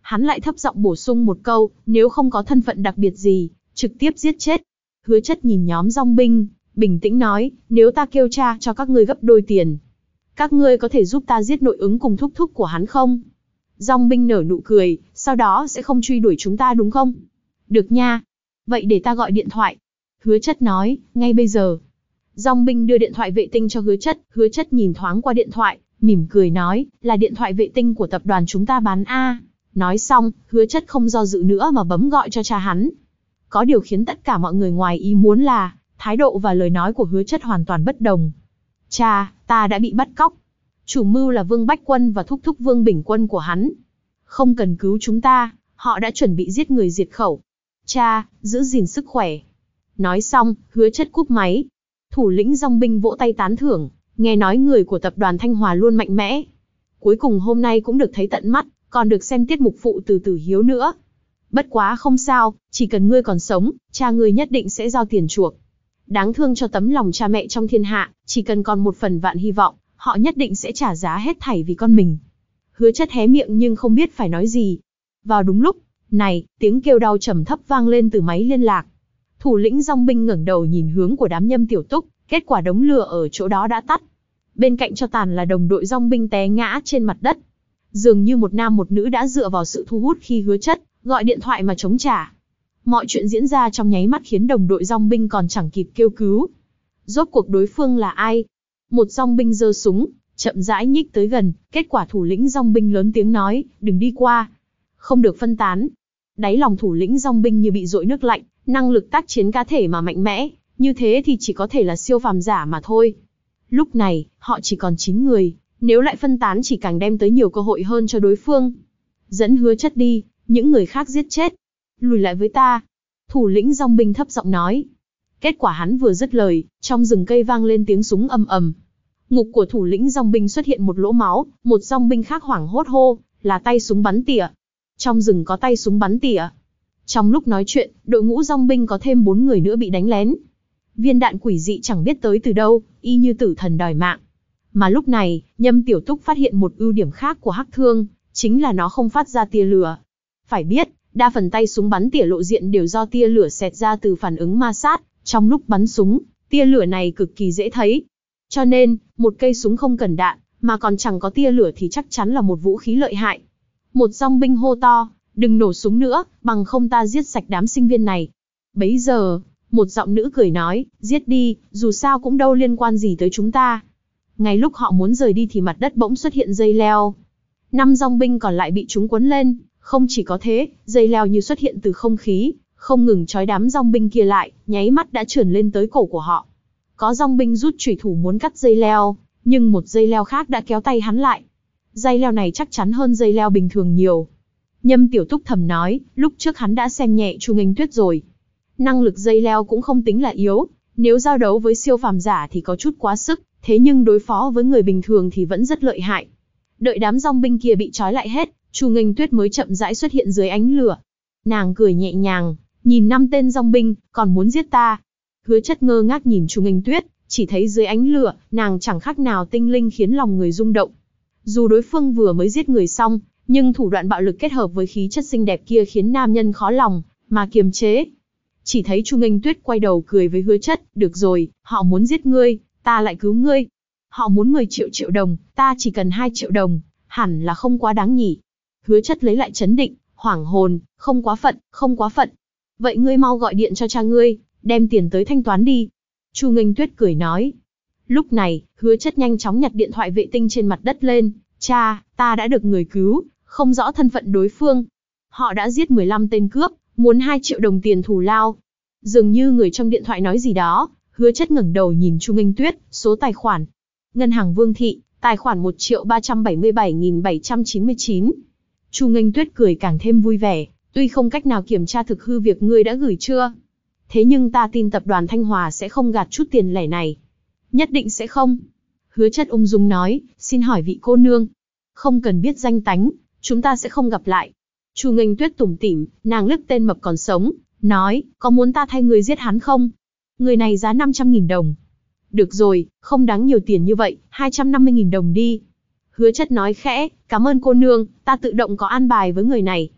hắn lại thấp giọng bổ sung một câu, nếu không có thân phận đặc biệt gì, trực tiếp giết chết. Hứa Chất nhìn nhóm dòng binh, bình tĩnh nói, nếu ta kêu cha cho các ngươi gấp đôi tiền, các ngươi có thể giúp ta giết nội ứng cùng thúc thúc của hắn không? Dòng binh nở nụ cười, sau đó sẽ không truy đuổi chúng ta đúng không? Được nha. Vậy để ta gọi điện thoại. Hứa Chất nói, ngay bây giờ. Dòng binh đưa điện thoại vệ tinh cho Hứa Chất, Hứa Chất nhìn thoáng qua điện thoại, mỉm cười nói, là điện thoại vệ tinh của tập đoàn chúng ta bán a. Nói xong, Hứa Chất không do dự nữa mà bấm gọi cho cha hắn. Có điều khiến tất cả mọi người ngoài ý muốn là, thái độ và lời nói của Hứa Chất hoàn toàn bất đồng. Cha, ta đã bị bắt cóc. Chủ mưu là Vương Bách Quân và thúc thúc Vương Bình Quân của hắn. Không cần cứu chúng ta, họ đã chuẩn bị giết người diệt khẩu. Cha, giữ gìn sức khỏe. Nói xong, Hứa Chất cúp máy. Thủ lĩnh dòng binh vỗ tay tán thưởng, nghe nói người của tập đoàn Thanh Hòa luôn mạnh mẽ. Cuối cùng hôm nay cũng được thấy tận mắt, còn được xem tiết mục phụ từ Tử Hiếu nữa. Bất quá không sao, chỉ cần ngươi còn sống, cha ngươi nhất định sẽ giao tiền chuộc. Đáng thương cho tấm lòng cha mẹ trong thiên hạ, chỉ cần còn một phần vạn hy vọng, họ nhất định sẽ trả giá hết thảy vì con mình. Hứa Chất hé miệng nhưng không biết phải nói gì. Vào đúng lúc này, tiếng kêu đau trầm thấp vang lên từ máy liên lạc. Thủ lĩnh dòng binh ngẩng đầu nhìn hướng của đám Nhâm Tiểu Túc, kết quả đống lửa ở chỗ đó đã tắt. Bên cạnh cho tàn là đồng đội dòng binh té ngã trên mặt đất. Dường như một nam một nữ đã dựa vào sự thu hút khi Hứa Chất gọi điện thoại mà chống trả. Mọi chuyện diễn ra trong nháy mắt khiến đồng đội dòng binh còn chẳng kịp kêu cứu. Rốt cuộc đối phương là ai? Một dòng binh giơ súng, chậm rãi nhích tới gần, kết quả thủ lĩnh dòng binh lớn tiếng nói, đừng đi qua. Không được phân tán. Đáy lòng thủ lĩnh dòng binh như bị dội nước lạnh, năng lực tác chiến cá thể mà mạnh mẽ, như thế thì chỉ có thể là siêu phàm giả mà thôi. Lúc này, họ chỉ còn chín người, nếu lại phân tán chỉ càng đem tới nhiều cơ hội hơn cho đối phương. Dẫn Hứa Chất đi, những người khác giết chết. Lùi lại với ta. Thủ lĩnh dòng binh thấp giọng nói. Kết quả hắn vừa dứt lời, trong rừng cây vang lên tiếng súng ầm ầm. Ngực của thủ lĩnh dòng binh xuất hiện một lỗ máu, một dòng binh khác hoảng hốt hô, là tay súng bắn tỉa. Trong rừng có tay súng bắn tỉa. Trong lúc nói chuyện, đội ngũ dòng binh có thêm bốn người nữa bị đánh lén. Viên đạn quỷ dị chẳng biết tới từ đâu, y như tử thần đòi mạng. Mà lúc này, Nhâm Tiểu Túc phát hiện một ưu điểm khác của hắc thương, chính là nó không phát ra tia lửa. Phải biết, đa phần tay súng bắn tỉa lộ diện đều do tia lửa xẹt ra từ phản ứng ma sát, trong lúc bắn súng, tia lửa này cực kỳ dễ thấy. Cho nên, một cây súng không cần đạn, mà còn chẳng có tia lửa thì chắc chắn là một vũ khí lợi hại. Một dòng binh hô to, đừng nổ súng nữa, bằng không ta giết sạch đám sinh viên này. Bấy giờ, một giọng nữ cười nói, giết đi, dù sao cũng đâu liên quan gì tới chúng ta. Ngay lúc họ muốn rời đi thì mặt đất bỗng xuất hiện dây leo. Năm dòng binh còn lại bị chúng quấn lên, không chỉ có thế, dây leo như xuất hiện từ không khí, không ngừng trói đám dòng binh kia lại, nháy mắt đã trườn lên tới cổ của họ. Có dòng binh rút chủy thủ muốn cắt dây leo, nhưng một dây leo khác đã kéo tay hắn lại. Dây leo này chắc chắn hơn dây leo bình thường nhiều. Nhâm Tiểu Túc thầm nói, lúc trước hắn đã xem nhẹ Chu Nghênh Tuyết rồi. Năng lực dây leo cũng không tính là yếu, nếu giao đấu với siêu phàm giả thì có chút quá sức, thế nhưng đối phó với người bình thường thì vẫn rất lợi hại. Đợi đám dòng binh kia bị trói lại hết, Chu Nghênh Tuyết mới chậm rãi xuất hiện dưới ánh lửa. Nàng cười nhẹ nhàng, nhìn năm tên dòng binh, còn muốn giết ta. Hứa Chất ngơ ngác nhìn Chu Nghênh Tuyết, chỉ thấy dưới ánh lửa, nàng chẳng khác nào tinh linh khiến lòng người rung động. Dù đối phương vừa mới giết người xong, nhưng thủ đoạn bạo lực kết hợp với khí chất xinh đẹp kia khiến nam nhân khó lòng mà kiềm chế. Chỉ thấy Chu Nghênh Tuyết quay đầu cười với Hứa Chất, được rồi, họ muốn giết ngươi, ta lại cứu ngươi. Họ muốn mười triệu triệu đồng, ta chỉ cần hai triệu đồng, hẳn là không quá đáng nhỉ. Hứa Chất lấy lại trấn định, hoảng hồn, không quá phận, không quá phận. Vậy ngươi mau gọi điện cho cha ngươi, đem tiền tới thanh toán đi. Chu Nghênh Tuyết cười nói. Lúc này, Hứa Chất nhanh chóng nhặt điện thoại vệ tinh trên mặt đất lên. Cha, ta đã được người cứu, không rõ thân phận đối phương. Họ đã giết mười lăm tên cướp, muốn hai triệu đồng tiền thù lao. Dường như người trong điện thoại nói gì đó, Hứa Chất ngẩng đầu nhìn Chu Nghênh Tuyết, số tài khoản. Ngân hàng Vương Thị, tài khoản một triệu ba trăm bảy mươi bảy nghìn bảy trăm chín mươi chín. Chu Nghênh Tuyết cười càng thêm vui vẻ, tuy không cách nào kiểm tra thực hư việc ngươi đã gửi chưa. Thế nhưng ta tin tập đoàn Thanh Hòa sẽ không gạt chút tiền lẻ này. Nhất định sẽ không. Hứa Chất ung dung nói, xin hỏi vị cô nương. Không cần biết danh tánh, chúng ta sẽ không gặp lại. Chu Nghênh Tuyết tủm tỉm, nàng liếc tên mập còn sống, nói, có muốn ta thay người giết hắn không? Người này giá năm trăm nghìn đồng. Được rồi, không đáng nhiều tiền như vậy, hai trăm năm mươi nghìn đồng đi. Hứa Chất nói khẽ, cảm ơn cô nương, ta tự động có an bài với người này.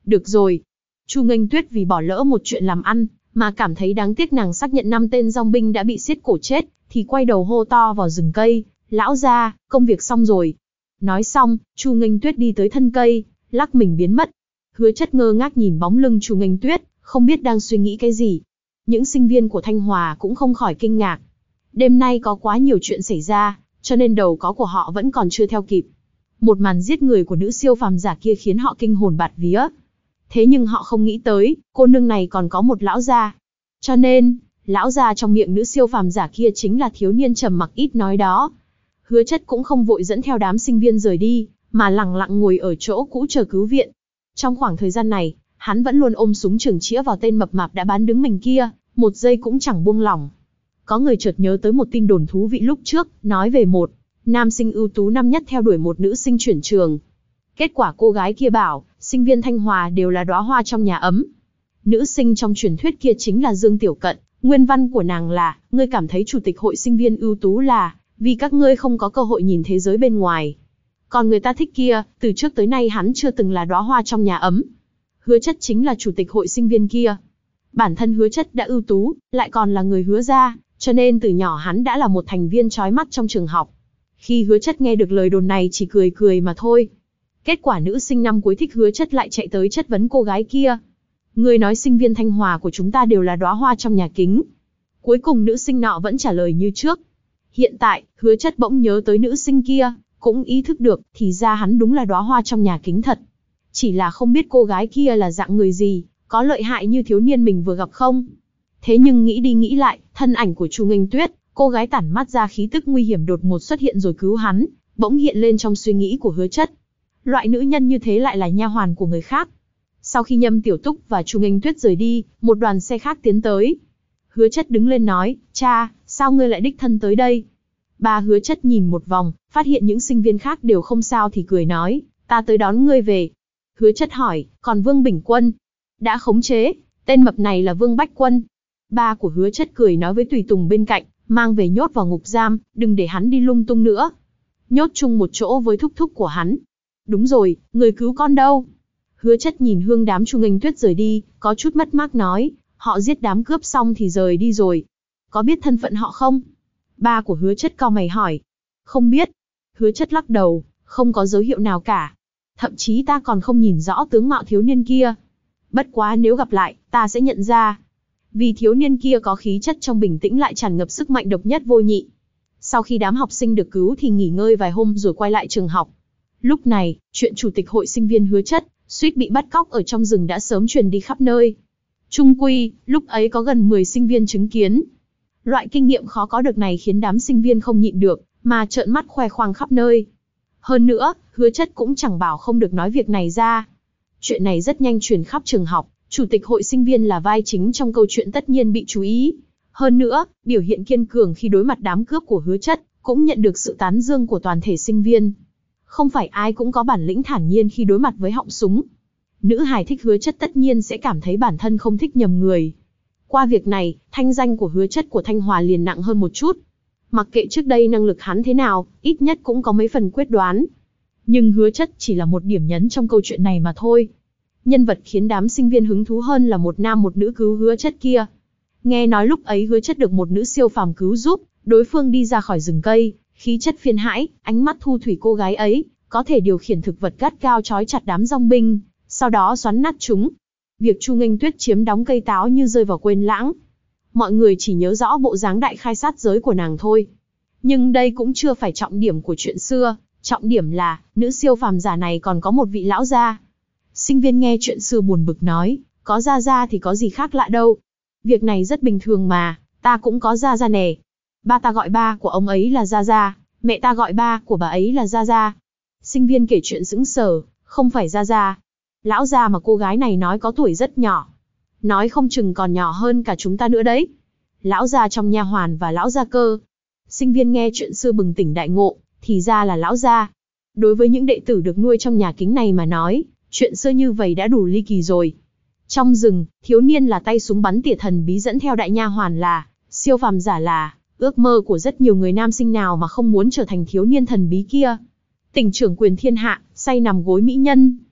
Được rồi. Chu Nghênh Tuyết vì bỏ lỡ một chuyện làm ăn, mà cảm thấy đáng tiếc nàng xác nhận năm tên dòng binh đã bị xiết cổ chết, thì quay đầu hô to vào rừng cây, lão gia, công việc xong rồi. Nói xong, Chu Nghênh Tuyết đi tới thân cây, lắc mình biến mất. Hứa Chất ngơ ngác nhìn bóng lưng Chu Nghênh Tuyết, không biết đang suy nghĩ cái gì. Những sinh viên của Thanh Hòa cũng không khỏi kinh ngạc. Đêm nay có quá nhiều chuyện xảy ra, cho nên đầu có của họ vẫn còn chưa theo kịp. Một màn giết người của nữ siêu phàm giả kia khiến họ kinh hồn bạt vía. Thế nhưng họ không nghĩ tới, cô nương này còn có một lão gia. Cho nên, lão gia trong miệng nữ siêu phàm giả kia chính là thiếu niên trầm mặc ít nói đó. Hứa Chất cũng không vội dẫn theo đám sinh viên rời đi, mà lặng lặng ngồi ở chỗ cũ chờ cứu viện. Trong khoảng thời gian này, hắn vẫn luôn ôm súng trường chĩa vào tên mập mạp đã bán đứng mình kia, một giây cũng chẳng buông lỏng. Có người chợt nhớ tới một tin đồn thú vị lúc trước, nói về một nam sinh ưu tú năm nhất theo đuổi một nữ sinh chuyển trường. Kết quả cô gái kia bảo, sinh viên Thanh Hòa đều là đóa hoa trong nhà ấm. Nữ sinh trong truyền thuyết kia chính là Dương Tiểu Cận, nguyên văn của nàng là, ngươi cảm thấy chủ tịch hội sinh viên ưu tú là, vì các ngươi không có cơ hội nhìn thế giới bên ngoài. Còn người ta thích kia, từ trước tới nay hắn chưa từng là đóa hoa trong nhà ấm. Hứa Chất chính là chủ tịch hội sinh viên kia. Bản thân Hứa Chất đã ưu tú, lại còn là người Hứa gia, cho nên từ nhỏ hắn đã là một thành viên chói mắt trong trường học. Khi Hứa Chất nghe được lời đồn này chỉ cười cười mà thôi. Kết quả nữ sinh năm cuối thích Hứa Chất lại chạy tới chất vấn cô gái kia. Ngươi nói sinh viên Thanh Hòa của chúng ta đều là đóa hoa trong nhà kính. Cuối cùng nữ sinh nọ vẫn trả lời như trước. Hiện tại, Hứa Chất bỗng nhớ tới nữ sinh kia, cũng ý thức được, thì ra hắn đúng là đóa hoa trong nhà kính thật. Chỉ là không biết cô gái kia là dạng người gì, có lợi hại như thiếu niên mình vừa gặp không? Thế nhưng nghĩ đi nghĩ lại, thân ảnh của Chu Nghênh Tuyết, cô gái tản mát ra khí tức nguy hiểm đột ngột xuất hiện rồi cứu hắn, bỗng hiện lên trong suy nghĩ của Hứa Chất. Loại nữ nhân như thế lại là nha hoàn của người khác. Sau khi Nhâm Tiểu Túc và Chu Nghênh Tuyết rời đi, một đoàn xe khác tiến tới. Hứa Chất đứng lên nói, cha, sao ngươi lại đích thân tới đây? Ba Hứa Chất nhìn một vòng, phát hiện những sinh viên khác đều không sao thì cười nói, ta tới đón ngươi về. Hứa Chất hỏi, còn Vương Bình Quân? Đã khống chế, tên mập này là Vương Bách Quân. Ba của Hứa Chất cười nói với tùy tùng bên cạnh, mang về nhốt vào ngục giam, đừng để hắn đi lung tung nữa. Nhốt chung một chỗ với thúc thúc của hắn. Đúng rồi, người cứu con đâu? Hứa Chất nhìn hương đám Chu Nghênh Tuyết rời đi, có chút mất mát nói, họ giết đám cướp xong thì rời đi rồi. Có biết thân phận họ không? Ba của Hứa Chất cau mày hỏi. Không biết. Hứa Chất lắc đầu, không có dấu hiệu nào cả. Thậm chí ta còn không nhìn rõ tướng mạo thiếu niên kia. Bất quá nếu gặp lại, ta sẽ nhận ra. Vì thiếu niên kia có khí chất trong bình tĩnh lại tràn ngập sức mạnh độc nhất vô nhị. Sau khi đám học sinh được cứu thì nghỉ ngơi vài hôm rồi quay lại trường học. Lúc này, chuyện chủ tịch hội sinh viên Hứa Chất suýt bị bắt cóc ở trong rừng đã sớm truyền đi khắp nơi. Chung quy, lúc ấy có gần mười sinh viên chứng kiến. Loại kinh nghiệm khó có được này khiến đám sinh viên không nhịn được, mà trợn mắt khoe khoang khắp nơi. Hơn nữa, Hứa Chất cũng chẳng bảo không được nói việc này ra. Chuyện này rất nhanh truyền khắp trường học, chủ tịch hội sinh viên là vai chính trong câu chuyện tất nhiên bị chú ý. Hơn nữa, biểu hiện kiên cường khi đối mặt đám cướp của Hứa Chất cũng nhận được sự tán dương của toàn thể sinh viên. Không phải ai cũng có bản lĩnh thản nhiên khi đối mặt với họng súng. Nữ hài thích Hứa Chất tất nhiên sẽ cảm thấy bản thân không thích nhầm người. Qua việc này, thanh danh của Hứa Chất của Thanh Hòa liền nặng hơn một chút. Mặc kệ trước đây năng lực hắn thế nào, ít nhất cũng có mấy phần quyết đoán. Nhưng Hứa Chất chỉ là một điểm nhấn trong câu chuyện này mà thôi. Nhân vật khiến đám sinh viên hứng thú hơn là một nam một nữ cứu Hứa Chất kia. Nghe nói lúc ấy Hứa Chất được một nữ siêu phàm cứu giúp, đối phương đi ra khỏi rừng cây, khí chất phiên hãi, ánh mắt thu thủy cô gái ấy, có thể điều khiển thực vật gắt cao trói chặt đám dòng binh, sau đó xoắn nát chúng. Việc Chu Nghênh Tuyết chiếm đóng cây táo như rơi vào quên lãng. Mọi người chỉ nhớ rõ bộ dáng đại khai sát giới của nàng thôi. Nhưng đây cũng chưa phải trọng điểm của chuyện xưa, trọng điểm là, nữ siêu phàm giả này còn có một vị lão gia. Sinh viên nghe chuyện xưa buồn bực nói, có gia gia thì có gì khác lạ đâu. Việc này rất bình thường mà, ta cũng có gia gia nè. Ba ta gọi ba của ông ấy là gia gia, mẹ ta gọi ba của bà ấy là gia gia. Sinh viên kể chuyện sững sờ, không phải gia gia. Lão gia mà cô gái này nói có tuổi rất nhỏ. Nói không chừng còn nhỏ hơn cả chúng ta nữa đấy. Lão gia trong nha hoàn và lão gia cơ. Sinh viên nghe chuyện xưa bừng tỉnh đại ngộ, thì ra là lão gia. Đối với những đệ tử được nuôi trong nhà kính này mà nói, chuyện xưa như vậy đã đủ ly kỳ rồi. Trong rừng, thiếu niên là tay súng bắn tỉa thần bí dẫn theo đại nha hoàn là, siêu phàm giả là, ước mơ của rất nhiều người nam sinh nào mà không muốn trở thành thiếu niên thần bí kia. Tỉnh trưởng quyền thiên hạ, say nằm gối mỹ nhân.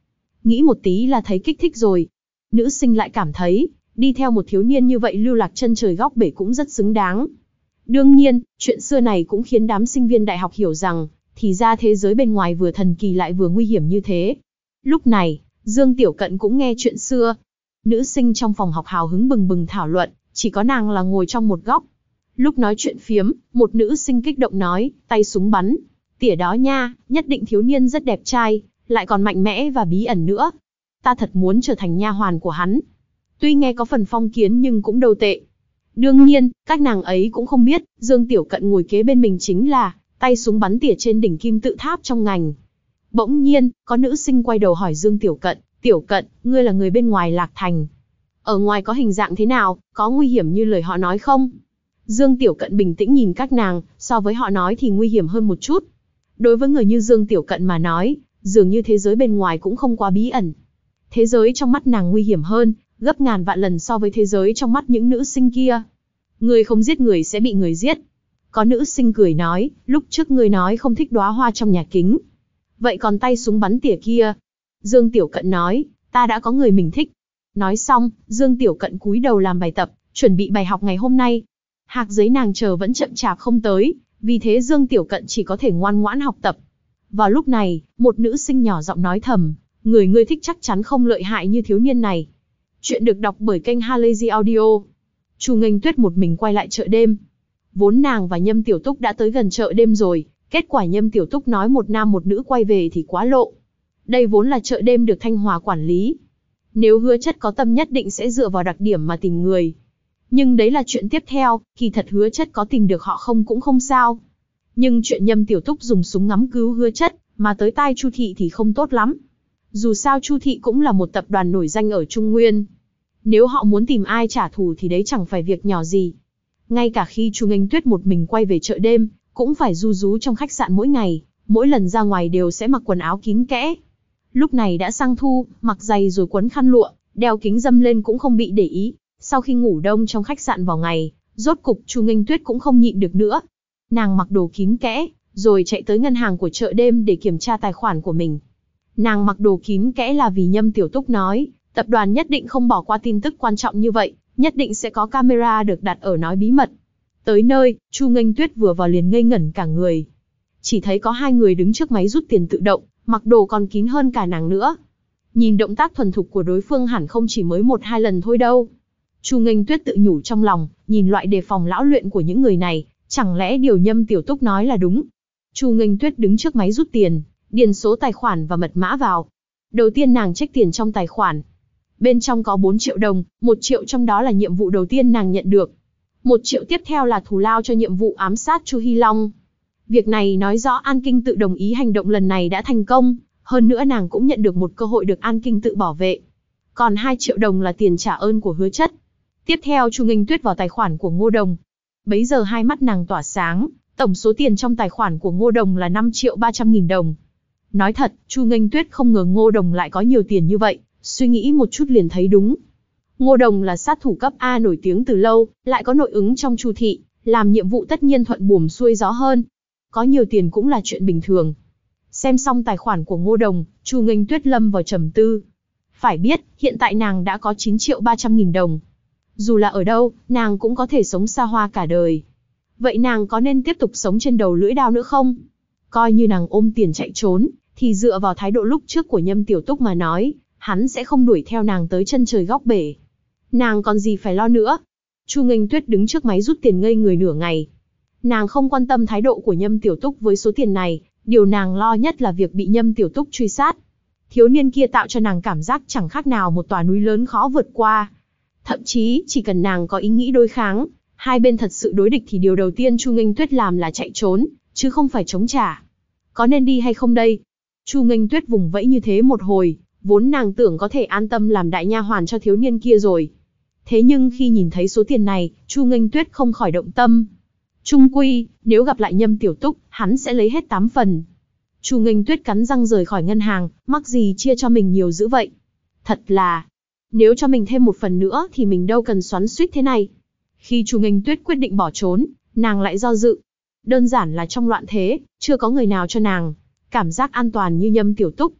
Nghĩ một tí là thấy kích thích rồi. Nữ sinh lại cảm thấy, đi theo một thiếu niên như vậy lưu lạc chân trời góc bể cũng rất xứng đáng. Đương nhiên, chuyện xưa này cũng khiến đám sinh viên đại học hiểu rằng, thì ra thế giới bên ngoài vừa thần kỳ lại vừa nguy hiểm như thế. Lúc này, Dương Tiểu Cận cũng nghe chuyện xưa. Nữ sinh trong phòng học hào hứng bừng bừng thảo luận, chỉ có nàng là ngồi trong một góc. Lúc nói chuyện phiếm, một nữ sinh kích động nói, tay súng bắn. Tỉa đó nha, nhất định thiếu niên rất đẹp trai, lại còn mạnh mẽ và bí ẩn nữa. Ta thật muốn trở thành nha hoàn của hắn. Tuy nghe có phần phong kiến nhưng cũng đâu tệ. Đương nhiên, các nàng ấy cũng không biết, Dương Tiểu Cận ngồi kế bên mình chính là tay súng bắn tỉa trên đỉnh kim tự tháp trong ngành. Bỗng nhiên, có nữ sinh quay đầu hỏi Dương Tiểu Cận, Tiểu Cận, ngươi là người bên ngoài Lạc Thành. Ở ngoài có hình dạng thế nào, có nguy hiểm như lời họ nói không? Dương Tiểu Cận bình tĩnh nhìn các nàng, so với họ nói thì nguy hiểm hơn một chút. Đối với người như Dương Tiểu Cận mà nói, dường như thế giới bên ngoài cũng không quá bí ẩn. Thế giới trong mắt nàng nguy hiểm hơn, gấp ngàn vạn lần so với thế giới trong mắt những nữ sinh kia. Người không giết người sẽ bị người giết. Có nữ sinh cười nói, lúc trước người nói không thích đóa hoa trong nhà kính. Vậy còn tay súng bắn tỉa kia? Dương Tiểu Cận nói, ta đã có người mình thích. Nói xong, Dương Tiểu Cận cúi đầu làm bài tập, chuẩn bị bài học ngày hôm nay. Hạc giấy nàng chờ vẫn chậm chạp không tới, vì thế Dương Tiểu Cận chỉ có thể ngoan ngoãn học tập. Vào lúc này, một nữ sinh nhỏ giọng nói thầm, người ngươi thích chắc chắn không lợi hại như thiếu niên này. Chuyện được đọc bởi kênh Halazy Audio. Chu Nghênh Tuyết một mình quay lại chợ đêm. Vốn nàng và Nhâm Tiểu Túc đã tới gần chợ đêm rồi, kết quả Nhâm Tiểu Túc nói một nam một nữ quay về thì quá lộ. Đây vốn là chợ đêm được Thanh Hòa quản lý. Nếu Hứa Chất có tâm nhất định sẽ dựa vào đặc điểm mà tìm người. Nhưng đấy là chuyện tiếp theo, kỳ thật Hứa Chất có tìm được họ không cũng không sao. Nhưng chuyện Nhâm Tiểu Túc dùng súng ngắm cứu Hứa Chất, mà tới tai Chu Thị thì không tốt lắm. Dù sao Chu Thị cũng là một tập đoàn nổi danh ở Trung Nguyên. Nếu họ muốn tìm ai trả thù thì đấy chẳng phải việc nhỏ gì. Ngay cả khi Chu Nghênh Tuyết một mình quay về chợ đêm, cũng phải ru rú trong khách sạn mỗi ngày, mỗi lần ra ngoài đều sẽ mặc quần áo kín kẽ. Lúc này đã sang thu, mặc giày rồi quấn khăn lụa, đeo kính râm lên cũng không bị để ý. Sau khi ngủ đông trong khách sạn vào ngày, rốt cục Chu Nghênh Tuyết cũng không nhịn được nữa. Nàng mặc đồ kín kẽ, rồi chạy tới ngân hàng của chợ đêm để kiểm tra tài khoản của mình. Nàng mặc đồ kín kẽ là vì Nhâm Tiểu Túc nói, tập đoàn nhất định không bỏ qua tin tức quan trọng như vậy, nhất định sẽ có camera được đặt ở nói bí mật. Tới nơi, Chu Nghênh Tuyết vừa vào liền ngây ngẩn cả người. Chỉ thấy có hai người đứng trước máy rút tiền tự động, mặc đồ còn kín hơn cả nàng nữa. Nhìn động tác thuần thục của đối phương hẳn không chỉ mới một hai lần thôi đâu. Chu Nghênh Tuyết tự nhủ trong lòng, nhìn loại đề phòng lão luyện của những người này, chẳng lẽ điều Nhâm Tiểu Túc nói là đúng. Chu Nghênh Tuyết đứng trước máy rút tiền, điền số tài khoản và mật mã vào. Đầu tiên nàng check tiền trong tài khoản. Bên trong có bốn triệu đồng, một triệu trong đó là nhiệm vụ đầu tiên nàng nhận được. Một triệu tiếp theo là thù lao cho nhiệm vụ ám sát Chu Hy Long. Việc này nói rõ An Kinh tự đồng ý hành động lần này đã thành công, hơn nữa nàng cũng nhận được một cơ hội được An Kinh tự bảo vệ. Còn hai triệu đồng là tiền trả ơn của Hứa Chất. Tiếp theo Chu Nghênh Tuyết vào tài khoản của Ngô Đồng. Bấy giờ hai mắt nàng tỏa sáng, tổng số tiền trong tài khoản của Ngô Đồng là năm triệu ba trăm nghìn đồng. Nói thật, Chu Nghênh Tuyết không ngờ Ngô Đồng lại có nhiều tiền như vậy, suy nghĩ một chút liền thấy đúng. Ngô Đồng là sát thủ cấp A nổi tiếng từ lâu, lại có nội ứng trong Chu thị, làm nhiệm vụ tất nhiên thuận buồm xuôi gió hơn. Có nhiều tiền cũng là chuyện bình thường. Xem xong tài khoản của Ngô Đồng, Chu Nghênh Tuyết lâm vào trầm tư. Phải biết, hiện tại nàng đã có chín triệu ba trăm nghìn đồng. Dù là ở đâu, nàng cũng có thể sống xa hoa cả đời. Vậy nàng có nên tiếp tục sống trên đầu lưỡi đao nữa không? Coi như nàng ôm tiền chạy trốn, thì dựa vào thái độ lúc trước của Nhâm Tiểu Túc mà nói, hắn sẽ không đuổi theo nàng tới chân trời góc bể. Nàng còn gì phải lo nữa? Chu Nghênh Tuyết đứng trước máy rút tiền ngây người nửa ngày. Nàng không quan tâm thái độ của Nhâm Tiểu Túc với số tiền này, điều nàng lo nhất là việc bị Nhâm Tiểu Túc truy sát. Thiếu niên kia tạo cho nàng cảm giác chẳng khác nào một tòa núi lớn khó vượt qua. Thậm chí, chỉ cần nàng có ý nghĩ đối kháng, hai bên thật sự đối địch thì điều đầu tiên Chu Nghênh Tuyết làm là chạy trốn, chứ không phải chống trả. Có nên đi hay không đây? Chu Nghênh Tuyết vùng vẫy như thế một hồi, vốn nàng tưởng có thể an tâm làm đại nha hoàn cho thiếu niên kia rồi. Thế nhưng khi nhìn thấy số tiền này, Chu Nghênh Tuyết không khỏi động tâm. Chung quy, nếu gặp lại Nhâm Tiểu Túc, hắn sẽ lấy hết tám phần. Chu Nghênh Tuyết cắn răng rời khỏi ngân hàng, mắc gì chia cho mình nhiều dữ vậy. Thật là, nếu cho mình thêm một phần nữa thì mình đâu cần xoắn xuýt thế này. Khi Chu Nghênh Tuyết quyết định bỏ trốn, nàng lại do dự. Đơn giản là trong loạn thế, chưa có người nào cho nàng cảm giác an toàn như Nhâm Tiểu Túc.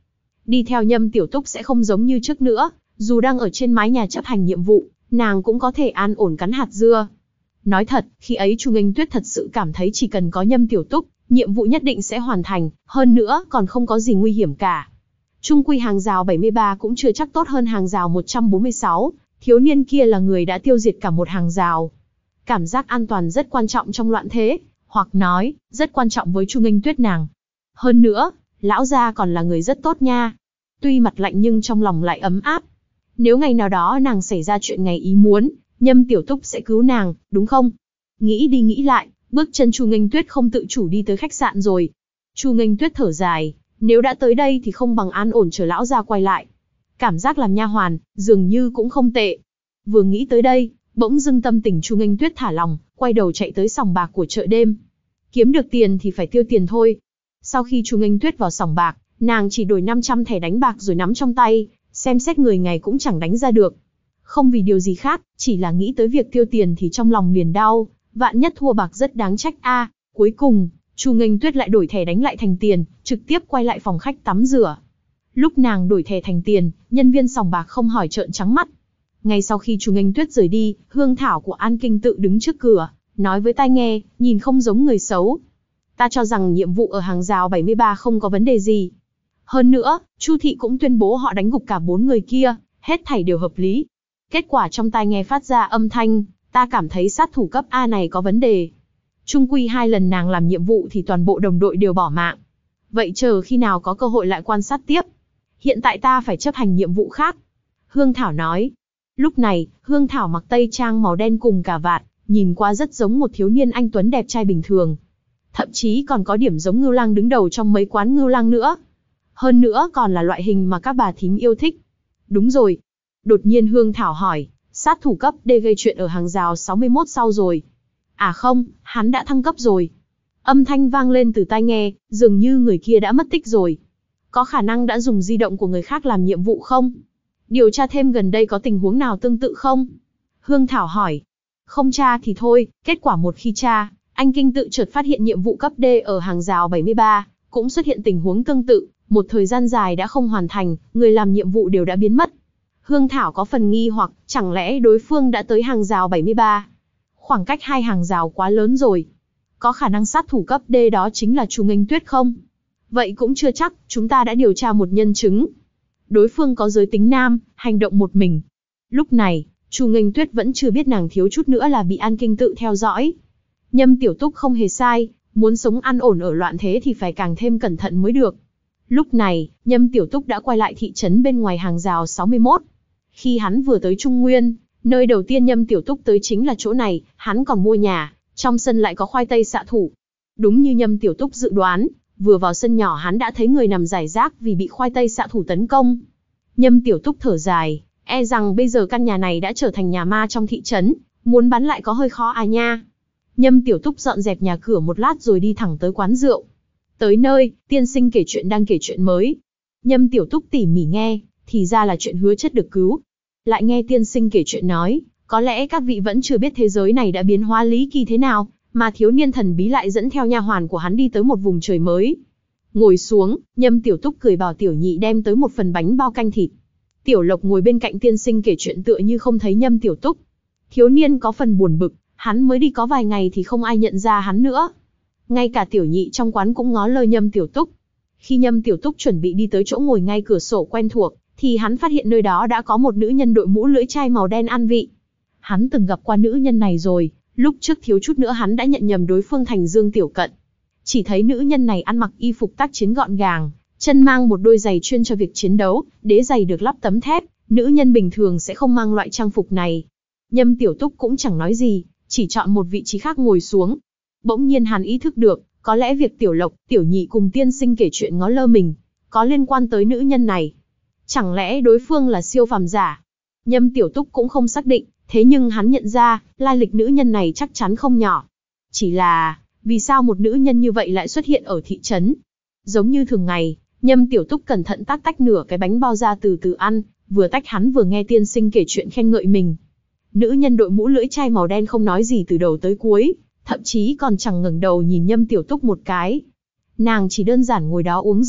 Đi theo Nhâm Tiểu Túc sẽ không giống như trước nữa, dù đang ở trên mái nhà chấp hành nhiệm vụ, nàng cũng có thể an ổn cắn hạt dưa. Nói thật, khi ấy Chu Nghênh Tuyết thật sự cảm thấy chỉ cần có Nhâm Tiểu Túc, nhiệm vụ nhất định sẽ hoàn thành, hơn nữa còn không có gì nguy hiểm cả. Chung quy hàng rào bảy mươi ba cũng chưa chắc tốt hơn hàng rào một trăm bốn mươi sáu, thiếu niên kia là người đã tiêu diệt cả một hàng rào. Cảm giác an toàn rất quan trọng trong loạn thế, hoặc nói, rất quan trọng với Chu Nghênh Tuyết nàng. Hơn nữa, lão gia còn là người rất tốt nha. Tuy mặt lạnh nhưng trong lòng lại ấm áp. Nếu ngày nào đó nàng xảy ra chuyện ngày ý muốn, Nhâm Tiểu Túc sẽ cứu nàng, đúng không? Nghĩ đi nghĩ lại, bước chân Chu Nghênh Tuyết không tự chủ đi tới khách sạn rồi. Chu Nghênh Tuyết thở dài, nếu đã tới đây thì không bằng an ổn chờ lão gia quay lại. Cảm giác làm nha hoàn, dường như cũng không tệ. Vừa nghĩ tới đây, bỗng dưng tâm tình Chu Nghênh Tuyết thả lòng, quay đầu chạy tới sòng bạc của chợ đêm. Kiếm được tiền thì phải tiêu tiền thôi. Sau khi Chu Nghênh Tuyết vào sòng bạc, nàng chỉ đổi năm trăm thẻ đánh bạc rồi nắm trong tay, xem xét người ngày cũng chẳng đánh ra được. Không vì điều gì khác, chỉ là nghĩ tới việc tiêu tiền thì trong lòng liền đau, vạn nhất thua bạc rất đáng trách a. À, cuối cùng, Chu Nghênh Tuyết lại đổi thẻ đánh lại thành tiền, trực tiếp quay lại phòng khách tắm rửa. Lúc nàng đổi thẻ thành tiền, nhân viên sòng bạc không hỏi trợn trắng mắt. Ngay sau khi Chu Nghênh Tuyết rời đi, Hương Thảo của An Kinh Tự đứng trước cửa, nói với tai nghe, nhìn không giống người xấu. Ta cho rằng nhiệm vụ ở hàng rào bảy mươi ba không có vấn đề gì. Hơn nữa, Chu Thị cũng tuyên bố họ đánh gục cả bốn người kia, hết thảy đều hợp lý. Kết quả trong tai nghe phát ra âm thanh, ta cảm thấy sát thủ cấp A này có vấn đề. Chung quy hai lần nàng làm nhiệm vụ thì toàn bộ đồng đội đều bỏ mạng. Vậy chờ khi nào có cơ hội lại quan sát tiếp. Hiện tại ta phải chấp hành nhiệm vụ khác. Hương Thảo nói. Lúc này, Hương Thảo mặc tây trang màu đen cùng cà vạt, nhìn qua rất giống một thiếu niên anh tuấn đẹp trai bình thường. Thậm chí còn có điểm giống Ngưu Lang đứng đầu trong mấy quán Ngưu Lang nữa. Hơn nữa còn là loại hình mà các bà thím yêu thích. Đúng rồi. Đột nhiên Hương Thảo hỏi, sát thủ cấp D gây chuyện ở hàng rào sáu mươi mốt sau rồi. À không, hắn đã thăng cấp rồi. Âm thanh vang lên từ tai nghe, dường như người kia đã mất tích rồi. Có khả năng đã dùng di động của người khác làm nhiệm vụ không? Điều tra thêm gần đây có tình huống nào tương tự không? Hương Thảo hỏi. Không tra thì thôi, kết quả một khi tra, Anh Kinh Tự chợt phát hiện nhiệm vụ cấp D ở hàng rào bảy mươi ba, cũng xuất hiện tình huống tương tự, một thời gian dài đã không hoàn thành, người làm nhiệm vụ đều đã biến mất. Hương Thảo có phần nghi hoặc, chẳng lẽ đối phương đã tới hàng rào bảy mươi ba? Khoảng cách hai hàng rào quá lớn rồi. Có khả năng sát thủ cấp D đó chính là Chu Nghênh Tuyết không? Vậy cũng chưa chắc, chúng ta đã điều tra một nhân chứng. Đối phương có giới tính nam, hành động một mình. Lúc này, Chu Nghênh Tuyết vẫn chưa biết nàng thiếu chút nữa là bị An Kinh Tự theo dõi. Nhâm Tiểu Túc không hề sai, muốn sống an ổn ở loạn thế thì phải càng thêm cẩn thận mới được. Lúc này, Nhâm Tiểu Túc đã quay lại thị trấn bên ngoài hàng rào sáu mươi mốt. Khi hắn vừa tới Trung Nguyên, nơi đầu tiên Nhâm Tiểu Túc tới chính là chỗ này, hắn còn mua nhà, trong sân lại có khoai tây xạ thủ. Đúng như Nhâm Tiểu Túc dự đoán, vừa vào sân nhỏ hắn đã thấy người nằm rải rác vì bị khoai tây xạ thủ tấn công. Nhâm Tiểu Túc thở dài, e rằng bây giờ căn nhà này đã trở thành nhà ma trong thị trấn, muốn bán lại có hơi khó à nha. Nhâm Tiểu Túc dọn dẹp nhà cửa một lát rồi đi thẳng tới quán rượu. Tới nơi, tiên sinh kể chuyện đang kể chuyện mới. Nhâm Tiểu Túc tỉ mỉ nghe, thì ra là chuyện Hứa Chất được cứu. Lại nghe tiên sinh kể chuyện nói, có lẽ các vị vẫn chưa biết thế giới này đã biến hóa lý kỳ thế nào, mà thiếu niên thần bí lại dẫn theo nha hoàn của hắn đi tới một vùng trời mới. Ngồi xuống, Nhâm Tiểu Túc cười bảo Tiểu Nhị đem tới một phần bánh bao canh thịt. Tiểu Lộc ngồi bên cạnh tiên sinh kể chuyện tựa như không thấy Nhâm Tiểu Túc. Thiếu niên có phần buồn bực, hắn mới đi có vài ngày thì không ai nhận ra hắn nữa. Ngay cả Tiểu Nhị trong quán cũng ngó lơ Nhâm Tiểu Túc. Khi Nhâm Tiểu Túc chuẩn bị đi tới chỗ ngồi ngay cửa sổ quen thuộc, thì hắn phát hiện nơi đó đã có một nữ nhân đội mũ lưỡi chai màu đen ăn vị. Hắn từng gặp qua nữ nhân này rồi, lúc trước thiếu chút nữa hắn đã nhận nhầm đối phương thành Dương Tiểu Cận. Chỉ thấy nữ nhân này ăn mặc y phục tác chiến gọn gàng, chân mang một đôi giày chuyên cho việc chiến đấu, đế giày được lắp tấm thép, nữ nhân bình thường sẽ không mang loại trang phục này. Nhâm Tiểu Túc cũng chẳng nói gì, chỉ chọn một vị trí khác ngồi xuống. Bỗng nhiên hắn ý thức được, có lẽ việc Tiểu Lộc, Tiểu Nhị cùng tiên sinh kể chuyện ngó lơ mình, có liên quan tới nữ nhân này. Chẳng lẽ đối phương là siêu phàm giả? Nhâm Tiểu Túc cũng không xác định, thế nhưng hắn nhận ra, lai lịch nữ nhân này chắc chắn không nhỏ. Chỉ là, vì sao một nữ nhân như vậy lại xuất hiện ở thị trấn? Giống như thường ngày, Nhâm Tiểu Túc cẩn thận tách tách nửa cái bánh bao ra từ từ ăn, vừa tách hắn vừa nghe tiên sinh kể chuyện khen ngợi mình. Nữ nhân đội mũ lưỡi chai màu đen không nói gì từ đầu tới cuối, thậm chí còn chẳng ngẩng đầu nhìn Nhâm Tiểu Túc một cái. Nàng chỉ đơn giản ngồi đó uống rượu,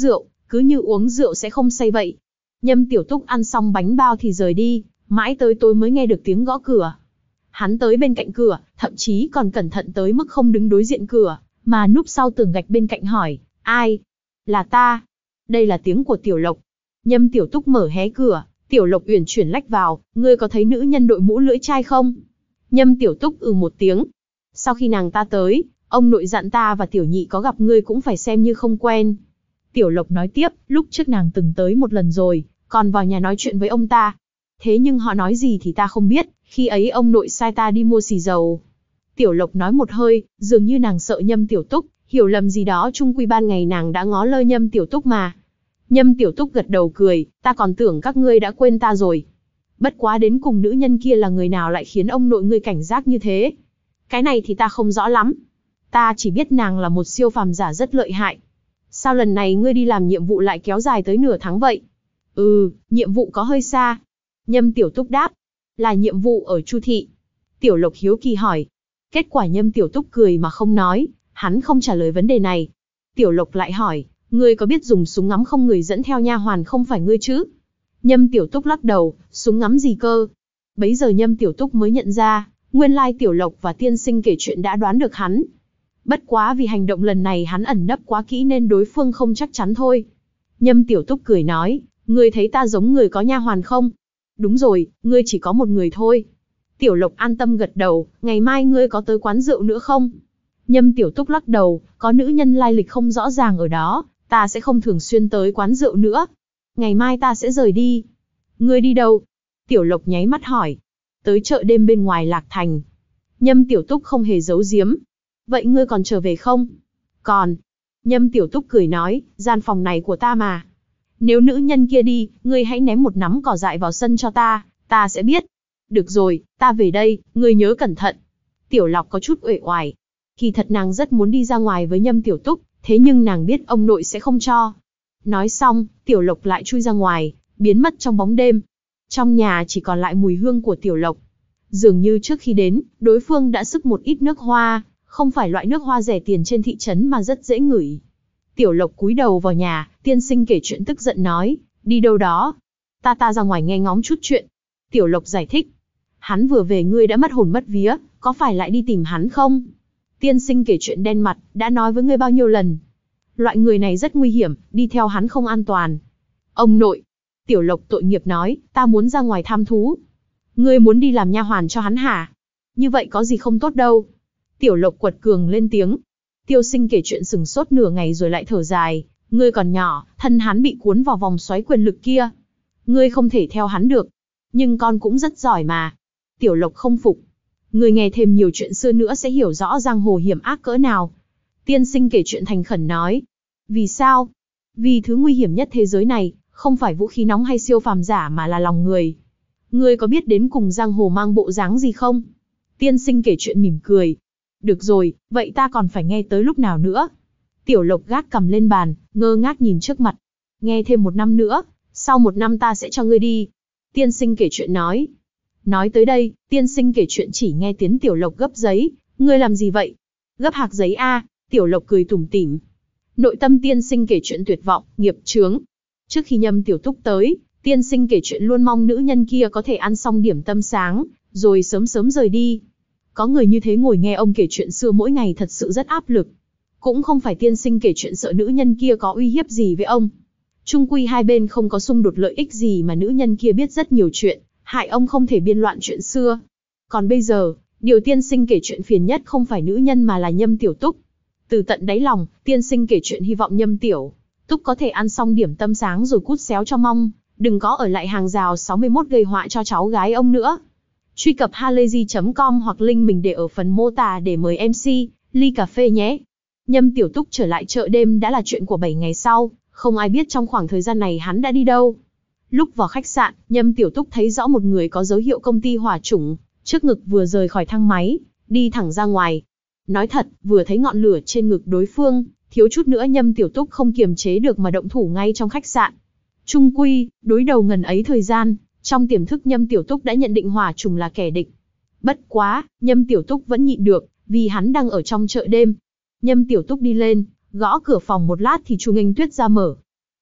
cứ như uống rượu sẽ không say vậy. Nhâm Tiểu Túc ăn xong bánh bao thì rời đi, mãi tới tối mới nghe được tiếng gõ cửa. Hắn tới bên cạnh cửa, thậm chí còn cẩn thận tới mức không đứng đối diện cửa, mà núp sau tường gạch bên cạnh hỏi, ai? Là ta. Đây là tiếng của Tiểu Lộc. Nhâm Tiểu Túc mở hé cửa, Tiểu Lộc uyển chuyển lách vào, ngươi có thấy nữ nhân đội mũ lưỡi chai không? Nhâm Tiểu Túc ừ một tiếng. Sau khi nàng ta tới, ông nội dặn ta và Tiểu Nhị có gặp ngươi cũng phải xem như không quen. Tiểu Lộc nói tiếp, lúc trước nàng từng tới một lần rồi, còn vào nhà nói chuyện với ông ta. Thế nhưng họ nói gì thì ta không biết, khi ấy ông nội sai ta đi mua xì dầu. Tiểu Lộc nói một hơi, dường như nàng sợ Nhâm Tiểu Túc hiểu lầm gì đó, chung quy ban ngày nàng đã ngó lơ Nhâm Tiểu Túc mà. Nhâm Tiểu Túc gật đầu cười, ta còn tưởng các ngươi đã quên ta rồi. Bất quá đến cùng nữ nhân kia là người nào lại khiến ông nội ngươi cảnh giác như thế? Cái này thì ta không rõ lắm. Ta chỉ biết nàng là một siêu phàm giả rất lợi hại. Sao lần này ngươi đi làm nhiệm vụ lại kéo dài tới nửa tháng vậy? Ừ, nhiệm vụ có hơi xa. Nhâm Tiểu Túc đáp, là nhiệm vụ ở Chu thị. Tiểu Lộc hiếu kỳ hỏi. Kết quả Nhâm Tiểu Túc cười mà không nói, hắn không trả lời vấn đề này. Tiểu Lộc lại hỏi, ngươi có biết dùng súng ngắm không, người dẫn theo nha hoàn không phải ngươi chứ? Nhâm Tiểu Túc lắc đầu, súng ngắm gì cơ? Bấy giờ Nhâm Tiểu Túc mới nhận ra, nguyên lai Tiểu Lộc và tiên sinh kể chuyện đã đoán được hắn. Bất quá vì hành động lần này hắn ẩn nấp quá kỹ nên đối phương không chắc chắn thôi. Nhâm Tiểu Túc cười nói, ngươi thấy ta giống người có nha hoàn không? Đúng rồi, ngươi chỉ có một người thôi. Tiểu Lộc an tâm gật đầu, ngày mai ngươi có tới quán rượu nữa không? Nhâm Tiểu Túc lắc đầu, có nữ nhân lai lịch không rõ ràng ở đó, ta sẽ không thường xuyên tới quán rượu nữa. Ngày mai ta sẽ rời đi. Ngươi đi đâu? Tiểu Lộc nháy mắt hỏi. Tới chợ đêm bên ngoài Lạc Thành. Nhâm Tiểu Túc không hề giấu giếm. Vậy ngươi còn trở về không? Còn. Nhâm Tiểu Túc cười nói, gian phòng này của ta mà. Nếu nữ nhân kia đi, ngươi hãy ném một nắm cỏ dại vào sân cho ta, ta sẽ biết. Được rồi, ta về đây, ngươi nhớ cẩn thận. Tiểu Lộc có chút uể oải. Kỳ thật nàng rất muốn đi ra ngoài với Nhâm Tiểu Túc, thế nhưng nàng biết ông nội sẽ không cho. Nói xong, Tiểu Lộc lại chui ra ngoài, biến mất trong bóng đêm. Trong nhà chỉ còn lại mùi hương của Tiểu Lộc. Dường như trước khi đến, đối phương đã xức một ít nước hoa, không phải loại nước hoa rẻ tiền trên thị trấn mà rất dễ ngửi. Tiểu Lộc cúi đầu vào nhà, tiên sinh kể chuyện tức giận nói, đi đâu đó? Ta ta ra ngoài nghe ngóng chút chuyện. Tiểu Lộc giải thích, hắn vừa về ngươi đã mất hồn mất vía, có phải lại đi tìm hắn không? Tiên sinh kể chuyện đen mặt, đã nói với ngươi bao nhiêu lần. Loại người này rất nguy hiểm, đi theo hắn không an toàn. Ông nội. Tiểu Lộc tội nghiệp nói, ta muốn ra ngoài tham thú. Ngươi muốn đi làm nha hoàn cho hắn hả? Như vậy có gì không tốt đâu. Tiểu Lộc quật cường lên tiếng. Tiêu sinh kể chuyện sừng sốt nửa ngày rồi lại thở dài. Ngươi còn nhỏ, thân hắn bị cuốn vào vòng xoáy quyền lực kia. Ngươi không thể theo hắn được. Nhưng con cũng rất giỏi mà. Tiểu Lộc không phục. Ngươi nghe thêm nhiều chuyện xưa nữa sẽ hiểu rõ giang hồ hiểm ác cỡ nào. Tiên sinh kể chuyện thành khẩn nói. Vì sao? Vì thứ nguy hiểm nhất thế giới này, không phải vũ khí nóng hay siêu phàm giả mà là lòng người. Ngươi có biết đến cùng giang hồ mang bộ dáng gì không? Tiên sinh kể chuyện mỉm cười. Được rồi, vậy ta còn phải nghe tới lúc nào nữa? Tiểu Lộc gác cầm lên bàn, ngơ ngác nhìn trước mặt. Nghe thêm một năm nữa, sau một năm ta sẽ cho ngươi đi. Tiên sinh kể chuyện nói. Nói tới đây, tiên sinh kể chuyện chỉ nghe tiếng Tiểu Lộc gấp giấy. Ngươi làm gì vậy? Gấp hạc giấy a. Tiểu Lộc cười tủm tỉm. Nội tâm tiên sinh kể chuyện tuyệt vọng, nghiệp chướng. Trước khi Nhâm Tiểu Túc tới, tiên sinh kể chuyện luôn mong nữ nhân kia có thể ăn xong điểm tâm sáng, rồi sớm sớm rời đi. Có người như thế ngồi nghe ông kể chuyện xưa mỗi ngày thật sự rất áp lực. Cũng không phải tiên sinh kể chuyện sợ nữ nhân kia có uy hiếp gì với ông. Chung quy hai bên không có xung đột lợi ích gì mà nữ nhân kia biết rất nhiều chuyện, hại ông không thể biên loạn chuyện xưa. Còn bây giờ, điều tiên sinh kể chuyện phiền nhất không phải nữ nhân mà là Nhâm Tiểu Túc. Từ tận đáy lòng, tiên sinh kể chuyện hy vọng Nhâm Tiểu Túc có thể ăn xong điểm tâm sáng rồi cút xéo cho mong, đừng có ở lại hàng rào sáu mươi mốt gây họa cho cháu gái ông nữa. Truy cập halayzi chấm com hoặc link mình để ở phần mô tả để mời em xê, ly cà phê nhé. Nhâm Tiểu Túc trở lại chợ đêm đã là chuyện của bảy ngày sau, không ai biết trong khoảng thời gian này hắn đã đi đâu. Lúc vào khách sạn, Nhâm Tiểu Túc thấy rõ một người có dấu hiệu công ty hỏa chủng, trước ngực vừa rời khỏi thang máy, đi thẳng ra ngoài. Nói thật, vừa thấy ngọn lửa trên ngực đối phương, thiếu chút nữa Nhâm Tiểu Túc không kiềm chế được mà động thủ ngay trong khách sạn. Chung quy, đối đầu ngần ấy thời gian, trong tiềm thức Nhâm Tiểu Túc đã nhận định hỏa trùng là kẻ địch. Bất quá, Nhâm Tiểu Túc vẫn nhịn được, vì hắn đang ở trong chợ đêm. Nhâm Tiểu Túc đi lên, gõ cửa phòng một lát thì Chu Nghênh Tuyết ra mở.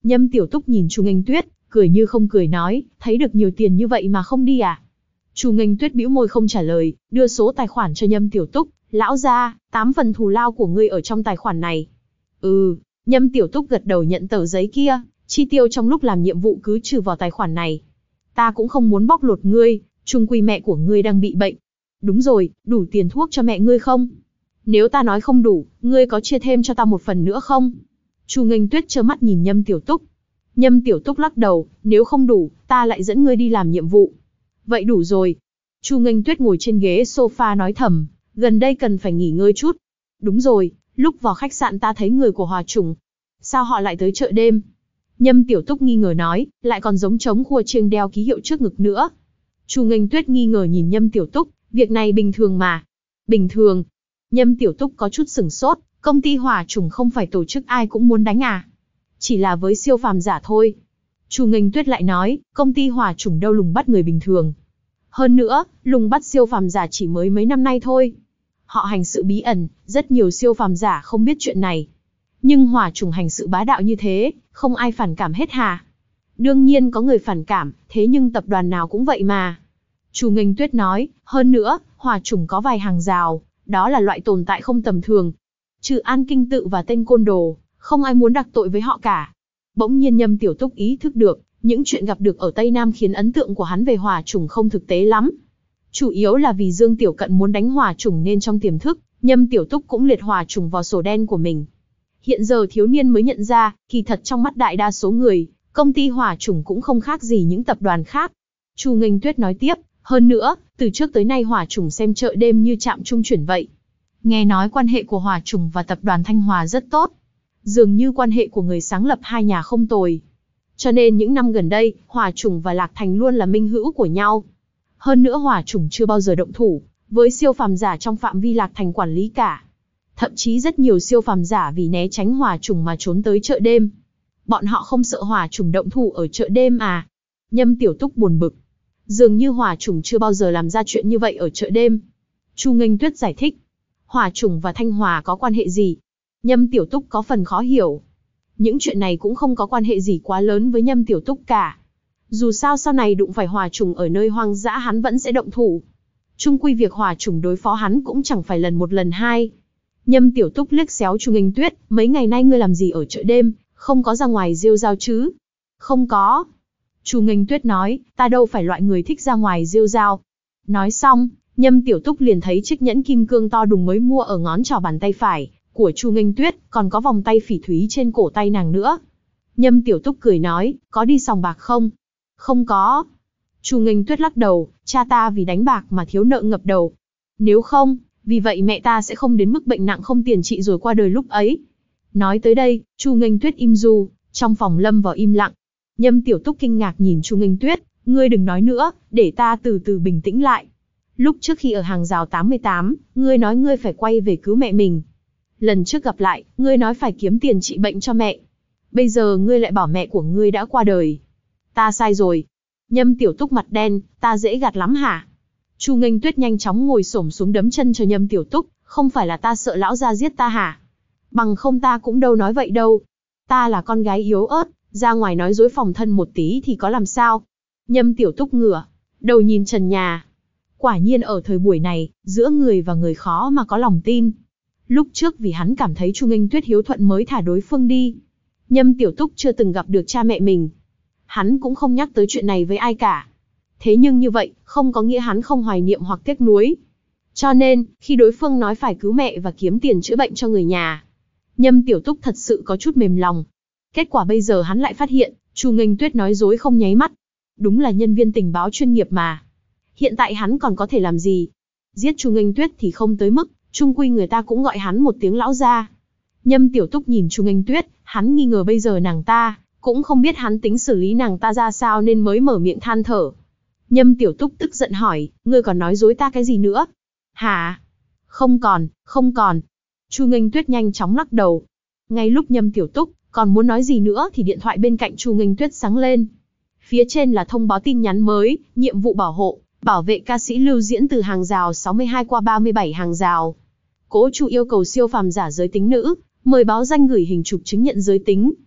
Nhâm Tiểu Túc nhìn Chu Nghênh Tuyết, cười như không cười nói, thấy được nhiều tiền như vậy mà không đi à? Chu Nghênh Tuyết bĩu môi không trả lời, đưa số tài khoản cho Nhâm Tiểu Túc, lão gia, tám phần thù lao của ngươi ở trong tài khoản này. Ừ, Nhâm Tiểu Túc gật đầu nhận tờ giấy kia, chi tiêu trong lúc làm nhiệm vụ cứ trừ vào tài khoản này. Ta cũng không muốn bóc lột ngươi, chung quy mẹ của ngươi đang bị bệnh. Đúng rồi, đủ tiền thuốc cho mẹ ngươi không? Nếu ta nói không đủ, ngươi có chia thêm cho ta một phần nữa không? Chu Nghênh Tuyết trơ mắt nhìn Nhâm Tiểu Túc. Nhâm Tiểu Túc lắc đầu, nếu không đủ, ta lại dẫn ngươi đi làm nhiệm vụ. Vậy đủ rồi. Chu Nghênh Tuyết ngồi trên ghế sofa nói thầm, gần đây cần phải nghỉ ngơi chút. Đúng rồi, lúc vào khách sạn ta thấy người của Hòa Chủng. Sao họ lại tới chợ đêm? Nhâm Tiểu Túc nghi ngờ nói, lại còn giống trống khua chiêng đeo ký hiệu trước ngực nữa. Chu Nghênh Tuyết nghi ngờ nhìn Nhâm Tiểu Túc, việc này bình thường mà. Bình thường. Nhâm Tiểu Túc có chút sửng sốt, công ty Hòa Chủng không phải tổ chức ai cũng muốn đánh à? Chỉ là với siêu phàm giả thôi. Chu Nghênh Tuyết lại nói, công ty Hòa Chủng đâu lùng bắt người bình thường. Hơn nữa, lùng bắt siêu phàm giả chỉ mới mấy năm nay thôi. Họ hành sự bí ẩn, rất nhiều siêu phàm giả không biết chuyện này. Nhưng Hòa Chủng hành sự bá đạo như thế, không ai phản cảm hết hả? Đương nhiên có người phản cảm, thế nhưng tập đoàn nào cũng vậy mà. Chu Nghênh Tuyết nói, hơn nữa, Hòa Chủng có vài hàng rào, đó là loại tồn tại không tầm thường. Trừ An Kinh Tự và tên côn đồ, không ai muốn đặc tội với họ cả. Bỗng nhiên Nhâm Tiểu Túc ý thức được, những chuyện gặp được ở Tây Nam khiến ấn tượng của hắn về Hòa Chủng không thực tế lắm. Chủ yếu là vì Dương Tiểu Cận muốn đánh Hòa Chủng nên trong tiềm thức, Nhâm Tiểu Túc cũng liệt Hòa Chủng vào sổ đen của mình. Hiện giờ thiếu niên mới nhận ra, kỳ thật trong mắt đại đa số người, công ty Hòa Chủng cũng không khác gì những tập đoàn khác. Chu Nghênh Tuyết nói tiếp, hơn nữa, từ trước tới nay Hòa Chủng xem chợ đêm như trạm trung chuyển vậy. Nghe nói quan hệ của Hòa Chủng và tập đoàn Thanh Hòa rất tốt. Dường như quan hệ của người sáng lập hai nhà không tồi. Cho nên những năm gần đây, Hòa Chủng và Lạc Thành luôn là minh hữu của nhau. Hơn nữa Hòa Chủng chưa bao giờ động thủ với siêu phàm giả trong phạm vi Lạc Thành quản lý cả. Thậm chí rất nhiều siêu phàm giả vì né tránh Hòa Chủng mà trốn tới chợ đêm. Bọn họ không sợ Hòa Chủng động thủ ở chợ đêm à? Nhâm Tiểu Túc buồn bực. Dường như Hòa Chủng chưa bao giờ làm ra chuyện như vậy ở chợ đêm. Chu Nghênh Tuyết giải thích. Hòa Chủng và Thanh Hòa có quan hệ gì? Nhâm Tiểu Túc có phần khó hiểu. Những chuyện này cũng không có quan hệ gì quá lớn với Nhâm Tiểu Túc cả. Dù sao sau này đụng phải Hòa Chủng ở nơi hoang dã hắn vẫn sẽ động thủ. Chung quy việc Hòa Chủng đối phó hắn cũng chẳng phải lần một lần hai. Nhâm Tiểu Túc liếc xéo Chu Nghênh Tuyết, mấy ngày nay ngươi làm gì ở chợ đêm, không có ra ngoài rêu rao chứ? Không có. Chu Nghênh Tuyết nói, ta đâu phải loại người thích ra ngoài rêu rao. Nói xong, Nhâm Tiểu Túc liền thấy chiếc nhẫn kim cương to đùng mới mua ở ngón trỏ bàn tay phải của Chu Nghênh Tuyết, còn có vòng tay phỉ thúy trên cổ tay nàng nữa. Nhâm Tiểu Túc cười nói, có đi sòng bạc không? Không có. Chu Nghênh Tuyết lắc đầu, cha ta vì đánh bạc mà thiếu nợ ngập đầu. Nếu không, vì vậy mẹ ta sẽ không đến mức bệnh nặng không tiền trị rồi qua đời lúc ấy. Nói tới đây, Chu Nghênh Tuyết im ru, trong phòng lâm vào im lặng. Nhâm Tiểu Túc kinh ngạc nhìn Chu Nghênh Tuyết, ngươi đừng nói nữa, để ta từ từ bình tĩnh lại. Lúc trước khi ở hàng rào tám mươi tám, ngươi nói ngươi phải quay về cứu mẹ mình. Lần trước gặp lại, ngươi nói phải kiếm tiền trị bệnh cho mẹ. Bây giờ ngươi lại bảo mẹ của ngươi đã qua đời. Ta sai rồi. Nhâm Tiểu Túc mặt đen, ta dễ gạt lắm hả? Chu Nghênh Tuyết nhanh chóng ngồi xổm xuống đấm chân cho Nhâm Tiểu Túc, không phải là ta sợ lão gia giết ta hả? Bằng không ta cũng đâu nói vậy đâu. Ta là con gái yếu ớt, ra ngoài nói dối phòng thân một tí thì có làm sao? Nhâm Tiểu Túc ngửa đầu nhìn trần nhà. Quả nhiên ở thời buổi này, giữa người và người khó mà có lòng tin. Lúc trước vì hắn cảm thấy Chu Nghênh Tuyết hiếu thuận mới thả đối phương đi. Nhâm Tiểu Túc chưa từng gặp được cha mẹ mình. Hắn cũng không nhắc tới chuyện này với ai cả. Thế nhưng như vậy, không có nghĩa hắn không hoài niệm hoặc tiếc nuối. Cho nên, khi đối phương nói phải cứu mẹ và kiếm tiền chữa bệnh cho người nhà, Nhâm Tiểu Túc thật sự có chút mềm lòng. Kết quả bây giờ hắn lại phát hiện, Chu Nghênh Tuyết nói dối không nháy mắt. Đúng là nhân viên tình báo chuyên nghiệp mà. Hiện tại hắn còn có thể làm gì? Giết Chu Nghênh Tuyết thì không tới mức, chung quy người ta cũng gọi hắn một tiếng lão gia. Nhâm Tiểu Túc nhìn Chu Nghênh Tuyết, hắn nghi ngờ bây giờ nàng ta cũng không biết hắn tính xử lý nàng ta ra sao nên mới mở miệng than thở. Nhâm Tiểu Túc tức giận hỏi, ngươi còn nói dối ta cái gì nữa? Hả? Không còn, không còn. Chu Nghênh Tuyết nhanh chóng lắc đầu. Ngay lúc Nhâm Tiểu Túc còn muốn nói gì nữa thì điện thoại bên cạnh Chu Nghênh Tuyết sáng lên. Phía trên là thông báo tin nhắn mới, nhiệm vụ bảo hộ, bảo vệ ca sĩ Lưu Diễn từ hàng rào sáu mươi hai qua ba mươi bảy hàng rào. Cố Chu yêu cầu siêu phàm giả giới tính nữ, mời báo danh gửi hình chụp chứng nhận giới tính.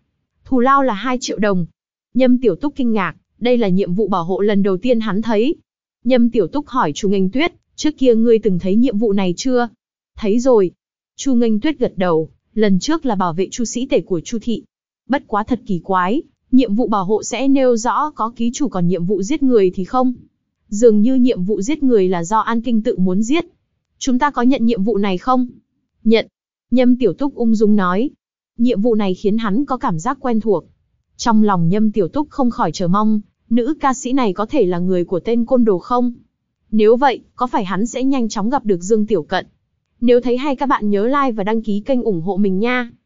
Thù lao là hai triệu đồng. Nhâm Tiểu Túc kinh ngạc, đây là nhiệm vụ bảo hộ lần đầu tiên hắn thấy. Nhâm Tiểu Túc hỏi Chu Nghênh Tuyết, trước kia ngươi từng thấy nhiệm vụ này chưa? Thấy rồi. Chu Nghênh Tuyết gật đầu, lần trước là bảo vệ Chu sĩ tể của Chu thị. Bất quá thật kỳ quái, nhiệm vụ bảo hộ sẽ nêu rõ có ký chủ, còn nhiệm vụ giết người thì không. Dường như nhiệm vụ giết người là do An Kinh tự muốn giết. Chúng ta có nhận nhiệm vụ này không? Nhận. Nhâm Tiểu Túc ung dung nói. Nhiệm vụ này khiến hắn có cảm giác quen thuộc. Trong lòng Nhâm Tiểu Túc không khỏi chờ mong, nữ ca sĩ này có thể là người của tên côn đồ không? Nếu vậy, có phải hắn sẽ nhanh chóng gặp được Dương Tiểu Cận? Nếu thấy hay các bạn nhớ like và đăng ký kênh ủng hộ mình nha.